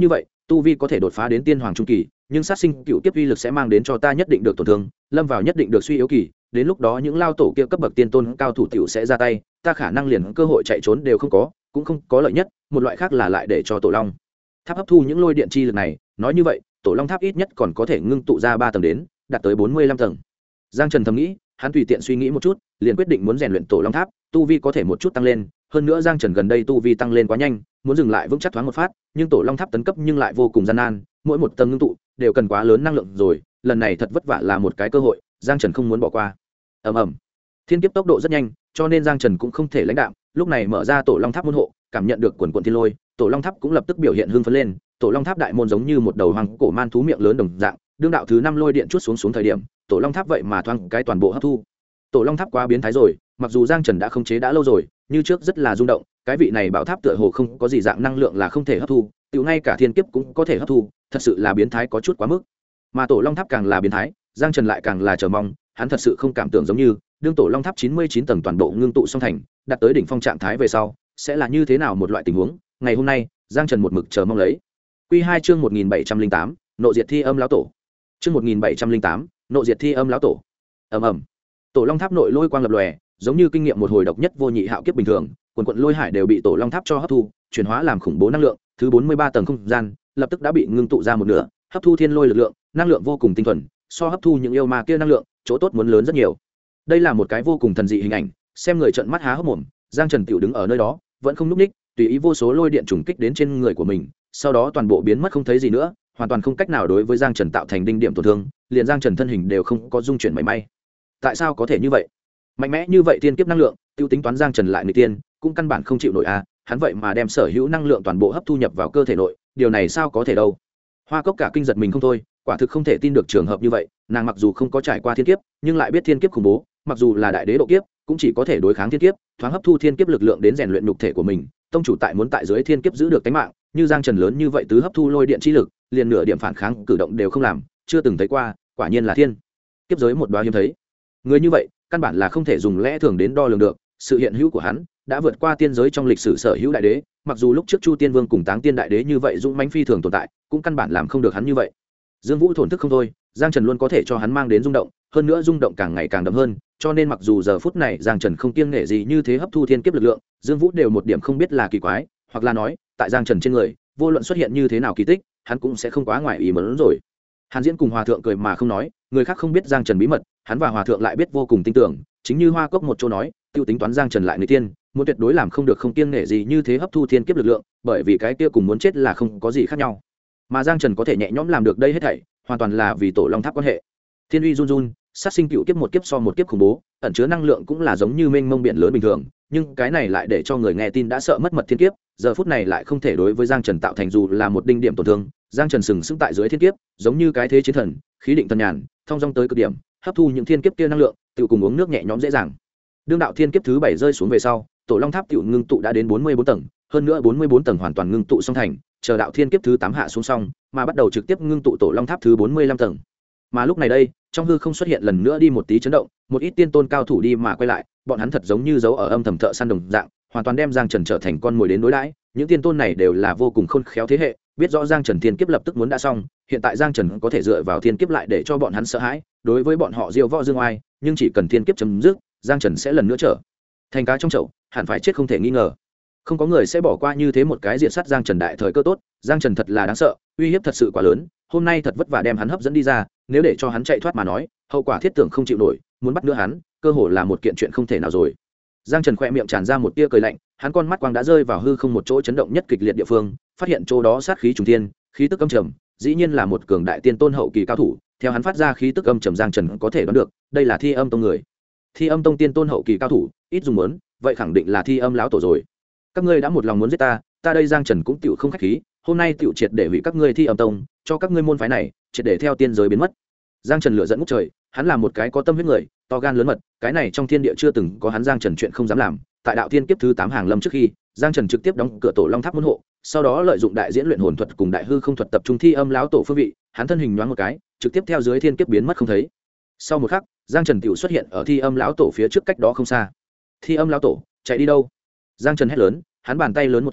tu vi có thể đột phá đến tiên hoàng trung kỳ, nhưng sát sinh cựu kiếp uy lực sẽ mang đến cho ta nhất định được tổn thương, lâm vào nhất định được suy yếu kỳ, đến lúc đó những lao tổ kia cấp bậc tiên tôn cao thủ tiểu sẽ ra tay, ta khả năng liền cơ hội chạy trốn đều không có, cũng không có lợi nhất. Một loại khác là lại để cho tổ long tháp hấp thu những lôi điện chi lực này, nói như vậy tổ long tháp ít nhất còn có thể ngưng tụ ra 3 tầng đến đạt tới 45 tầng. Giang Trần thầm nghĩ, hắn tùy tiện suy nghĩ một chút liền quyết định muốn rèn luyện tổ long tháp, tu vi có thể một chút tăng lên. Hơn nữa Giang Trần gần đây tu vi tăng lên quá nhanh, muốn dừng lại vững chắc thoáng một phát, nhưng tổ long tháp tấn cấp nhưng lại vô cùng gian nan, mỗi một tầng ngưng tụ đều cần quá lớn năng lượng rồi, lần này thật vất vả là một cái cơ hội, Giang Trần không muốn bỏ qua. Ầm ầm, thiên kiếp tốc độ rất nhanh, cho nên Giang Trần cũng không thể lãnh đạm, lúc này mở ra tổ long tháp môn hộ, cảm nhận được quần quần thiên lôi, tổ long tháp cũng lập tức biểu hiện hưng phấn lên. Tổ long tháp đại môn giống như một đầu hoàng cổ man thú miệng lớn đồng dạng, đương đạo thứ 5 lôi điện chuốt xuống thời điểm, tổ long tháp vậy mà thoáng cái toàn bộ hấp thu. Tổ long tháp quá biến thái rồi, mặc dù Giang Trần đã khống chế đã lâu rồi, như trước rất là rung động, cái vị này bảo tháp tựa hồ không có gì dạng năng lượng là không thể hấp thu, tiểu ngay cả thiên kiếp cũng có thể hấp thu, thật sự là biến thái có chút quá mức. Mà tổ long tháp càng là biến thái, Giang Trần lại càng là chờ mong, hắn thật sự không cảm tưởng giống như, đương tổ long tháp 99 tầng toàn bộ ngưng tụ xong thành, đạt tới đỉnh phong trạng thái về sau, sẽ là như thế nào một loại tình huống, ngày hôm nay, Giang Trần một mực chờ mong lấy. Quy 2 chương 1708, nộ diệt thi âm lão tổ. Chương 1708, nộ diệt thi âm lão tổ. Ầm ầm. Tổ long tháp nội lôi quang lập lòe, giống như kinh nghiệm một hồi độc nhất vô nhị hạo kiếp bình thường, quần quần lôi hải đều bị tổ long tháp cho hấp thu, chuyển hóa làm khủng bố năng lượng, thứ 43 tầng không gian, lập tức đã bị ngưng tụ ra một nửa, hấp thu thiên lôi lực lượng, năng lượng vô cùng tinh thuần, so hấp thu những yêu ma kia năng lượng, chỗ tốt muốn lớn rất nhiều. Đây là một cái vô cùng thần dị hình ảnh, xem người trợn mắt há hốc mồm, Giang Trần tiểu đứng ở nơi đó, vẫn không lúc ních, tùy ý vô số lôi điện trùng kích đến trên người của mình, sau đó toàn bộ biến mất không thấy gì nữa, hoàn toàn không cách nào đối với Giang Trần tạo thành đinh điểm tổn thương, liền Giang Trần thân hình đều không có dung chuyển mảy may. Tại sao có thể như vậy? Mạnh mẽ như vậy tiên kiếp năng lượng, tiêu tính toán Giang Trần lại người tiên, cũng căn bản không chịu nổi a, hắn vậy mà đem sở hữu năng lượng toàn bộ hấp thu nhập vào cơ thể nội, điều này sao có thể đâu? Hoa Cốc cả kinh giật mình không thôi, quả thực không thể tin được trường hợp như vậy, nàng mặc dù không có trải qua thiên kiếp, nhưng lại biết thiên kiếp khủng bố, mặc dù là đại đế độ kiếp, cũng chỉ có thể đối kháng thiên kiếp, thoáng hấp thu thiên kiếp lực lượng đến rèn luyện nhục thể của mình. Tông chủ tại muốn tại dưới thiên kiếp giữ được tính mạng, như Giang Trần lớn như vậy tứ hấp thu lôi điện chi lực, liền nửa điểm phản kháng cử động đều không làm, chưa từng thấy qua, quả nhiên là thiên kiếp giới một đóa hiếm thấy. Người như vậy, căn bản là không thể dùng lẽ thường đến đo lường được, sự hiện hữu của hắn đã vượt qua tiên giới trong lịch sử sở hữu đại đế, mặc dù lúc trước Chu Tiên Vương cùng Táng Tiên đại đế như vậy dũng mãnh phi thường tồn tại, cũng căn bản làm không được hắn như vậy. Dương Vũ thổn thức không thôi, Giang Trần luôn có thể cho hắn mang đến rung động, hơn nữa rung động càng ngày càng đậm hơn, cho nên mặc dù giờ phút này Giang Trần không kiêng nể gì như thế hấp thu thiên kiếp lực lượng, Dương Vũ đều một điểm không biết là kỳ quái, hoặc là nói, tại Giang Trần trên người, vô luận xuất hiện như thế nào kỳ tích, hắn cũng sẽ không quá ngoài ý muốn rồi. Hàn Diễn cùng Hòa thượng cười mà không nói, người khác không biết Giang Trần bí mật, hắn và Hòa thượng lại biết vô cùng tin tưởng, chính như Hoa Cốc một chỗ nói, tiêu tính toán Giang Trần lại người tiên, muốn tuyệt đối làm không được không kiêng nể gì như thế hấp thu thiên kiếp lực lượng, bởi vì cái kia cùng muốn chết là không có gì khác nhau. Mà Giang Trần có thể nhẹ nhõm làm được đây hết thảy, hoàn toàn là vì tổ long tháp quan hệ. Thiên uy run run, sát sinh cựu kiếp một kiếp so một kiếp khủng bố, ẩn chứa năng lượng cũng là giống như mênh mông biển lớn bình thường, nhưng cái này lại để cho người nghe tin đã sợ mất mật thiên kiếp, giờ phút này lại không thể đối với Giang Trần tạo thành dù là một đinh điểm tổn thương. Giang Trần sừng sững tại dưới thiên kiếp, giống như cái thế chiến thần, khí định thần nhàn, thông dong tới cực điểm, hấp thu những thiên kiếp kia năng lượng, tự cùng uống nước nhẹ nhõm dễ dàng. Đương đạo thiên kiếp thứ 7 rơi xuống về sau, tổ long tháp tiểu ngưng tụ đã đến 44 tầng, hơn nữa 44 tầng hoàn toàn ngưng tụ xong thành, chờ đạo thiên kiếp thứ 8 hạ xuống xong, mà bắt đầu trực tiếp ngưng tụ tổ long tháp thứ 45 tầng. Mà lúc này đây, trong hư không xuất hiện lần nữa đi một tí chấn động, một ít tiên tôn cao thủ đi mà quay lại, bọn hắn thật giống như giấu ở âm thầm thợ săn đồng dạng, hoàn toàn đem Giang Trần trở thành con mồi đến đối đãi. Những tiên tôn này đều là vô cùng khôn khéo thế hệ, biết rõ Giang Trần thiên kiếp lập tức muốn đã xong, hiện tại Giang Trần có thể dựa vào thiên kiếp lại để cho bọn hắn sợ hãi, đối với bọn họ diêu võ dương oai, nhưng chỉ cần thiên kiếp chấm dứt, Giang Trần sẽ lần nữa trở thành cá trong chậu, hẳn phải chết không thể nghi ngờ. Không có người sẽ bỏ qua như thế một cái diệt sát Giang Trần đại thời cơ tốt, Giang Trần thật là đáng sợ, uy hiếp thật sự quá lớn, hôm nay thật vất vả đem hắn hấp dẫn đi ra, nếu để cho hắn chạy thoát mà nói, hậu quả thiết tưởng không chịu nổi, muốn bắt nữa hắn, cơ hồ là một kiện chuyện không thể nào rồi. Giang Trần khẽ miệng tràn ra một tia cười lạnh, hắn con mắt quang đã rơi vào hư không một chỗ chấn động nhất kịch liệt địa phương, phát hiện chỗ đó sát khí trùng thiên, khí tức âm trầm, dĩ nhiên là một cường đại tiên tôn hậu kỳ cao thủ, theo hắn phát ra khí tức âm trầm Giang Trần có thể đoán được, đây là Thi Âm tông người. Thi Âm tông tiên tôn hậu kỳ cao thủ, ít dùng muốn, vậy khẳng định là Thi Âm lão tổ rồi. Các ngươi đã một lòng muốn giết ta, ta đây Giang Trần cũng tiểu không khách khí, hôm nay tiểu triệt để hủy các ngươi Thi Âm tông, cho các ngươi môn phái này triệt để theo tiên giới biến mất. Giang Trần lửa giận ngút trời, hắn là một cái có tâm huyết người, to gan lớn mật, cái này trong thiên địa chưa từng có hắn Giang Trần chuyện không dám làm. Tại đạo thiên kiếp thứ 8 hàng lâm trước khi, Giang Trần trực tiếp đóng cửa tổ long tháp môn hộ, sau đó lợi dụng đại diễn luyện hồn thuật cùng đại hư không thuật tập trung Thi Âm lão tổ phương vị, hắn thân hình nhoáng một cái, trực tiếp theo dưới thiên kiếp biến mất không thấy. Sau một khắc, Giang Trần tiểu xuất hiện ở Thi Âm lão tổ phía trước cách đó không xa. Thi Âm lão tổ, chạy đi đâu? Giang Trần hét lớn, hắn bàn tay lớn một chảo,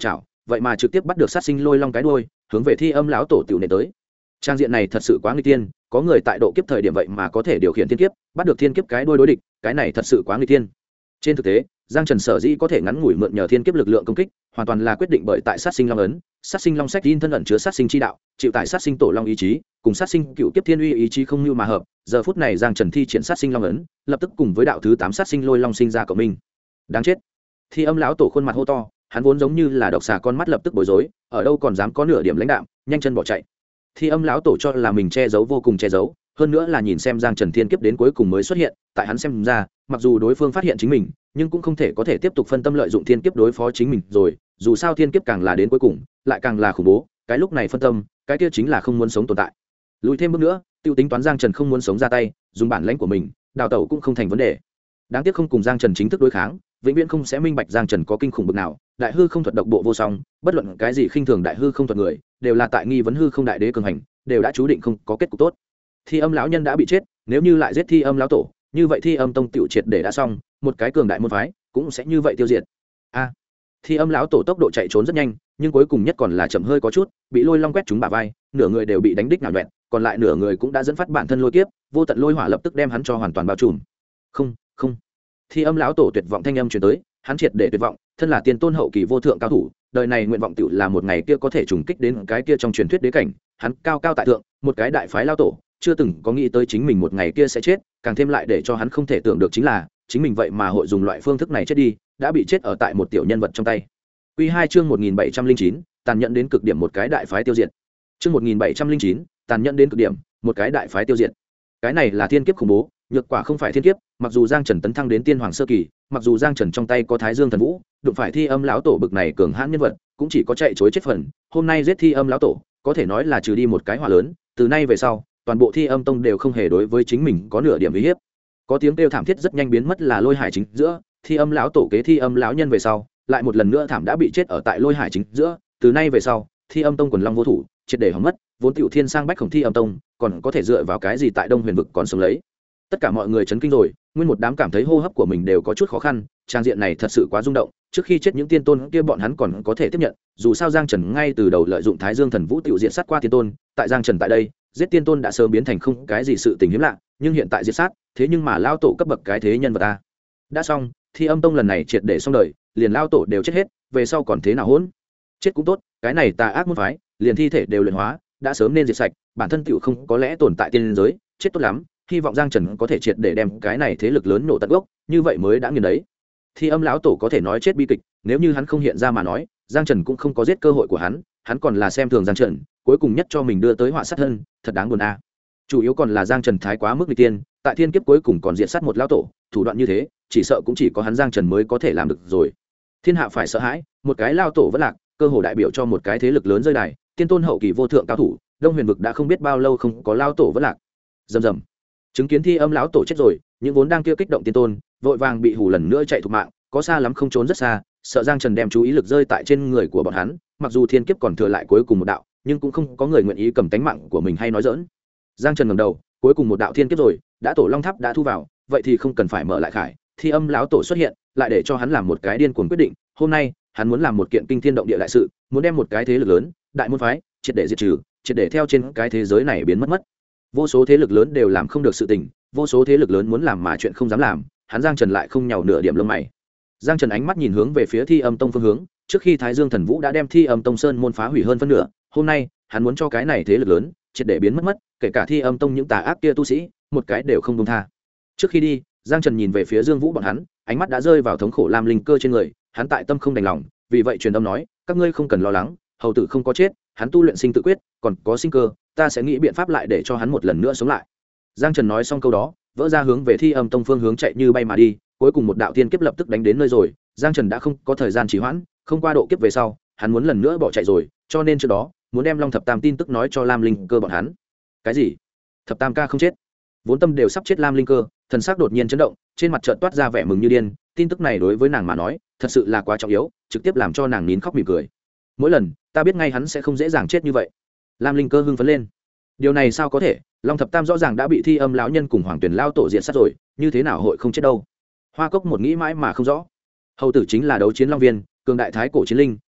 vậy mà trực tiếp bắt được sát sinh lôi long cái đuôi hướng về thi âm lão tổ tiểu nệ tới. Trang diện này thật sự quá nguy tiên, có người tại độ kiếp thời điểm vậy mà có thể điều khiển thiên kiếp, bắt được thiên kiếp cái đuôi đối địch, cái này thật sự quá nguy tiên. Trên thực tế, Giang Trần sở dĩ có thể ngắn ngủi mượn nhờ thiên kiếp lực lượng công kích, hoàn toàn là quyết định bởi tại sát sinh long ấn, sát sinh long sách in thân ẩn chứa sát sinh chi đạo, chịu tại sát sinh tổ long ý chí, cùng sát sinh cựu kiếp thiên uy ý chí không như mà hợp. Giờ phút này Giang Trần thi triển sát sinh long ấn, lập tức cùng với đạo thứ 8 sát sinh lôi long sinh ra cộng minh. Đáng chết. Thi âm lão tổ khuôn mặt hô to, hắn vốn giống như là độc xà con mắt lập tức bối rối, ở đâu còn dám có nửa điểm lãnh đạm, nhanh chân bỏ chạy. Thi âm lão tổ cho là mình che giấu vô cùng che giấu, hơn nữa là nhìn xem Giang Trần thiên kiếp đến cuối cùng mới xuất hiện, tại hắn xem ra, mặc dù đối phương phát hiện chính mình, nhưng cũng không thể có thể tiếp tục phân tâm lợi dụng thiên kiếp đối phó chính mình rồi, dù sao thiên kiếp càng là đến cuối cùng, lại càng là khủng bố, cái lúc này phân tâm, cái kia chính là không muốn sống tồn tại. Lùi thêm bước nữa, tiêu tính toán Giang Trần không muốn sống ra tay, dùng bản lãnh của mình, đào tẩu cũng không thành vấn đề. Đáng tiếc không cùng Giang Trần chính thức đối kháng, vĩnh viễn không sẽ minh bạch Giang Trần có kinh khủng bực nào, đại hư không thuật độc bộ vô song, bất luận cái gì khinh thường đại hư không thuật người, đều là tại nghi vấn hư không đại đế cường hành, đều đã chú định không có kết cục tốt. Thi âm lão nhân đã bị chết, nếu như lại giết thi âm lão tổ, như vậy thi âm tông tiểu triệt để đã xong, một cái cường đại môn phái cũng sẽ như vậy tiêu diệt. Thi âm lão tổ tốc độ chạy trốn rất nhanh, nhưng cuối cùng nhất còn là chậm hơi có chút, bị lôi long quét trúng bả vai, nửa người đều bị đánh đích nảo nhoẹn, còn lại nửa người cũng đã dẫn phát bản thân lôi kiếp, vô tận lôi hỏa lập tức đem hắn cho hoàn toàn bao trùm. Không, không. Thi âm lão tổ tuyệt vọng thanh âm truyền tới, hắn triệt để tuyệt vọng, thân là tiên tôn hậu kỳ vô thượng cao thủ, đời này nguyện vọng tiểu là một ngày kia có thể trùng kích đến cái kia trong truyền thuyết đế cảnh, hắn cao cao tại thượng, một cái đại phái lao tổ, chưa từng có nghĩ tới chính mình một ngày kia sẽ chết, càng thêm lại để cho hắn không thể tưởng được chính là, chính mình vậy mà hội dùng loại phương thức này chết đi, đã bị chết ở tại một tiểu nhân vật trong tay. Quy 2 chương 1709, tàn nhẫn đến cực điểm một cái đại phái tiêu diệt. Chương 1709, tàn nhẫn đến cực điểm, một cái đại phái tiêu diệt. Cái này là thiên kiếp khủng bố, nhược quả không phải thiên kiếp, mặc dù Giang Trần tấn thăng đến tiên hoàng sơ kỳ, mặc dù Giang Trần trong tay có Thái Dương thần vũ, đụng phải thi âm lão tổ bực này cường hãn nhân vật, cũng chỉ có chạy trối chết phần, hôm nay giết thi âm lão tổ, có thể nói là trừ đi một cái hỏa lớn, từ nay về sau, toàn bộ thi âm tông đều không hề đối với chính mình có nửa điểm uy hiếp. Có tiếng kêu thảm thiết rất nhanh biến mất là lôi hải chính giữa, thi âm lão tổ kế thi âm lão nhân về sau, lại một lần nữa thảm đã bị chết ở tại lôi hải chính giữa, từ nay về sau, thi âm tông quần long vô thủ, triệt để hỏng mất, vốn tiểu thiên sang bách khổng thi âm tông, còn có thể dựa vào cái gì tại Đông Huyền vực còn sống lấy. Tất cả mọi người chấn kinh rồi, nguyên một đám cảm thấy hô hấp của mình đều có chút khó khăn, trang diện này thật sự quá rung động, trước khi chết những tiên tôn kia bọn hắn còn có thể tiếp nhận, dù sao Giang Trần ngay từ đầu lợi dụng Thái Dương thần vũ tiểu diện sát qua tiên tôn, tại Giang Trần tại đây, giết tiên tôn đã sớm biến thành không cái gì sự tình hiếm lạ, nhưng hiện tại diệt sát, thế nhưng mà lao tổ cấp bậc cái thế nhân vật ta. Đã xong, Thi âm tông lần này triệt để xong đời, liền lao tổ đều chết hết, về sau còn thế nào hỗn? Chết cũng tốt, cái này tà ác môn phái, liền thi thể đều luyện hóa, đã sớm nên diệt sạch, bản thân tiểu không có lẽ tồn tại tiên giới, chết tốt lắm, hy vọng Giang Trần có thể triệt để đem cái này thế lực lớn nổ tận gốc, như vậy mới đã nghiền đấy. Thi âm lão tổ có thể nói chết bi kịch, nếu như hắn không hiện ra mà nói, Giang Trần cũng không có giết cơ hội của hắn còn là xem thường Giang Trần, cuối cùng nhất cho mình đưa tới họa sát thân, thật đáng buồn a. Chủ yếu còn là Giang Trần thái quá mức nghịch tiên, tại thiên kiếp cuối cùng còn diện sát một lão tổ, thủ đoạn như thế, chỉ sợ cũng chỉ có hắn Giang Trần mới có thể làm được rồi. Thiên hạ phải sợ hãi, một cái lão tổ vẫn lạc, cơ hồ đại biểu cho một cái thế lực lớn rơi đài, tiên tôn hậu kỳ vô thượng cao thủ, Đông Huyền vực đã không biết bao lâu không có lão tổ vẫn lạc. Rầm rầm. Chứng kiến Thi âm lão tổ chết rồi, những vốn đang kia kích động tiên tôn, vội vàng bị hù lần nữa chạy thục mạng, có xa lắm không trốn rất xa, sợ Giang Trần đem chú ý lực rơi tại trên người của bọn hắn, mặc dù thiên kiếp còn thừa lại cuối cùng một đạo, nhưng cũng không có người nguyện ý cầm tánh mạng của mình hay nói giỡn. Giang Trần ngẩng đầu, cuối cùng một đạo thiên kiếp rồi, đã tổ long tháp đã thu vào, vậy thì không cần phải mở lại khải. Thi âm lão tổ xuất hiện, lại để cho hắn làm một cái điên cuồng quyết định, hôm nay, hắn muốn làm một kiện kinh thiên động địa đại sự, muốn đem một cái thế lực lớn, đại môn phái, triệt để diệt trừ, triệt để theo trên cái thế giới này biến mất. Vô số thế lực lớn đều làm không được sự tình, vô số thế lực lớn muốn làm mà chuyện không dám làm, hắn Giang Trần lại không nhàu nửa điểm lông mày. Giang Trần ánh mắt nhìn hướng về phía Thi âm tông phương hướng, trước khi Thái Dương thần vũ đã đem Thi âm tông sơn môn phá hủy hơn phân nửa, hôm nay, hắn muốn cho cái này thế lực lớn triệt để biến mất, kể cả Thi âm tông những tà ác kia tu sĩ, một cái đều không buông tha. Trước khi đi, Giang Trần nhìn về phía Dương Vũ bọn hắn, ánh mắt đã rơi vào thống khổ lam linh cơ trên người, hắn tại tâm không đành lòng, vì vậy truyền âm nói, các ngươi không cần lo lắng, hầu tử không có chết, hắn tu luyện sinh tự quyết, còn có sinh cơ, ta sẽ nghĩ biện pháp lại để cho hắn một lần nữa sống lại. Giang Trần nói xong câu đó, vỡ ra hướng về Thi âm tông phương hướng chạy như bay mà đi, cuối cùng một đạo thiên kiếp lập tức đánh đến nơi rồi, Giang Trần đã không có thời gian trì hoãn, không qua độ kiếp về sau, hắn muốn lần nữa bỏ chạy rồi, cho nên trước đó, muốn đem Long Thập Tam tin tức nói cho Lam Linh Cơ bọn hắn. Cái gì? Thập Tam ca không chết? Vốn tâm đều sắp chết Lam Linh Cơ, thần sắc đột nhiên chấn động, trên mặt chợt toát ra vẻ mừng như điên, tin tức này đối với nàng mà nói, thật sự là quá trọng yếu, trực tiếp làm cho nàng nín khóc mỉm cười. Mỗi lần, ta biết ngay hắn sẽ không dễ dàng chết như vậy. Lam Linh Cơ hưng phấn lên. Điều này sao có thể? Long Thập Tam rõ ràng đã bị Thi âm lão nhân cùng Hoàng Tuyển lão tổ diệt sát rồi, như thế nào hội không chết đâu? Hoa Cốc một nghĩ mãi mà không rõ. Hầu tử chính là đấu chiến long viên, cường đại thái cổ chiến linh,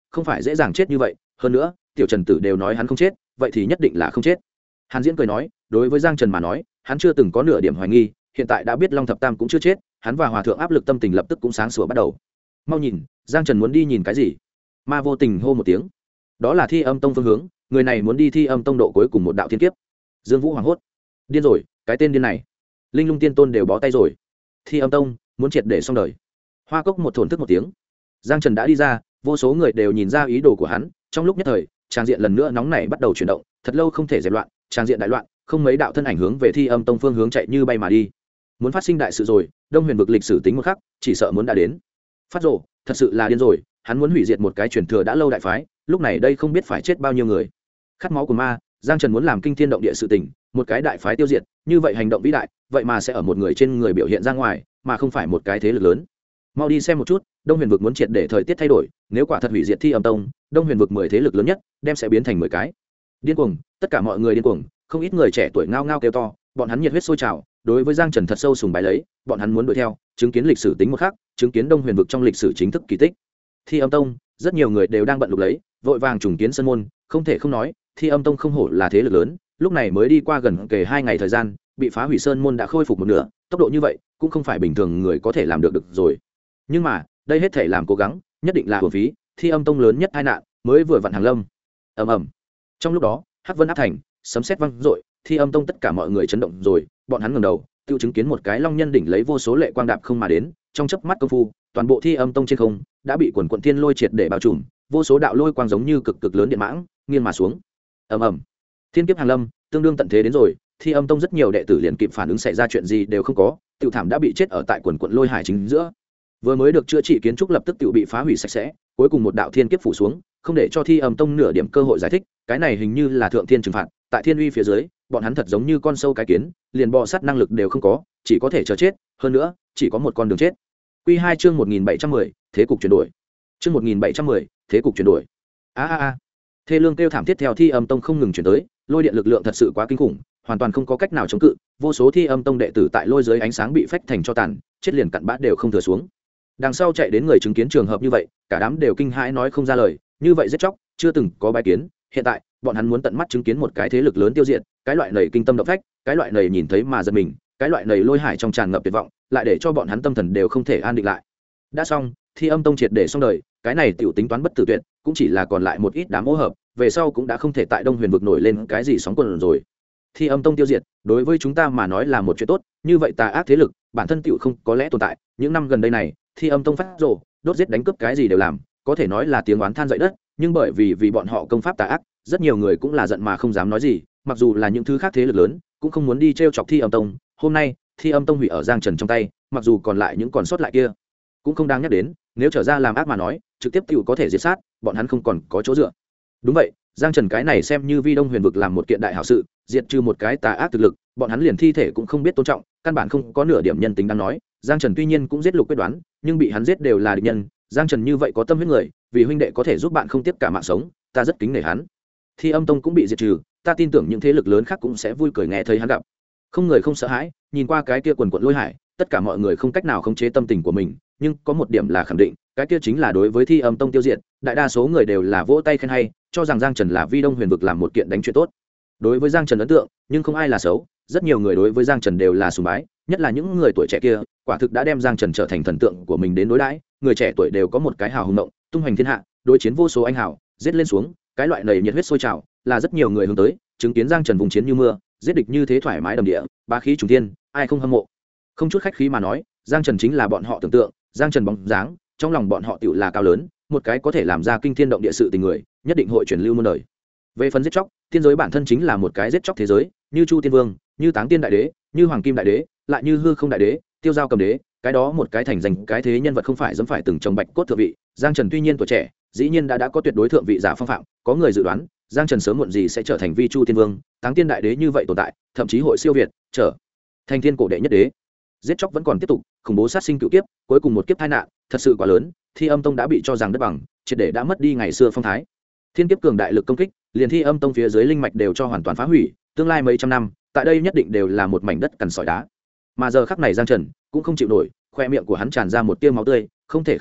không phải dễ dàng chết như vậy, hơn nữa tiểu Trần Tử đều nói hắn không chết, vậy thì nhất định là không chết. Hàn Diễn cười nói, đối với Giang Trần mà nói, hắn chưa từng có nửa điểm hoài nghi, hiện tại đã biết Long Thập Tam cũng chưa chết, hắn và Hòa thượng áp lực tâm tình lập tức cũng sáng sủa bắt đầu. Mau nhìn, Giang Trần muốn đi nhìn cái gì? Ma vô tình hô một tiếng. Đó là Thi Âm Tông phương hướng, người này muốn đi Thi Âm Tông độ cuối cùng một đạo thiên kiếp. Dương Vũ hoảng hốt. Điên rồi, cái tên điên này. Linh Lung Tiên Tôn đều bó tay rồi. Thi Âm Tông muốn triệt để xong đời. Hoa Cốc một thổn thức một tiếng. Giang Trần đã đi ra, vô số người đều nhìn ra ý đồ của hắn, trong lúc nhất thời, trang diện lần nữa nóng nảy bắt đầu chuyển động, thật lâu không thể dẹp loạn, trang diện đại loạn, không mấy đạo thân ảnh hướng về Thi Âm Tông phương hướng chạy như bay mà đi. Muốn phát sinh đại sự rồi, Đông Huyền vực lịch sử tính một khắc, chỉ sợ muốn đã đến. Phát rồ, thật sự là điên rồi, hắn muốn hủy diệt một cái truyền thừa đã lâu đại phái, lúc này đây không biết phải chết bao nhiêu người. Khát máu của ma, Giang Trần muốn làm kinh thiên động địa sự tình, một cái đại phái tiêu diệt, như vậy hành động vĩ đại, vậy mà sẽ ở một người trên người biểu hiện ra ngoài, mà không phải một cái thế lực lớn. Mau đi xem một chút, Đông Huyền vực muốn triệt để thời tiết thay đổi, nếu quả thật hủy diệt Thi Âm Tông, Đông Huyền vực 10 thế lực lớn nhất, đem sẽ biến thành 10 cái. Điên cuồng, tất cả mọi người điên cuồng, không ít người trẻ tuổi ngao ngao kêu to, bọn hắn nhiệt huyết sôi trào, đối với Giang Trần thật sâu sùng bái lấy, bọn hắn muốn đuổi theo, chứng kiến lịch sử tính một khắc, chứng kiến Đông Huyền vực trong lịch sử chính thức kỳ tích. Thi Âm Tông, rất nhiều người đều đang bận lục lấy, vội vàng trùng kiến sân môn, không thể không nói, Thi Âm Tông không hổ là thế lực lớn, lúc này mới đi qua gần kề 2 ngày thời gian, bị phá hủy sơn môn đã khôi phục một nửa, tốc độ như vậy, cũng không phải bình thường người có thể làm được rồi. Nhưng mà, đây hết thể làm cố gắng, nhất định là uổng phí, Thi Âm Tông lớn nhất tai nạn, mới vừa vặn hàng lâm. Ầm ầm. Trong lúc đó, Hắc Vân áp thành, sấm sét vang dội, Thi Âm Tông tất cả mọi người chấn động rồi, bọn hắn ngẩng đầu, tiêu chứng kiến một cái long nhân đỉnh lấy vô số lệ quang đạp không mà đến, trong chớp mắt công phu, toàn bộ Thi Âm Tông trên không đã bị quần quần thiên lôi triệt để bao trùm, vô số đạo lôi quang giống như cực lớn điện mãng, nghiêng mà xuống. Ầm ầm. Thiên kiếp hàng lâm, tương đương tận thế đến rồi, Thi Âm Tông rất nhiều đệ tử liền kịp phản ứng xảy ra chuyện gì đều không có, tiểu thảm đã bị chết ở tại quần quần lôi hải chính giữa. Vừa mới được chữa trị kiến trúc lập tức tiểu bị phá hủy sạch sẽ, cuối cùng một đạo thiên kiếp phủ xuống, không để cho Thi Âm Tông nửa điểm cơ hội giải thích, cái này hình như là thượng thiên trừng phạt, tại thiên uy phía dưới, bọn hắn thật giống như con sâu cái kiến, liền bò sát năng lực đều không có, chỉ có thể chờ chết, hơn nữa, chỉ có một con đường chết. Quy 2 chương 1710, thế cục chuyển đổi. Chương 1710, thế cục chuyển đổi. A. Thê lương kêu thảm thiết theo Thi Âm Tông không ngừng chuyển tới, lôi điện lực lượng thật sự quá kinh khủng, hoàn toàn không có cách nào chống cự, vô số Thi Âm Tông đệ tử tại lôi dưới ánh sáng bị phách thành cho tàn, chết liền cặn bã đều không thừa xuống. Đằng sau chạy đến người chứng kiến trường hợp như vậy, cả đám đều kinh hãi nói không ra lời, như vậy giết chóc, chưa từng có bái kiến, hiện tại, bọn hắn muốn tận mắt chứng kiến một cái thế lực lớn tiêu diệt, cái loại này kinh tâm động phách, cái loại này nhìn thấy mà giật mình, cái loại này lôi hải trong tràn ngập tuyệt vọng, lại để cho bọn hắn tâm thần đều không thể an định lại. Đã xong, Thi Âm Tông triệt để xong đời, cái này tiểu tính toán bất tử tuyệt, cũng chỉ là còn lại một ít đám ô hợp, về sau cũng đã không thể tại Đông Huyền vực nổi lên cái gì sóng quần rồi. Thi Âm Tông tiêu diệt, đối với chúng ta mà nói là một chuyện tốt, như vậy tà ác thế lực, bản thân tiểu không có lẽ tồn tại, những năm gần đây này, Thi Âm Tông phát rồ, đốt giết đánh cướp cái gì đều làm, có thể nói là tiếng oán than dậy đất, nhưng bởi vì bọn họ công pháp tà ác, rất nhiều người cũng là giận mà không dám nói gì, mặc dù là những thứ khác thế lực lớn, cũng không muốn đi trêu chọc Thi Âm Tông. Hôm nay, Thi Âm Tông hủy ở Giang Trần trong tay, mặc dù còn lại những còn sót lại kia, cũng không đáng nhắc đến, nếu trở ra làm ác mà nói, trực tiếp tiểu có thể diệt sát, bọn hắn không còn có chỗ dựa. Đúng vậy, Giang Trần cái này xem như Vi Đông Huyền vực làm một kiện đại hảo sự, diệt trừ một cái tà ác thực lực, bọn hắn liền thi thể cũng không biết tôn trọng, căn bản không có nửa điểm nhân tính đáng nói. Giang Trần tuy nhiên cũng giết Lục Quyết Đoán, nhưng bị hắn giết đều là địch nhân, Giang Trần như vậy có tâm huyết người, vì huynh đệ có thể giúp bạn không tiếc cả mạng sống, ta rất kính nể hắn. Thi Âm Tông cũng bị diệt trừ, ta tin tưởng những thế lực lớn khác cũng sẽ vui cười nghe thấy hắn gặp. Không người không sợ hãi, nhìn qua cái kia quần quần lôi hải, tất cả mọi người không cách nào khống chế tâm tình của mình, nhưng có một điểm là khẳng định, cái kia chính là đối với Thi Âm Tông tiêu diệt, đại đa số người đều là vỗ tay khen hay, cho rằng Giang Trần là Vi Đông Huyền vực làm một kiện đánh chuyện tốt. Đối với Giang Trần ấn tượng, nhưng không ai là xấu, rất nhiều người đối với Giang Trần đều là sùng bái, nhất là những người tuổi trẻ kia, quả thực đã đem Giang Trần trở thành thần tượng của mình đến đối đãi, người trẻ tuổi đều có một cái hào hùng động, tung hoành thiên hạ, đối chiến vô số anh hào, giết lên xuống, cái loại này nhiệt huyết sôi trào, là rất nhiều người hướng tới, chứng kiến Giang Trần vùng chiến như mưa, giết địch như thế thoải mái đầm địa, bá khí trùng thiên, ai không hâm mộ. Không chút khách khí mà nói, Giang Trần chính là bọn họ tưởng tượng, Giang Trần bóng dáng, trong lòng bọn họ tiểu là cao lớn, một cái có thể làm ra kinh thiên động địa sự tình người, nhất định hội truyền lưu muôn đời. Về phần giết chóc, thiên giới bản thân chính là một cái giết chóc thế giới, như Chu Tiên Vương, như Táng Tiên Đại Đế, như Hoàng Kim Đại Đế, lại như Hư Không Đại Đế, Tiêu Giao Cầm Đế, cái đó một cái thành danh cái thế nhân vật không phải dẫm phải từng trồng bạch cốt thượng vị. Giang Trần tuy nhiên tuổi trẻ, dĩ nhiên đã có tuyệt đối thượng vị giả phong phạm, có người dự đoán, Giang Trần sớm muộn gì sẽ trở thành vi Chu Tiên Vương, Táng Tiên Đại Đế như vậy tồn tại, thậm chí hội siêu việt, trở thành thiên cổ đệ nhất đế. Giết chóc vẫn còn tiếp tục, khủng bố sát sinh cựu kiếp, cuối cùng một kiếp tai nạn, thật sự quá lớn, Thi Âm Tông đã bị cho rằng đất bằng, triệt để đã mất đi ngày xưa phong thái. Thiên kiếp cường đại lực công kích, liền Thi Âm Tông phía dưới linh mạch đều cho hoàn toàn phá hủy, tương lai mấy trăm năm, tại đây nhất định đều là một mảnh đất cằn sỏi đá. Mà giờ khắc này Giang Trần cũng không chịu nổi, khoe miệng của hắn tràn ra một tia máu tươi, không thể không nói,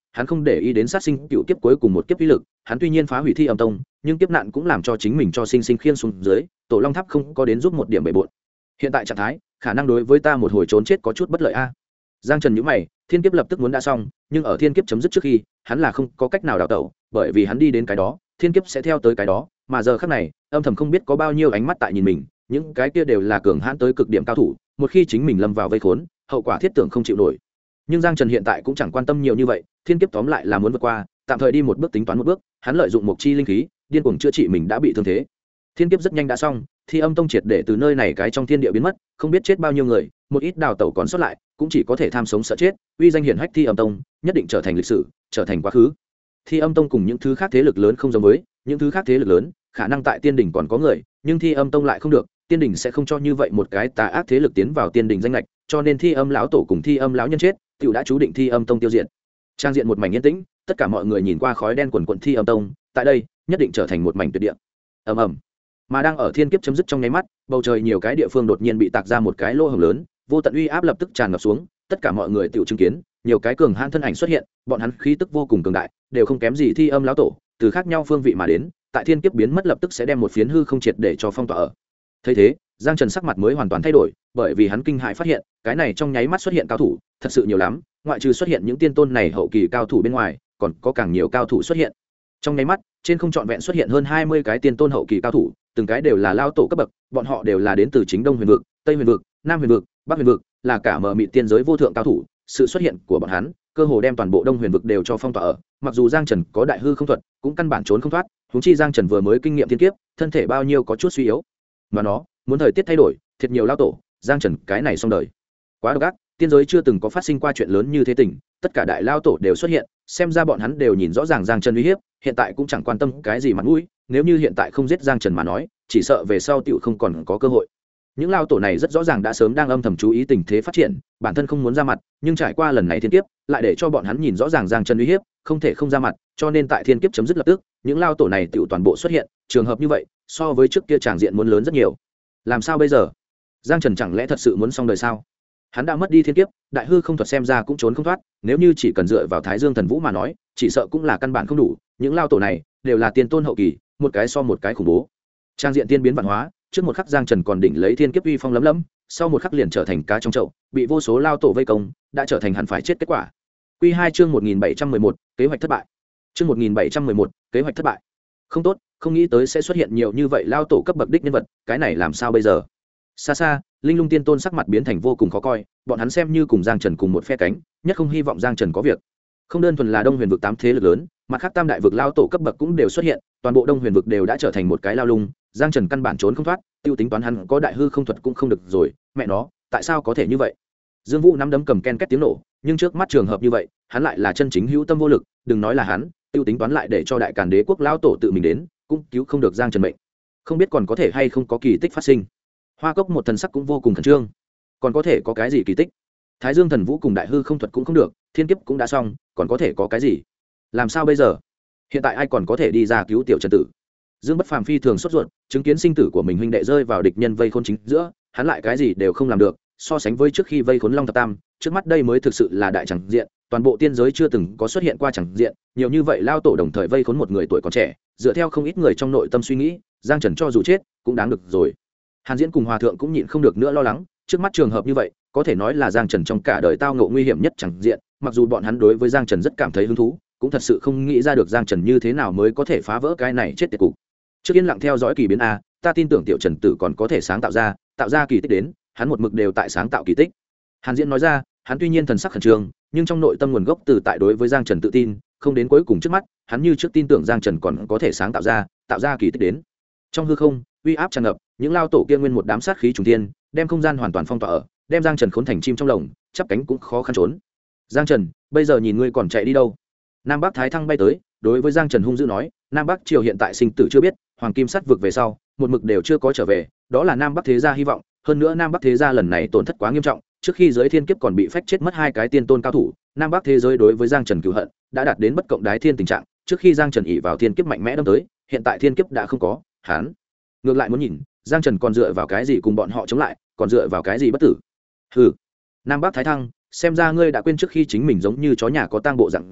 hắn không để ý đến sát sinh cựu kiếp cuối cùng một kiếp uy lực, hắn tuy nhiên phá hủy Thi Âm Tông, nhưng kiếp nạn cũng làm cho chính mình cho sinh sinh khiên xuống dưới, Tổ Long Tháp không có đến giúp một điểm bể bội. Hiện tại trạng thái, khả năng đối với ta một hồi trốn chết có chút bất lợi a. Giang Trần nhíu mày, thiên kiếp lập tức muốn đã xong, nhưng ở thiên kiếp chấm dứt trước khi, hắn là không có cách nào đào tẩu, bởi vì hắn đi đến cái đó, thiên kiếp sẽ theo tới cái đó, mà giờ khắc này, âm thầm không biết có bao nhiêu ánh mắt tại nhìn mình, những cái kia đều là cường hãn tới cực điểm cao thủ, một khi chính mình lâm vào vây khốn, hậu quả thiết tưởng không chịu nổi. Nhưng Giang Trần hiện tại cũng chẳng quan tâm nhiều như vậy, thiên kiếp tóm lại là muốn vượt qua, tạm thời đi một bước tính toán một bước, hắn lợi dụng một chi linh khí, điên cuồng chữa trị mình đã bị thương thế. Thiên kiếp rất nhanh đã xong, Thi Âm Tông triệt để từ nơi này cái trong thiên địa biến mất, không biết chết bao nhiêu người, một ít đào tẩu còn sót lại, cũng chỉ có thể tham sống sợ chết, uy danh hiển hách Thi Âm Tông, nhất định trở thành lịch sử, trở thành quá khứ. Thi Âm Tông cùng những thứ khác thế lực lớn không giống với, những thứ khác thế lực lớn, khả năng tại tiên đỉnh còn có người, nhưng Thi Âm Tông lại không được, tiên đỉnh sẽ không cho như vậy một cái tà ác thế lực tiến vào tiên đỉnh danh lệch, cho nên Thi Âm lão tổ cùng Thi Âm lão nhân chết, tiểu đã chú định Thi Âm Tông tiêu diệt. Trang diện một mảnh yên tĩnh, tất cả mọi người nhìn qua khói đen quần quần Thi Âm Tông, tại đây, nhất định trở thành một mảnh tuyệt địa. Ầm ầm. Mà đang ở thiên kiếp chấm dứt trong nháy mắt, bầu trời nhiều cái địa phương đột nhiên bị tạc ra một cái lỗ hổng lớn, vô tận uy áp lập tức tràn ngập xuống, tất cả mọi người tự chứng kiến, nhiều cái cường hãn thân ảnh xuất hiện, bọn hắn khí tức vô cùng cường đại, đều không kém gì Thi Âm lão tổ, từ khác nhau phương vị mà đến, tại thiên kiếp biến mất lập tức sẽ đem một phiến hư không triệt để cho phong tỏa ở. Thấy thế, Giang Trần sắc mặt mới hoàn toàn thay đổi, bởi vì hắn kinh hãi phát hiện, cái này trong nháy mắt xuất hiện cao thủ, thật sự nhiều lắm, ngoại trừ xuất hiện những tiên tôn này hậu kỳ cao thủ bên ngoài, còn có càng nhiều cao thủ xuất hiện. Trong nháy mắt, trên không trọn vẹn xuất hiện hơn 20 cái tiên tôn hậu kỳ cao thủ, từng cái đều là lao tổ cấp bậc, bọn họ đều là đến từ chính Đông Huyền vực, Tây Huyền vực, Nam Huyền vực, Bắc Huyền vực, là cả mờ mịt tiên giới vô thượng cao thủ, sự xuất hiện của bọn hắn, cơ hồ đem toàn bộ Đông Huyền vực đều cho phong tỏa ở, mặc dù Giang Trần có đại hư không thuật, cũng căn bản trốn không thoát, huống chi Giang Trần vừa mới kinh nghiệm thiên kiếp, thân thể bao nhiêu có chút suy yếu. Mà nó, muốn thời tiết thay đổi, thiệt nhiều lao tổ, Giang Trần cái này xong đời. Quá độc ác, tiên giới chưa từng có phát sinh qua chuyện lớn như thế tình, tất cả đại lao tổ đều xuất hiện, xem ra bọn hắn đều nhìn rõ ràng Giang Trần uy hiếp, hiện tại cũng chẳng quan tâm cái gì mặt mũi, nếu như hiện tại không giết Giang Trần mà nói, chỉ sợ về sau tiểu không còn có cơ hội. Những lao tổ này rất rõ ràng đã sớm đang âm thầm chú ý tình thế phát triển, bản thân không muốn ra mặt, nhưng trải qua lần này thiên kiếp, lại để cho bọn hắn nhìn rõ ràng Giang Trần uy hiếp, không thể không ra mặt, cho nên tại thiên kiếp chấm dứt lập tức, những lao tổ này tiểu toàn bộ xuất hiện, trường hợp như vậy, so với trước kia tràng diện muốn lớn rất nhiều. Làm sao bây giờ? Giang Trần chẳng lẽ thật sự muốn xong đời sao? Hắn đã mất đi thiên kiếp, đại hư không thuật xem ra cũng trốn không thoát, nếu như chỉ cần dựa vào Thái Dương Thần Vũ mà nói, chỉ sợ cũng là căn bản không đủ, những lao tổ này đều là tiên tôn hậu kỳ, một cái so một cái khủng bố. Trang diện tiên biến vạn hóa, trước một khắc Giang Trần còn đỉnh lấy thiên kiếp uy phong lấm lấm, sau một khắc liền trở thành cá trong chậu, bị vô số lao tổ vây công, đã trở thành hẳn phải chết kết quả. Quy 2 chương 1711, kế hoạch thất bại. Chương 1711, kế hoạch thất bại. Không tốt, không nghĩ tới sẽ xuất hiện nhiều như vậy lao tổ cấp bậc đích nhân vật, cái này làm sao bây giờ? Xa xa, Linh Lung Tiên Tôn sắc mặt biến thành vô cùng khó coi, bọn hắn xem như cùng Giang Trần cùng một phe cánh, nhất không hy vọng Giang Trần có việc. Không đơn thuần là Đông Huyền vực 8 thế lực lớn, mặt khác tam đại vực lao tổ cấp bậc cũng đều xuất hiện, toàn bộ Đông Huyền vực đều đã trở thành một cái lao lung, Giang Trần căn bản trốn không thoát, tiêu tính toán hắn có đại hư không thuật cũng không được rồi, mẹ nó, tại sao có thể như vậy? Dương Vũ nắm đấm cầm ken két tiếng nổ, nhưng trước mắt trường hợp như vậy, hắn lại là chân chính hữu tâm vô lực, đừng nói là hắn, tiêu tính toán lại để cho đại càn đế quốc lao tổ tự mình đến, cũng cứu không được Giang Trần mệnh. Không biết còn có thể hay không có kỳ tích phát sinh. Hoa Cốc một thần sắc cũng vô cùng khẩn trương, còn có thể có cái gì kỳ tích? Thái Dương Thần Vũ cùng đại hư không thuật cũng không được, thiên kiếp cũng đã xong, còn có thể có cái gì? Làm sao bây giờ? Hiện tại ai còn có thể đi ra cứu tiểu Trần tử? Dương Bất Phàm phi thường sốt ruột, chứng kiến sinh tử của mình huynh đệ rơi vào địch nhân vây khốn chính giữa, hắn lại cái gì đều không làm được, so sánh với trước khi vây khốn Long Thập Tam, trước mắt đây mới thực sự là đại chẳng diện, toàn bộ tiên giới chưa từng có xuất hiện qua chẳng diện, nhiều như vậy lao tổ đồng thời vây khốn một người tuổi còn trẻ, dựa theo không ít người trong nội tâm suy nghĩ, Giang Trần cho dù chết, cũng đáng được rồi. Hàn Diễn cùng Hòa Thượng cũng nhịn không được nữa lo lắng, trước mắt trường hợp như vậy, có thể nói là Giang Trần trong cả đời tao ngộ nguy hiểm nhất chẳng diện, mặc dù bọn hắn đối với Giang Trần rất cảm thấy hứng thú, cũng thật sự không nghĩ ra được Giang Trần như thế nào mới có thể phá vỡ cái này chết tiệt cục. Trước yên lặng theo dõi kỳ biến a, ta tin tưởng tiểu Trần tử còn có thể sáng tạo ra kỳ tích đến, hắn một mực đều tại sáng tạo kỳ tích. Hàn Diễn nói ra, hắn tuy nhiên thần sắc khẩn trương, nhưng trong nội tâm nguồn gốc từ tại đối với Giang Trần tự tin, không đến cuối cùng trước mắt, hắn như trước tin tưởng Giang Trần còn có thể sáng tạo ra kỳ tích đến. Trong hư không, uy áp tràn ngập, những lao tổ kia nguyên một đám sát khí trùng thiên, đem không gian hoàn toàn phong tỏa ở, đem Giang Trần khốn thành chim trong lồng, chắp cánh cũng khó khăn trốn. Giang Trần, bây giờ nhìn ngươi còn chạy đi đâu? Nam Bắc Thái Thăng bay tới, đối với Giang Trần hung dữ nói, Nam Bắc triều hiện tại sinh tử chưa biết, hoàng kim sắt vực về sau, một mực đều chưa có trở về, đó là Nam Bắc thế gia hy vọng, hơn nữa Nam Bắc thế gia lần này tổn thất quá nghiêm trọng, trước khi giới thiên kiếp còn bị phách chết mất 2 cái tiên tôn cao thủ, Nam Bắc thế giới đối với Giang Trần cừu hận đã đạt đến bất cộng đái thiên tình trạng, trước khi Giang Trần ỷ vào thiên kiếp mạnh mẽ đâm tới, hiện tại thiên kiếp đã không có, hắn ngược lại muốn nhìn, Giang Trần còn dựa vào cái gì cùng bọn họ chống lại, còn dựa vào cái gì bất tử? Hừ, Nam Bắc Thái Thăng, xem ra ngươi đã quên trước khi chính mình giống như chó nhà có tang bộ dạng rồi,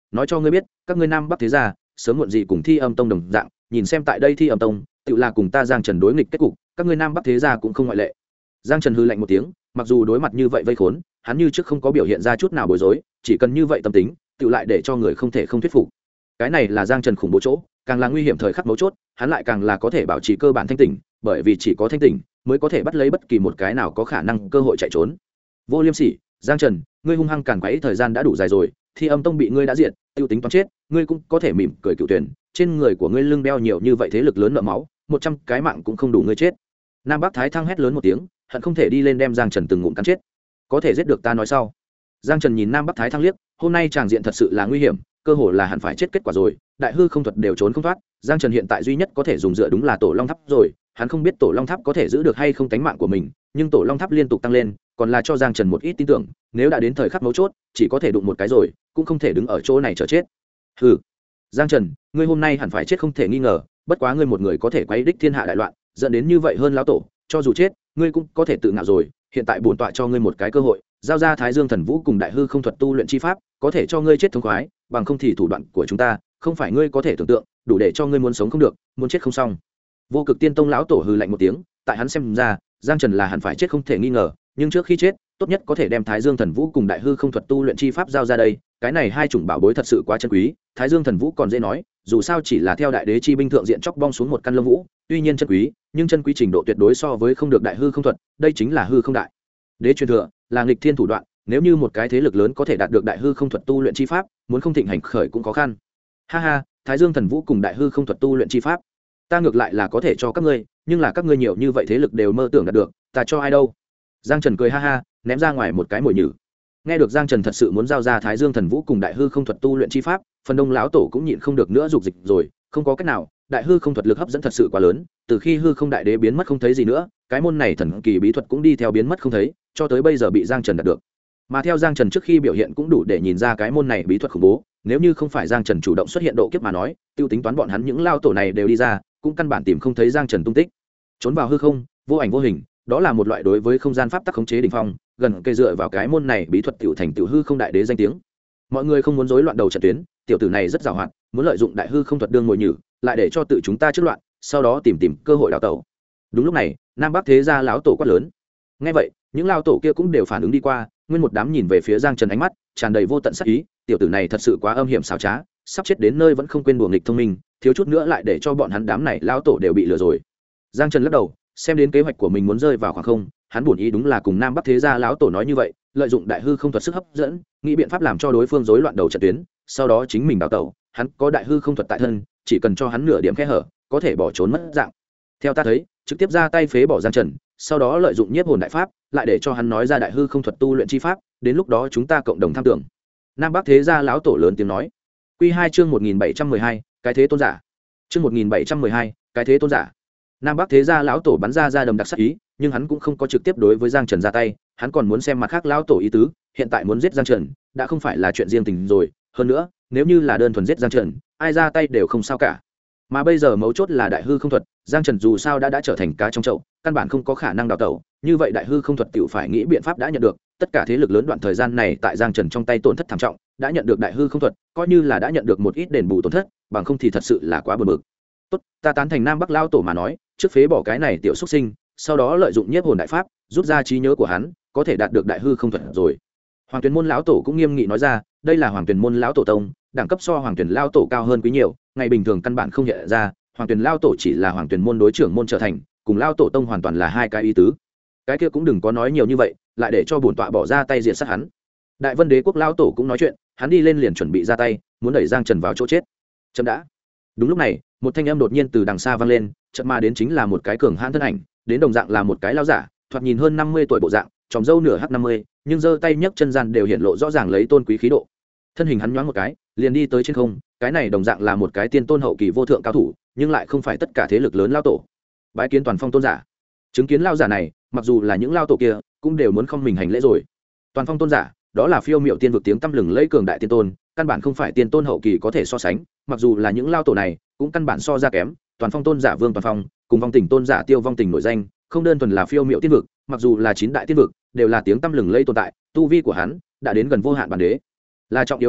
nói cho ngươi biết các ngươi nam bắc thế gia sớm muộn gì cùng Thi Âm Tông đồng dạng, nhìn xem tại đây Thi Âm Tông tự là cùng ta Giang Trần đối nghịch kết cục, các ngươi nam bắc thế gia cũng không ngoại lệ. Giang Trần hư lạnh một tiếng, mặc dù đối mặt như vậy vây khốn, hắn như trước không có biểu hiện ra chút nào bối rối, chỉ cần như vậy tâm tính tự lại để cho người không thể không thuyết phục. Cái này là Giang Trần khủng bố chỗ, càng là nguy hiểm thời khắc mấu chốt hắn lại càng là có thể bảo trì cơ bản thanh tỉnh, bởi vì chỉ có thanh tỉnh mới có thể bắt lấy bất kỳ một cái nào có khả năng cơ hội chạy trốn. Vô liêm sỉ, Giang Trần, ngươi hung hăng càn quấy thời gian đã đủ dài rồi, Thi Âm Tông bị ngươi đã diệt, tiêu tính toán chết, ngươi cũng có thể mỉm cười cựu tuyển, trên người của ngươi lưng đeo nhiều như vậy thế lực lớn nợ máu, 100 cái mạng cũng không đủ ngươi chết. Nam Bắc Thái Thăng hét lớn một tiếng, hận không thể đi lên đem Giang Trần từng ngụm cắn chết. Có thể giết được ta nói sau. Giang Trần nhìn Nam Bắc Thái Thăng liếc, hôm nay tràng diện thật sự là nguy hiểm, cơ hồ là hẳn phải chết kết quả rồi, đại hư không thuật đều trốn không thoát. Giang Trần hiện tại duy nhất có thể dùng dựa đúng là Tổ Long Tháp rồi, hắn không biết Tổ Long Tháp có thể giữ được hay không tánh mạng của mình, nhưng Tổ Long Tháp liên tục tăng lên, còn là cho Giang Trần một ít tin tưởng, nếu đã đến thời khắc mấu chốt, chỉ có thể đụng một cái rồi, cũng không thể đứng ở chỗ này chờ chết. Hừ, Giang Trần, ngươi hôm nay hẳn phải chết không thể nghi ngờ, bất quá ngươi một người có thể quấy đích thiên hạ đại loạn, dẫn đến như vậy hơn lão tổ, cho dù chết, ngươi cũng có thể tự ngạo rồi, hiện tại bổn tọa cho ngươi một cái cơ hội, giao ra Thái Dương Thần Vũ cùng Đại Hư không thuật tu luyện chi pháp, có thể cho ngươi chết thống khoái, bằng không thì thủ đoạn của chúng ta, không phải ngươi có thể tưởng tượng, đủ để cho ngươi muốn sống không được, muốn chết không xong. Vô Cực Tiên Tông lão tổ hừ lạnh một tiếng, tại hắn xem ra, Giang Trần là hẳn phải chết không thể nghi ngờ, nhưng trước khi chết, tốt nhất có thể đem Thái Dương Thần Vũ cùng Đại Hư không thuật tu luyện chi pháp giao ra đây, cái này hai chủng bảo bối thật sự quá chân quý, Thái Dương Thần Vũ còn dễ nói, dù sao chỉ là theo đại đế chi binh thượng diện chóc bong xuống một căn lông vũ, tuy nhiên chân quý, nhưng chân quý trình độ tuyệt đối so với không được Đại Hư không thuật, đây chính là hư không đại đế truyền thừa, là nghịch thiên thủ đoạn, nếu như một cái thế lực lớn có thể đạt được Đại Hư không thuật tu luyện chi pháp, muốn không thịnh hành khởi cũng khó khăn. Ha ha, Thái Dương Thần Vũ cùng Đại Hư không thuật tu luyện chi pháp, ta ngược lại là có thể cho các ngươi, nhưng là các ngươi nhiều như vậy thế lực đều mơ tưởng đạt được, ta cho ai đâu. Giang Trần cười ha ha, ném ra ngoài một cái mồi nhử. Nghe được Giang Trần thật sự muốn giao ra Thái Dương Thần Vũ cùng Đại Hư không thuật tu luyện chi pháp, phần đông lão tổ cũng nhịn không được nữa dục dịch rồi, không có cách nào, Đại Hư không thuật lực hấp dẫn thật sự quá lớn, từ khi hư không đại đế biến mất không thấy gì nữa, cái môn này thần kỳ bí thuật cũng đi theo biến mất không thấy, cho tới bây giờ bị Giang Trần đạt được. Mà theo Giang Trần trước khi biểu hiện cũng đủ để nhìn ra cái môn này bí thuật khủng bố, nếu như không phải Giang Trần chủ động xuất hiện độ kiếp mà nói, tiêu tính toán bọn hắn những lao tổ này đều đi ra, cũng căn bản tìm không thấy Giang Trần tung tích. Trốn vào hư không, vô ảnh vô hình, đó là một loại đối với không gian pháp tắc khống chế đỉnh phong, gần kề dựa vào cái môn này bí thuật tiểu thành tiểu hư không đại đế danh tiếng. Mọi người không muốn rối loạn đầu trận tuyến, tiểu tử này rất giàu hoạt, muốn lợi dụng Đại Hư không thuật đương ngồi nhử, lại để cho tự chúng ta trước loạn, sau đó tìm cơ hội đào tẩu. Đúng lúc này, Nam Bắc thế gia lão tổ quát lớn. Nghe vậy, những lao tổ kia cũng đều phản ứng đi qua, nguyên một đám nhìn về phía Giang Trần, ánh mắt tràn đầy vô tận sát ý, tiểu tử này thật sự quá âm hiểm xảo trá, sắp chết đến nơi vẫn không quên đùa nghịch thông minh, thiếu chút nữa lại để cho bọn hắn đám này lao tổ đều bị lừa rồi. Giang Trần lắc đầu, xem đến kế hoạch của mình muốn rơi vào khoảng không, hắn buồn ý đúng là cùng Nam Bắc thế gia lão tổ nói như vậy, lợi dụng Đại Hư không thuật sức hấp dẫn, nghĩ biện pháp làm cho đối phương rối loạn đầu trận tuyến, sau đó chính mình đào tẩu, hắn có Đại Hư không thuật tại thân, chỉ cần cho hắn nửa điểm kẽ hở, có thể bỏ trốn mất dạng. Theo ta thấy, trực tiếp ra tay phế bỏ Giang Trần, sau đó lợi dụng nhiếp hồn đại pháp, lại để cho hắn nói ra Đại Hư không thuật tu luyện chi pháp, đến lúc đó chúng ta cộng đồng tham tưởng. Nam Bắc thế gia lão tổ lớn tiếng nói. Quy 2 chương 1712, cái thế tôn giả. Chương 1712, cái thế tôn giả. Nam Bắc thế gia lão tổ bắn ra đầm đặc sắc ý, nhưng hắn cũng không có trực tiếp đối với Giang Trần ra tay, hắn còn muốn xem mặt khác lão tổ ý tứ, hiện tại muốn giết Giang Trần, đã không phải là chuyện riêng tình rồi, hơn nữa, nếu như là đơn thuần giết Giang Trần, ai ra tay đều không sao cả. Mà bây giờ mấu chốt là Đại Hư không thuật, Giang Trần dù sao đã trở thành cá trong chậu, căn bản không có khả năng đào tẩu, như vậy Đại Hư không thuật tiểu phải nghĩ biện pháp đã nhận được, tất cả thế lực lớn đoạn thời gian này tại Giang Trần trong tay tổn thất thảm trọng, đã nhận được Đại Hư không thuật, coi như là đã nhận được một ít đền bù tổn thất, bằng không thì thật sự là quá buồn bực. Tốt, ta tán thành Nam Bắc lão tổ mà nói, trước phế bỏ cái này tiểu xuất sinh, sau đó lợi dụng nhiếp hồn đại pháp, rút ra trí nhớ của hắn, có thể đạt được Đại Hư không thuật rồi. Hoàng Tuyền môn lão tổ cũng nghiêm nghị nói ra, đây là Hoàng Tuyền môn lão tổ tông, đẳng cấp so Hoàng Tuyền lão tổ cao hơn quý nhiều, ngày bình thường căn bản không hiện ra, Hoàng Tuyền lão tổ chỉ là Hoàng Tuyền môn đối trưởng môn trở thành, cùng lão tổ tông hoàn toàn là hai cái ý tứ. Cái kia cũng đừng có nói nhiều như vậy, lại để cho bổn tọa bỏ ra tay diệt sát hắn. Đại Vân Đế quốc lão tổ cũng nói chuyện, hắn đi lên liền chuẩn bị ra tay, muốn đẩy Giang Trần vào chỗ chết. Chậm đã. Đúng lúc này, một thanh âm đột nhiên từ đằng xa vang lên, chợt mà đến chính là một cái cường hãn thân ảnh, đến đồng dạng là một cái lão giả, thoạt nhìn hơn 50 tuổi bộ dạng, tròm râu nửa hắc 50, nhưng giơ tay nhấc chân gian đều hiện lộ rõ ràng lấy tôn quý khí độ. Thân hình hắn nhoáng một cái, liền đi tới trên không, cái này đồng dạng là một cái tiên tôn hậu kỳ vô thượng cao thủ, nhưng lại không phải tất cả thế lực lớn lão tổ. Bái kiến Toàn Phong tôn giả. Chứng kiến lão giả này, mặc dù là những lão tổ kia, cũng đều muốn không mình hành lễ rồi. Toàn Phong tôn giả, đó là phiêu miệu tiên vực tiếng tăm lừng lẫy cường đại tiên tôn, căn bản không phải tiên tôn hậu kỳ có thể so sánh, mặc dù là những lão tổ này, cũng căn bản so ra kém. Toàn Phong tôn giả Vương Toàn Phong, cùng Vong Tình tôn giả Tiêu Vong Tình nổi danh, không đơn thuần là phiêu miệu tiên vực, mặc dù là 9 đại tiên vực, đều là tiếng tăm lừng lẫy tồn tại, tu vi của hắn đã đến gần vô hạn bản đế. Là trọng yếu hơn là,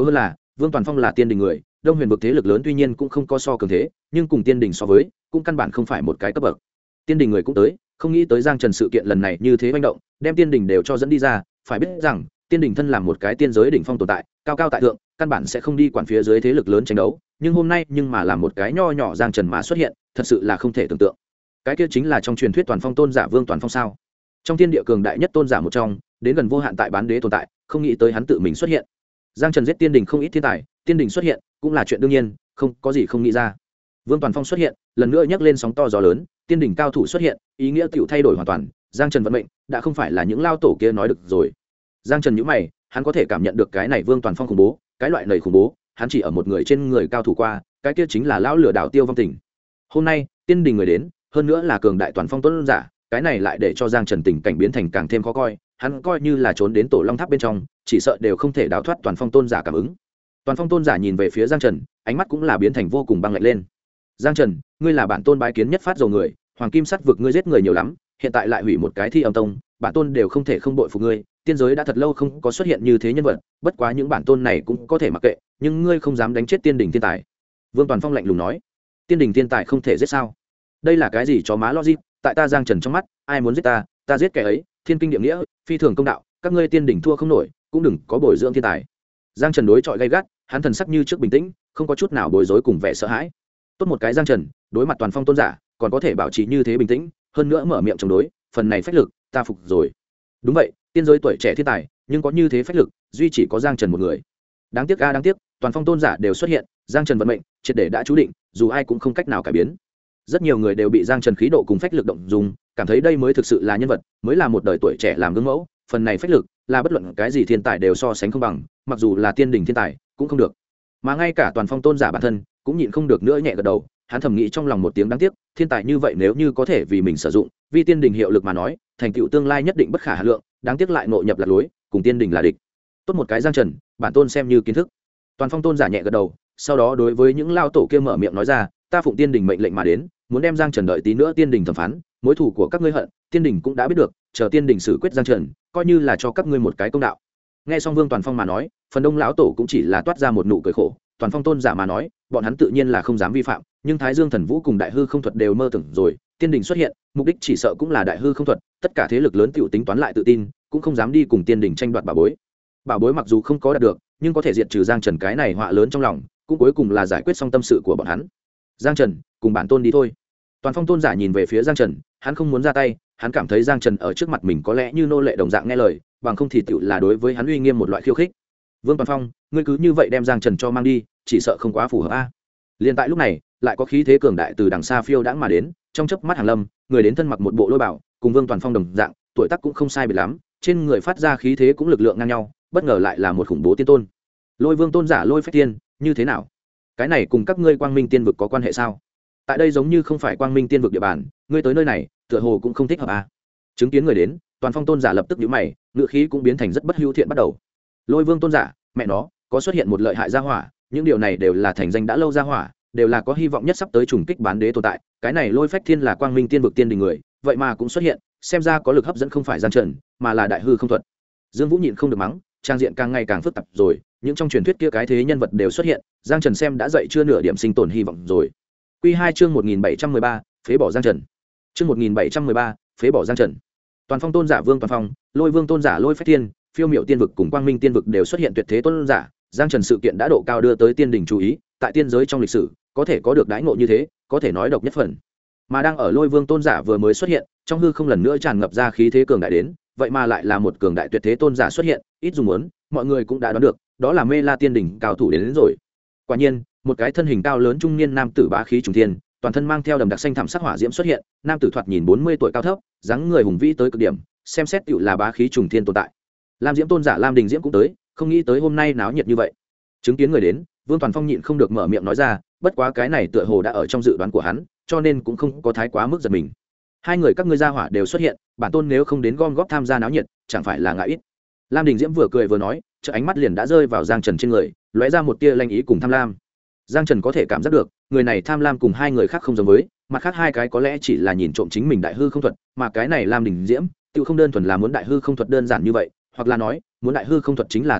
Vương Toàn Phong là tiên đình người, Đông Huyền vực thế lực lớn tuy nhiên cũng không có so cường thế, nhưng cùng tiên đình so với, cũng căn bản không phải một cái cấp bậc. Tiên đình người cũng tới, không nghĩ tới Giang Trần sự kiện lần này như thế manh động, đem tiên đình đều cho dẫn đi ra, phải biết rằng, tiên đình thân làm một cái tiên giới đỉnh phong tồn tại, cao cao tại thượng, căn bản sẽ không đi quản phía dưới thế lực lớn tranh đấu, nhưng hôm nay nhưng mà làm một cái nho nhỏ Giang Trần mà xuất hiện, thật sự là không thể tưởng tượng. Cái kia chính là trong truyền thuyết Toàn Phong tôn giả Vương Toàn Phong sao? Trong thiên địa cường đại nhất tôn giả một trong, đến gần vô hạn tại bán đế tồn tại, không nghĩ tới hắn tự mình xuất hiện. Giang Trần giết tiên đình không ít thiên tài, tiên đình xuất hiện cũng là chuyện đương nhiên, không có gì không nghĩ ra. Vương Toàn Phong xuất hiện, lần nữa nhấc lên sóng to gió lớn, tiên đình cao thủ xuất hiện, ý nghĩa tiểu thay đổi hoàn toàn, Giang Trần vận mệnh đã không phải là những lao tổ kia nói được rồi. Giang Trần nhíu mày, hắn có thể cảm nhận được cái này Vương Toàn Phong khủng bố, cái loại này khủng bố, hắn chỉ ở một người trên người cao thủ qua, cái kia chính là lão lửa đảo Tiêu Vong Tình. Hôm nay, tiên đình người đến, hơn nữa là cường đại Toàn Phong tuấn giả, cái này lại để cho Giang Trần tình cảnh biến thành càng thêm khó coi, hắn coi như là trốn đến Tổ Long Tháp bên trong, chỉ sợ đều không thể đào thoát Toàn Phong tôn giả cảm ứng. Toàn Phong tôn giả nhìn về phía Giang Trần, ánh mắt cũng là biến thành vô cùng băng lạnh lên. Giang Trần, ngươi là bản tôn bái kiến nhất phát dầu người, Hoàng Kim Sắt vực ngươi giết người nhiều lắm, hiện tại lại hủy một cái Thi Âm Tông, bản tôn đều không thể không bội phục ngươi, tiên giới đã thật lâu không có xuất hiện như thế nhân vật, bất quá những bản tôn này cũng có thể mặc kệ, nhưng ngươi không dám đánh chết tiên đình thiên tài. Vương Toàn Phong lạnh lùng nói, tiên đình thiên tài không thể giết sao? Đây là cái gì chó má logic, tại ta Giang Trần trong mắt, ai muốn giết ta giết kẻ ấy, thiên kinh địa nghĩa, phi thường công đạo, các ngươi tiên đình thua không nổi, cũng đừng có bồi dưỡng thiên tài. Giang Trần đối chọi gay gắt, hắn thần sắc như trước bình tĩnh, không có chút nào bối rối cùng vẻ sợ hãi. Tốt một cái Giang Trần, đối mặt Toàn Phong tôn giả, còn có thể bảo trì như thế bình tĩnh, hơn nữa mở miệng chống đối, phần này phách lực, ta phục rồi. Đúng vậy, tiên giới tuổi trẻ thiên tài, nhưng có như thế phách lực, duy chỉ có Giang Trần một người. Đáng tiếc đáng tiếc, Toàn Phong tôn giả đều xuất hiện, Giang Trần vận mệnh triệt để đã chú định, dù ai cũng không cách nào cải biến. Rất nhiều người đều bị Giang Trần khí độ cùng phách lực động dùng, cảm thấy đây mới thực sự là nhân vật, mới là một đời tuổi trẻ làm gương mẫu, phần này phách lực là bất luận cái gì thiên tài đều so sánh không bằng, mặc dù là tiên đình thiên tài cũng không được. Mà ngay cả Toàn Phong tôn giả bản thân cũng nhịn không được nữa nhẹ gật đầu, hắn thầm nghĩ trong lòng một tiếng đáng tiếc, thiên tài như vậy nếu như có thể vì mình sử dụng, vì tiên đình hiệu lực mà nói, thành tựu tương lai nhất định bất khả hà lượng, đáng tiếc lại ngộ nhập lạc lối, cùng tiên đình là địch. Tốt một cái Giang Trần, bản tôn xem như kiến thức. Toàn Phong tôn giả nhẹ gật đầu, sau đó đối với những lao tổ kia mở miệng nói ra, ta phụng tiên đình mệnh lệnh mà đến, muốn đem Giang Trần đợi tí nữa tiên đình thẩm phán, mối thù của các ngươi hận, tiên đình cũng đã biết được, chờ tiên đình xử quyết Giang Trần, coi như là cho các ngươi một cái công đạo. Nghe xong Vương Toàn Phong mà nói, phần đông lão tổ cũng chỉ là toát ra một nụ cười khổ. Toàn Phong tôn giả mà nói, bọn hắn tự nhiên là không dám vi phạm, nhưng Thái Dương Thần Vũ cùng Đại Hư Không Thuật đều mơ tưởng rồi, tiên đình xuất hiện, mục đích chỉ sợ cũng là Đại Hư Không Thuật, tất cả thế lực lớn tiểu tính toán lại tự tin, cũng không dám đi cùng tiên đình tranh đoạt bảo bối. Bảo bối mặc dù không có đạt được, nhưng có thể diệt trừ Giang Trần cái này họa lớn trong lòng, cũng cuối cùng là giải quyết xong tâm sự của bọn hắn. Giang Trần, cùng bản tôn đi thôi. Toàn Phong tôn giả nhìn về phía Giang Trần, hắn không muốn ra tay, hắn cảm thấy Giang Trần ở trước mặt mình có lẽ như nô lệ đồng dạng nghe lời, bằng không thì tựu là đối với hắn uy nghiêm một loại khiêu khích. Vương Toàn Phong, ngươi cứ như vậy đem Giang Trần cho mang đi, chỉ sợ không quá phù hợp a. Liên tại lúc này, lại có khí thế cường đại từ đằng xa phiêu đãng mà đến, trong chớp mắt hàng lâm, người đến thân mặc một bộ lôi bảo, cùng Vương Toàn Phong đồng dạng, tuổi tác cũng không sai biệt lắm, trên người phát ra khí thế cũng lực lượng ngang nhau, bất ngờ lại là một khủng bố tiên tôn. Lôi Vương tôn giả Lôi Phách Tiên, như thế nào? Cái này cùng các ngươi Quang Minh Tiên vực có quan hệ sao? Tại đây giống như không phải Quang Minh Tiên vực địa bàn, ngươi tới nơi này, tựa hồ cũng không thích hợp a. Chứng kiến người đến, Toàn Phong tôn giả lập tức nhíu mày, ngựa khí cũng biến thành rất bất hữu thiện bắt đầu. Lôi Vương tôn giả, mẹ nó, có xuất hiện một lợi hại gia hỏa, những điều này đều là thành danh đã lâu gia hỏa, đều là có hy vọng nhất sắp tới trùng kích bán đế tồn tại, cái này Lôi Phách Thiên là Quang Minh Tiên vực tiên đình người, vậy mà cũng xuất hiện, xem ra có lực hấp dẫn không phải Giang Trần, mà là Đại Hư Không Thuật. Dương Vũ nhịn không được mắng, trang diện càng ngày càng phức tạp rồi, những trong truyền thuyết kia cái thế nhân vật đều xuất hiện, Giang Trần xem đã dậy chưa nửa điểm sinh tồn hy vọng rồi. Quy 2 chương 1713, phế bỏ Giang Trần. Chương 1713, phế bỏ Giang Trần. Toàn Phong tôn giả Vương Toàn Phong, Lôi Vương tôn giả Lôi Phách Thiên, Phiêu Miểu Tiên vực cùng Quang Minh Tiên vực đều xuất hiện tuyệt thế tôn giả, Giang Trần sự kiện đã độ cao đưa tới tiên đình chú ý, tại tiên giới trong lịch sử, có thể có được đãi ngộ như thế, có thể nói độc nhất phần. Mà đang ở Lôi Vương tôn giả vừa mới xuất hiện, trong hư không lần nữa tràn ngập ra khí thế cường đại đến, vậy mà lại là một cường đại tuyệt thế tôn giả xuất hiện, ít dùng muốn, mọi người cũng đã đoán được, đó là Mê La tiên đỉnh cao thủ đến rồi. Quả nhiên, một cái thân hình cao lớn trung niên nam tử bá khí trùng thiên, toàn thân mang theo đầm đặc xanh thẳm sắc hỏa diễm xuất hiện, nam tử thoạt nhìn 40 tuổi cao thấp, dáng người hùng vĩ tới cực điểm, xem xét tựu là bá khí trùng thiên tồn tại. Lam Diễm tôn giả Lam Đình Diễm cũng tới, không nghĩ tới hôm nay náo nhiệt như vậy. Chứng kiến người đến, Vương Toàn Phong nhịn không được mở miệng nói ra, bất quá cái này tựa hồ đã ở trong dự đoán của hắn, cho nên cũng không có thái quá mức giật mình. Hai người các ngươi gia hỏa đều xuất hiện, bản tôn nếu không đến gom góp tham gia náo nhiệt, chẳng phải là ngại ít. Lam Đình Diễm vừa cười vừa nói, chợ ánh mắt liền đã rơi vào Giang Trần trên người, lóe ra một tia lanh ý cùng tham lam. Giang Trần có thể cảm giác được, người này tham lam cùng hai người khác không giống với, mặt khác hai cái có lẽ chỉ là nhìn trộm chính mình Đại Hư Không Thuật, mà cái này Lam Đình Diễm, tự không đơn thuần là muốn Đại Hư Không Thuật đơn giản như vậy, hoặc là nói, muốn Đại Hư Không Thuật chính là tiên đỉnh,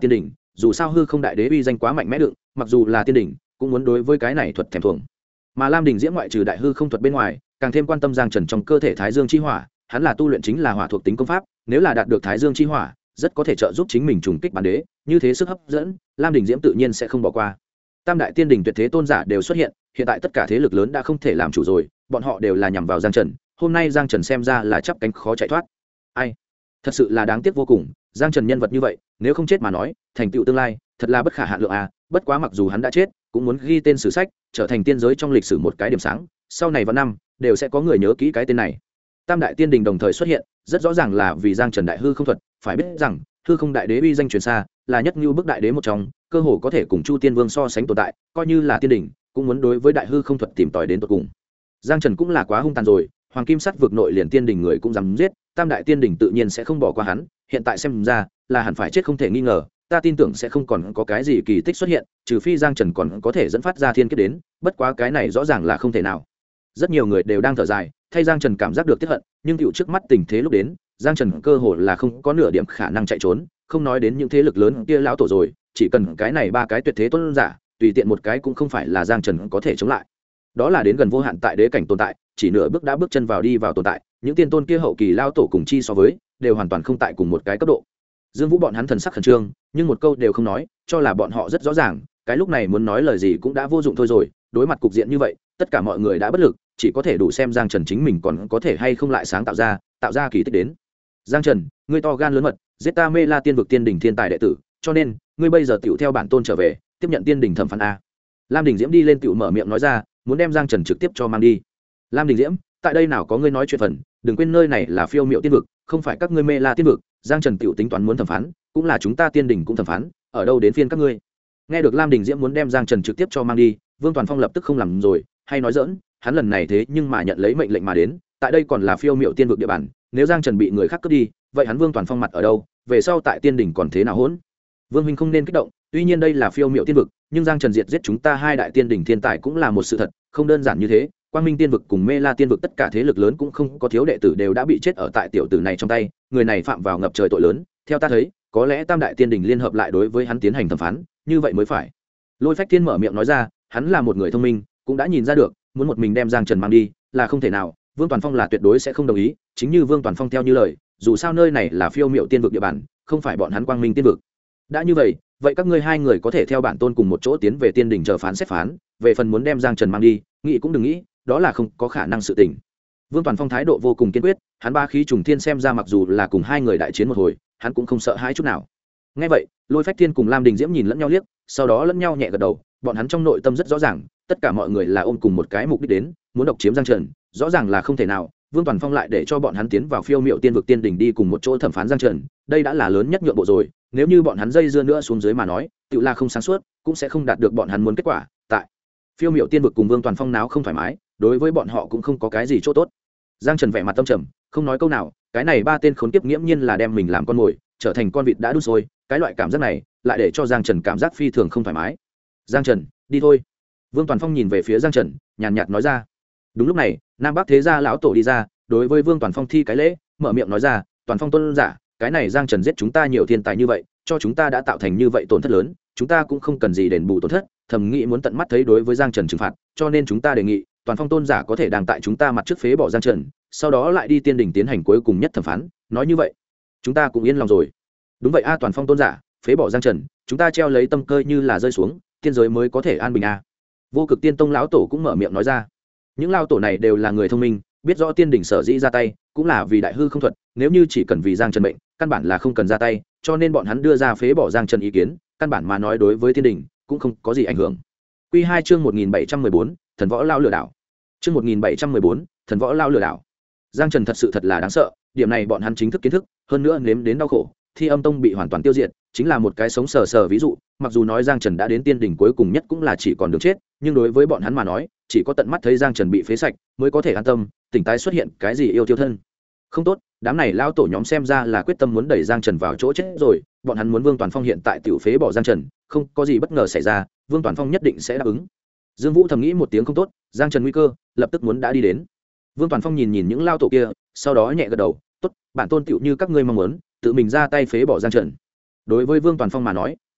dù sao hư không đại đế uy danh quá mạnh mẽ đựng, mặc dù là tiên đỉnh cũng muốn đối với cái này thuật thèm thuồng. Mà Lam Đình Diễm ngoại trừ đại hư không thuật bên ngoài, càng thêm quan tâm Giang Trần trong cơ thể Thái Dương chi hỏa, hắn là tu luyện chính là hỏa thuộc tính công pháp, nếu là đạt được Thái Dương chi hỏa, rất có thể trợ giúp chính mình trùng kích bản đế, như thế sức hấp dẫn, Lam Đình Diễm tự nhiên sẽ không bỏ qua. Tam đại tiên đỉnh tuyệt thế tôn giả đều xuất hiện, hiện tại tất cả thế lực lớn đã không thể làm chủ rồi, bọn họ đều là nhằm vào Giang Trần, hôm nay Giang Trần xem ra là chắp cánh khó chạy thoát. Ai, thật sự là đáng tiếc vô cùng, Giang Trần nhân vật như vậy, nếu không chết mà nói, thành tựu tương lai, thật là bất khả hạn lượng à, bất quá mặc dù hắn đã chết, cũng muốn ghi tên sử sách, trở thành tiên giới trong lịch sử một cái điểm sáng, sau này vào năm đều sẽ có người nhớ kỹ cái tên này. Tam đại tiên đình đồng thời xuất hiện, rất rõ ràng là vì Giang Trần đại hư không thuật, phải biết rằng hư không đại đế uy danh truyền xa, là nhất như bức đại đế một trong, cơ hồ có thể cùng Chu Tiên Vương so sánh tồn tại, coi như là tiên đỉnh cũng muốn đối với đại hư không thuật tìm tòi đến tận cùng. Giang Trần cũng là quá hung tàn rồi, hoàng kim sắt vực nội liền tiên đỉnh người cũng dám giết, tam đại tiên đỉnh tự nhiên sẽ không bỏ qua hắn, hiện tại xem ra là hẳn phải chết không thể nghi ngờ, ta tin tưởng sẽ không còn có cái gì kỳ tích xuất hiện, trừ phi Giang Trần còn có thể dẫn phát ra thiên kiếp đến, bất quá cái này rõ ràng là không thể nào. Rất nhiều người đều đang thở dài, thay Giang Trần cảm giác được tiếc hận, nhưng tựu trước mắt tình thế lúc đến, Giang Trần cơ hồ là không có nửa điểm khả năng chạy trốn, không nói đến những thế lực lớn kia lão tổ rồi, chỉ cần cái này ba cái tuyệt thế tôn giả, tùy tiện một cái cũng không phải là Giang Trần có thể chống lại. Đó là đến gần vô hạn tại đế cảnh tồn tại, chỉ nửa bước đã bước chân vào đi vào tồn tại, những tiên tôn kia hậu kỳ lão tổ cùng chi so với, đều hoàn toàn không tại cùng một cái cấp độ. Dương Vũ bọn hắn thần sắc khẩn trương, nhưng một câu đều không nói, cho là bọn họ rất rõ ràng, cái lúc này muốn nói lời gì cũng đã vô dụng thôi rồi, đối mặt cục diện như vậy, tất cả mọi người đã bất lực, chỉ có thể đủ xem Giang Trần chính mình còn có thể hay không lại sáng tạo ra kỳ tích đến. Giang Trần, ngươi to gan lớn mật, giết ta Mê La tiên vực tiên đỉnh thiên tài đệ tử, cho nên ngươi bây giờ tiểu theo bản tôn trở về, tiếp nhận tiên đỉnh thẩm phán a. Lam Đình Diễm đi lên tiểu mở miệng nói ra, muốn đem Giang Trần trực tiếp cho mang đi. Lam Đình Diễm, tại đây nào có ngươi nói chuyện phần, đừng quên nơi này là Phiêu Miệu tiên vực, không phải các ngươi Mê La tiên vực, Giang Trần tiểu tính toán muốn thẩm phán, cũng là chúng ta tiên đỉnh cũng thẩm phán, ở đâu đến phiên các ngươi. Nghe được Lam Đình Diễm muốn đem Giang Trần trực tiếp cho mang đi, Vương Toàn Phong lập tức không làm rồi, hay nói giỡn, hắn lần này thế nhưng mà nhận lấy mệnh lệnh mà đến, tại đây còn là Phiêu Miệu tiên vực địa bàn, nếu Giang Trần bị người khác cướp đi, vậy hắn Vương Toàn Phong mặt ở đâu, về sau tại tiên đỉnh còn thế nào hỗn. Vương huynh không nên kích động, tuy nhiên đây là Phiêu Miệu tiên vực, nhưng Giang Trần diệt giết chúng ta hai đại tiên đỉnh thiên tài cũng là một sự thật, không đơn giản như thế. Quang Minh tiên vực cùng Mê La tiên vực tất cả thế lực lớn cũng không có thiếu đệ tử đều đã bị chết ở tại tiểu tử này trong tay, người này phạm vào ngập trời tội lớn, theo ta thấy, có lẽ tam đại tiên đỉnh liên hợp lại đối với hắn tiến hành thẩm phán, như vậy mới phải. Lôi Phách Thiên mở miệng nói ra, hắn là một người thông minh, cũng đã nhìn ra được, muốn một mình đem Giang Trần mang đi là không thể nào, Vương Toàn Phong là tuyệt đối sẽ không đồng ý, chính như Vương Toàn Phong theo như lời, dù sao nơi này là Phiêu Miệu tiên vực địa bàn, không phải bọn hắn Quang Minh tiên vực. Đã như vậy, vậy các ngươi hai người có thể theo bản tôn cùng một chỗ tiến về tiên đỉnh chờ phán xét phán, về phần muốn đem Giang Trần mang đi, nghĩ cũng đừng nghĩ, đó là không có khả năng sự tình. Vương Toàn Phong thái độ vô cùng kiên quyết, hắn ba khí trùng thiên xem ra mặc dù là cùng hai người đại chiến một hồi, hắn cũng không sợ hãi chút nào. Nghe vậy, Lôi Phách Thiên cùng Lam Đình Diễm nhìn lẫn nhau liếc, sau đó lẫn nhau nhẹ gật đầu, bọn hắn trong nội tâm rất rõ ràng, tất cả mọi người là ôm cùng một cái mục đích đến, muốn độc chiếm Giang Trần, rõ ràng là không thể nào. Vương Toàn Phong lại để cho bọn hắn tiến vào Phiêu Miệu tiên vực tiên đỉnh đi cùng một chỗ thẩm phán Giang Trần, đây đã là lớn nhất nhượng bộ rồi, nếu như bọn hắn dây dưa nữa xuống dưới mà nói, tự là không sáng suốt, cũng sẽ không đạt được bọn hắn muốn kết quả. Tại Phiêu Miệu tiên vực cùng Vương Toàn Phong náo không thoải mái, đối với bọn họ cũng không có cái gì chỗ tốt. Giang Trần vẻ mặt tâm trầm, không nói câu nào, cái này ba tên khốn kiếp nghiễm nhiên là đem mình làm con mồi, trở thành con vịt đã đun sôi, cái loại cảm giác này lại để cho Giang Trần cảm giác phi thường không thoải mái. Giang Trần, đi thôi. Vương Toàn Phong nhìn về phía Giang Trần, nhàn nhạt nói ra. Đúng lúc này, Nam Bắc Thế gia lão tổ đi ra, đối với Vương Toàn Phong thi cái lễ, mở miệng nói ra, Toàn Phong tôn giả, cái này Giang Trần giết chúng ta nhiều thiên tài như vậy, cho chúng ta đã tạo thành như vậy tổn thất lớn, chúng ta cũng không cần gì đền bù tổn thất, thầm nghĩ muốn tận mắt thấy đối với Giang Trần trừng phạt, cho nên chúng ta đề nghị, Toàn Phong tôn giả có thể đang tại chúng ta mặt trước phế bỏ Giang Trần, sau đó lại đi tiên đỉnh tiến hành cuối cùng nhất thẩm phán, nói như vậy, chúng ta cũng yên lòng rồi. Đúng vậy a, Toàn Phong tôn giả, phế bỏ Giang Trần, chúng ta treo lấy tâm cơ như là rơi xuống, tiên giới mới có thể an bình a. Vô Cực Tiên Tông lão tổ cũng mở miệng nói ra. Những lão tổ này đều là người thông minh, biết rõ tiên đỉnh sở dĩ ra tay, cũng là vì đại hư không thuật, nếu như chỉ cần vì Giang Trần mệnh, căn bản là không cần ra tay, cho nên bọn hắn đưa ra phế bỏ Giang Trần ý kiến, căn bản mà nói đối với tiên đỉnh cũng không có gì ảnh hưởng. Quy 2 chương 1714, Thần Võ Lao lừa đảo. Chương 1714, Thần Võ Lao lừa đảo. Giang Trần thật sự thật là đáng sợ, điểm này bọn hắn chính thức kiến thức, hơn nữa nếm đến đau khổ, Thi Âm Tông bị hoàn toàn tiêu diệt, chính là một cái sống sờ sờ ví dụ, mặc dù nói Giang Trần đã đến tiên đỉnh cuối cùng nhất cũng là chỉ còn đường chết, nhưng đối với bọn hắn mà nói, chỉ có tận mắt thấy Giang Trần bị phế sạch mới có thể an tâm, tỉnh tái xuất hiện cái gì yêu tiêu thân. Không tốt, đám này lao tổ nhóm xem ra là quyết tâm muốn đẩy Giang Trần vào chỗ chết rồi, bọn hắn muốn Vương Toàn Phong hiện tại tiểu phế bỏ Giang Trần, không có gì bất ngờ xảy ra, Vương Toàn Phong nhất định sẽ đáp ứng. Dương Vũ thầm nghĩ một tiếng không tốt, Giang Trần nguy cơ lập tức muốn đã đi đến. Vương Toàn Phong nhìn những lao tổ kia, sau đó nhẹ gật đầu, tốt, bản tôn tiểu như các ngươi mong muốn, tự mình ra tay phế bỏ Giang Trần. Đối với Vương Toàn Phong mà nói,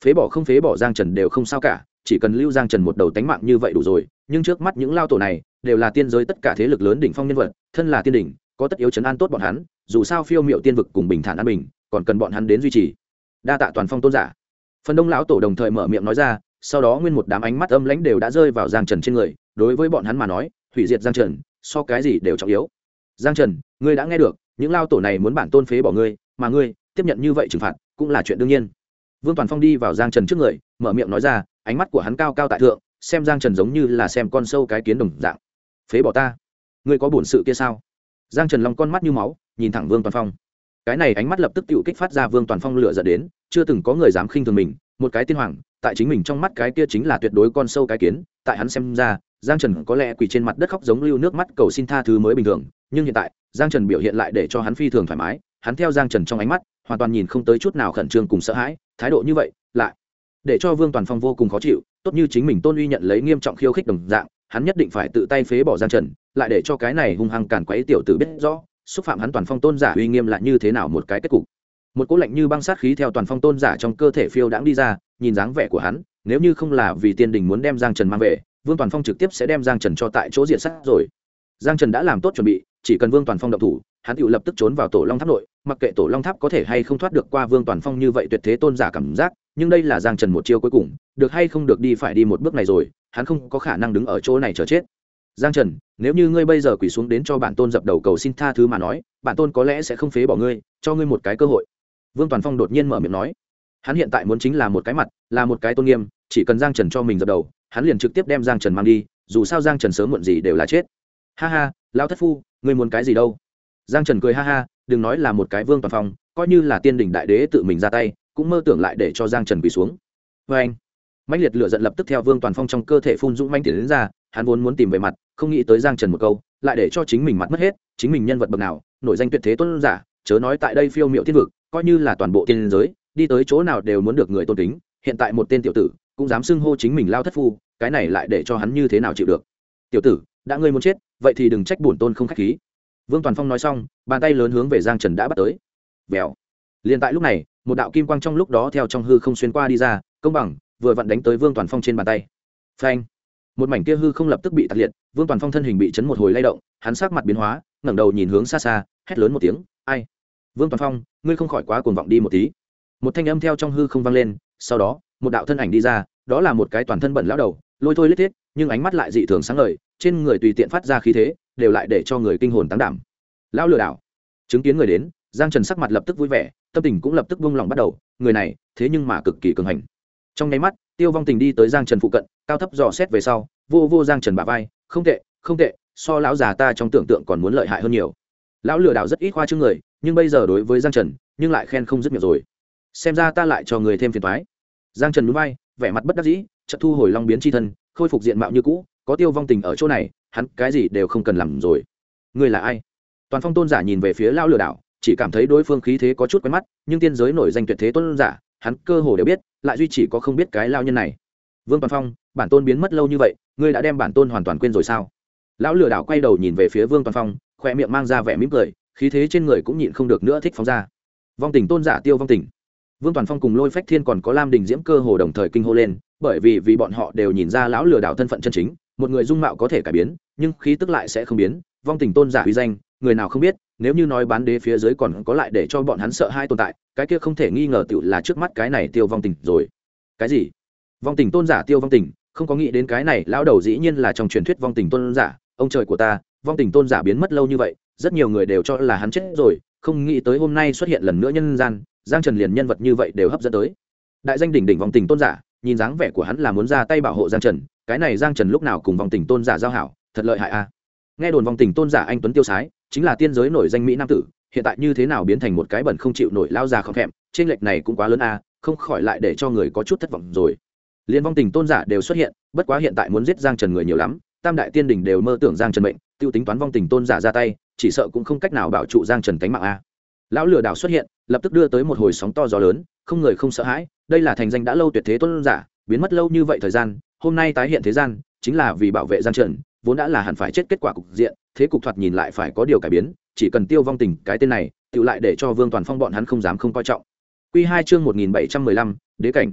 phế bỏ không phế bỏ Giang Trần đều không sao cả, chỉ cần lưu Giang Trần một đầu tánh mạng như vậy đủ rồi. Nhưng trước mắt những lao tổ này đều là tiên giới tất cả thế lực lớn đỉnh phong nhân vật, thân là tiên đỉnh, có tất yếu trấn an tốt bọn hắn, dù sao phiêu miệu tiên vực cùng bình thản an bình, còn cần bọn hắn đến duy trì. Đa tạ Toàn Phong tôn giả. Phần đông lão tổ đồng thời mở miệng nói ra, sau đó nguyên một đám ánh mắt âm lãnh đều đã rơi vào Giang Trần trên người, đối với bọn hắn mà nói, hủy diệt Giang Trần, so cái gì đều trọng yếu. Giang Trần, ngươi đã nghe được, những lao tổ này muốn bản tôn phế bỏ ngươi, mà ngươi tiếp nhận như vậy trừng phạt, cũng là chuyện đương nhiên. Vương Toàn Phong đi vào Giang Trần trước người, mở miệng nói ra, ánh mắt của hắn cao cao tại thượng, xem Giang Trần giống như là xem con sâu cái kiến đồng dạng. Phế bỏ ta? Ngươi có bổn sự kia sao? Giang Trần long con mắt như máu, nhìn thẳng Vương Toàn Phong. Cái này ánh mắt lập tức tựu kích phát ra Vương Toàn Phong lửa giận đến, chưa từng có người dám khinh thường mình, một cái tiên hoàng, tại chính mình trong mắt cái kia chính là tuyệt đối con sâu cái kiến, tại hắn xem ra, Giang Trần có lẽ quỳ trên mặt đất khóc giống lưu nước mắt cầu xin tha thứ mới bình thường, nhưng hiện tại, Giang Trần biểu hiện lại để cho hắn phi thường thoải mái, hắn theo Giang Trần trong ánh mắt, hoàn toàn nhìn không tới chút nào khẩn trương cùng sợ hãi, thái độ như vậy, lại để cho Vương Toàn Phong vô cùng khó chịu, tốt như chính mình tôn uy nhận lấy nghiêm trọng khiêu khích đồng dạng, hắn nhất định phải tự tay phế bỏ Giang Trần, lại để cho cái này hung hăng càn quấy tiểu tử biết rõ, xúc phạm hắn Toàn Phong tôn giả uy nghiêm là như thế nào một cái kết cục. Một cỗ lạnh như băng sát khí theo Toàn Phong tôn giả trong cơ thể phiêu đãng đi ra, nhìn dáng vẻ của hắn, nếu như không là vì tiên đình muốn đem Giang Trần mang về, Vương Toàn Phong trực tiếp sẽ đem Giang Trần cho tại chỗ diệt sát rồi. Giang Trần đã làm tốt chuẩn bị, chỉ cần Vương Toàn Phong động thủ, hắn tự lập tức trốn vào Tổ Long Tháp nội, mặc kệ Tổ Long Tháp có thể hay không thoát được qua Vương Toàn Phong như vậy tuyệt thế tôn giả cảm giác, nhưng đây là Giang Trần một chiêu cuối cùng, được hay không được đi phải đi một bước này rồi, hắn không có khả năng đứng ở chỗ này chờ chết. Giang Trần, nếu như ngươi bây giờ quỳ xuống đến cho bản tôn dập đầu cầu xin tha thứ mà nói, bản tôn có lẽ sẽ không phế bỏ ngươi, cho ngươi một cái cơ hội. Vương Toàn Phong đột nhiên mở miệng nói, hắn hiện tại muốn chính là một cái mặt, là một cái tôn nghiêm, chỉ cần Giang Trần cho mình dập đầu, hắn liền trực tiếp đem Giang Trần mang đi, dù sao Giang Trần sớm muộn gì đều là chết. Ha ha, lão thất phu, ngươi muốn cái gì đâu? Giang Trần cười ha ha, đừng nói là một cái Vương Toàn Phong, coi như là tiên đỉnh đại đế tự mình ra tay, cũng mơ tưởng lại để cho Giang Trần quỳ xuống. Và anh, mãnh liệt lửa giận lập tức theo Vương Toàn Phong trong cơ thể phun dũng mãnh tiến đến ra, hắn vốn muốn tìm về mặt, không nghĩ tới Giang Trần một câu, lại để cho chính mình mặt mất hết, chính mình nhân vật bậc nào, nổi danh tuyệt thế tôn giả, chớ nói tại đây phiêu miệu thiên vực, coi như là toàn bộ tiên giới, đi tới chỗ nào đều muốn được người tôn kính, hiện tại một tên tiểu tử cũng dám xưng hô chính mình lao thất phu, cái này lại để cho hắn như thế nào chịu được. Tiểu tử, đã ngươi muốn chết, vậy thì đừng trách bổn tôn không khách khí. Vương Toàn Phong nói xong, bàn tay lớn hướng về Giang Trần đã bắt tới. Vèo. Liền tại lúc này, một đạo kim quang trong lúc đó theo trong hư không xuyên qua đi ra, công bằng, vừa vặn đánh tới Vương Toàn Phong trên bàn tay. Phanh. Một mảnh kia hư không lập tức bị tạc liệt, Vương Toàn Phong thân hình bị chấn một hồi lay động, hắn sắc mặt biến hóa, ngẩng đầu nhìn hướng xa xa, hét lớn một tiếng, "Ai? Vương Toàn Phong, ngươi không khỏi quá cuồng vọng đi một tí." Một thanh âm theo trong hư không vang lên, sau đó, một đạo thân ảnh đi ra, đó là một cái toàn thân bẩn lão đầu, lôi thôi lết thiết, nhưng ánh mắt lại dị thường sáng ngời, trên người tùy tiện phát ra khí thế, đều lại để cho người kinh hồn táng đảm. Lão lừa đảo. Chứng kiến người đến, Giang Trần sắc mặt lập tức vui vẻ, tâm tình cũng lập tức buông lỏng bắt đầu, người này, thế nhưng mà cực kỳ cường hành. Trong nháy mắt, Tiêu Vong Tình đi tới Giang Trần phụ cận, cao thấp dò xét về sau, vô Giang Trần bả vai, "Không tệ, không tệ, so lão già ta trong tưởng tượng còn muốn lợi hại hơn nhiều." Lão lừa đảo rất ít khoa trương người, nhưng bây giờ đối với Giang Trần, nhưng lại khen không dứt miệng rồi. Xem ra ta lại cho người thêm phiền toái. Giang Trần nhún vai, vẻ mặt bất đắc dĩ, chợt thu hồi long biến chi thân, khôi phục diện mạo như cũ, có Tiêu Vong Tình ở chỗ này, hắn cái gì đều không cần làm rồi. Ngươi là ai? Toàn Phong tôn giả nhìn về phía lão lừa đảo, chỉ cảm thấy đối phương khí thế có chút quen mắt, nhưng tiên giới nổi danh tuyệt thế tôn giả, hắn cơ hồ đều biết, lại duy chỉ có không biết cái lao nhân này. Vương Toàn Phong, bản tôn biến mất lâu như vậy, ngươi đã đem bản tôn hoàn toàn quên rồi sao? Lão lừa đảo quay đầu nhìn về phía Vương Toàn Phong, khoe miệng mang ra vẻ mỉm cười, khí thế trên người cũng nhịn không được nữa thích phóng ra. Vong Tình tôn giả Tiêu Vong Tình. Vương Toàn Phong cùng Lôi Phách Thiên còn có Lam Đình Diễm cơ hồ đồng thời kinh hô lên, bởi vì bọn họ đều nhìn ra lão lừa đảo thân phận chân chính, một người dung mạo có thể cải biến, nhưng khí tức lại sẽ không biến. Vong Tình tôn giả uy danh, người nào không biết, nếu như nói bán đế phía dưới còn có lại để cho bọn hắn sợ hai tồn tại, cái kia không thể nghi ngờ tiểu là trước mắt cái này Tiêu Vong Tình rồi. Cái gì? Vong Tình tôn giả Tiêu Vong Tình, không có nghĩ đến cái này lão đầu dĩ nhiên là trong truyền thuyết Vong Tình tôn giả, ông trời của ta, Vong Tình tôn giả biến mất lâu như vậy, rất nhiều người đều cho là hắn chết rồi, không nghĩ tới hôm nay xuất hiện lần nữa nhân gian, Giang Trần liền nhân vật như vậy đều hấp dẫn tới. Đại danh đỉnh đỉnh Vong Tình tôn giả, nhìn dáng vẻ của hắn là muốn ra tay bảo hộ Giang Trần, cái này Giang Trần lúc nào cùng Vong Tình tôn giả giao hảo, thật lợi hại a. Nghe đồn Vong Tình tôn giả anh tuấn tiêu sái, chính là tiên giới nổi danh mỹ nam tử, hiện tại như thế nào biến thành một cái bẩn không chịu nổi lao già khom khẹm, trên lệch này cũng quá lớn a, không khỏi lại để cho người có chút thất vọng rồi. Liên Vong Tình tôn giả đều xuất hiện, bất quá hiện tại muốn giết Giang Trần người nhiều lắm, tam đại tiên đỉnh đều mơ tưởng Giang Trần mệnh, tiêu tính toán Vong Tình tôn giả ra tay, chỉ sợ cũng không cách nào bảo trụ Giang Trần tánh mạng a. Lão lừa đảo xuất hiện, lập tức đưa tới một hồi sóng to gió lớn, không người không sợ hãi, đây là thành danh đã lâu tuyệt thế tôn giả, biến mất lâu như vậy thời gian, hôm nay tái hiện thế gian, chính là vì bảo vệ Giang Trần, vốn đã là hẳn phải chết kết quả cục diện, thế cục thoạt nhìn lại phải có điều cải biến, chỉ cần Tiêu Vong Tình cái tên này, tự lại để cho Vương Toàn Phong bọn hắn không dám không coi trọng. Quy 2 chương 1715, đế cảnh.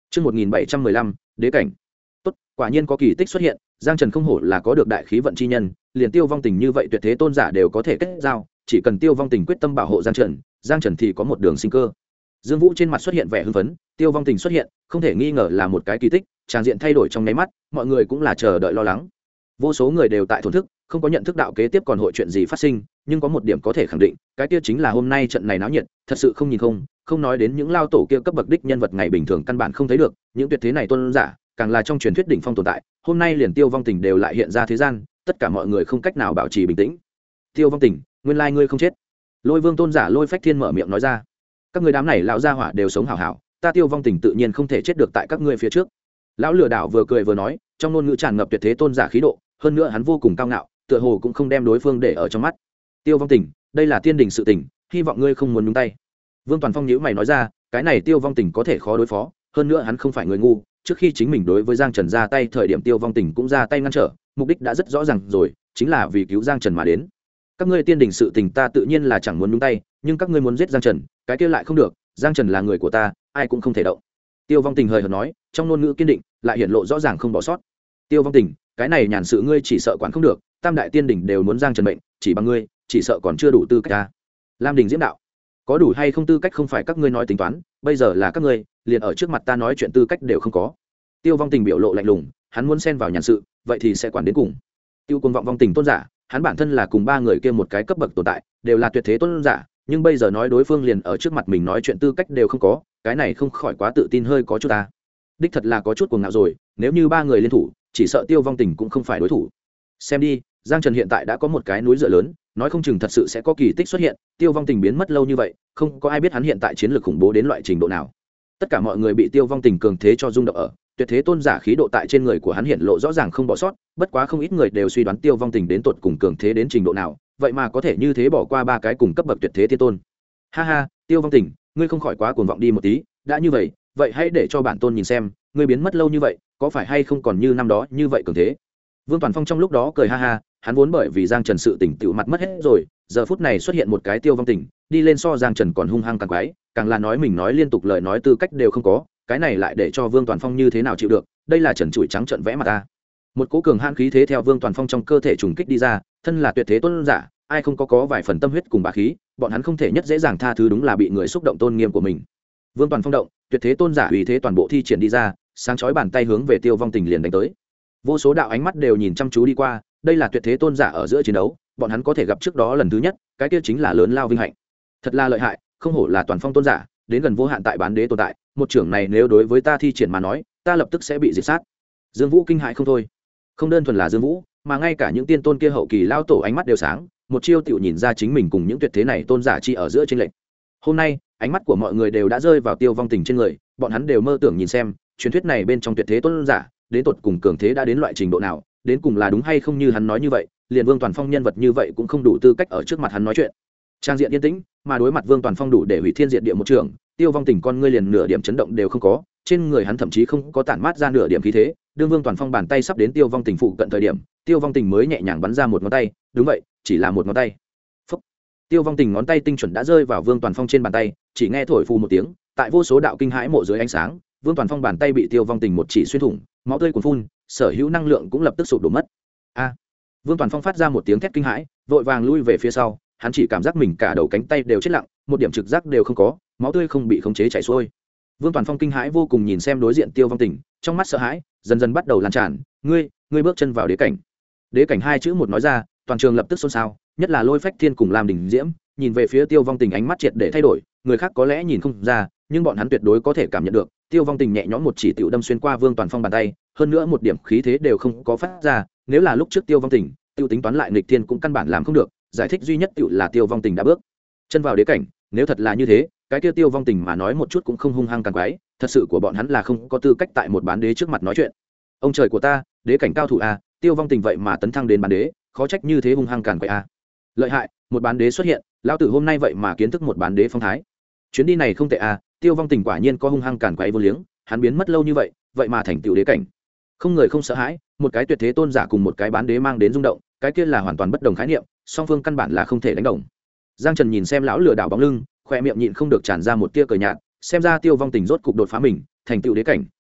Chương 1715, đế cảnh. Tốt, quả nhiên có kỳ tích xuất hiện, Giang Trần không hổ là có được đại khí vận chi nhân, liền Tiêu Vong Tình như vậy tuyệt thế tôn giả đều có thể kết giao, chỉ cần Tiêu Vong Tình quyết tâm bảo hộ Giang Trần thì có một đường sinh cơ. Dương Vũ trên mặt xuất hiện vẻ hưng phấn, Tiêu Vong Tình xuất hiện, không thể nghi ngờ là một cái kỳ tích, tràng diện thay đổi trong nháy mắt, mọi người cũng là chờ đợi lo lắng. Vô số người đều tại thổn thức, không có nhận thức đạo kế tiếp còn hội chuyện gì phát sinh, nhưng có một điểm có thể khẳng định, cái kia chính là hôm nay trận này náo nhiệt, thật sự không nhìn không nói đến những lao tổ kia cấp bậc đích nhân vật ngày bình thường căn bản không thấy được, những tuyệt thế này tôn giả, càng là trong truyền thuyết đỉnh phong tồn tại, hôm nay liền Tiêu Vong Tình đều lại hiện ra thế gian, tất cả mọi người không cách nào bảo trì bình tĩnh. Tiêu Vong Tình, nguyên lai ngươi không chết. Lôi Vương tôn giả Lôi Phách Thiên mở miệng nói ra, các ngươi đám này lão gia hỏa đều sống hảo hảo, ta Tiêu Vong Tình tự nhiên không thể chết được tại các ngươi phía trước. Lão lừa đảo vừa cười vừa nói, trong ngôn ngữ tràn ngập tuyệt thế tôn giả khí độ, hơn nữa hắn vô cùng cao ngạo, tựa hồ cũng không đem đối phương để ở trong mắt. Tiêu Vong Tình, đây là tiên đình sự tình, hy vọng ngươi không muốn nhúng tay. Vương Toàn Phong nhíu mày nói ra, cái này Tiêu Vong Tình có thể khó đối phó, hơn nữa hắn không phải người ngu, trước khi chính mình đối với Giang Trần ra tay thời điểm Tiêu Vong Tình cũng ra tay ngăn trở, mục đích đã rất rõ ràng rồi, chính là vì cứu Giang Trần mà đến. Các ngươi tiên đình sự tình ta tự nhiên là chẳng muốn nhúng tay, nhưng các ngươi muốn giết Giang Trần, cái kia lại không được, Giang Trần là người của ta, ai cũng không thể động. Tiêu Vong Tình hời hợt nói, trong ngôn ngữ kiên định, lại hiển lộ rõ ràng không bỏ sót. Tiêu Vong Tình, cái này nhàn sự ngươi chỉ sợ quản không được, tam đại tiên đỉnh đều muốn Giang Trần mệnh, chỉ bằng ngươi, chỉ sợ còn chưa đủ tư cách ta. Lam Đình Diễm đạo, có đủ hay không tư cách không phải các ngươi nói tính toán, bây giờ là các ngươi, liền ở trước mặt ta nói chuyện tư cách đều không có. Tiêu Vong Tình biểu lộ lạnh lùng, hắn muốn xen vào nhàn sự, vậy thì sẽ quản đến cùng. Tiêu Cuồng Vọng Vong Tình tôn giả, hắn bản thân là cùng ba người kia một cái cấp bậc tồn tại, đều là tuyệt thế tôn giả, nhưng bây giờ nói đối phương liền ở trước mặt mình nói chuyện tư cách đều không có, cái này không khỏi quá tự tin hơi có chút ta. Đích thật là có chút cuồng ngạo rồi, nếu như ba người liên thủ, chỉ sợ Tiêu Vong Tình cũng không phải đối thủ. Xem đi, Giang Trần hiện tại đã có một cái núi dựa lớn, nói không chừng thật sự sẽ có kỳ tích xuất hiện. Tiêu Vong Tình biến mất lâu như vậy, không có ai biết hắn hiện tại chiến lược khủng bố đến loại trình độ nào. Tất cả mọi người bị Tiêu Vong Tình cường thế cho rung động ở, tuyệt thế tôn giả khí độ tại trên người của hắn hiện lộ rõ ràng không bỏ sót, bất quá không ít người đều suy đoán Tiêu Vong Tình đến tột cùng cường thế đến trình độ nào, vậy mà có thể như thế bỏ qua ba cái cùng cấp bậc tuyệt thế thiên tôn. Ha ha, Tiêu Vong Tình, ngươi không khỏi quá cuồng vọng đi một tí, đã như vậy, vậy hãy để cho bản tôn nhìn xem, ngươi biến mất lâu như vậy, có phải hay không còn như năm đó như vậy cường thế. Vương Toàn Phong trong lúc đó cười ha ha, hắn vốn bởi vì Giang Trần sự tỉnh tựu mặt mất hết rồi, giờ phút này xuất hiện một cái Tiêu Vong Tình, đi lên so Giang Trần còn hung hăng càng quái, càng là nói mình nói liên tục lời nói tư cách đều không có, cái này lại để cho Vương Toàn Phong như thế nào chịu được, đây là trần trụi trắng trợn vẽ mặt ta. Một cỗ cường hãn khí thế theo Vương Toàn Phong trong cơ thể trùng kích đi ra, thân là tuyệt thế tôn giả, ai không có vài phần tâm huyết cùng bá khí, bọn hắn không thể nhất dễ dàng tha thứ đúng là bị người xúc động tôn nghiêm của mình. Vương Toàn Phong động, tuyệt thế tôn giả uy thế toàn bộ thi triển đi ra, sáng chói bàn tay hướng về Tiêu Vong Tình liền đánh tới. Vô số đạo ánh mắt đều nhìn chăm chú đi qua, đây là tuyệt thế tôn giả ở giữa chiến đấu, bọn hắn có thể gặp trước đó lần thứ nhất, cái kia chính là lớn lao vinh hạnh. Thật là lợi hại, không hổ là toàn phong tôn giả, đến gần vô hạn tại bán đế tồn tại, một trưởng này nếu đối với ta thi triển mà nói, ta lập tức sẽ bị diệt sát. Dương Vũ kinh hãi không thôi. Không đơn thuần là Dương Vũ, mà ngay cả những tiên tôn kia hậu kỳ lao tổ ánh mắt đều sáng, một chiêu tiểu nhìn ra chính mình cùng những tuyệt thế này tôn giả chi ở giữa chênh lệch. Hôm nay, ánh mắt của mọi người đều đã rơi vào Tiêu Vong Tình trên người, bọn hắn đều mơ tưởng nhìn xem, truyền thuyết này bên trong tuyệt thế tôn giả, đến tột cùng cường thế đã đến loại trình độ nào, đến cùng là đúng hay không như hắn nói như vậy, liền Vương Toàn Phong nhân vật như vậy cũng không đủ tư cách ở trước mặt hắn nói chuyện. Trang diện yên tĩnh, mà đối mặt Vương Toàn Phong đủ để hủy thiên diệt địa một trường, Tiêu Vong Tình con ngươi liền nửa điểm chấn động đều không có, trên người hắn thậm chí không có tản mát ra nửa điểm khí thế. Đương Vương Toàn Phong bàn tay sắp đến Tiêu Vong Tình phụ cận thời điểm, Tiêu Vong Tình mới nhẹ nhàng bắn ra một ngón tay, đúng vậy, chỉ là một ngón tay. Phúc. Tiêu Vong Tình ngón tay tinh chuẩn đã rơi vào Vương Toàn Phong trên bàn tay, chỉ nghe thổi phù một tiếng, tại vô số đạo kinh hãi mộ dưới ánh sáng, Vương Toàn Phong bàn tay bị Tiêu Vong Tình một chỉ xuyên thủng, máu tươi cuồn phun, sở hữu năng lượng cũng lập tức sụp đổ mất. A! Vương Toàn Phong phát ra một tiếng thét kinh hãi, vội vàng lui về phía sau, hắn chỉ cảm giác mình cả đầu cánh tay đều chết lặng, một điểm trực giác đều không có, máu tươi không bị khống chế chảy xuôi. Vương Toàn Phong kinh hãi vô cùng nhìn xem đối diện Tiêu Vong Tình, trong mắt sợ hãi dần dần bắt đầu lan tràn, ngươi bước chân vào đế cảnh. Đế cảnh hai chữ một nói ra, toàn trường lập tức xôn xao, nhất là Lôi Phách Thiên cùng Lam Đình Diễm, nhìn về phía Tiêu Vong Tình ánh mắt triệt để thay đổi, người khác có lẽ nhìn không ra, nhưng bọn hắn tuyệt đối có thể cảm nhận được, Tiêu Vong Tình nhẹ nhõm một chỉ tiểu đâm xuyên qua Vương Toàn Phong bàn tay, hơn nữa một điểm khí thế đều không có phát ra, nếu là lúc trước Tiêu Vong Tình, tiêu tính toán lại nghịch thiên cũng căn bản làm không được, giải thích duy nhất tiểu là Tiêu Vong Tình đã bước chân vào đế cảnh, nếu thật là như thế, cái kia Tiêu Vong Tình mà nói một chút cũng không hung hăng càng quái, thật sự của bọn hắn là không có tư cách tại một bán đế trước mặt nói chuyện. Ông trời của ta, đế cảnh cao thủ a, Tiêu Vong Tình vậy mà tấn thăng đến bán đế, khó trách như thế hung hăng càng quái a. Lợi hại, một bán đế xuất hiện, lão tử hôm nay vậy mà kiến thức một bán đế phong thái. Chuyến đi này không tệ a, Tiêu Vong Tình quả nhiên có hung hăng cản quái vô liếng, hắn biến mất lâu như vậy, vậy mà thành tựu đế cảnh. Không người không sợ hãi, một cái tuyệt thế tôn giả cùng một cái bán đế mang đến rung động, cái kia là hoàn toàn bất đồng khái niệm, song phương căn bản là không thể đánh đồng. Giang Trần nhìn xem lão lừa đảo bóng lưng, khoe miệng nhịn không được tràn ra một tia cười nhạt, xem ra Tiêu Vong Tình rốt cục đột phá mình, thành tựu đế cảnh,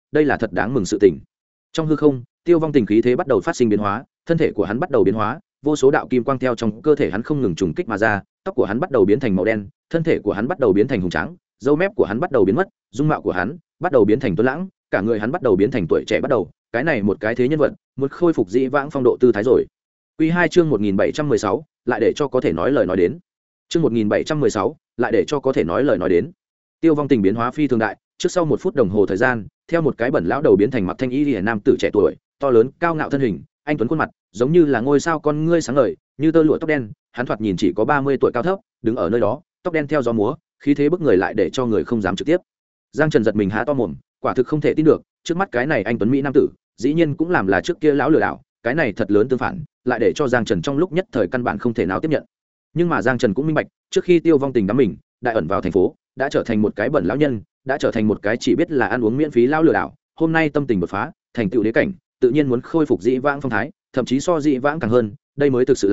đây là thật đáng mừng sự tình. Trong hư không, Tiêu Vong Tình khí thế bắt đầu phát sinh biến hóa, thân thể của hắn bắt đầu biến hóa, vô số đạo kim quang theo trong cơ thể hắn không ngừng trùng kích mà ra, tóc của hắn bắt đầu biến thành màu đen, thân thể của hắn bắt đầu biến thành hùng tráng, râu mép của hắn bắt đầu biến mất, dung mạo của hắn bắt đầu biến thành tuấn lãng, cả người hắn bắt đầu biến thành tuổi trẻ bắt đầu, cái này một cái thế nhân vật, muốn khôi phục dĩ vãng phong độ tư thái rồi. Quy 2 chương 1716, lại để cho có thể nói lời nói đến. Chương 1716, lại để cho có thể nói lời nói đến. Tiêu Vong Tình biến hóa phi thường đại, trước sau 1 phút đồng hồ thời gian, theo một cái bẩn lão đầu biến thành mặc thanh y liễu nam tử trẻ tuổi, to lớn, cao ngạo thân hình, anh tuấn khuôn mặt, giống như là ngôi sao con ngươi sáng ngời, như tơ lụa tóc đen, hắn thoạt nhìn chỉ có 30 tuổi cao thấp, đứng ở nơi đó, tóc đen theo gió múa, khí thế bức người lại để cho người không dám trực tiếp. Giang Trần giật mình há to mồm, quả thực không thể tin được, trước mắt cái này anh tuấn mỹ nam tử, dĩ nhiên cũng làm là trước kia lão lừa đảo, cái này thật lớn tương phản, lại để cho Giang Trần trong lúc nhất thời căn bản không thể nào tiếp nhận. Nhưng mà Giang Trần cũng minh bạch, trước khi Tiêu Vong Tình đắm mình, đại ẩn vào thành phố, đã trở thành một cái bẩn lão nhân, đã trở thành một cái chỉ biết là ăn uống miễn phí lão lừa đảo, hôm nay tâm tình đột phá, thành tựu đế cảnh, tự nhiên muốn khôi phục dĩ vãng phong thái, thậm chí so dĩ vãng càng hơn, đây mới thực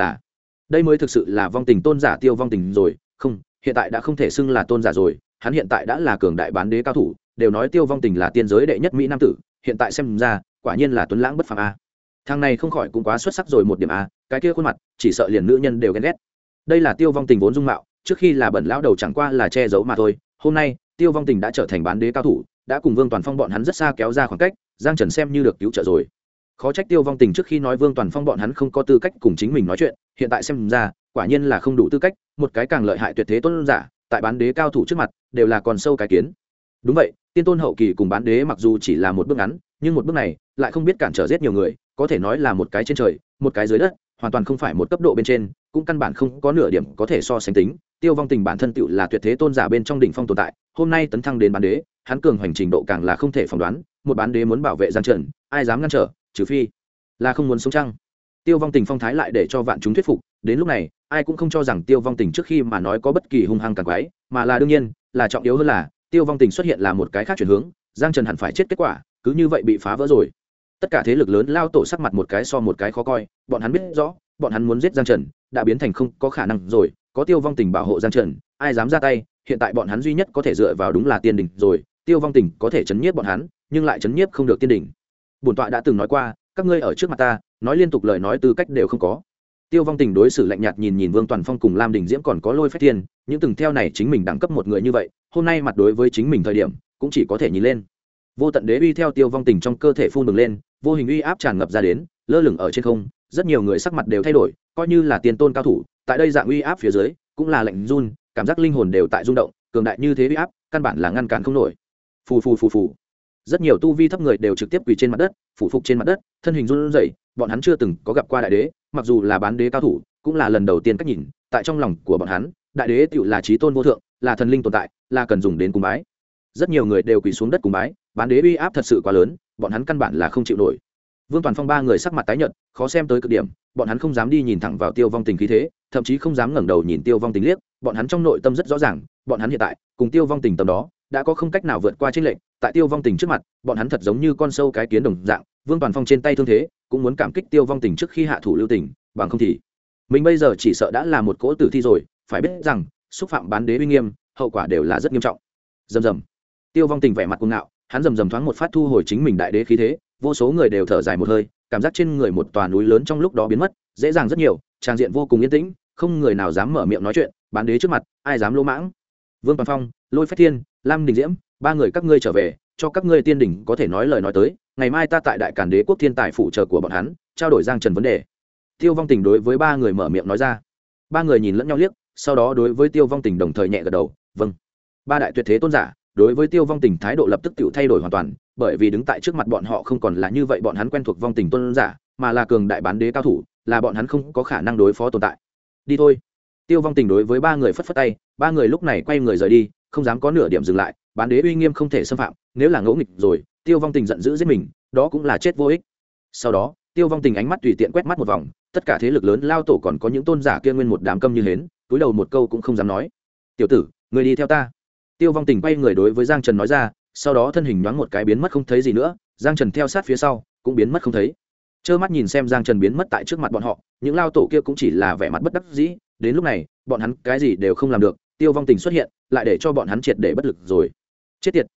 sự là Vong Tình tôn giả Tiêu Vong Tình rồi, không, hiện tại đã không thể xưng là tôn giả rồi, hắn hiện tại đã là cường đại bán đế cao thủ, đều nói Tiêu Vong Tình là tiên giới đệ nhất mỹ nam tử, hiện tại xem ra, quả nhiên là tuấn lãng bất phàm a. Thằng này không khỏi cũng quá xuất sắc rồi một điểm a, cái kia khuôn mặt, chỉ sợ liền nữ nhân đều ghen ghét. Đây là Tiêu Vong Tình vốn dung mạo, trước khi là bẩn lão đầu chẳng qua là che giấu mà thôi, hôm nay, Tiêu Vong Tình đã trở thành bán đế cao thủ, đã cùng Vương Toàn Phong bọn hắn rất xa kéo ra khoảng cách, Giang Trần xem như được cứu trợ rồi. Khó trách Tiêu Vong Tình trước khi nói Vương Toàn Phong bọn hắn không có tư cách cùng chính mình nói chuyện, hiện tại xem ra, quả nhiên là không đủ tư cách, một cái càng lợi hại tuyệt thế tôn giả, tại bán đế cao thủ trước mặt, đều là còn sâu cái kiến. Đúng vậy, tiên tôn hậu kỳ cùng bán đế mặc dù chỉ là một bước ngắn, nhưng một bước này lại không biết cản trở giết nhiều người, có thể nói là một cái trên trời, một cái dưới đất, hoàn toàn không phải một cấp độ bên trên, cũng căn bản không có nửa điểm có thể so sánh tính. Tiêu Vong Tình bản thân tựu là tuyệt thế tôn giả bên trong đỉnh phong tồn tại, hôm nay tấn thăng đến bán đế, hắn cường hành trình độ càng là không thể phỏng đoán, một bán đế muốn bảo vệ Giang Trần, ai dám ngăn trở, trừ phi là không muốn sống chăng. Tiêu Vong Tình phong thái lại để cho vạn chúng thuyết phục, đến lúc này, ai cũng không cho rằng Tiêu Vong Tình trước khi mà nói có bất kỳ hung hăng càng quái, mà là đương nhiên, là trọng yếu hơn là, Tiêu Vong Tình xuất hiện là một cái khác chuyển hướng, Giang Trần hẳn phải chết kết quả, cứ như vậy bị phá vỡ rồi. Tất cả thế lực lớn lao tổ sắc mặt một cái so một cái khó coi, bọn hắn biết rõ, bọn hắn muốn giết Giang Trần, đã biến thành không có khả năng rồi, có Tiêu Vong Tình bảo hộ Giang Trần, ai dám ra tay, hiện tại bọn hắn duy nhất có thể dựa vào đúng là tiên đỉnh rồi, Tiêu Vong Tình có thể chấn nhiếp bọn hắn, nhưng lại chấn nhiếp không được tiên đỉnh. Bổn tọa đã từng nói qua, các ngươi ở trước mặt ta, nói liên tục lời nói tư cách đều không có. Tiêu Vong Tình đối xử lạnh nhạt nhìn Vương Toàn Phong cùng Lam Đình Diễm còn có Lôi Phách Thiên, những từng theo này chính mình đẳng cấp một người như vậy, hôm nay mặt đối với chính mình thời điểm, cũng chỉ có thể nhìn lên. Vô tận đế uy theo Tiêu Vong Tình trong cơ thể phun bừng lên, vô hình uy áp tràn ngập ra đến, lơ lửng ở trên không, rất nhiều người sắc mặt đều thay đổi, coi như là tiền tôn cao thủ, tại đây dạng uy áp phía dưới, cũng là lạnh run, cảm giác linh hồn đều tại rung động, cường đại như thế uy áp, căn bản là ngăn cản không nổi. Phù phù phù phù. Rất nhiều tu vi thấp người đều trực tiếp quỳ trên mặt đất, phủ phục trên mặt đất, thân hình run rẩy, bọn hắn chưa từng có gặp qua đại đế, mặc dù là bán đế cao thủ, cũng là lần đầu tiên cách nhìn, tại trong lòng của bọn hắn, đại đế tựu là chí tôn vô thượng, là thần linh tồn tại, là cần dùng đến cúng bái. Rất nhiều người đều quỳ xuống đất cúng bái, bán đế uy áp thật sự quá lớn, bọn hắn căn bản là không chịu nổi. Vương Toàn Phong ba người sắc mặt tái nhợt, khó xem tới cực điểm, bọn hắn không dám đi nhìn thẳng vào Tiêu Vong Tình khí thế, thậm chí không dám ngẩng đầu nhìn Tiêu Vong Tình liếc, bọn hắn trong nội tâm rất rõ ràng, bọn hắn hiện tại cùng Tiêu Vong Tình tầm đó, đã có không cách nào vượt qua chênh lệch, tại Tiêu Vong Tình trước mặt, bọn hắn thật giống như con sâu cái kiến đồng dạng, Vương Toàn Phong trên tay thương thế, cũng muốn cảm kích Tiêu Vong Tình trước khi hạ thủ lưu tình, bằng không thì mình bây giờ chỉ sợ đã là một cỗ tử thi rồi, phải biết rằng, xúc phạm bán đế uy nghiêm, hậu quả đều là rất nghiêm trọng. Rầm rầm. Tiêu Vong Tình vẻ mặt cuồng ngạo, hắn rầm rầm thoáng một phát thu hồi chính mình đại đế khí thế, vô số người đều thở dài một hơi, cảm giác trên người một tòa núi lớn trong lúc đó biến mất, dễ dàng rất nhiều, trang diện vô cùng yên tĩnh, không người nào dám mở miệng nói chuyện, bán đế trước mặt, ai dám lỗ mãng. Vương Toàn Phong, Lôi Phách Thiên, Lam Đình Diễm, ba người các ngươi trở về, cho các ngươi tiên đỉnh có thể nói lời nói tới, ngày mai ta tại Đại Càn Đế quốc thiên tài phụ trợ của bọn hắn, trao đổi Giang Trần vấn đề. Tiêu Vong Tình đối với ba người mở miệng nói ra. Ba người nhìn lẫn nhau liếc, sau đó đối với Tiêu Vong Tình đồng thời nhẹ gật đầu, vâng. Ba đại tuyệt thế tôn giả, đối với Tiêu Vong Tình thái độ lập tức tự thay đổi hoàn toàn, bởi vì đứng tại trước mặt bọn họ không còn là như vậy bọn hắn quen thuộc Vong Tình tôn giả, mà là cường đại bán đế cao thủ, là bọn hắn không có khả năng đối phó tồn tại. Đi thôi. Tiêu Vong Tình đối với ba người phất phất tay, ba người lúc này quay người rời đi, không dám có nửa điểm dừng lại, bán đế uy nghiêm không thể xâm phạm, nếu là ngỗ nghịch rồi, Tiêu Vong Tình giận dữ giết mình, đó cũng là chết vô ích. Sau đó, Tiêu Vong Tình ánh mắt tùy tiện quét mắt một vòng, tất cả thế lực lớn lao tổ còn có những tôn giả kia nguyên một đám câm như hến, túi đầu một câu cũng không dám nói. "Tiểu tử, ngươi đi theo ta." Tiêu Vong Tình quay người đối với Giang Trần nói ra, sau đó thân hình nhoáng một cái biến mất không thấy gì nữa, Giang Trần theo sát phía sau, cũng biến mất không thấy. Trơ mắt nhìn xem Giang Trần biến mất tại trước mặt bọn họ, những lao tổ kia cũng chỉ là vẻ mặt bất đắc dĩ, đến lúc này, bọn hắn cái gì đều không làm được, Tiêu Vong Tình xuất hiện, lại để cho bọn hắn triệt để bất lực rồi. Chết tiệt,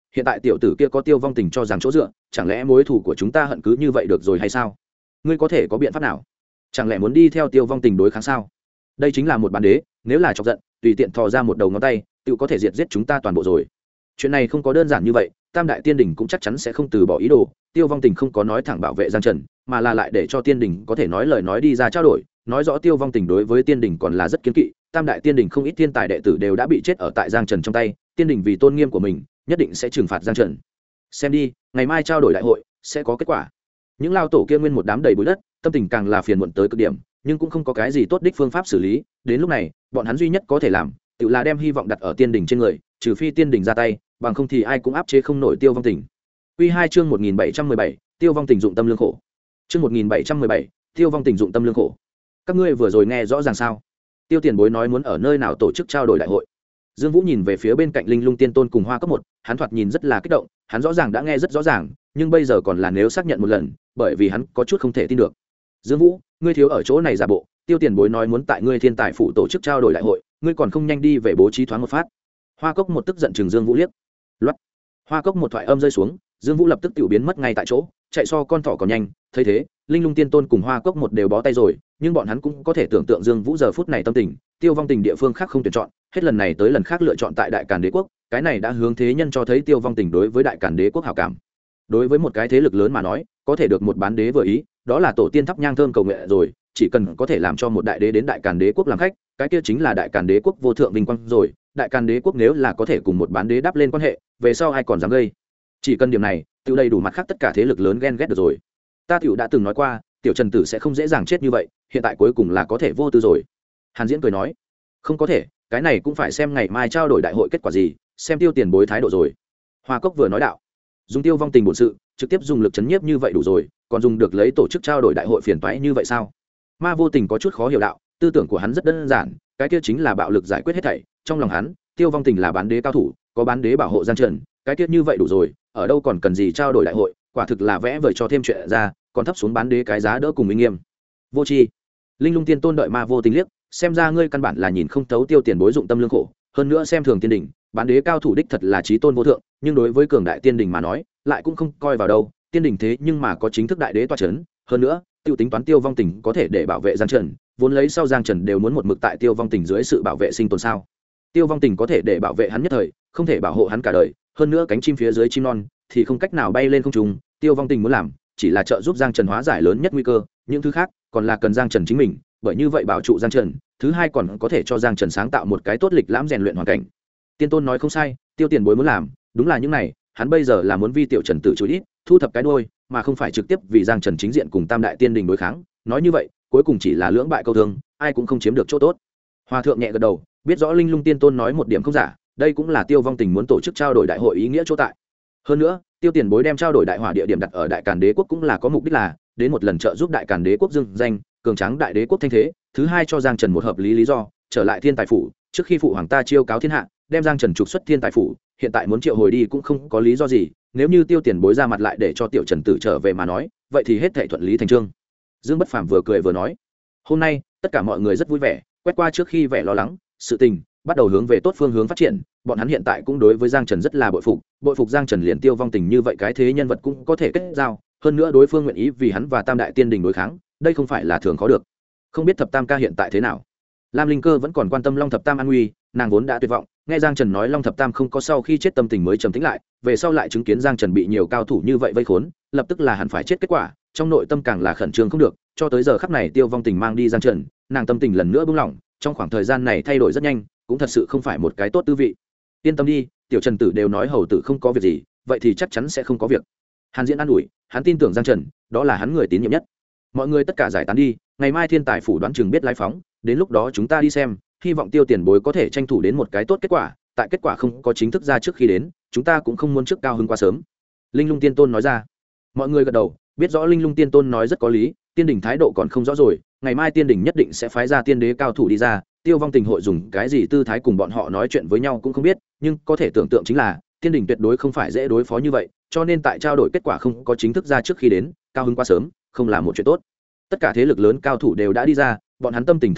hiện tại tiểu tử kia có Tiêu Vong Tình cho rằng chỗ dựa, chẳng lẽ mối thù của chúng ta hận cứ như vậy được rồi hay sao? Ngươi có thể có biện pháp nào? Chẳng lẽ muốn đi theo Tiêu Vong Tình đối kháng sao? Đây chính là một bán đế, nếu là chọc giận, tùy tiện thò ra một đầu ngón tay, tự có thể diệt giết chúng ta toàn bộ rồi. Chuyện này không có đơn giản như vậy, Tam đại tiên đỉnh cũng chắc chắn sẽ không từ bỏ ý đồ. Tiêu Vong Tình không có nói thẳng bảo vệ Giang Trần, mà là lại để cho tiên đỉnh có thể nói lời nói đi ra trao đổi, nói rõ Tiêu Vong Tình đối với tiên đỉnh còn là rất kiên kỵ. Tam đại tiên đỉnh không ít thiên tài đệ tử đều đã bị chết ở tại Giang Trần trong tay, tiên đỉnh vì tôn nghiêm của mình, nhất định sẽ trừng phạt Giang Trần. Xem đi, ngày mai trao đổi đại hội sẽ có kết quả. Những lao tổ kia nguyên một đám đầy bụi đất, tâm tình càng là phiền muộn tới cực điểm, nhưng cũng không có cái gì tốt đích phương pháp xử lý. Đến lúc này, bọn hắn duy nhất có thể làm, tự là đem hy vọng đặt ở tiên đỉnh trên người, trừ phi tiên đỉnh ra tay, bằng không thì ai cũng áp chế không nổi Tiêu Vong Tình. Quy 2 chương 1717, Tiêu Vong Tình dụng tâm lương khổ. Chương 1717, Tiêu Vong Tình dụng tâm lương khổ. Các ngươi vừa rồi nghe rõ ràng sao? Tiêu Tiền Bối nói muốn ở nơi nào tổ chức trao đổi đại hội. Dương Vũ nhìn về phía bên cạnh Linh Lung Tiên Tôn cùng Hoa Cấp 1, hắn thoạt nhìn rất là kích động, hắn rõ ràng đã nghe rất rõ ràng, nhưng bây giờ còn là nếu xác nhận một lần, bởi vì hắn có chút không thể tin được. Dương Vũ, ngươi thiếu ở chỗ này giả bộ, Tiêu Tiền Bối nói muốn tại ngươi Thiên Tài phủ tổ chức trao đổi đại hội, ngươi còn không nhanh đi về bố trí thoáng một phát. Hoa Cốc một tức giận chừng Dương Vũ liếc. Loát. Hoa Cốc một thoại âm rơi xuống, Dương Vũ lập tức tiểu biến mất ngay tại chỗ, chạy so con thỏ còn nhanh. Thấy thế, Linh Lung Tiên Tôn cùng Hoa Cốc một đều bó tay rồi, nhưng bọn hắn cũng có thể tưởng tượng Dương Vũ giờ phút này tâm tình, Tiêu Vong Tình địa phương khác không tuyển chọn, hết lần này tới lần khác lựa chọn tại Đại Càn Đế quốc, cái này đã hướng thế nhân cho thấy Tiêu Vong Tình đối với Đại Càn Đế quốc hảo cảm. Đối với một cái thế lực lớn mà nói, có thể được một bán đế vừa ý, đó là tổ tiên thắp nhang thơm cầu nguyện rồi, chỉ cần có thể làm cho một đại đế đến Đại Càn Đế quốc làm khách, cái kia chính là Đại Càn Đế quốc vô thượng vinh quang rồi. Đại Càn Đế quốc nếu là có thể cùng một bán đế đáp lên quan hệ, về sau ai còn dám gây? Chỉ cần điểm này, tự đầy đủ mặt khác tất cả thế lực lớn ghen ghét được rồi. Ta tiểu đã từng nói qua, tiểu Trần tử sẽ không dễ dàng chết như vậy, hiện tại cuối cùng là có thể vô tư rồi. Hàn Diễn cười nói, không có thể, cái này cũng phải xem ngày mai trao đổi đại hội kết quả gì, xem Tiêu Tiền Bối thái độ rồi. Hoa Cốc vừa nói đạo, dùng Tiêu Vong Tình bổn sự, trực tiếp dùng lực chấn nhiếp như vậy đủ rồi, còn dùng được lấy tổ chức trao đổi đại hội phiền toái như vậy sao? Ma Vô Tình có chút khó hiểu đạo, tư tưởng của hắn rất đơn giản, cái kia chính là bạo lực giải quyết hết thảy. Trong lòng hắn, Tiêu Vong Tình là bán đế cao thủ, có bán đế bảo hộ Giang Trần, cái kia như vậy đủ rồi, ở đâu còn cần gì trao đổi đại hội, quả thực là vẽ vời cho thêm chuyện ra, còn thấp xuống bán đế cái giá đỡ cùng uy nghiêm. Vô tri. Linh Lung Tiên Tôn đợi Ma Vô Tình liếc, xem ra ngươi căn bản là nhìn không thấu Tiêu Tiền Bối dụng tâm lương khổ, hơn nữa xem thường tiên đỉnh, bán đế cao thủ đích thật là chí tôn vô thượng, nhưng đối với cường đại tiên đỉnh mà nói, lại cũng không coi vào đâu, tiên đỉnh thế nhưng mà có chính thức đại đế tọa chấn, hơn nữa, tiêu tính toán Tiêu Vong Tình có thể để bảo vệ Giang Trần, vốn lấy sau Giang Trần đều muốn một mực tại Tiêu Vong Tình dưới sự bảo vệ sinh tồn sao? Tiêu Vong Tình có thể để bảo vệ hắn nhất thời, không thể bảo hộ hắn cả đời, hơn nữa cánh chim phía dưới chim non thì không cách nào bay lên không trung, Tiêu Vong Tình muốn làm chỉ là trợ giúp Giang Trần hóa giải lớn nhất nguy cơ, những thứ khác còn là cần Giang Trần chính mình, bởi như vậy bảo trụ Giang Trần, thứ hai còn có thể cho Giang Trần sáng tạo một cái tốt lịch lãm rèn luyện hoàn cảnh. Tiên Tôn nói không sai, Tiêu Tiền Bối muốn làm đúng là những này, hắn bây giờ là muốn vi tiểu Trần tự chối ít, thu thập cái đuôi, mà không phải trực tiếp vì Giang Trần chính diện cùng Tam đại tiên đình đối kháng, nói như vậy, cuối cùng chỉ là lưỡng bại câu thương, ai cũng không chiếm được chỗ tốt. Hòa thượng nhẹ gật đầu, biết rõ Linh Lung Tiên Tôn nói một điểm không giả, đây cũng là Tiêu Vong Tình muốn tổ chức trao đổi đại hội ý nghĩa chỗ tại. Hơn nữa, Tiêu Tiền Bối đem trao đổi đại hỏa địa điểm đặt ở Đại Càn Đế quốc cũng là có mục đích là đến một lần trợ giúp Đại Càn Đế quốc dương danh, cường tráng đại đế quốc thanh thế, thứ hai cho Giang Trần một hợp lý lý do, trở lại Thiên Tài phủ, trước khi phụ hoàng ta chiêu cáo thiên hạ, đem Giang Trần trục xuất Thiên Tài phủ, hiện tại muốn triệu hồi đi cũng không có lý do gì, nếu như Tiêu Tiền Bối ra mặt lại để cho tiểu Trần tử trở về mà nói, vậy thì hết thảy thuận lý thành chương. Dương Bất Phàm vừa cười vừa nói, hôm nay tất cả mọi người rất vui vẻ, quét qua trước khi vẻ lo lắng, sự tình bắt đầu hướng về tốt phương hướng phát triển, bọn hắn hiện tại cũng đối với Giang Trần rất là bội phục Giang Trần liền Tiêu Vong Tình như vậy cái thế nhân vật cũng có thể kết giao, hơn nữa đối phương nguyện ý vì hắn và Tam đại tiên đình đối kháng, đây không phải là thường khó được. Không biết Thập Tam ca hiện tại thế nào? Lam Linh Cơ vẫn còn quan tâm Long Thập Tam an nguy, nàng vốn đã tuyệt vọng, nghe Giang Trần nói Long Thập Tam không có sau khi chết tâm tình mới trầm tĩnh lại, về sau lại chứng kiến Giang Trần bị nhiều cao thủ như vậy vây khốn, lập tức là hẳn phải chết kết quả, trong nội tâm càng là khẩn trương không được, cho tới giờ khắc này Tiêu Vong Tình mang đi Giang Trần, nàng tâm tình lần nữa buông lỏng, trong khoảng thời gian này thay đổi rất nhanh, cũng thật sự không phải một cái tốt tư vị. Yên tâm đi, tiểu Trần tử đều nói hầu tử không có việc gì, vậy thì chắc chắn sẽ không có việc. Hàn Diễn an ủi, hắn tin tưởng Giang Trần, đó là hắn người tín nhiệm nhất. Mọi người tất cả giải tán đi, ngày mai Thiên Tài phủ đoán chừng biết lái phóng, đến lúc đó chúng ta đi xem, hy vọng Tiêu Tiền Bối có thể tranh thủ đến một cái tốt kết quả, tại kết quả không có chính thức ra trước khi đến, chúng ta cũng không muốn trước cao hứng quá sớm. Linh Lung Tiên Tôn nói ra. Mọi người gật đầu, biết rõ Linh Lung Tiên Tôn nói rất có lý, tiên đỉnh thái độ còn không rõ rồi, ngày mai tiên đỉnh nhất định sẽ phái ra tiên đế cao thủ đi ra, Tiêu Vong Tình hội dùng cái gì tư thái cùng bọn họ nói chuyện với nhau cũng không biết, nhưng có thể tưởng tượng chính là tiên đỉnh tuyệt đối không phải dễ đối phó như vậy, cho nên tại trao đổi kết quả không có chính thức ra trước khi đến, cao hứng quá sớm không là một chuyện tốt. Tất cả thế lực lớn cao thủ đều đã đi ra, bọn hắn tâm tình thật không tốt,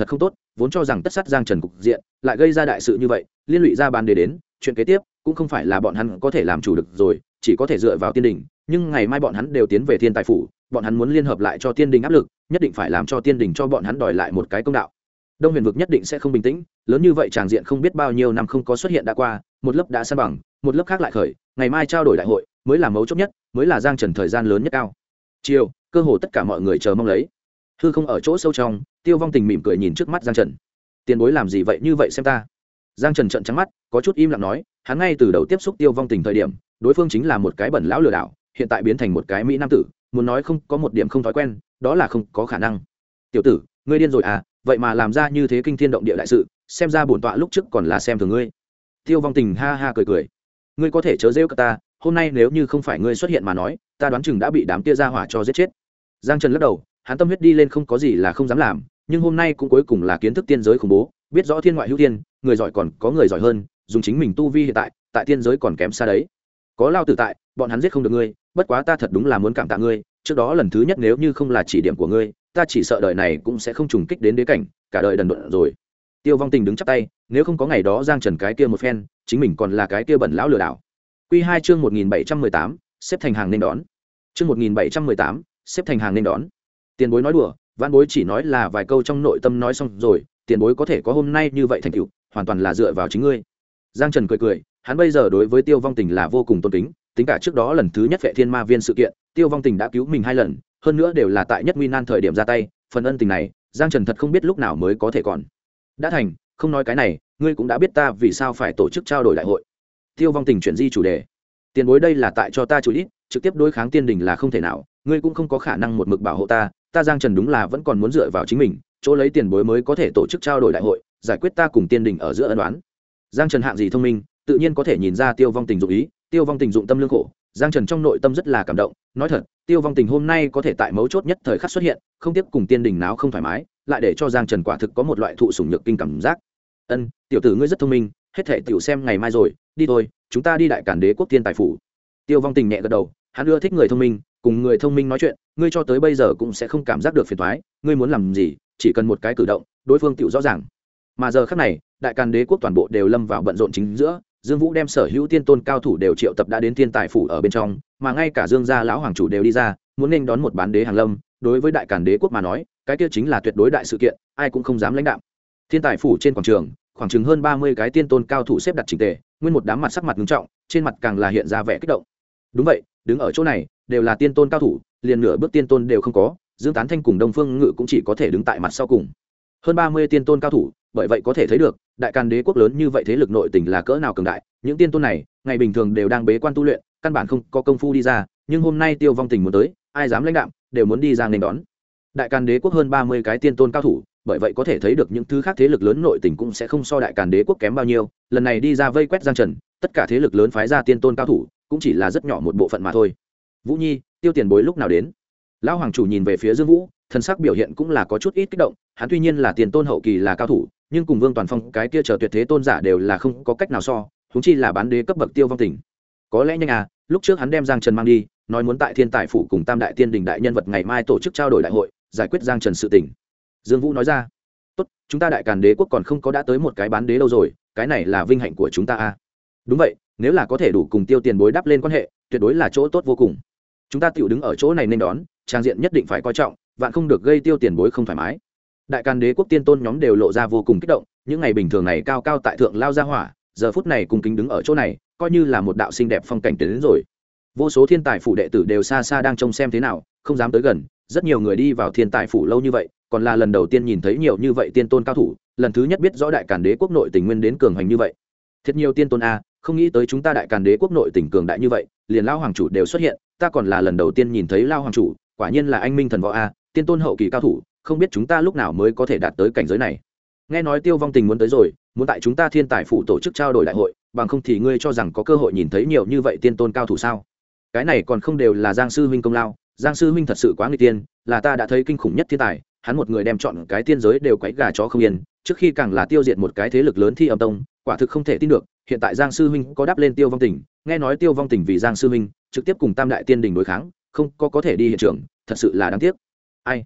vốn cho rằng tất sát giang trần cục diện lại gây ra đại sự như vậy, liên lụy ra bán đế đến, chuyện kế tiếp cũng không phải là bọn hắn có thể làm chủ được rồi, chỉ có thể dựa vào tiên đình. Nhưng ngày mai bọn hắn đều tiến về thiên tài phủ, bọn hắn muốn liên hợp lại cho tiên đình áp lực, nhất định phải làm cho tiên đình cho bọn hắn đòi lại một cái công đạo. Đông Huyền vực nhất định sẽ không bình tĩnh, lớn như vậy tràng diện không biết bao nhiêu năm không có xuất hiện đã qua, một lớp đã san bằng, một lớp khác lại khởi, ngày mai trao đổi đại hội mới là mấu chốt nhất, mới là giang trần thời gian lớn nhất cao. Chiều, cơ hồ tất cả mọi người chờ mong lấy. Hư không ở chỗ sâu trong, Tiêu Vong Tình mỉm cười nhìn trước mắt giang trần. Tiền bối làm gì vậy như vậy xem ta? Giang trần trợn trắng mắt, có chút im lặng nói, hắn ngay từ đầu tiếp xúc Tiêu Vong Tình thời điểm, đối phương chính là một cái bẩn lão lừa đảo, hiện tại biến thành một cái mỹ nam tử, muốn nói không có một điểm không thói quen, đó là không có khả năng. Tiểu tử, ngươi điên rồi à? Vậy mà làm ra như thế kinh thiên động địa đại sự, xem ra bổn tọa lúc trước còn là xem thường ngươi. Tiêu Vong Tình ha ha cười cười, ngươi có thể chớ rêu cả ta, hôm nay nếu như không phải ngươi xuất hiện mà nói, ta đoán chừng đã bị đám kia ra hỏa cho giết chết. Giang Trần lắc đầu, hắn tâm huyết đi lên không có gì là không dám làm, nhưng hôm nay cũng cuối cùng là kiến thức tiên giới khủng bố, biết rõ thiên ngoại hữu thiên, người giỏi còn có người giỏi hơn, dùng chính mình tu vi hiện tại, tại tiên giới còn kém xa đấy. Có lao tử tại, bọn hắn giết không được ngươi, bất quá ta thật đúng là muốn cảm tạ ngươi, trước đó lần thứ nhất nếu như không là chỉ điểm của ngươi, ta chỉ sợ đời này cũng sẽ không trùng kích đến đế cảnh, cả đời đần độn rồi. Tiêu Vong Tình đứng chắp tay, nếu không có ngày đó Giang Trần cái kia một phen, chính mình còn là cái kia bẩn lão lừa đảo. Quy 2 chương 1718, xếp thành hàng nên đón. Chương 1718, xếp thành hàng nên đón. Tiền bối nói đùa, vãn bối chỉ nói là vài câu trong nội tâm nói xong rồi, tiền bối có thể có hôm nay như vậy thành tựu, hoàn toàn là dựa vào chính ngươi. Giang Trần cười cười, hắn bây giờ đối với Tiêu Vong Tình là vô cùng tôn kính, tính cả trước đó lần thứ nhất Vệ Thiên Ma Viên sự kiện, Tiêu Vong Tình đã cứu mình 2 lần, hơn nữa đều là tại nhất nguy nan thời điểm ra tay, phần ân tình này, Giang Trần thật không biết lúc nào mới có thể còn. Đã thành, không nói cái này, ngươi cũng đã biết ta vì sao phải tổ chức trao đổi đại hội. Tiêu Vong Tình chuyển di chủ đề. Tiền bối đây là tại cho ta chủ ít, trực tiếp đối kháng tiên đình là không thể nào, ngươi cũng không có khả năng một mực bảo hộ ta, ta Giang Trần đúng là vẫn còn muốn dựa vào chính mình, chỗ lấy tiền bối mới có thể tổ chức trao đổi đại hội, giải quyết ta cùng tiên đình ở giữa ân oán. Giang Trần hạng gì thông minh, tự nhiên có thể nhìn ra Tiêu Vong Tình dụng ý, Tiêu Vong Tình dụng tâm lương khổ, Giang Trần trong nội tâm rất là cảm động, nói thật, Tiêu Vong Tình hôm nay có thể tại mấu chốt nhất thời khắc xuất hiện, không tiếp cùng tiên đình náo không thoải mái, lại để cho Giang Trần quả thực có một loại thụ sủng nhược kinh cảm giác. Ân, tiểu tử ngươi rất thông minh, hết thảy tiểu xem ngày mai rồi, đi thôi, chúng ta đi Đại Càn Đế quốc Thiên Tài phủ. Tiêu Vong Tình nhẹ gật đầu, hắn ưa thích người thông minh, cùng người thông minh nói chuyện, ngươi cho tới bây giờ cũng sẽ không cảm giác được phiền toái, ngươi muốn làm gì, chỉ cần một cái cử động, đối phương tiểu rõ ràng. Mà giờ khắc này, Đại Càn Đế quốc toàn bộ đều lâm vào bận rộn chính giữa, Dương Vũ đem sở hữu tiên tôn cao thủ đều triệu tập đã đến Thiên Tài phủ ở bên trong, mà ngay cả Dương gia lão hoàng chủ đều đi ra, muốn nên đón một bán đế hàng lâm, đối với Đại Càn Đế quốc mà nói, cái kia chính là tuyệt đối đại sự kiện, ai cũng không dám lãnh đạm. Thiên Tài phủ trên quảng trường, khoảng chừng hơn 30 cái tiên tôn cao thủ xếp đặt chỉnh tề, nguyên một đám mặt sắc mặt nghiêm trọng, trên mặt càng là hiện ra vẻ kích động. Đúng vậy, đứng ở chỗ này đều là tiên tôn cao thủ, liền nửa bước tiên tôn đều không có, Dương Tán Thanh cùng Đông Phương Ngự cũng chỉ có thể đứng tại mặt sau cùng. Hơn 30 tiên tôn cao thủ, bởi vậy có thể thấy được, Đại Càn Đế quốc lớn như vậy thế lực nội tình là cỡ nào cường đại, những tiên tôn này, ngày bình thường đều đang bế quan tu luyện, căn bản không có công phu đi ra, nhưng hôm nay Tiêu Vong Tình muốn tới, ai dám lãnh đạm, đều muốn đi ra nên đón. Đại Càn Đế quốc hơn 30 cái tiên tôn cao thủ, bởi vậy có thể thấy được những thứ khác thế lực lớn nội tình cũng sẽ không so Đại Càn Đế quốc kém bao nhiêu, lần này đi ra vây quét Giang Trần, tất cả thế lực lớn phái ra tiên tôn cao thủ, cũng chỉ là rất nhỏ một bộ phận mà thôi. Vũ Nhi, Tiêu tiền bối lúc nào đến? Lão hoàng chủ nhìn về phía Dương Vũ, thần sắc biểu hiện cũng là có chút ít kích động, hắn tuy nhiên là tiền tôn hậu kỳ là cao thủ, nhưng cùng Vương Toàn Phong cái kia chờ tuyệt thế tôn giả đều là không có cách nào so, huống chi là bán đế cấp bậc Tiêu Vong Tình. Có lẽ nhanh à, lúc trước hắn đem Giang Trần mang đi, nói muốn tại Thiên Tài phủ cùng Tam đại tiên đình đại nhân vật ngày mai tổ chức trao đổi đại hội, giải quyết Giang Trần sự tình. Dương Vũ nói ra, tốt, chúng ta Đại Càn Đế quốc còn không có đã tới một cái bán đế đâu rồi, cái này là vinh hạnh của chúng ta à? Đúng vậy, nếu là có thể đủ cùng Tiêu tiền bối đáp lên quan hệ, tuyệt đối là chỗ tốt vô cùng. Chúng ta tiểu đứng ở chỗ này nên đón, trang diện nhất định phải coi trọng, vạn không được gây Tiêu tiền bối không thoải mái. Đại Càn Đế quốc tiên tôn nhóm đều lộ ra vô cùng kích động, những ngày bình thường này cao cao tại thượng lao ra hỏa, giờ phút này cùng kính đứng ở chỗ này, coi như là một đạo xinh đẹp phong cảnh đến rồi. Vô số Thiên Tài phủ đệ tử đều xa xa đang trông xem thế nào, không dám tới gần, rất nhiều người đi vào Thiên Tài phủ lâu như vậy, còn là lần đầu tiên nhìn thấy nhiều như vậy tiên tôn cao thủ, lần thứ nhất biết rõ Đại Càn Đế quốc nội tình nguyên đến cường hành như vậy. Thật nhiều tiên tôn a, không nghĩ tới chúng ta Đại Càn Đế quốc nội tình cường đại như vậy, liền lao hoàng chủ đều xuất hiện, ta còn là lần đầu tiên nhìn thấy lao hoàng chủ, quả nhiên là anh minh thần võ a, tiên tôn hậu kỳ cao thủ, không biết chúng ta lúc nào mới có thể đạt tới cảnh giới này. Nghe nói Tiêu Vong Tình muốn tới rồi, muốn tại chúng ta Thiên Tài phủ tổ chức trao đổi đại hội, bằng không thì ngươi cho rằng có cơ hội nhìn thấy nhiều như vậy tiên tôn cao thủ sao? Cái này còn không đều là Giang sư huynh công lao, Giang sư huynh thật sự quá nguy tiên, là ta đã thấy kinh khủng nhất thiên tài, hắn một người đem chọn cái tiên giới đều quấy gà chó không yên, trước khi càng là tiêu diệt một cái thế lực lớn Thi Âm Tông, quả thực không thể tin được, hiện tại Giang sư huynh có đáp lên Tiêu Vong Tình, nghe nói Tiêu Vong Tình vì Giang sư huynh trực tiếp cùng Tam đại tiên đình đối kháng, không có thể đi hiện trường, thật sự là đáng tiếc. Ai?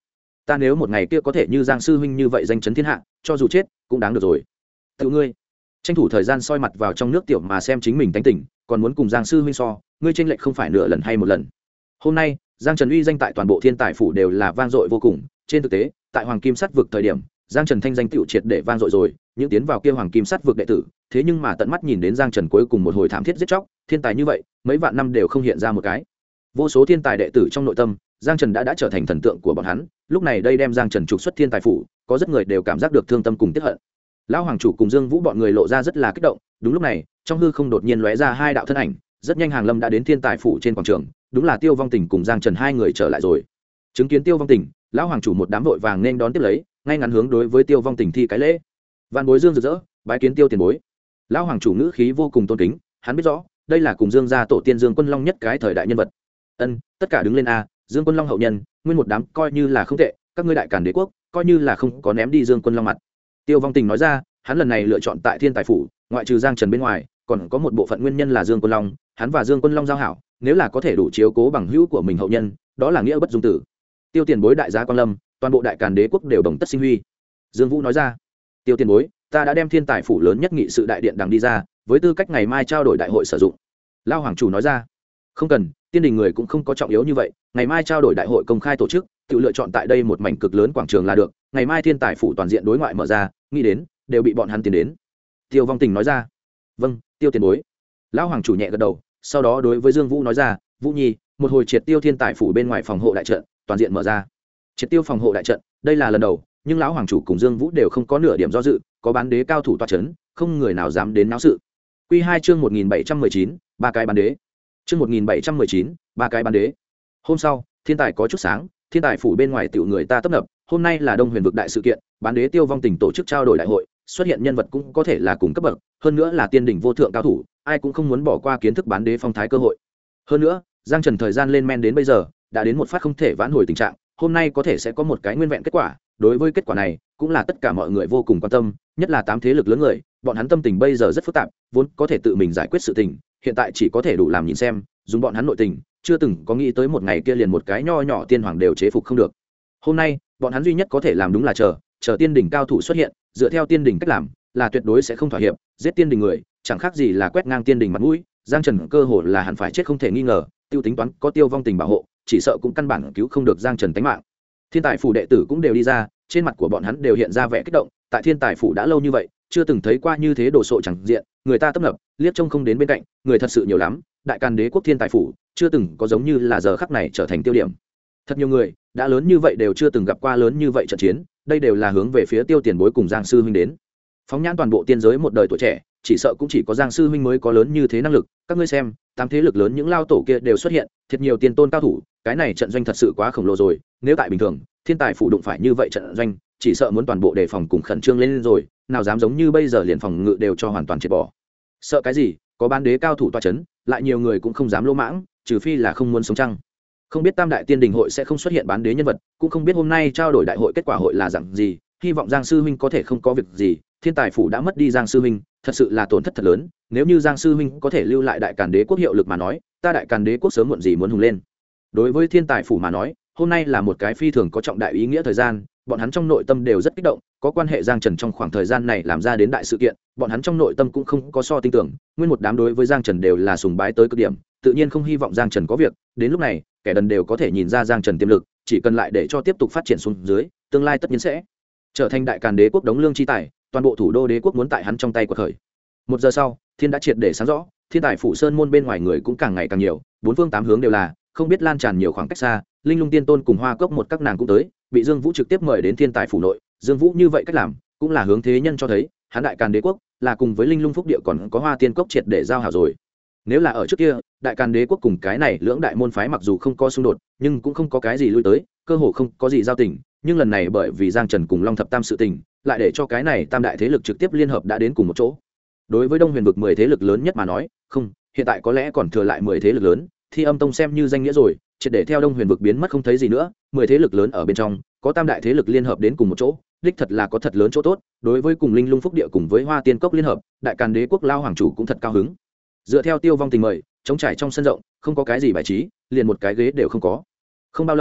ta nếu một ngày kia có thể như Giang sư huynh như vậy danh chấn thiên hạ, cho dù chết cũng đáng được rồi. Tự ngươi tranh thủ thời gian soi mặt vào trong nước tiểu mà xem chính mình tánh tỉnh, còn muốn cùng Giang sư huynh so, ngươi chênh lệch không phải nửa lần hay một lần. Hôm nay Giang Trần uy danh tại toàn bộ thiên tài phủ đều là vang dội vô cùng. Trên thực tế tại Hoàng Kim Sắt vực thời điểm, Giang Trần thanh danh tựu triệt để vang dội rồi, những tiến vào kia Hoàng Kim Sắt vực đệ tử, thế nhưng mà tận mắt nhìn đến Giang Trần cuối cùng một hồi thảm thiết giết chóc, thiên tài như vậy mấy vạn năm đều không hiện ra một cái. Vô số thiên tài đệ tử trong nội tâm, Giang Trần đã trở thành thần tượng của bọn hắn. Lúc này đây đem Giang Trần trục xuất thiên tài phủ, có rất người đều cảm giác được thương tâm cùng tiếc hận. Lão hoàng chủ cùng Dương Vũ bọn người lộ ra rất là kích động. Đúng lúc này trong hư không đột nhiên lóe ra hai đạo thân ảnh, rất nhanh Hàng Lâm đã đến thiên tài phủ trên quảng trường. Đúng là Tiêu Vong Tình cùng Giang Trần hai người trở lại rồi. Chứng kiến Tiêu Vong Tình, lão hoàng chủ một đám vội vàng nên đón tiếp lấy, ngay ngắn hướng đối với Tiêu Vong Tình thi cái lễ. Vạn bối Dương rực rỡ, bái kiến Tiêu tiền bối. Lão hoàng chủ ngữ khí vô cùng tôn kính, hắn biết rõ đây là cùng Dương gia tổ tiên Dương Quân Long nhất cái thời đại nhân vật. Tất cả đứng lên a, Dương Quân Long hậu nhân, nguyên một đám coi như là không tệ, các ngươi đại càn đế quốc coi như là không có ném đi Dương Quân Long mặt. Tiêu Vong Tình nói ra, hắn lần này lựa chọn tại thiên tài phủ, ngoại trừ Giang Trần bên ngoài, còn có một bộ phận nguyên nhân là Dương Quân Long, hắn và Dương Quân Long giao hảo, nếu là có thể đủ chiếu cố bằng hữu của mình hậu nhân, đó là nghĩa bất dung tử. Tiêu tiền bối đại gia quan lâm, toàn bộ đại càn đế quốc đều đồng tất sinh huy. Dương Vũ nói ra, Tiêu tiền bối, ta đã đem thiên tài phủ lớn nhất nghị sự đại điện đằng đi ra, với tư cách ngày mai trao đổi đại hội sử dụng. Lao hoàng chủ nói ra, không cần, tiên đình người cũng không có trọng yếu như vậy, ngày mai trao đổi đại hội công khai tổ chức, tự lựa chọn tại đây một mảnh cực lớn quảng trường là được, ngày mai thiên tài phủ toàn diện đối ngoại mở ra, nghĩ đến đều bị bọn hắn tiến đến. Tiêu Vong Tình nói ra, vâng, Tiêu tiền bối. Lão hoàng chủ nhẹ gật đầu, sau đó đối với Dương Vũ nói ra, Vũ nhi, một hồi triệt tiêu thiên tài phủ bên ngoài phòng hộ đại trận toàn diện mở ra. Triệt tiêu phòng hộ đại trận, đây là lần đầu, nhưng lão hoàng chủ cùng Dương Vũ đều không có nửa điểm do dự, có bán đế cao thủ tọa chấn, không người nào dám đến náo sự. Quy 2 chương 1719, ba cái bán đế. Chương 1719, ba cái bán đế. Hôm sau, thiên tài có chút sáng, thiên tài phủ bên ngoài tiểu người ta tấp nập, hôm nay là Đông Huyền vực đại sự kiện, bán đế Tiêu Vong Tình tổ chức trao đổi đại hội, xuất hiện nhân vật cũng có thể là cùng cấp bậc, hơn nữa là tiên đỉnh vô thượng cao thủ, ai cũng không muốn bỏ qua kiến thức bán đế phong thái cơ hội. Hơn nữa, Giang Trần thời gian lên men đến bây giờ, đã đến một phát không thể vãn hồi tình trạng, hôm nay có thể sẽ có một cái nguyên vẹn kết quả, đối với kết quả này, cũng là tất cả mọi người vô cùng quan tâm, nhất là tám thế lực lớn người, bọn hắn tâm tình bây giờ rất phức tạp, vốn có thể tự mình giải quyết sự tình, hiện tại chỉ có thể đủ làm nhìn xem, dùng bọn hắn nội tình, chưa từng có nghĩ tới một ngày kia liền một cái nho nhỏ tiên hoàng đều chế phục không được. Hôm nay, bọn hắn duy nhất có thể làm đúng là chờ tiên đỉnh cao thủ xuất hiện, dựa theo tiên đỉnh cách làm, là tuyệt đối sẽ không thỏa hiệp, giết tiên đỉnh người, chẳng khác gì là quét ngang tiên đỉnh mặt mũi, Giang Trần cơ hồ là hẳn phải chết không thể nghi ngờ, tiêu tính toán có Tiêu Vong Tình bảo hộ, chỉ sợ cũng căn bản cứu không được Giang Trần tính mạng. Thiên tài phủ đệ tử cũng đều đi ra, trên mặt của bọn hắn đều hiện ra vẻ kích động, tại thiên tài phủ đã lâu như vậy, chưa từng thấy qua như thế đồ sộ chẳng diện, người ta tấp nập, liếc trông không đến bên cạnh, người thật sự nhiều lắm, đại càn đế quốc thiên tài phủ, chưa từng có giống như là giờ khắc này trở thành tiêu điểm. Thật nhiều người, đã lớn như vậy đều chưa từng gặp qua lớn như vậy trận chiến, đây đều là hướng về phía Tiêu tiền bối cùng Giang sư huynh đến. Phóng nhãn toàn bộ tiên giới một đời tuổi trẻ, chỉ sợ cũng chỉ có Giang sư huynh mới có lớn như thế năng lực, các ngươi xem, tám thế lực lớn những lao tổ kia đều xuất hiện, thiệt nhiều tiền tôn cao thủ, cái này trận doanh thật sự quá khổng lồ rồi, nếu tại bình thường, thiên tài phủ đụng phải như vậy trận doanh, chỉ sợ muốn toàn bộ đề phòng cùng khẩn trương lên rồi, nào dám giống như bây giờ liền phòng ngự đều cho hoàn toàn triệt bỏ. Sợ cái gì, có bán đế cao thủ tọa chấn, lại nhiều người cũng không dám lỗ mãng, trừ phi là không muốn sống chăng. Không biết tam đại tiên đình hội sẽ không xuất hiện bán đế nhân vật, cũng không biết hôm nay trao đổi đại hội kết quả hội là dạng gì, hy vọng Giang sư huynh có thể không có việc gì, thiên tài phủ đã mất đi Giang sư huynh, thật sự là tổn thất thật lớn, nếu như Giang sư huynh có thể lưu lại đại càn đế quốc hiệu lực mà nói, ta đại càn đế quốc sớm muộn gì muốn hùng lên. Đối với thiên tài phủ mà nói, hôm nay là một cái phi thường có trọng đại ý nghĩa thời gian, bọn hắn trong nội tâm đều rất kích động, có quan hệ Giang Trần trong khoảng thời gian này làm ra đến đại sự kiện, bọn hắn trong nội tâm cũng không có so tin tưởng, nguyên một đám đối với Giang Trần đều là sùng bái tới cực điểm, tự nhiên không hy vọng Giang Trần có việc, đến lúc này, kẻ đần đều có thể nhìn ra Giang Trần tiềm lực, chỉ cần lại để cho tiếp tục phát triển xuống dưới, tương lai tất nhiên sẽ trở thành đại càn đế quốc đống lương chi tài, toàn bộ thủ đô đế quốc muốn tại hắn trong tay quật khởi. Một giờ sau, thiên đã triệt để sáng rõ, thiên tài phủ sơn môn bên ngoài người cũng càng ngày càng nhiều, bốn phương tám hướng đều là, không biết lan tràn nhiều khoảng cách xa, Linh Lung Tiên Tôn cùng Hoa Cốc một các nàng cũng tới, bị Dương Vũ trực tiếp mời đến thiên tài phủ nội, Dương Vũ như vậy cách làm, cũng là hướng thế nhân cho thấy, hắn đại càn đế quốc là cùng với Linh Lung Phúc địa còn có Hoa Tiên Cốc triệt để giao hảo rồi. Nếu là ở trước kia, đại càn đế quốc cùng cái này lưỡng đại môn phái mặc dù không có xung đột, nhưng cũng không có cái gì lui tới, cơ hồ không có gì giao tình, nhưng lần này bởi vì Giang Trần cùng Long Thập Tam sự tình, lại để cho cái này tam đại thế lực trực tiếp liên hợp đã đến cùng một chỗ. Đối với Đông Huyền vực 10 thế lực lớn nhất mà nói, không, hiện tại có lẽ còn thừa lại 10 thế lực lớn, Thi Âm Tông xem như danh nghĩa rồi, triệt để theo Đông Huyền vực biến mất không thấy gì nữa, 10 thế lực lớn ở bên trong, có tam đại thế lực liên hợp đến cùng một chỗ, đích thật là có thật lớn chỗ tốt, đối với cùng Linh Lung Phúc địa cùng với Hoa Tiên Cốc liên hợp, đại càn đế quốc lao hoàng chủ cũng thật cao hứng. Dựa theo Tiêu Vong Tình mời, chống trải trong sân rộng, không có cái gì bài trí, liền một cái ghế đều không có. Không bao lâu,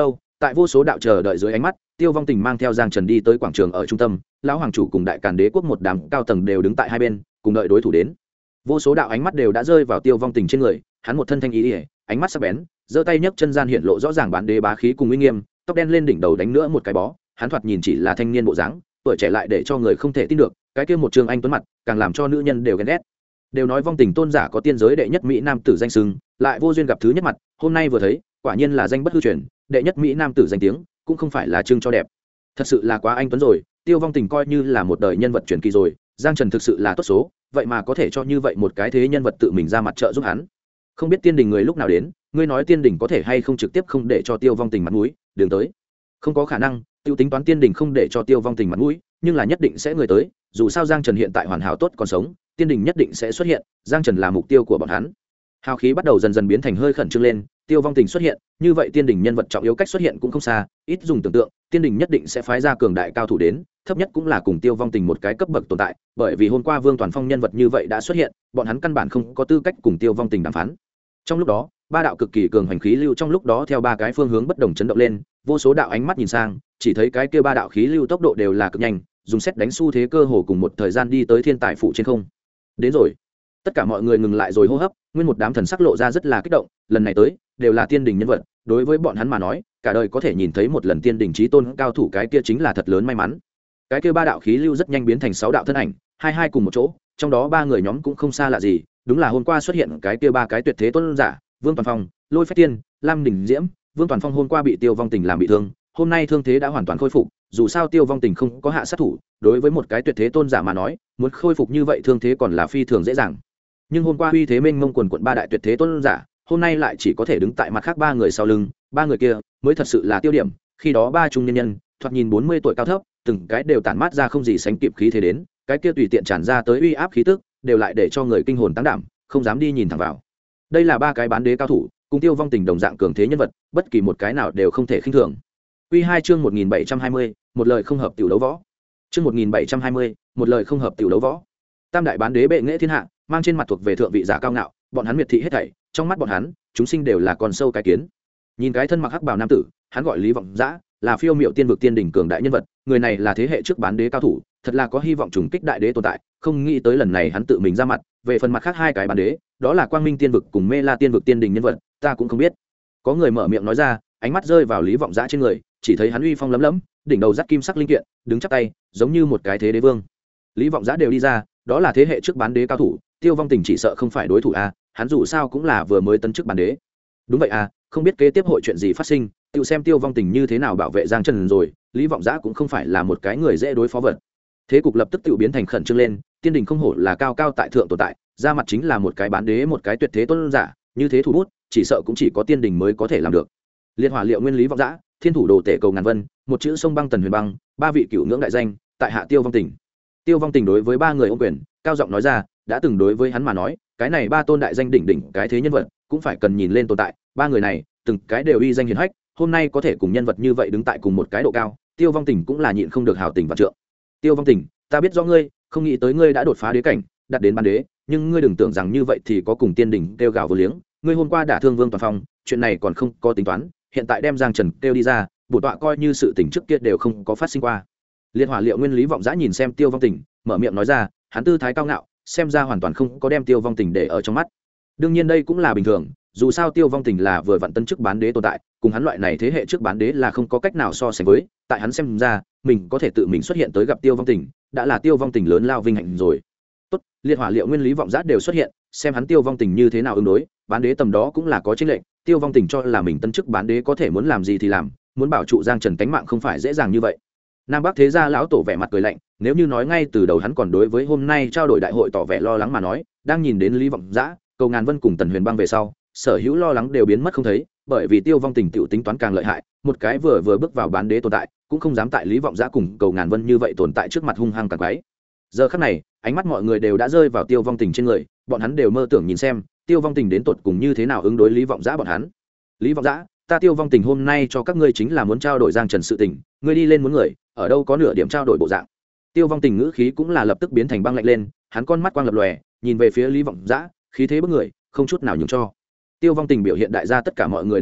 Tại vô số đạo chờ đợi dưới ánh mắt, Tiêu Vong Tình mang theo Giang Trần đi tới quảng trường ở trung tâm, lão hoàng chủ cùng đại càn đế quốc một đám cao tầng đều đứng tại hai bên, cùng đợi đối thủ đến. Vô số đạo ánh mắt đều đã rơi vào Tiêu Vong Tình trên người, hắn một thân thanh ý, ánh mắt sắc bén, giơ tay nhấc chân gian hiện lộ rõ ràng bán đế bá khí cùng uy nghiêm, tóc đen lên đỉnh đầu đánh nữa một cái bó, hắn thoạt nhìn chỉ là thanh niên bộ dáng, tuổi trẻ lại để cho người không thể tin được, cái kia một trường anh tuấn mặt, càng làm cho nữ nhân đều ghen ghét. Đều nói Vong Tình tôn giả có tiên giới đệ nhất mỹ nam tử danh xưng, lại vô duyên gặp thứ nhất mặt, hôm nay vừa thấy, quả nhiên là danh bất hư truyền, đệ nhất mỹ nam tử danh tiếng, cũng không phải là trưng cho đẹp. Thật sự là quá anh tuấn rồi, Tiêu Vong Tình coi như là một đời nhân vật truyền kỳ rồi, Giang Trần thực sự là tốt số, vậy mà có thể cho như vậy một cái thế nhân vật tự mình ra mặt trợ giúp hắn. Không biết tiên đình người lúc nào đến, ngươi nói tiên đình có thể hay không trực tiếp không để cho Tiêu Vong Tình mặt mũi, đường tới. Không có khả năng, tiêu tính toán tiên đình không để cho Tiêu Vong Tình mặt mũi, nhưng là nhất định sẽ người tới, dù sao Giang Trần hiện tại hoàn hảo tốt còn sống, tiên đình nhất định sẽ xuất hiện, Giang Trần là mục tiêu của bọn hắn. Hào khí bắt đầu dần dần biến thành hơi khẩn trương lên, Tiêu Vong Tình xuất hiện, như vậy tiên đình nhân vật trọng yếu cách xuất hiện cũng không xa, ít dùng tưởng tượng, tiên đình nhất định sẽ phái ra cường đại cao thủ đến, thấp nhất cũng là cùng Tiêu Vong Tình một cái cấp bậc tồn tại, bởi vì hôm qua Vương Toàn Phong nhân vật như vậy đã xuất hiện, bọn hắn căn bản không có tư cách cùng Tiêu Vong Tình đàm phán. Trong lúc đó, ba đạo cực kỳ cường hành khí lưu trong lúc đó theo ba cái phương hướng bất đồng chấn động lên, vô số đạo ánh mắt nhìn sang, chỉ thấy cái kia ba đạo khí lưu tốc độ đều là cực nhanh, dùng xét đánh xu thế cơ hồ cùng một thời gian đi tới thiên tài phụ trên không. Đến rồi. Tất cả mọi người ngừng lại rồi hô hấp, nguyên một đám thần sắc lộ ra rất là kích động, lần này tới đều là tiên đình nhân vật, đối với bọn hắn mà nói, cả đời có thể nhìn thấy một lần tiên đình chí tôn cao thủ cái kia chính là thật lớn may mắn. Cái kia ba đạo khí lưu rất nhanh biến thành 6 đạo thân ảnh, hai cùng một chỗ, trong đó ba người nhóm cũng không xa lạ gì, đúng là hôm qua xuất hiện cái kia ba cái tuyệt thế tôn giả, Vương Toàn Phong, Lôi Phách Tiên, Lam Đình Diễm. Vương Toàn Phong hôm qua bị Tiêu Vong Tình làm bị thương, hôm nay thương thế đã hoàn toàn khôi phục, dù sao Tiêu Vong Tình không có hạ sát thủ, đối với một cái tuyệt thế tôn giả mà nói, muốn khôi phục như vậy thương thế còn là phi thường dễ dàng. Nhưng hôm qua uy thế mênh mông quần quận ba đại tuyệt thế tôn giả, hôm nay lại chỉ có thể đứng tại mặt khác ba người sau lưng, ba người kia mới thật sự là tiêu điểm. Khi đó ba trung nhân nhân, thoạt nhìn 40 tuổi cao thấp, từng cái đều tản mát ra không gì sánh kịp khí thế đến, cái kia tùy tiện tràn ra tới uy áp khí tức, đều lại để cho người kinh hồn tăng đảm, không dám đi nhìn thẳng vào. Đây là ba cái bán đế cao thủ, cùng Tiêu Vong Tình đồng dạng cường thế nhân vật, bất kỳ một cái nào đều không thể khinh thường. Quy 2 chương 1720, một lời không hợp tiểu đấu võ. Chương 1720, một lời không hợp tiểu đấu võ. Tam đại bán đế bệ nghệ thiên hạ, mang trên mặt thuộc về thượng vị giả cao ngạo, bọn hắn miệt thị hết thảy, trong mắt bọn hắn, chúng sinh đều là con sâu cái kiến. Nhìn cái thân mặc hắc bào nam tử, hắn gọi Lý Vọng Dã, là phiêu miệu tiên vực tiên đỉnh cường đại nhân vật, người này là thế hệ trước bán đế cao thủ, thật là có hy vọng trùng kích đại đế tồn tại, không nghĩ tới lần này hắn tự mình ra mặt. Về phần mặt khác hai cái bán đế, đó là Quang Minh tiên vực cùng Mê La tiên vực tiên đỉnh nhân vật, ta cũng không biết. Có người mở miệng nói ra, ánh mắt rơi vào Lý Vọng Dã trên người, chỉ thấy hắn uy phong lấm lấm, đỉnh đầu dắt kim sắc linh kiện, đứng chắp tay, giống như một cái thế đế vương. Lý Vọng Dã đều đi ra, đó là thế hệ trước bán đế cao thủ, Tiêu Vong Tình chỉ sợ không phải đối thủ a, hắn dù sao cũng là vừa mới tấn chức bán đế. Đúng vậy à, không biết kế tiếp hội chuyện gì phát sinh, tự xem Tiêu Vong Tình như thế nào bảo vệ Giang Trần rồi, Lý Vọng Dã cũng không phải là một cái người dễ đối phó vật. Thế cục lập tức tự biến thành khẩn trương lên, tiên đình không hổ là cao cao tại thượng tồn tại, ra mặt chính là một cái bán đế, một cái tuyệt thế tôn giả, như thế thủ bút, chỉ sợ cũng chỉ có tiên đình mới có thể làm được. Liệt Hỏa Liệu Nguyên Lý Vọng Dã, Thiên Thủ Đồ Tể Cầu Ngàn Vân, một chữ sông băng Tần Huyền Băng, ba vị cửu ngưỡng đại danh, tại hạ Tiêu Vong Tình. Tiêu Vong Tình đối với ba người ôm quyền, cao giọng nói ra, đã từng đối với hắn mà nói, cái này ba tôn đại danh đỉnh đỉnh cái thế nhân vật, cũng phải cần nhìn lên tồn tại, ba người này, từng cái đều uy danh hiển hách, hôm nay có thể cùng nhân vật như vậy đứng tại cùng một cái độ cao, Tiêu Vong Tình cũng là nhịn không được hào tình vạn trượng. Tiêu Vong Tình, ta biết rõ ngươi, không nghĩ tới ngươi đã đột phá đế cảnh, đạt đến bán đế, nhưng ngươi đừng tưởng rằng như vậy thì có cùng tiên đỉnh kêu gào vô liếng, ngươi hôm qua đả thương Vương Toàn Phong, chuyện này còn không có tính toán, hiện tại đem Giang Trần kêu đi ra, bổ tọa coi như sự tình trước kia đều không có phát sinh qua. Liệt Hỏa Liệu Nguyên Lý Vọng Dã nhìn xem Tiêu Vong Tình, mở miệng nói ra, hắn tư thái cao ngạo, xem ra hoàn toàn không có đem Tiêu Vong Tình để ở trong mắt. Đương nhiên đây cũng là bình thường, dù sao Tiêu Vong Tình là vừa vặn tân chức bán đế tồn tại, cùng hắn loại này thế hệ trước bán đế là không có cách nào so sánh với, tại hắn xem ra, mình có thể tự mình xuất hiện tới gặp Tiêu Vong Tình, đã là Tiêu Vong Tình lớn lao vinh hạnh rồi. Tốt, Liệt Hỏa Liệu Nguyên Lý Vọng Dã đều xuất hiện, xem hắn Tiêu Vong Tình như thế nào ứng đối, bán đế tầm đó cũng là có chênh lệch, Tiêu Vong Tình cho là mình tân chức bán đế có thể muốn làm gì thì làm, muốn bảo trụ Giang Trần tánh mạng không phải dễ dàng như vậy. Nam Bắc thế gia lão tổ vẻ mặt cười lạnh, nếu như nói ngay từ đầu hắn còn đối với hôm nay trao đổi đại hội tỏ vẻ lo lắng mà nói, đang nhìn đến Lý Vọng Dã, Cầu Ngàn Vân cùng Tần Huyền Băng về sau, sở hữu lo lắng đều biến mất không thấy, bởi vì Tiêu Vong Tình tiểu tính toán càng lợi hại, một cái vừa bước vào bán đế tồn tại, cũng không dám tại Lý Vọng Dã cùng Cầu Ngàn Vân như vậy tồn tại trước mặt hung hăng càng quái. Giờ khắc này, ánh mắt mọi người đều đã rơi vào Tiêu Vong Tình trên người, bọn hắn đều mơ tưởng nhìn xem, Tiêu Vong Tình đến tột cùng như thế nào ứng đối Lý Vọng Dã bọn hắn. Lý Vọng Dã, ta Tiêu Vong Tình hôm nay cho các ngươi chính là muốn trao đổi Giang Trần sự tình, ngươi đi lên muốn người, ở đâu có nửa điểm trao đổi bộ dạng. Tiêu Vong Tình ngữ khí cũng là lập tức biến thành băng lạnh lên, hắn con mắt quang lập lòe, nhìn về phía Lý Vọng Dã, khí thế bức người, không chút nào nhường cho. Tiêu Vong Tình biểu hiện đại gia tất cả mọi người đoán trước,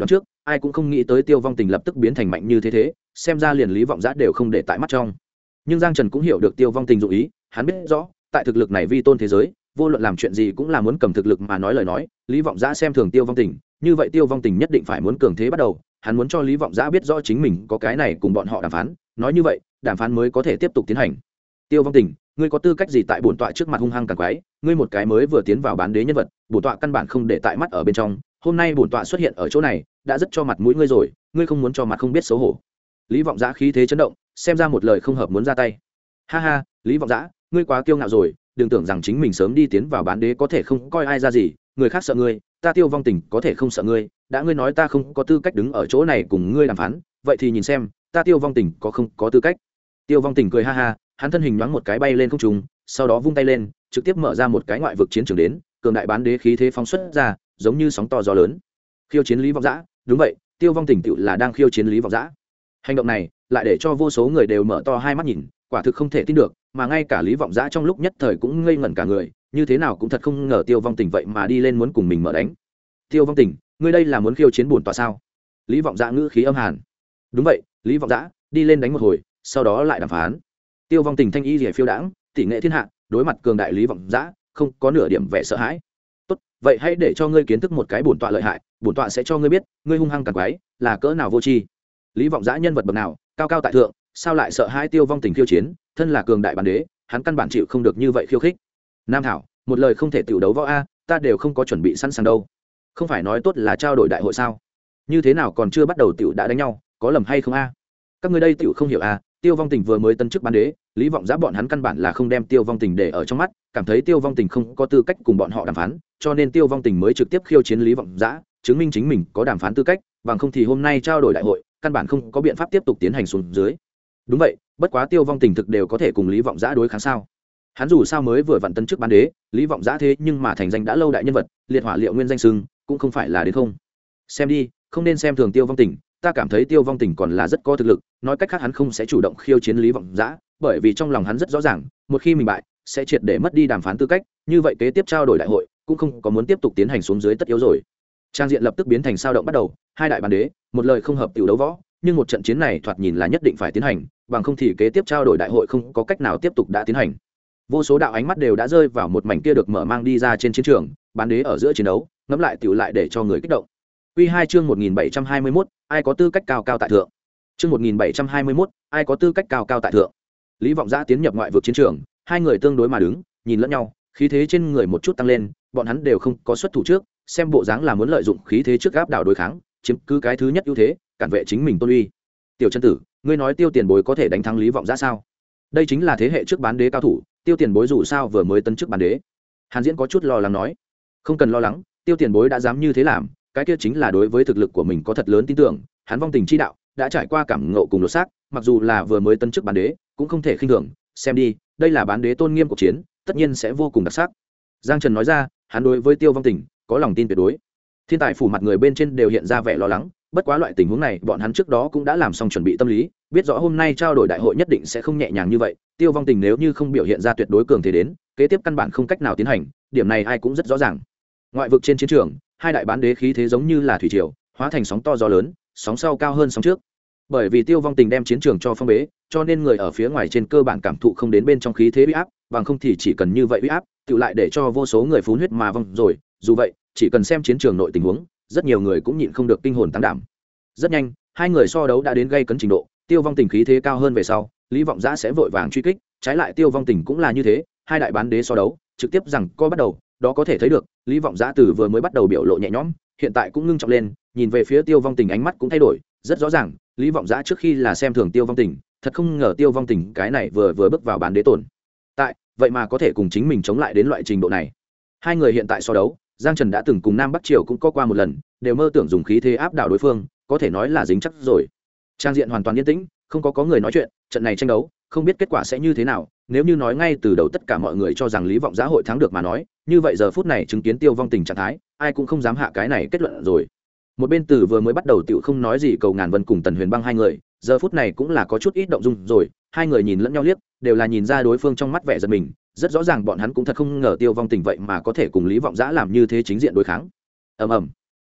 ai cũng không nghĩ tới Tiêu Vong Tình lập tức biến thành mạnh như thế, xem ra liền Lý Vọng Giã đều không để tại mắt trong. Nhưng Giang Trần cũng hiểu được Tiêu Vong Tình dụng ý, hắn biết rõ tại thực lực này vi tôn thế giới, vô luận làm chuyện gì cũng là muốn cầm thực lực mà nói lời nói. Lý Vọng Giã xem thường Tiêu Vong Tình, như vậy Tiêu Vong Tình nhất định phải muốn cường thế bắt đầu. Hắn muốn cho Lý Vọng Giã biết rõ chính mình có cái này cùng bọn họ đàm phán, nói như vậy đàm phán mới có thể tiếp tục tiến hành. Tiêu Vong Tình, ngươi có tư cách gì tại bổn tọa trước mặt hung hăng càng quái? Ngươi một cái mới vừa tiến vào bán đế nhân vật, bổn tọa căn bản không để tại mắt ở bên trong. Hôm nay bổn tọa xuất hiện ở chỗ này, đã rất cho mặt mũi ngươi rồi, ngươi không muốn cho mặt không biết xấu hổ. Lý Vọng Giã khí thế chấn động, xem ra một lời không hợp muốn ra tay. Ha ha, Lý Vọng Giã, ngươi quá kiêu ngạo rồi, đừng tưởng rằng chính mình sớm đi tiến vào bán đế có thể không coi ai ra gì, người khác sợ ngươi, ta Tiêu Vong Tình có thể không sợ ngươi, đã ngươi nói ta không có tư cách đứng ở chỗ này cùng ngươi đàm phán, vậy thì nhìn xem ta Tiêu Vong Tình có không có tư cách. Tiêu Vong Tình cười ha ha, hắn thân hình nhoáng một cái bay lên không trung, sau đó vung tay lên, trực tiếp mở ra một cái ngoại vực chiến trường đến, cường đại bán đế khí thế phóng xuất ra, giống như sóng to gió lớn. Khiêu chiến Lý Vọng Giã, đúng vậy, Tiêu Vong Tình tựu là đang khiêu chiến Lý Vọng Giã. Hành động này lại để cho vô số người đều mở to hai mắt nhìn, quả thực không thể tin được, mà ngay cả Lý Vọng Giã trong lúc nhất thời cũng ngây ngẩn cả người, như thế nào cũng thật không ngờ Tiêu Vong Tình vậy mà đi lên muốn cùng mình mở đánh. Tiêu Vong Tình, ngươi đây là muốn khiêu chiến bổn tọa sao? Lý Vọng Giã ngữ khí âm hàn. Đúng vậy, Lý Vọng Giã, đi lên đánh một hồi, sau đó lại đàm phán. Tiêu Vong Tình thanh y rỉa phiêu đãng, tỷ nghệ thiên hạ, đối mặt cường đại Lý Vọng Giã, không có nửa điểm vẻ sợ hãi. Tốt, vậy hãy để cho ngươi kiến thức một cái bổn tọa lợi hại, bổn tọa sẽ cho ngươi biết, ngươi hung hăng càng quái, là cỡ nào vô tri. Lý Vọng Giã nhân vật bậc nào, cao cao tại thượng, sao lại sợ hai Tiêu Vong Tình khiêu chiến, thân là cường đại bản đế, hắn căn bản chịu không được như vậy khiêu khích. Nam Thảo, một lời không thể tiểu đấu võ a, ta đều không có chuẩn bị sẵn sàng đâu. Không phải nói tốt là trao đổi đại hội sao? Như thế nào còn chưa bắt đầu tiểu đã đánh nhau, có lầm hay không a? Các ngươi đây tiểu không hiểu a, Tiêu Vong Tình vừa mới tân chức bán đế, Lý Vọng Giã bọn hắn căn bản là không đem Tiêu Vong Tình để ở trong mắt, cảm thấy Tiêu Vong Tình không có tư cách cùng bọn họ đàm phán, cho nên Tiêu Vong Tình mới trực tiếp khiêu chiến Lý Vọng Giã, chứng minh chính mình có đàm phán tư cách, bằng không thì hôm nay trao đổi đại hội, căn bản không có biện pháp tiếp tục tiến hành xuống dưới. Đúng vậy, bất quá Tiêu Vong Tình thực đều có thể cùng Lý Vọng Giã đối kháng sao? Hắn dù sao mới vừa vặn tân chức bán đế, Lý Vọng Giã thế nhưng mà thành danh đã lâu đại nhân vật, liệt hỏa liệu nguyên danh sưng, cũng không phải là đến không. Xem đi, không nên xem thường Tiêu Vong Tình, ta cảm thấy Tiêu Vong Tình còn là rất có thực lực, nói cách khác hắn không sẽ chủ động khiêu chiến Lý Vọng Giã, bởi vì trong lòng hắn rất rõ ràng, một khi mình bại, sẽ triệt để mất đi đàm phán tư cách, như vậy kế tiếp trao đổi đại hội cũng không có muốn tiếp tục tiến hành xuống dưới tất yếu rồi. Trang diện lập tức biến thành sao động bắt đầu, hai đại bán đế, một lời không hợp tiểu đấu võ, nhưng một trận chiến này thoạt nhìn là nhất định phải tiến hành, bằng không thì kế tiếp trao đổi đại hội không có cách nào tiếp tục đã tiến hành. Vô số đạo ánh mắt đều đã rơi vào một mảnh kia được mở mang đi ra trên chiến trường, bán đế ở giữa chiến đấu, ngẫm lại tiểu lại để cho người kích động. Quy 2 chương 1721, ai có tư cách cao cao tại thượng. Chương 1721, ai có tư cách cao cao tại thượng. Lý Vọng Giã tiến nhập ngoại vực chiến trường, hai người tương đối mà đứng, nhìn lẫn nhau, khí thế trên người một chút tăng lên, bọn hắn đều không có xuất thủ trước, xem bộ dáng là muốn lợi dụng khí thế trước áp đảo đối kháng, chiếm cứ cái thứ nhất ưu thế, cản vệ chính mình tôn uy. Tiểu chân tử, ngươi nói Tiêu Tiền Bối có thể đánh thắng Lý Vọng Giã sao? Đây chính là thế hệ trước bán đế cao thủ, Tiêu Tiền Bối dù sao vừa mới tân chức bán đế. Hàn Diễn có chút lo lắng nói, không cần lo lắng, Tiêu Tiền Bối đã dám như thế làm, cái kia chính là đối với thực lực của mình có thật lớn tin tưởng, hắn vong tình chi đạo đã trải qua cảm ngộ cùng lột xác, mặc dù là vừa mới tân chức bán đế, cũng không thể khinh thường, xem đi, đây là bán đế tôn nghiêm cuộc chiến, tất nhiên sẽ vô cùng đặc sắc. Giang Trần nói ra, hắn đối với Tiêu Vong Tình có lòng tin tuyệt đối. Thiên tài phủ mặt người bên trên đều hiện ra vẻ lo lắng, bất quá loại tình huống này bọn hắn trước đó cũng đã làm xong chuẩn bị tâm lý, biết rõ hôm nay trao đổi đại hội nhất định sẽ không nhẹ nhàng như vậy, Tiêu Vong Tình nếu như không biểu hiện ra tuyệt đối cường thế đến, kế tiếp căn bản không cách nào tiến hành, điểm này ai cũng rất rõ ràng. Ngoại vực trên chiến trường, hai đại bán đế khí thế giống như là thủy triều, hóa thành sóng to gió lớn, sóng sau cao hơn sóng trước. Bởi vì Tiêu Vong Tình đem chiến trường cho phong bế, cho nên người ở phía ngoài trên cơ bản cảm thụ không đến bên trong khí thế uy áp, bằng không thì chỉ cần như vậy uy áp, tự lại để cho vô số người phun huyết mà vong rồi. Dù vậy, chỉ cần xem chiến trường nội tình huống, rất nhiều người cũng nhịn không được kinh hồn tăng đảm. Rất nhanh, hai người so đấu đã đến gây cấn trình độ, Tiêu Vong Tình khí thế cao hơn về sau, Lý Vọng Giã sẽ vội vàng truy kích, trái lại Tiêu Vong Tình cũng là như thế, hai đại bán đế so đấu, trực tiếp rằng co bắt đầu, đó có thể thấy được, Lý Vọng Giã từ vừa mới bắt đầu biểu lộ nhẹ nhõm, hiện tại cũng ngưng trọng lên, nhìn về phía Tiêu Vong Tình ánh mắt cũng thay đổi, rất rõ ràng, Lý Vọng Giã trước khi là xem thường Tiêu Vong Tình, thật không ngờ Tiêu Vong Tình cái này vừa bước vào bán đế tổn tại, vậy mà có thể cùng chính mình chống lại đến loại trình độ này. Hai người hiện tại so đấu, Giang Trần đã từng cùng Nam Bắc Triều cũng có qua một lần, đều mơ tưởng dùng khí thế áp đảo đối phương, có thể nói là dính chắc rồi. Trang diện hoàn toàn yên tĩnh, không có người nói chuyện, trận này tranh đấu, không biết kết quả sẽ như thế nào, nếu như nói ngay từ đầu tất cả mọi người cho rằng Lý Vọng Giã hội thắng được mà nói, như vậy giờ phút này chứng kiến Tiêu Vong Tình trạng thái, ai cũng không dám hạ cái này kết luận rồi. Một bên Tử vừa mới bắt đầu tiểu không nói gì Cầu Ngàn Vân cùng Tần Huyền Băng hai người, giờ phút này cũng là có chút ít động dung rồi, hai người nhìn lẫn nhau liếc, đều là nhìn ra đối phương trong mắt vẻ giận mình, rất rõ ràng bọn hắn cũng thật không ngờ Tiêu Vong Tình vậy mà có thể cùng Lý Vọng Giã làm như thế chính diện đối kháng. Ầm ầm.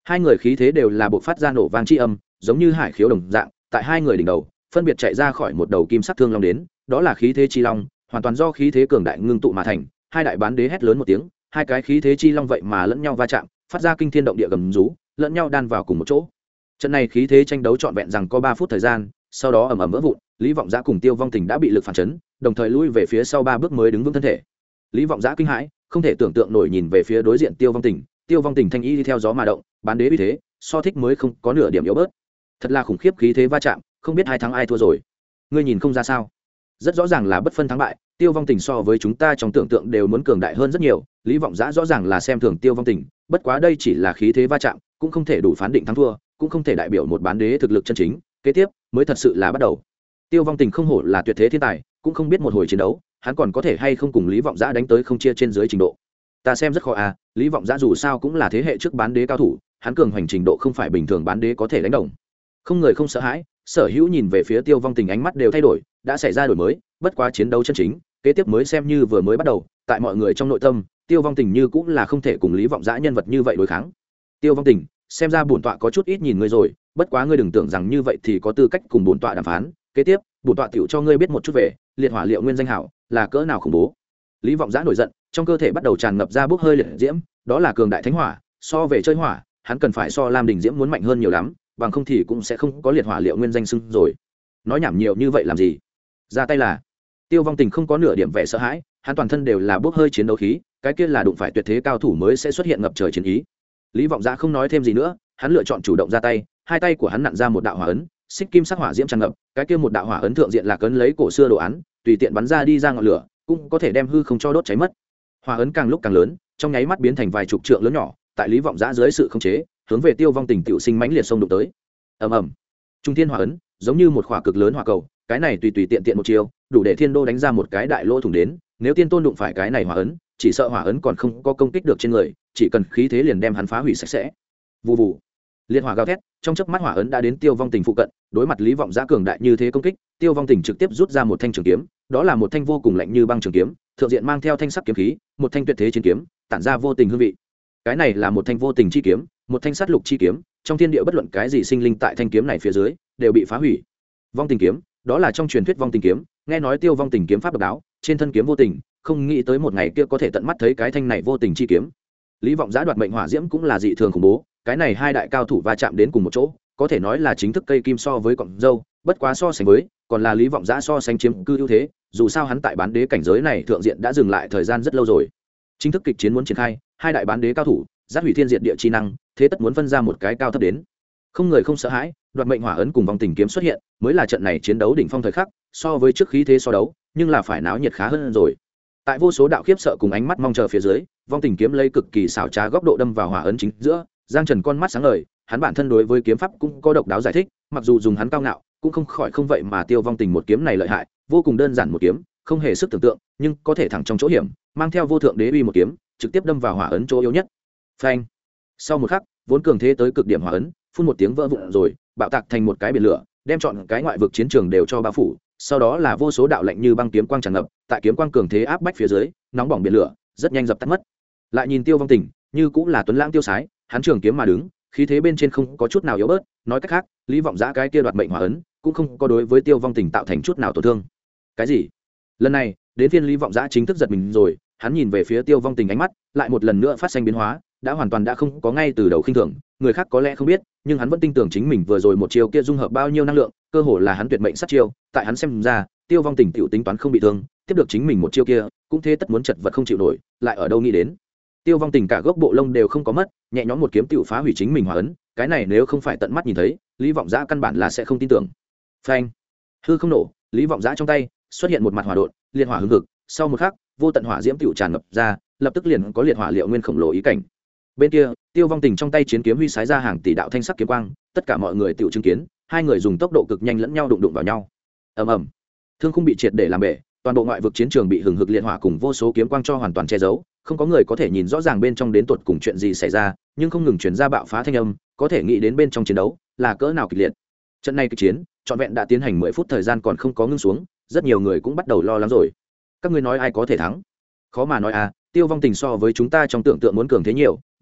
Hai người khí thế đều là buộc phát ra nổ vang chi âm, giống như hải khiếu đồng dạng, tại hai người đỉnh đầu phân biệt chạy ra khỏi một đầu kim sắc thương long đến, đó là khí thế chi long, hoàn toàn do khí thế cường đại ngưng tụ mà thành. Hai đại bán đế hét lớn một tiếng, hai cái khí thế chi long vậy mà lẫn nhau va chạm, phát ra kinh thiên động địa gầm rú, lẫn nhau đan vào cùng một chỗ. Trận này khí thế tranh đấu trọn vẹn rằng có 3 phút thời gian, sau đó ầm ầm vỡ vụn, Lý Vọng Giã cùng Tiêu Vong Tình đã bị lực phản chấn, đồng thời lui về phía sau 3 bước mới đứng vững thân thể. Lý Vọng Giã kinh hãi, không thể tưởng tượng nổi nhìn về phía đối diện Tiêu Vong Tình, Tiêu Vong Tình thanh y đi theo gió mà động, bán đế uy thế, so thích mới không có nửa điểm yếu bớt. Thật là khủng khiếp khí thế va chạm, không biết ai thắng ai thua rồi. Ngươi nhìn không ra sao? Rất rõ ràng là bất phân thắng bại, Tiêu Vong Tình so với chúng ta trong tưởng tượng đều muốn cường đại hơn rất nhiều, Lý Vọng Giã rõ ràng là xem thường Tiêu Vong Tình, bất quá đây chỉ là khí thế va chạm, cũng không thể đủ phán định thắng thua, cũng không thể đại biểu một bán đế thực lực chân chính, kế tiếp mới thật sự là bắt đầu. Tiêu Vong Tình không hổ là tuyệt thế thiên tài, cũng không biết một hồi chiến đấu, hắn còn có thể hay không cùng Lý Vọng Giã đánh tới không chia trên dưới trình độ. Ta xem rất khó à, Lý Vọng Giã dù sao cũng là thế hệ trước bán đế cao thủ, hắn cường hành trình độ không phải bình thường bán đế có thể đánh đồng. Không người không sợ hãi, sở hữu nhìn về phía Tiêu Vong Tình ánh mắt đều thay đổi, đã xảy ra đổi mới, bất quá chiến đấu chân chính, kế tiếp mới xem như vừa mới bắt đầu, tại mọi người trong nội tâm, Tiêu Vong Tình như cũng là không thể cùng Lý Vọng Giã nhân vật như vậy đối kháng. Tiêu Vong Tình, xem ra bổn tọa có chút ít nhìn ngươi rồi, bất quá ngươi đừng tưởng rằng như vậy thì có tư cách cùng bổn tọa đàm phán, kế tiếp, bổn tọa tiểu cho ngươi biết một chút về liệt hỏa liệu nguyên danh hảo là cỡ nào khủng bố. Lý Vọng Giã nổi giận, trong cơ thể bắt đầu tràn ngập ra bốc hơi liệt diễm, đó là cường đại thánh hỏa, so về chơi hỏa, hắn cần phải so Lam Đình Diễm muốn mạnh hơn nhiều lắm, bằng không thì cũng sẽ không có liệt hỏa liệu nguyên danh xưng rồi. Nói nhảm nhiều như vậy làm gì? Ra tay là. Tiêu Vong Tình không có nửa điểm vẻ sợ hãi, hắn toàn thân đều là bốc hơi chiến đấu khí, cái kia là đụng phải tuyệt thế cao thủ mới sẽ xuất hiện ngập trời chiến ý. Lý Vọng Giã không nói thêm gì nữa, hắn lựa chọn chủ động ra tay, hai tay của hắn nặn ra một đạo hỏa ấn, xích kim sắc hỏa diễm tràn ngập, cái kia một đạo hỏa ấn thượng diện là cấn lấy cổ xưa đồ án, tùy tiện bắn ra đi ra ngọn lửa, cũng có thể đem hư không cho đốt cháy mất. Hỏa ấn càng lúc càng lớn, trong nháy mắt biến thành vài chục trượng lớn nhỏ, tại Lý Vọng Giã dưới sự khống chế, hướng về Tiêu Vong Tình tiểu sinh mãnh liệt xông đụng tới. Ầm ầm. Trung thiên hỏa ấn, giống như một khỏa cực lớn hỏa cầu, cái này tùy tùy tiện tiện một chiều, đủ để thiên đô đánh ra một cái đại lỗ thủng đến, nếu tiên tôn đụng phải cái này hỏa ấn, chỉ sợ hỏa ấn còn không có công kích được trên người, chỉ cần khí thế liền đem hắn phá hủy sạch sẽ. Vù vù. Liệt hỏa gào thét, trong chớp mắt hỏa ấn đã đến Tiêu Vong Tình phụ cận, đối mặt Lý Vọng Giã cường đại như thế công kích, Tiêu Vong Tình trực tiếp rút ra một thanh trường kiếm, đó là một thanh vô cùng lạnh như băng trường kiếm, thượng diện mang theo thanh sắc kiếm khí, một thanh tuyệt thế chiến kiếm, tản ra vô tình hương vị. Cái này là một thanh vô tình chi kiếm, một thanh sát lục chi kiếm, trong thiên địa bất luận cái gì sinh linh tại thanh kiếm này phía dưới đều bị phá hủy. Vong tình kiếm, đó là trong truyền thuyết vong tình kiếm, nghe nói Tiêu Vong Tình kiếm pháp độc đáo, trên thân kiếm vô tình, không nghĩ tới một ngày kia có thể tận mắt thấy cái thanh này vô tình chi kiếm. Lý Vọng Giã đoạt mệnh hỏa diễm cũng là dị thường khủng bố, cái này hai đại cao thủ va chạm đến cùng một chỗ, có thể nói là chính thức cây kim so với cọng dâu, bất quá so sánh với, còn là Lý Vọng Giã so sánh chiếm cư ưu thế, dù sao hắn tại bán đế cảnh giới này thượng diện đã dừng lại thời gian rất lâu rồi. Chính thức kịch chiến muốn triển khai, hai đại bán đế cao thủ, giáp hủy thiên diệt địa chi năng, thế tất muốn phân ra một cái cao thấp đến. Không người không sợ hãi, đoạt mệnh hỏa ấn cùng vong tình kiếm xuất hiện, mới là trận này chiến đấu đỉnh phong thời khắc, so với trước khí thế so đấu, nhưng là phải náo nhiệt khá hơn rồi. Tại vô số đạo khiếp sợ cùng ánh mắt mong chờ phía dưới, vong tình kiếm lấy cực kỳ xảo trá góc độ đâm vào hỏa ấn chính giữa, Giang Trần con mắt sáng ngời, hắn bản thân đối với kiếm pháp cũng có độc đáo giải thích, mặc dù dùng hắn cao ngạo, cũng không khỏi không vậy mà Tiêu Vong Tình một kiếm này lợi hại, vô cùng đơn giản một kiếm, không hề sức tưởng tượng, nhưng có thể thẳng trong chỗ hiểm, mang theo vô thượng đế uy một kiếm, trực tiếp đâm vào hỏa ấn chỗ yếu nhất. Phanh! Sau một khắc, vốn cường thế tới cực điểm hỏa ấn, phun một tiếng vỡ vụn rồi, bạo tạc thành một cái biển lửa, đem trọn cái ngoại vực chiến trường đều cho bao phủ, sau đó là vô số đạo lạnh như băng kiếm quang tràn ngập, tại kiếm quang cường thế áp bách phía dưới, nóng bỏng biển lửa, rất nhanh dập tắt mất. Lại nhìn Tiêu Vong Tình, như cũng là tuấn lãng tiêu sái, hắn trường kiếm mà đứng, khí thế bên trên không có chút nào yếu bớt, nói cách khác, Lý Vọng Giã cái kia đoạt mệnh hỏa ấn, cũng không có đối với Tiêu Vong Tình tạo thành chút nào tổn thương. Cái gì? Lần này, đến phiên Lý Vọng Giã chính thức giật mình rồi, hắn nhìn về phía Tiêu Vong Tình ánh mắt, lại một lần nữa phát sinh biến hóa, đã hoàn toàn đã không có ngay từ đầu khinh thường, người khác có lẽ không biết, nhưng hắn vẫn tin tưởng chính mình vừa rồi một chiêu kia dung hợp bao nhiêu năng lượng, cơ hồ là hắn tuyệt mệnh sát chiêu, tại hắn xem ra, Tiêu Vong Tình tiểu tính toán không bị thương, tiếp được chính mình một chiêu kia, cũng thế tất muốn chật vật không chịu nổi, lại ở đâu nghĩ đến. Tiêu Vong Tình cả gốc bộ lông đều không có mất, nhẹ nhõm một kiếm tiểu phá hủy chính mình hỏa ấn, cái này nếu không phải tận mắt nhìn thấy, Lý Vọng Giã căn bản là sẽ không tin tưởng. Phanh! Hư không nổ, Lý Vọng Giã trong tay xuất hiện một mặt hỏa độn, liệt hỏa hừng hực, sau một khắc, vô tận hỏa diễm tiểu tràn ngập ra, lập tức liền có liệt hỏa liệu nguyên khổng lồ ý cảnh. Bên kia, Tiêu Vong Tình trong tay chiến kiếm huy sái ra hàng tỷ đạo thanh sắc kiếm quang, tất cả mọi người tiểu chứng kiến, hai người dùng tốc độ cực nhanh lẫn nhau đụng vào nhau. Ầm ầm. Thương khung bị triệt để làm bể, toàn bộ ngoại vực chiến trường bị hừng hực liệt hỏa cùng vô số kiếm quang cho hoàn toàn che giấu, không có người có thể nhìn rõ ràng bên trong đến tột cùng chuyện gì xảy ra, nhưng không ngừng truyền ra bạo phá thanh âm, có thể nghĩ đến bên trong chiến đấu là cỡ nào kịch liệt. Trận này kịch chiến, trọn vẹn đã tiến hành 10 phút thời gian còn không có ngưng xuống, rất nhiều người cũng bắt đầu lo lắng rồi. Các ngươi nói ai có thể thắng? Khó mà nói à, Tiêu Vong Tình so với chúng ta trong tưởng tượng muốn cường thế nhiều,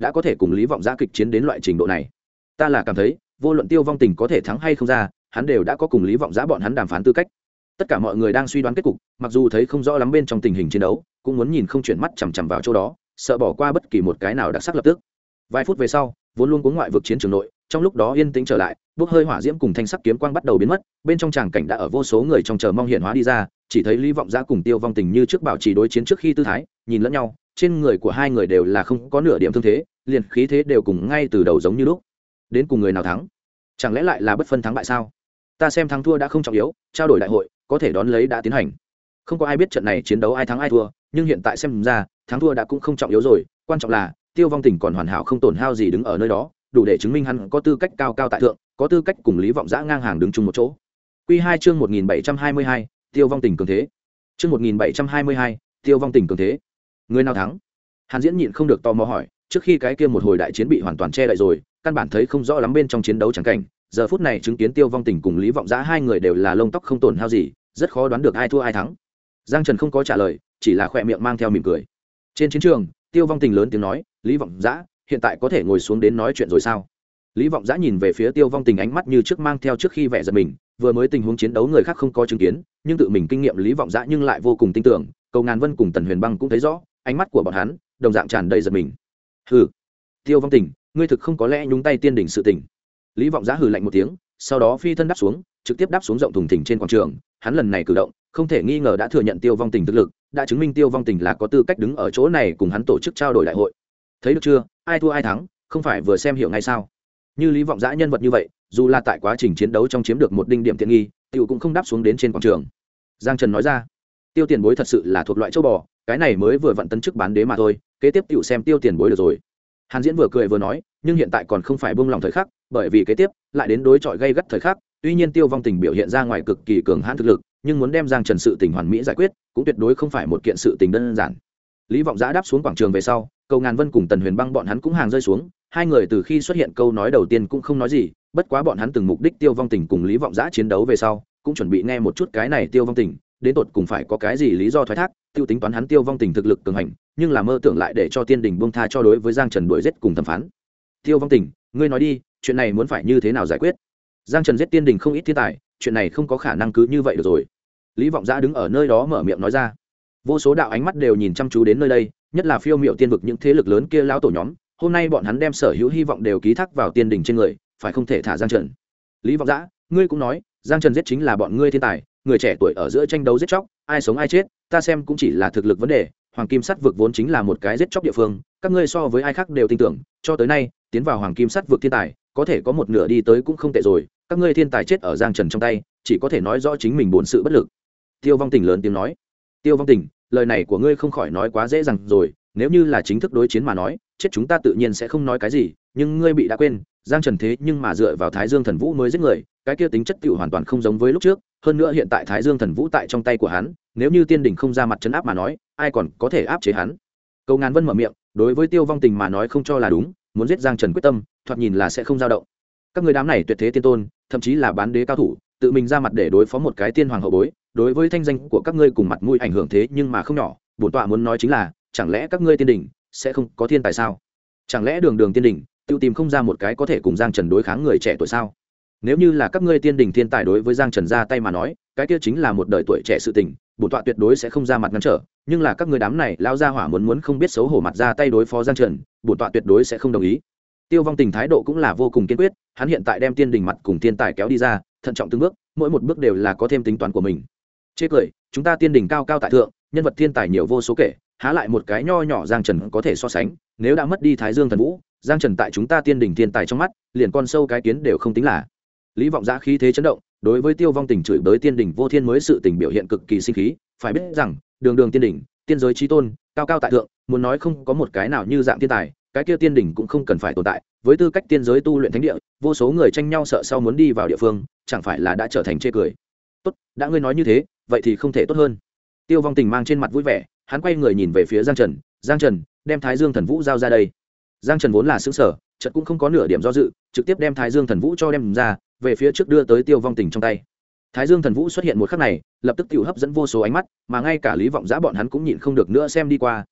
đã có thể cùng Lý Vọng Giã kịch chiến đến loại trình độ này. Ta là cảm thấy vô luận Tiêu Vong Tình có thể thắng hay không ra, hắn đều đã có cùng Lý Vọng Giã bọn hắn đàm phán tư cách. Tất cả mọi người đang suy đoán kết cục, mặc dù thấy không rõ lắm bên trong tình hình chiến đấu, cũng muốn nhìn không chuyển mắt chằm chằm vào chỗ đó, sợ bỏ qua bất kỳ một cái nào đặc sắc lập tức. Vài phút về sau, vốn luôn cuống ngoại vực chiến trường nội, trong lúc đó yên tĩnh trở lại, bốc hơi hỏa diễm cùng thanh sắc kiếm quang bắt đầu biến mất, bên trong tràng cảnh đã ở vô số người trong chờ mong hiện hóa đi ra, chỉ thấy Lý Vọng Giã cùng Tiêu Vong Tình như trước bảo trì đối chiến trước khi tư thái, nhìn lẫn nhau, trên người của hai người đều là không có nửa điểm thương thế, liền khí thế đều cùng ngay từ đầu giống như lúc. Đến cùng người nào thắng? Chẳng lẽ lại là bất phân thắng bại sao? Ta xem thắng thua đã không trọng yếu, trao đổi đại hội có thể đón lấy đã tiến hành. Không có ai biết trận này chiến đấu ai thắng ai thua, nhưng hiện tại xem ra, thắng thua đã cũng không trọng yếu rồi, quan trọng là Tiêu Vong Tình còn hoàn hảo không tổn hao gì đứng ở nơi đó, đủ để chứng minh hắn có tư cách cao cao tại thượng, có tư cách cùng Lý Vọng Giã ngang hàng đứng chung một chỗ. Quy 2 chương 1722, Tiêu Vong Tình cường thế. Chương 1722, Tiêu Vong Tình cường thế. Người nào thắng? Hàn Diễn nhịn không được tò mò hỏi, trước khi cái kia một hồi đại chiến bị hoàn toàn che đậy rồi, căn bản thấy không rõ lắm bên trong chiến đấu chẳng cảnh, giờ phút này chứng kiến Tiêu Vong Tình cùng Lý Vọng Giã hai người đều là lông tóc không tổn hao gì, rất khó đoán được ai thua ai thắng. Giang Trần không có trả lời, chỉ là khỏe miệng mang theo mỉm cười. Trên chiến trường, Tiêu Vong Tình lớn tiếng nói, Lý Vọng Giã, hiện tại có thể ngồi xuống đến nói chuyện rồi sao? Lý Vọng Giã nhìn về phía Tiêu Vong Tình, ánh mắt như trước mang theo trước khi vẻ giật mình, vừa mới tình huống chiến đấu người khác không có chứng kiến, nhưng tự mình kinh nghiệm Lý Vọng Giã nhưng lại vô cùng tin tưởng, Cầu Ngàn Vân cùng Tần Huyền Băng cũng thấy rõ, ánh mắt của bọn hắn đồng dạng tràn đầy giật mình. Hừ, Tiêu Vong Tình, ngươi thực không có lẽ nhúng tay tiên đỉnh sự tình. Lý Vọng Giã hừ lạnh một tiếng, sau đó phi thân đáp xuống, trực tiếp đáp xuống rộng thùng thình trên quảng trường. Hắn lần này cử động không thể nghi ngờ đã thừa nhận Tiêu Vong Tình thực lực, đã chứng minh Tiêu Vong Tình là có tư cách đứng ở chỗ này cùng hắn tổ chức trao đổi đại hội. Thấy được chưa, ai thua ai thắng, không phải vừa xem hiểu ngay sao? Như Lý Vọng Giã nhân vật như vậy, dù là tại quá trình chiến đấu trong chiếm được một đinh điểm tiện nghi, Tiêu cũng không đáp xuống đến trên quảng trường. Giang Trần nói ra, Tiêu tiền bối thật sự là thuộc loại châu bò, cái này mới vừa vận tấn chức bán đế mà thôi, kế tiếp Tiêu xem Tiêu tiền bối được rồi. Hàn Diễn vừa cười vừa nói, nhưng hiện tại còn không phải buông lòng thời khắc, bởi vì kế tiếp lại đến đối chọi gây gắt thời khắc. Tuy nhiên Tiêu Vong Tình biểu hiện ra ngoài cực kỳ cường hãn thực lực, nhưng muốn đem Giang Trần sự tình hoàn mỹ giải quyết, cũng tuyệt đối không phải một kiện sự tình đơn giản. Lý Vọng Giã đáp xuống quảng trường về sau, Cầu Ngàn Vân cùng Tần Huyền Băng bọn hắn cũng hàng rơi xuống, hai người từ khi xuất hiện câu nói đầu tiên cũng không nói gì, bất quá bọn hắn từng mục đích Tiêu Vong Tình cùng Lý Vọng Giã chiến đấu về sau, cũng chuẩn bị nghe một chút cái này Tiêu Vong Tình đến tột cùng phải có cái gì lý do thoái thác, tiêu tính toán hắn Tiêu Vong Tình thực lực cường hành, nhưng là mơ tưởng lại để cho tiên đình buông tha cho đối với Giang Trần đuổi giết cùng thẩm phán. Tiêu Vong Tình, ngươi nói đi, chuyện này muốn phải như thế nào giải quyết? Giang Trần giết tiên đình không ít thiên tài, chuyện này không có khả năng cứ như vậy được rồi. Lý Vọng Giã đứng ở nơi đó mở miệng nói ra. Vô số đạo ánh mắt đều nhìn chăm chú đến nơi đây, nhất là phiêu miệu tiên vực những thế lực lớn kia lão tổ nhóm, hôm nay bọn hắn đem sở hữu hy vọng đều ký thác vào tiên đình trên người, phải không thể thả Giang Trần. Lý Vọng Giã, ngươi cũng nói, Giang Trần giết chính là bọn ngươi thiên tài, người trẻ tuổi ở giữa tranh đấu giết chóc, ai sống ai chết, ta xem cũng chỉ là thực lực vấn đề. Hoàng Kim Sắt vực vốn chính là một cái giết chóc địa phương, các ngươi so với ai khác đều tin tưởng, cho tới nay, tiến vào Hoàng Kim Sắt vực thiên tài, có thể có một nửa đi tới cũng không tệ rồi, các ngươi thiên tài chết ở Giang Trần trong tay, chỉ có thể nói rõ chính mình bốn sự bất lực. Tiêu Vong Tình lớn tiếng nói. Tiêu Vong Tình, lời này của ngươi không khỏi nói quá dễ dàng rồi, nếu như là chính thức đối chiến mà nói, chết chúng ta tự nhiên sẽ không nói cái gì, nhưng ngươi bị đã quên, Giang Trần thế nhưng mà dựa vào Thái Dương Thần Vũ mới giết người, cái kia tính chất tiểu hoàn toàn không giống với lúc trước, hơn nữa hiện tại Thái Dương Thần Vũ tại trong tay của hắn, nếu như tiên đỉnh không ra mặt trấn áp mà nói, ai còn có thể áp chế hắn? Cầu Ngàn Vân mở miệng, đối với Tiêu Vong Tình mà nói không cho là đúng, muốn giết Giang Trần quyết tâm, thoạt nhìn là sẽ không dao động. Các người đám này tuyệt thế tiên tôn, thậm chí là bán đế cao thủ, tự mình ra mặt để đối phó một cái tiên hoàng hậu bối, đối với thanh danh của các ngươi cùng mặt mũi ảnh hưởng thế nhưng mà không nhỏ, bổn tọa muốn nói chính là, chẳng lẽ các ngươi tiên đỉnh sẽ không có thiên tài sao? Chẳng lẽ đường đường tiên đỉnh tự tìm không ra một cái có thể cùng Giang Trần đối kháng người trẻ tuổi sao? Nếu như là các ngươi tiên đỉnh thiên tài đối với Giang Trần ra tay mà nói, cái kia chính là một đời tuổi trẻ sự tình, bổn tọa tuyệt đối sẽ không ra mặt ngăn trở, nhưng là các ngươi đám này lao ra hỏa muốn không biết xấu hổ mặt ra tay đối phó Giang Trần, bổn tọa tuyệt đối sẽ không đồng ý. Tiêu Vong Tình thái độ cũng là vô cùng kiên quyết, hắn hiện tại đem tiên đỉnh mặt cùng thiên tài kéo đi ra, thận trọng từng bước, mỗi một bước đều là có thêm tính toán của mình. Chê cười, chúng ta tiên đỉnh cao cao tại thượng, nhân vật thiên tài nhiều vô số kể, há lại một cái nho nhỏ Giang Trần có thể so sánh, nếu đã mất đi Thái Dương Thần Vũ, Giang Trần tại chúng ta tiên đỉnh thiên tài trong mắt, liền con sâu cái kiến đều không tính là. Lý Vọng Giã khí thế chấn động, đối với Tiêu Vong Tình chửi bới tiên đỉnh vô thiên mới sự tình biểu hiện cực kỳ sinh khí, phải biết rằng, đường đường tiên đỉnh, tiên giới chí tôn, cao cao tại thượng, muốn nói không có một cái nào như dạng thiên tài, cái kia tiên đỉnh cũng không cần phải tồn tại, với tư cách tiên giới tu luyện thánh địa, vô số người tranh nhau sợ sau muốn đi vào địa phương, chẳng phải là đã trở thành chê cười. Tốt, đã ngươi nói như thế, vậy thì không thể tốt hơn. Tiêu Vong Tình mang trên mặt vui vẻ, hắn quay người nhìn về phía Giang Trần, Giang Trần, đem Thái Dương Thần Vũ giao ra đây. Giang Trần vốn là sững sờ, chợt cũng không có nửa điểm do dự, trực tiếp đem Thái Dương Thần Vũ cho đem ra, về phía trước đưa tới Tiêu Vong Tình trong tay. Thái Dương Thần Vũ xuất hiện một khắc này, lập tức tiểu hấp dẫn vô số ánh mắt, mà ngay cả Lý Vọng Giã bọn hắn cũng nhịn không được nữa xem đi qua,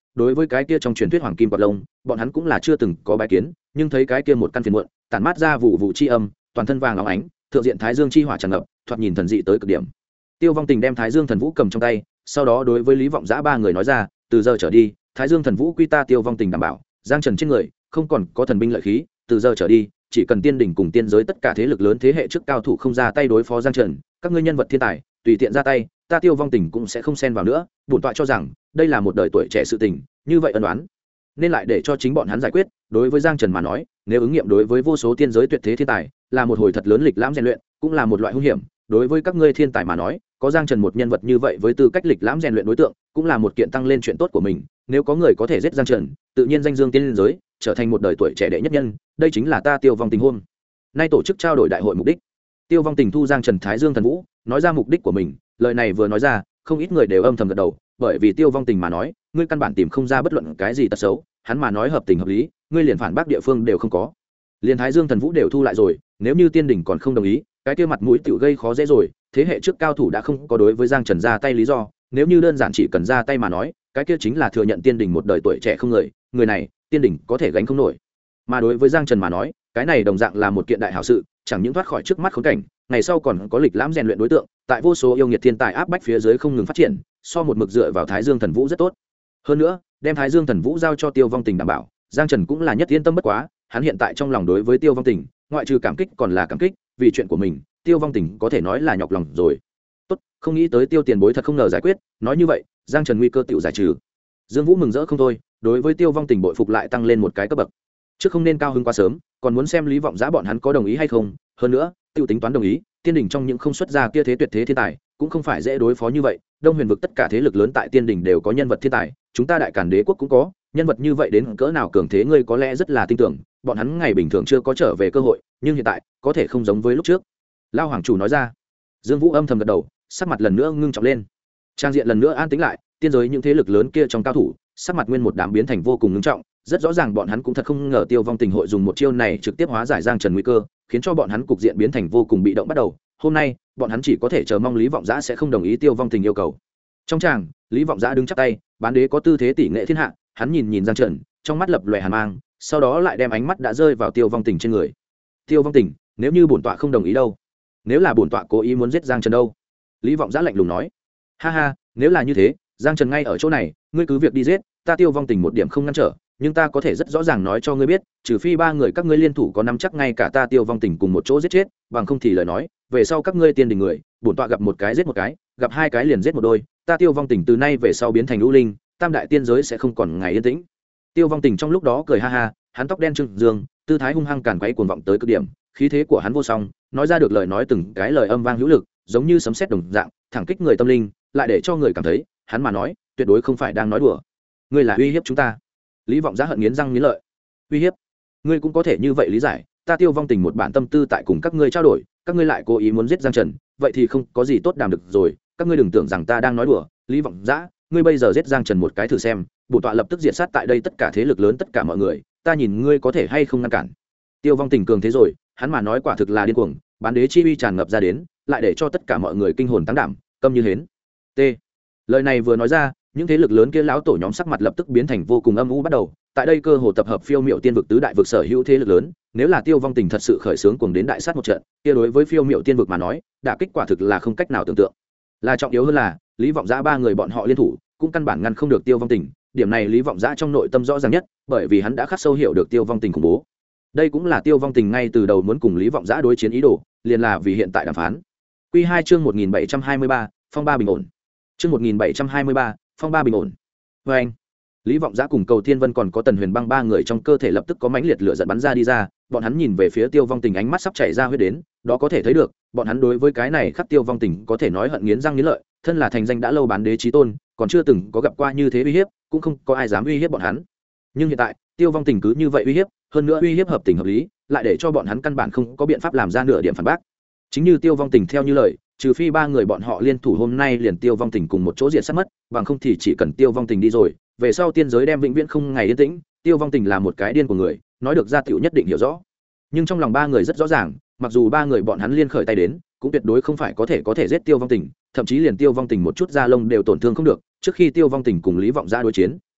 đối với cái kia trong truyền thuyết hoàng kim quạt lông bọn hắn cũng là chưa từng có bài kiến, nhưng thấy cái kia một căn phiền muộn tản mát ra vụ vụ chi âm, toàn thân vàng óng ánh, thượng diện thái dương chi hỏa tràn ngập, thoạt nhìn thần dị tới cực điểm. Tiêu Vong Tình đem Thái Dương Thần Vũ cầm trong tay, sau đó đối với Lý Vọng Giã ba người nói ra, từ giờ trở đi, Thái Dương Thần Vũ quy ta Tiêu Vong Tình đảm bảo, Giang Trần trên người không còn có thần binh lợi khí, từ giờ trở đi, chỉ cần tiên đỉnh cùng tiên giới tất cả thế lực lớn thế hệ trước cao thủ không ra tay đối phó Giang Trần, các ngươi nhân vật thiên tài, tùy tiện ra tay, ta Tiêu Vong Tình cũng sẽ không xen vào nữa. Bổn tọa cho rằng, đây là một đời tuổi trẻ sự tình, như vậy ân oán nên lại để cho chính bọn hắn giải quyết. Đối với Giang Trần mà nói, nếu ứng nghiệm đối với vô số tiên giới tuyệt thế thiên tài, là một hồi thật lớn lịch lãm rèn luyện, cũng là một loại hung hiểm. Đối với các ngươi thiên tài mà nói, có Giang Trần một nhân vật như vậy với tư cách lịch lãm rèn luyện đối tượng, cũng là một kiện tăng lên chuyện tốt của mình. Nếu có người có thể giết Giang Trần, tự nhiên danh dương tiên giới, trở thành một đời tuổi trẻ đệ nhất nhân, đây chính là ta Tiêu Vong Tình hôm nay tổ chức trao đổi đại hội mục đích. Tiêu Vong Tình thu Giang Trần Thái Dương Thần Vũ, nói ra mục đích của mình, lời này vừa nói ra, không ít người đều âm thầm gật đầu, bởi vì Tiêu Vong Tình mà nói, ngươi căn bản tìm không ra bất luận cái gì tật xấu, hắn mà nói hợp tình hợp lý, ngươi liền phản bác địa phương đều không có. Liền Thái Dương Thần Vũ đều thu lại rồi, nếu như tiên đỉnh còn không đồng ý, cái kia mặt mũi tiểu gây khó dễ rồi, thế hệ trước cao thủ đã không có đối với Giang Trần ra tay lý do, nếu như đơn giản chỉ cần ra tay mà nói, cái kia chính là thừa nhận tiên đỉnh một đời tuổi trẻ không người này, tiên đỉnh có thể gánh không nổi. Mà đối với Giang Trần mà nói, cái này đồng dạng là một kiện đại hảo sự, chẳng những thoát khỏi trước mắt khốn cảnh, ngày sau còn có lịch lãm rèn luyện đối tượng, tại vô số yêu nghiệt thiên tài áp bách phía dưới không ngừng phát triển, so một mực dựa vào Thái Dương Thần Vũ rất tốt. Hơn nữa, đem Thái Dương Thần Vũ giao cho Tiêu Vong Tình đảm bảo, Giang Trần cũng là nhất yên tâm bất quá, hắn hiện tại trong lòng đối với Tiêu Vong Tình, ngoại trừ cảm kích còn là cảm kích, vì chuyện của mình, Tiêu Vong Tình có thể nói là nhọc lòng rồi. Tốt, không nghĩ tới Tiêu tiền bối thật không ngờ giải quyết, nói như vậy, Giang Trần nguy cơ tiểu giải trừ. Dương Vũ mừng rỡ không thôi, đối với Tiêu Vong Tình bội phục lại tăng lên một cái cấp bậc. Trước không nên cao hứng quá sớm, còn muốn xem Lý Vọng Giã bọn hắn có đồng ý hay không, hơn nữa, tiêu tính toán đồng ý, tiên đỉnh trong những không xuất ra kia thế tuyệt thế thiên tài, cũng không phải dễ đối phó như vậy. Đông Huyền vực tất cả thế lực lớn tại tiên đỉnh đều có nhân vật thiên tài, chúng ta Đại Càn Đế quốc cũng có, nhân vật như vậy đến cỡ nào cường thế ngươi có lẽ rất là tin tưởng, bọn hắn ngày bình thường chưa có trở về cơ hội, nhưng hiện tại, có thể không giống với lúc trước. Lao hoàng chủ nói ra. Dương Vũ âm thầm gật đầu, sắc mặt lần nữa ngưng trọng lên. Trang diện lần nữa an tĩnh lại, tiên giới những thế lực lớn kia trong cao thủ, sắc mặt nguyên một đám biến thành vô cùng ngưng trọng, rất rõ ràng bọn hắn cũng thật không ngờ Tiêu Vong Tình hội dùng một chiêu này trực tiếp hóa giải Giang Trần nguy cơ, khiến cho bọn hắn cục diện biến thành vô cùng bị động bắt đầu. Hôm nay, bọn hắn chỉ có thể chờ mong Lý Vọng Giã sẽ không đồng ý Tiêu Vong Tình yêu cầu. Trong tràng, Lý Vọng Giã đứng chắp tay, bán đế có tư thế tỷ nghệ thiên hạ, hắn nhìn Giang Trần, trong mắt lập lòe hàn mang, sau đó lại đem ánh mắt đã rơi vào Tiêu Vong Tình trên người. Tiêu Vong Tình, nếu như bổn tọa không đồng ý đâu? Nếu là bổn tọa cố ý muốn giết Giang Trần đâu? Lý Vọng Giã lạnh lùng nói. Ha ha, nếu là như thế, Giang Trần ngay ở chỗ này, ngươi cứ việc đi giết, ta Tiêu Vong Tình một điểm không ngăn trở, nhưng ta có thể rất rõ ràng nói cho ngươi biết, trừ phi ba người các ngươi liên thủ có nắm chắc ngay cả ta Tiêu Vong Tình cùng một chỗ giết chết, bằng không thì lời nói, về sau các ngươi tiên đình người, bổn tọa gặp một cái giết một cái, gặp hai cái liền giết một đôi, ta Tiêu Vong Tình từ nay về sau biến thành lũ linh, tam đại tiên giới sẽ không còn ngày yên tĩnh. Tiêu Vong Tình trong lúc đó cười ha ha, hắn tóc đen trừng dương, tư thái hung hăng càn quấy cuồng vọng tới cực điểm, khí thế của hắn vô song, nói ra được lời nói từng cái lời âm vang hữu lực, giống như sấm sét đồng dạng, thẳng kích người tâm linh, lại để cho người cảm thấy, hắn mà nói, tuyệt đối không phải đang nói đùa. Ngươi là uy hiếp chúng ta. Lý Vọng Giã hận nghiến răng nghiến lợi. Uy hiếp? Ngươi cũng có thể như vậy lý giải, ta Tiêu Vong Tình một bản tâm tư tại cùng các ngươi trao đổi, các ngươi lại cố ý muốn giết Giang Trần, vậy thì không có gì tốt đàm được rồi, các ngươi đừng tưởng rằng ta đang nói đùa. Lý Vọng Giã, ngươi bây giờ giết Giang Trần một cái thử xem, bổn tọa lập tức diệt sát tại đây tất cả thế lực lớn tất cả mọi người, ta nhìn ngươi có thể hay không ngăn cản. Tiêu Vong Tình cường thế rồi, hắn mà nói quả thực là điên cuồng, bán đế chi uy tràn ngập ra đến, lại để cho tất cả mọi người kinh hồn tăng đảm, câm như hến. T. Lời này vừa nói ra, những thế lực lớn kia lão tổ nhóm sắc mặt lập tức biến thành vô cùng âm u bắt đầu. Tại đây cơ hồ tập hợp phiêu miệu tiên vực tứ đại vực sở hữu thế lực lớn, nếu là Tiêu Vong Tình thật sự khởi xướng cuồng đến đại sát một trận, kia đối với phiêu miệu tiên vực mà nói, đả kích quả thực là không cách nào tưởng tượng. Là trọng yếu hơn là, Lý Vọng Giã ba người bọn họ liên thủ, cũng căn bản ngăn không được Tiêu Vong Tình, điểm này Lý Vọng Giã trong nội tâm rõ ràng nhất, bởi vì hắn đã khắc sâu hiểu được Tiêu Vong Tình khủng bố. Đây cũng là Tiêu Vong Tình ngay từ đầu muốn cùng Lý Vọng Giã đối chiến ý đồ, liền là vì hiện tại đàm phán. Quy 2 chương 1723, phong ba bình ổn. Chương 1723, phong ba bình ổn. Và anh, Lý Vọng Giã cùng Cầu Thiên Vân còn có Tần Huyền Băng ba người trong cơ thể lập tức có mãnh liệt lửa giận bắn ra đi ra, bọn hắn nhìn về phía Tiêu Vong Tình ánh mắt sắp chảy ra huyết đến, đó có thể thấy được, bọn hắn đối với cái này khắc Tiêu Vong Tình có thể nói hận nghiến răng nghiến lợi, thân là thành danh đã lâu bán đế chí tôn, còn chưa từng có gặp qua như thế uy hiếp, cũng không có ai dám uy hiếp bọn hắn. Nhưng hiện tại, Tiêu Vong Tình cứ như vậy uy hiếp, hơn nữa uy hiếp hợp tình hợp lý, lại để cho bọn hắn căn bản không có biện pháp làm ra nửa điểm phản bác. Chính như Tiêu Vong Tình theo như lời, trừ phi ba người bọn họ liên thủ hôm nay liền Tiêu Vong Tình cùng một chỗ diệt sát mất, bằng không thì chỉ cần Tiêu Vong Tình đi rồi, về sau tiên giới đem vĩnh viễn không ngày yên tĩnh. Tiêu Vong Tình là một cái điên của người, nói được ra tiểu nhất định hiểu rõ. Nhưng trong lòng ba người rất rõ ràng, mặc dù ba người bọn hắn liên khởi tay đến, cũng tuyệt đối không phải có thể giết Tiêu Vong Tình, thậm chí liền Tiêu Vong Tình một chút da lông đều tổn thương không được. Trước khi Tiêu Vong Tình cùng Lý Vọng Giã đối chiến,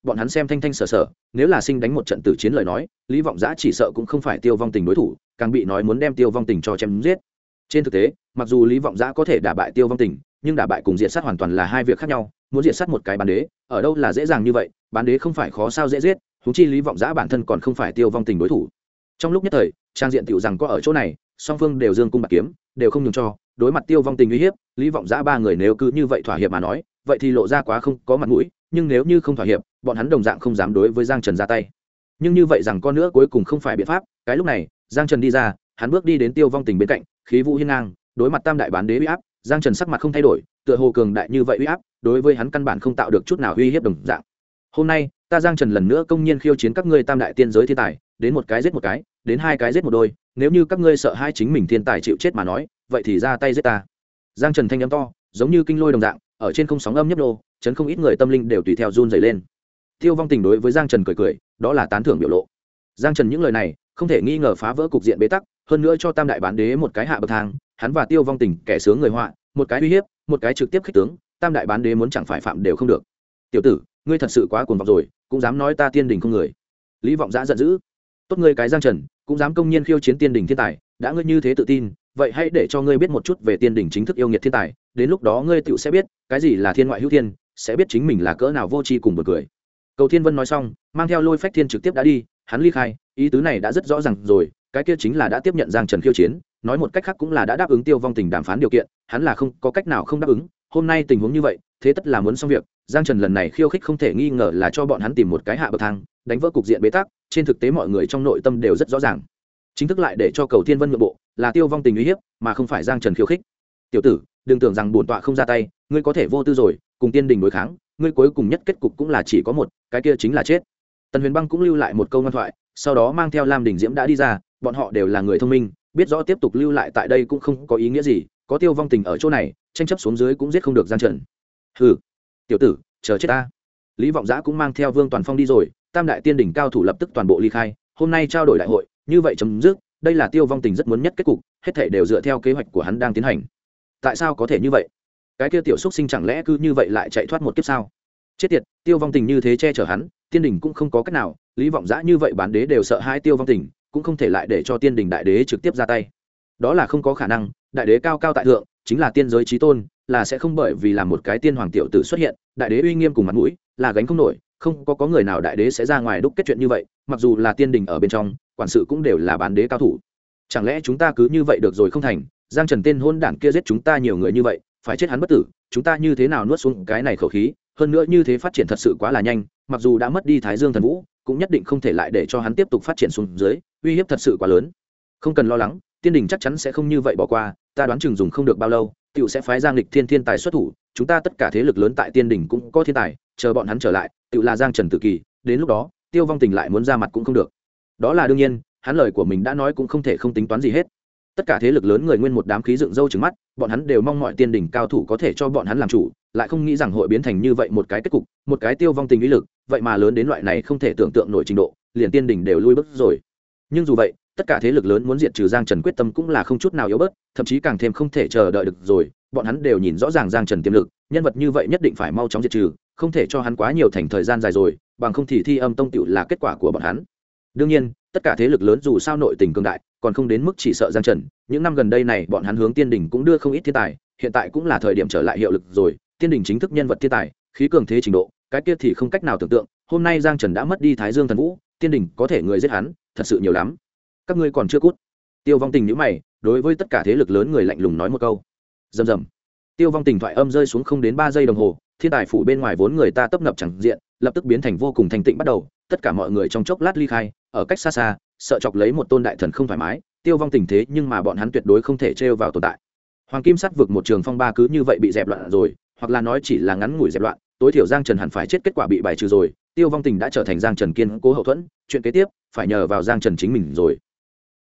bọn hắn xem thanh thanh sở sở, nếu là sinh đánh một trận tử chiến lời nói, Lý Vọng Giã chỉ sợ cũng không phải Tiêu Vong Tình đối thủ, càng bị nói muốn đem Tiêu Vong Tình cho chém giết. Trên thực tế, mặc dù Lý Vọng Giã có thể đả bại Tiêu Vong Tình, nhưng đả bại cùng diệt sát hoàn toàn là hai việc khác nhau. Muốn diệt sát một cái bán đế, ở đâu là dễ dàng như vậy, bán đế không phải khó sao dễ giết, huống chi Lý Vọng Giã bản thân còn không phải Tiêu Vong Tình đối thủ. Trong lúc nhất thời, trang diện tiểu rằng có ở chỗ này, song phương đều dương cung bạc kiếm, đều không nhường cho. Đối mặt Tiêu Vong Tình uy hiếp, Lý Vọng Giã ba người nếu cứ như vậy thỏa hiệp mà nói, vậy thì lộ ra quá không có mặt mũi, nhưng nếu như không thỏa hiệp, bọn hắn đồng dạng không dám đối với Giang Trần ra tay. Nhưng như vậy rằng con nữa cuối cùng không phải biện pháp. Cái lúc này, Giang Trần đi ra, hắn bước đi đến Tiêu Vong Tình bên cạnh, khí vũ hiên ngang, đối mặt tam đại bán đế uy áp, Giang Trần sắc mặt không thay đổi, tựa hồ cường đại như vậy uy áp, đối với hắn căn bản không tạo được chút nào uy hiếp đồng dạng. Hôm nay, ta Giang Trần lần nữa công nhiên khiêu chiến các ngươi tam đại tiên giới thiên tài, đến một cái giết một cái, đến hai cái giết một đôi, nếu như các ngươi sợ hai chính mình thiên tài chịu chết mà nói, vậy thì ra tay giết ta. Giang Trần thanh âm to, giống như kinh lôi đồng dạng, ở trên không sóng âm nhấp nô, chấn không ít người tâm linh đều tùy theo run rẩy lên. Tiêu Vong Tình đối với Giang Trần cười cười, đó là tán thưởng biểu lộ. Giang Trần những lời này, không thể nghi ngờ phá vỡ cục diện bế tắc, hơn nữa cho tam đại bán đế một cái hạ bậc thang, hắn và Tiêu Vong Tình kẻ sướng người họa, một cái uy hiếp, một cái trực tiếp khích tướng, tam đại bán đế muốn chẳng phải phạm đều không được. Tiểu tử, ngươi thật sự quá cuồng vọng rồi, cũng dám nói ta tiên đình không người. Lý Vọng Giã giận dữ. Tốt ngươi cái Giang Trần, cũng dám công nhiên khiêu chiến tiên đình thiên tài, đã ngươi như thế tự tin, vậy hãy để cho ngươi biết một chút về tiên đình chính thức yêu nghiệt thiên tài, đến lúc đó ngươi tựu sẽ biết, cái gì là thiên ngoại hữu thiên, sẽ biết chính mình là cỡ nào vô tri cùng buồn cười. Cầu Thiên Vân nói xong, mang theo Lôi Phách Thiên trực tiếp đã đi, hắn ly khai, ý tứ này đã rất rõ ràng rồi, cái kia chính là đã tiếp nhận Giang Trần khiêu chiến, nói một cách khác cũng là đã đáp ứng Tiêu Vong Tình đàm phán điều kiện, hắn là không có cách nào không đáp ứng. Hôm nay tình huống như vậy, thế tất là muốn xong việc, Giang Trần lần này khiêu khích không thể nghi ngờ là cho bọn hắn tìm một cái hạ bậc thang, đánh vỡ cục diện bế tắc, trên thực tế mọi người trong nội tâm đều rất rõ ràng. Chính thức lại để cho Cầu Thiên Vân nhượng bộ, là Tiêu Vong Tình uy hiếp, mà không phải Giang Trần khiêu khích. Tiểu tử, đừng tưởng rằng bổn tọa không ra tay, ngươi có thể vô tư rồi, cùng tiên đình đối kháng, ngươi cuối cùng nhất kết cục cũng là chỉ có một, cái kia chính là chết. Tần Huyền Băng cũng lưu lại một câu ngoan thoại, sau đó mang theo Lam Đình Diễm đã đi ra, bọn họ đều là người thông minh, biết rõ tiếp tục lưu lại tại đây cũng không có ý nghĩa gì, có Tiêu Vong Tình ở chỗ này, tranh chấp xuống dưới cũng giết không được Giang Trần. Hừ, tiểu tử, chờ chết ta. Lý Vọng Giã cũng mang theo Vương Toàn Phong đi rồi, tam đại tiên đỉnh cao thủ lập tức toàn bộ ly khai, hôm nay trao đổi đại hội, như vậy chấm dứt, đây là Tiêu Vong Tình rất muốn nhất kết cục, hết thảy đều dựa theo kế hoạch của hắn đang tiến hành. Tại sao có thể như vậy? Cái kia tiểu xúc sinh chẳng lẽ cứ như vậy lại chạy thoát một kiếp sao? Chết tiệt, Tiêu Vong Tình như thế che chở hắn, tiên đình cũng không có cách nào, Lý Vọng Giã như vậy bán đế đều sợ hai Tiêu Vong Tình, cũng không thể lại để cho tiên đình đại đế trực tiếp ra tay. Đó là không có khả năng, đại đế cao cao tại thượng, chính là tiên giới chí tôn, là sẽ không bởi vì làm một cái tiên hoàng tiểu tử xuất hiện, đại đế uy nghiêm cùng mặt mũi, là gánh không nổi, không có người nào đại đế sẽ ra ngoài đúc kết chuyện như vậy, mặc dù là tiên đình ở bên trong, quản sự cũng đều là bán đế cao thủ. Chẳng lẽ chúng ta cứ như vậy được rồi không thành? Giang Trần tên hôn đản kia giết chúng ta nhiều người như vậy, phải chết hắn bất tử, chúng ta như thế nào nuốt xuống cái này khẩu khí, hơn nữa như thế phát triển thật sự quá là nhanh, mặc dù đã mất đi Thái Dương Thần Vũ, cũng nhất định không thể lại để cho hắn tiếp tục phát triển xuống dưới, uy hiếp thật sự quá lớn. Không cần lo lắng, tiên đình chắc chắn sẽ không như vậy bỏ qua, ta đoán chừng dùng không được bao lâu, tiểu sẽ phái Giang Lịch Thiên thiên tài xuất thủ, chúng ta tất cả thế lực lớn tại tiên đình cũng có thiên tài, chờ bọn hắn trở lại, tiểu là Giang Trần tự kỳ, đến lúc đó, Tiêu Vong Tình lại muốn ra mặt cũng không được. Đó là đương nhiên, hắn lời của mình đã nói cũng không thể không tính toán gì hết. Tất cả thế lực lớn người nguyên một đám khí dựng râu trừng mắt, bọn hắn đều mong mọi tiên đỉnh cao thủ có thể cho bọn hắn làm chủ, lại không nghĩ rằng hội biến thành như vậy một cái kết cục, một cái Tiêu Vong Tình uy lực, vậy mà lớn đến loại này không thể tưởng tượng nổi trình độ, liền tiên đỉnh đều lui bước rồi. Nhưng dù vậy, tất cả thế lực lớn muốn diệt trừ Giang Trần quyết tâm cũng là không chút nào yếu bớt, thậm chí càng thêm không thể chờ đợi được rồi, bọn hắn đều nhìn rõ ràng Giang Trần tiềm lực, nhân vật như vậy nhất định phải mau chóng diệt trừ, không thể cho hắn quá nhiều thành thời gian dài rồi, bằng không thì Thi Âm Tông tiểu là kết quả của bọn hắn. Đương nhiên, tất cả thế lực lớn dù sao nội tình cường đại, còn không đến mức chỉ sợ Giang Trần, những năm gần đây này bọn hắn hướng tiên đỉnh cũng đưa không ít thiên tài, hiện tại cũng là thời điểm trở lại hiệu lực rồi, tiên đỉnh chính thức nhân vật thiên tài, khí cường thế trình độ, cái kia thì không cách nào tưởng tượng, hôm nay Giang Trần đã mất đi Thái Dương Thần Vũ, tiên đỉnh có thể người giết hắn, thật sự nhiều lắm. Các ngươi còn chưa cút. Tiêu Vong Tình nhíu mày, đối với tất cả thế lực lớn người lạnh lùng nói một câu. Rầm rầm. Tiêu Vong Tình thoại âm rơi xuống không đến 3 giây đồng hồ, thiên tài phủ bên ngoài vốn người ta tấp nập chẳng diện, lập tức biến thành vô cùng thanh tịnh bắt đầu, tất cả mọi người trong chốc lát ly khai, ở cách xa xa, sợ chọc lấy một tôn đại thần không thoải mái, Tiêu Vong Tình thế nhưng mà bọn hắn tuyệt đối không thể trêu vào tồn tại. Hoàng Kim Sắt vực một trường phong ba cứ như vậy bị dẹp loạn rồi, hoặc là nói chỉ là ngắn ngủi dẹp loạn, tối thiểu Giang Trần hẳn phải chết, kết quả bị bài trừ rồi, Tiêu Vong Tình đã trở thành Giang Trần kiên cố hậu thuẫn, chuyện kế tiếp phải nhờ vào Giang Trần chính mình rồi.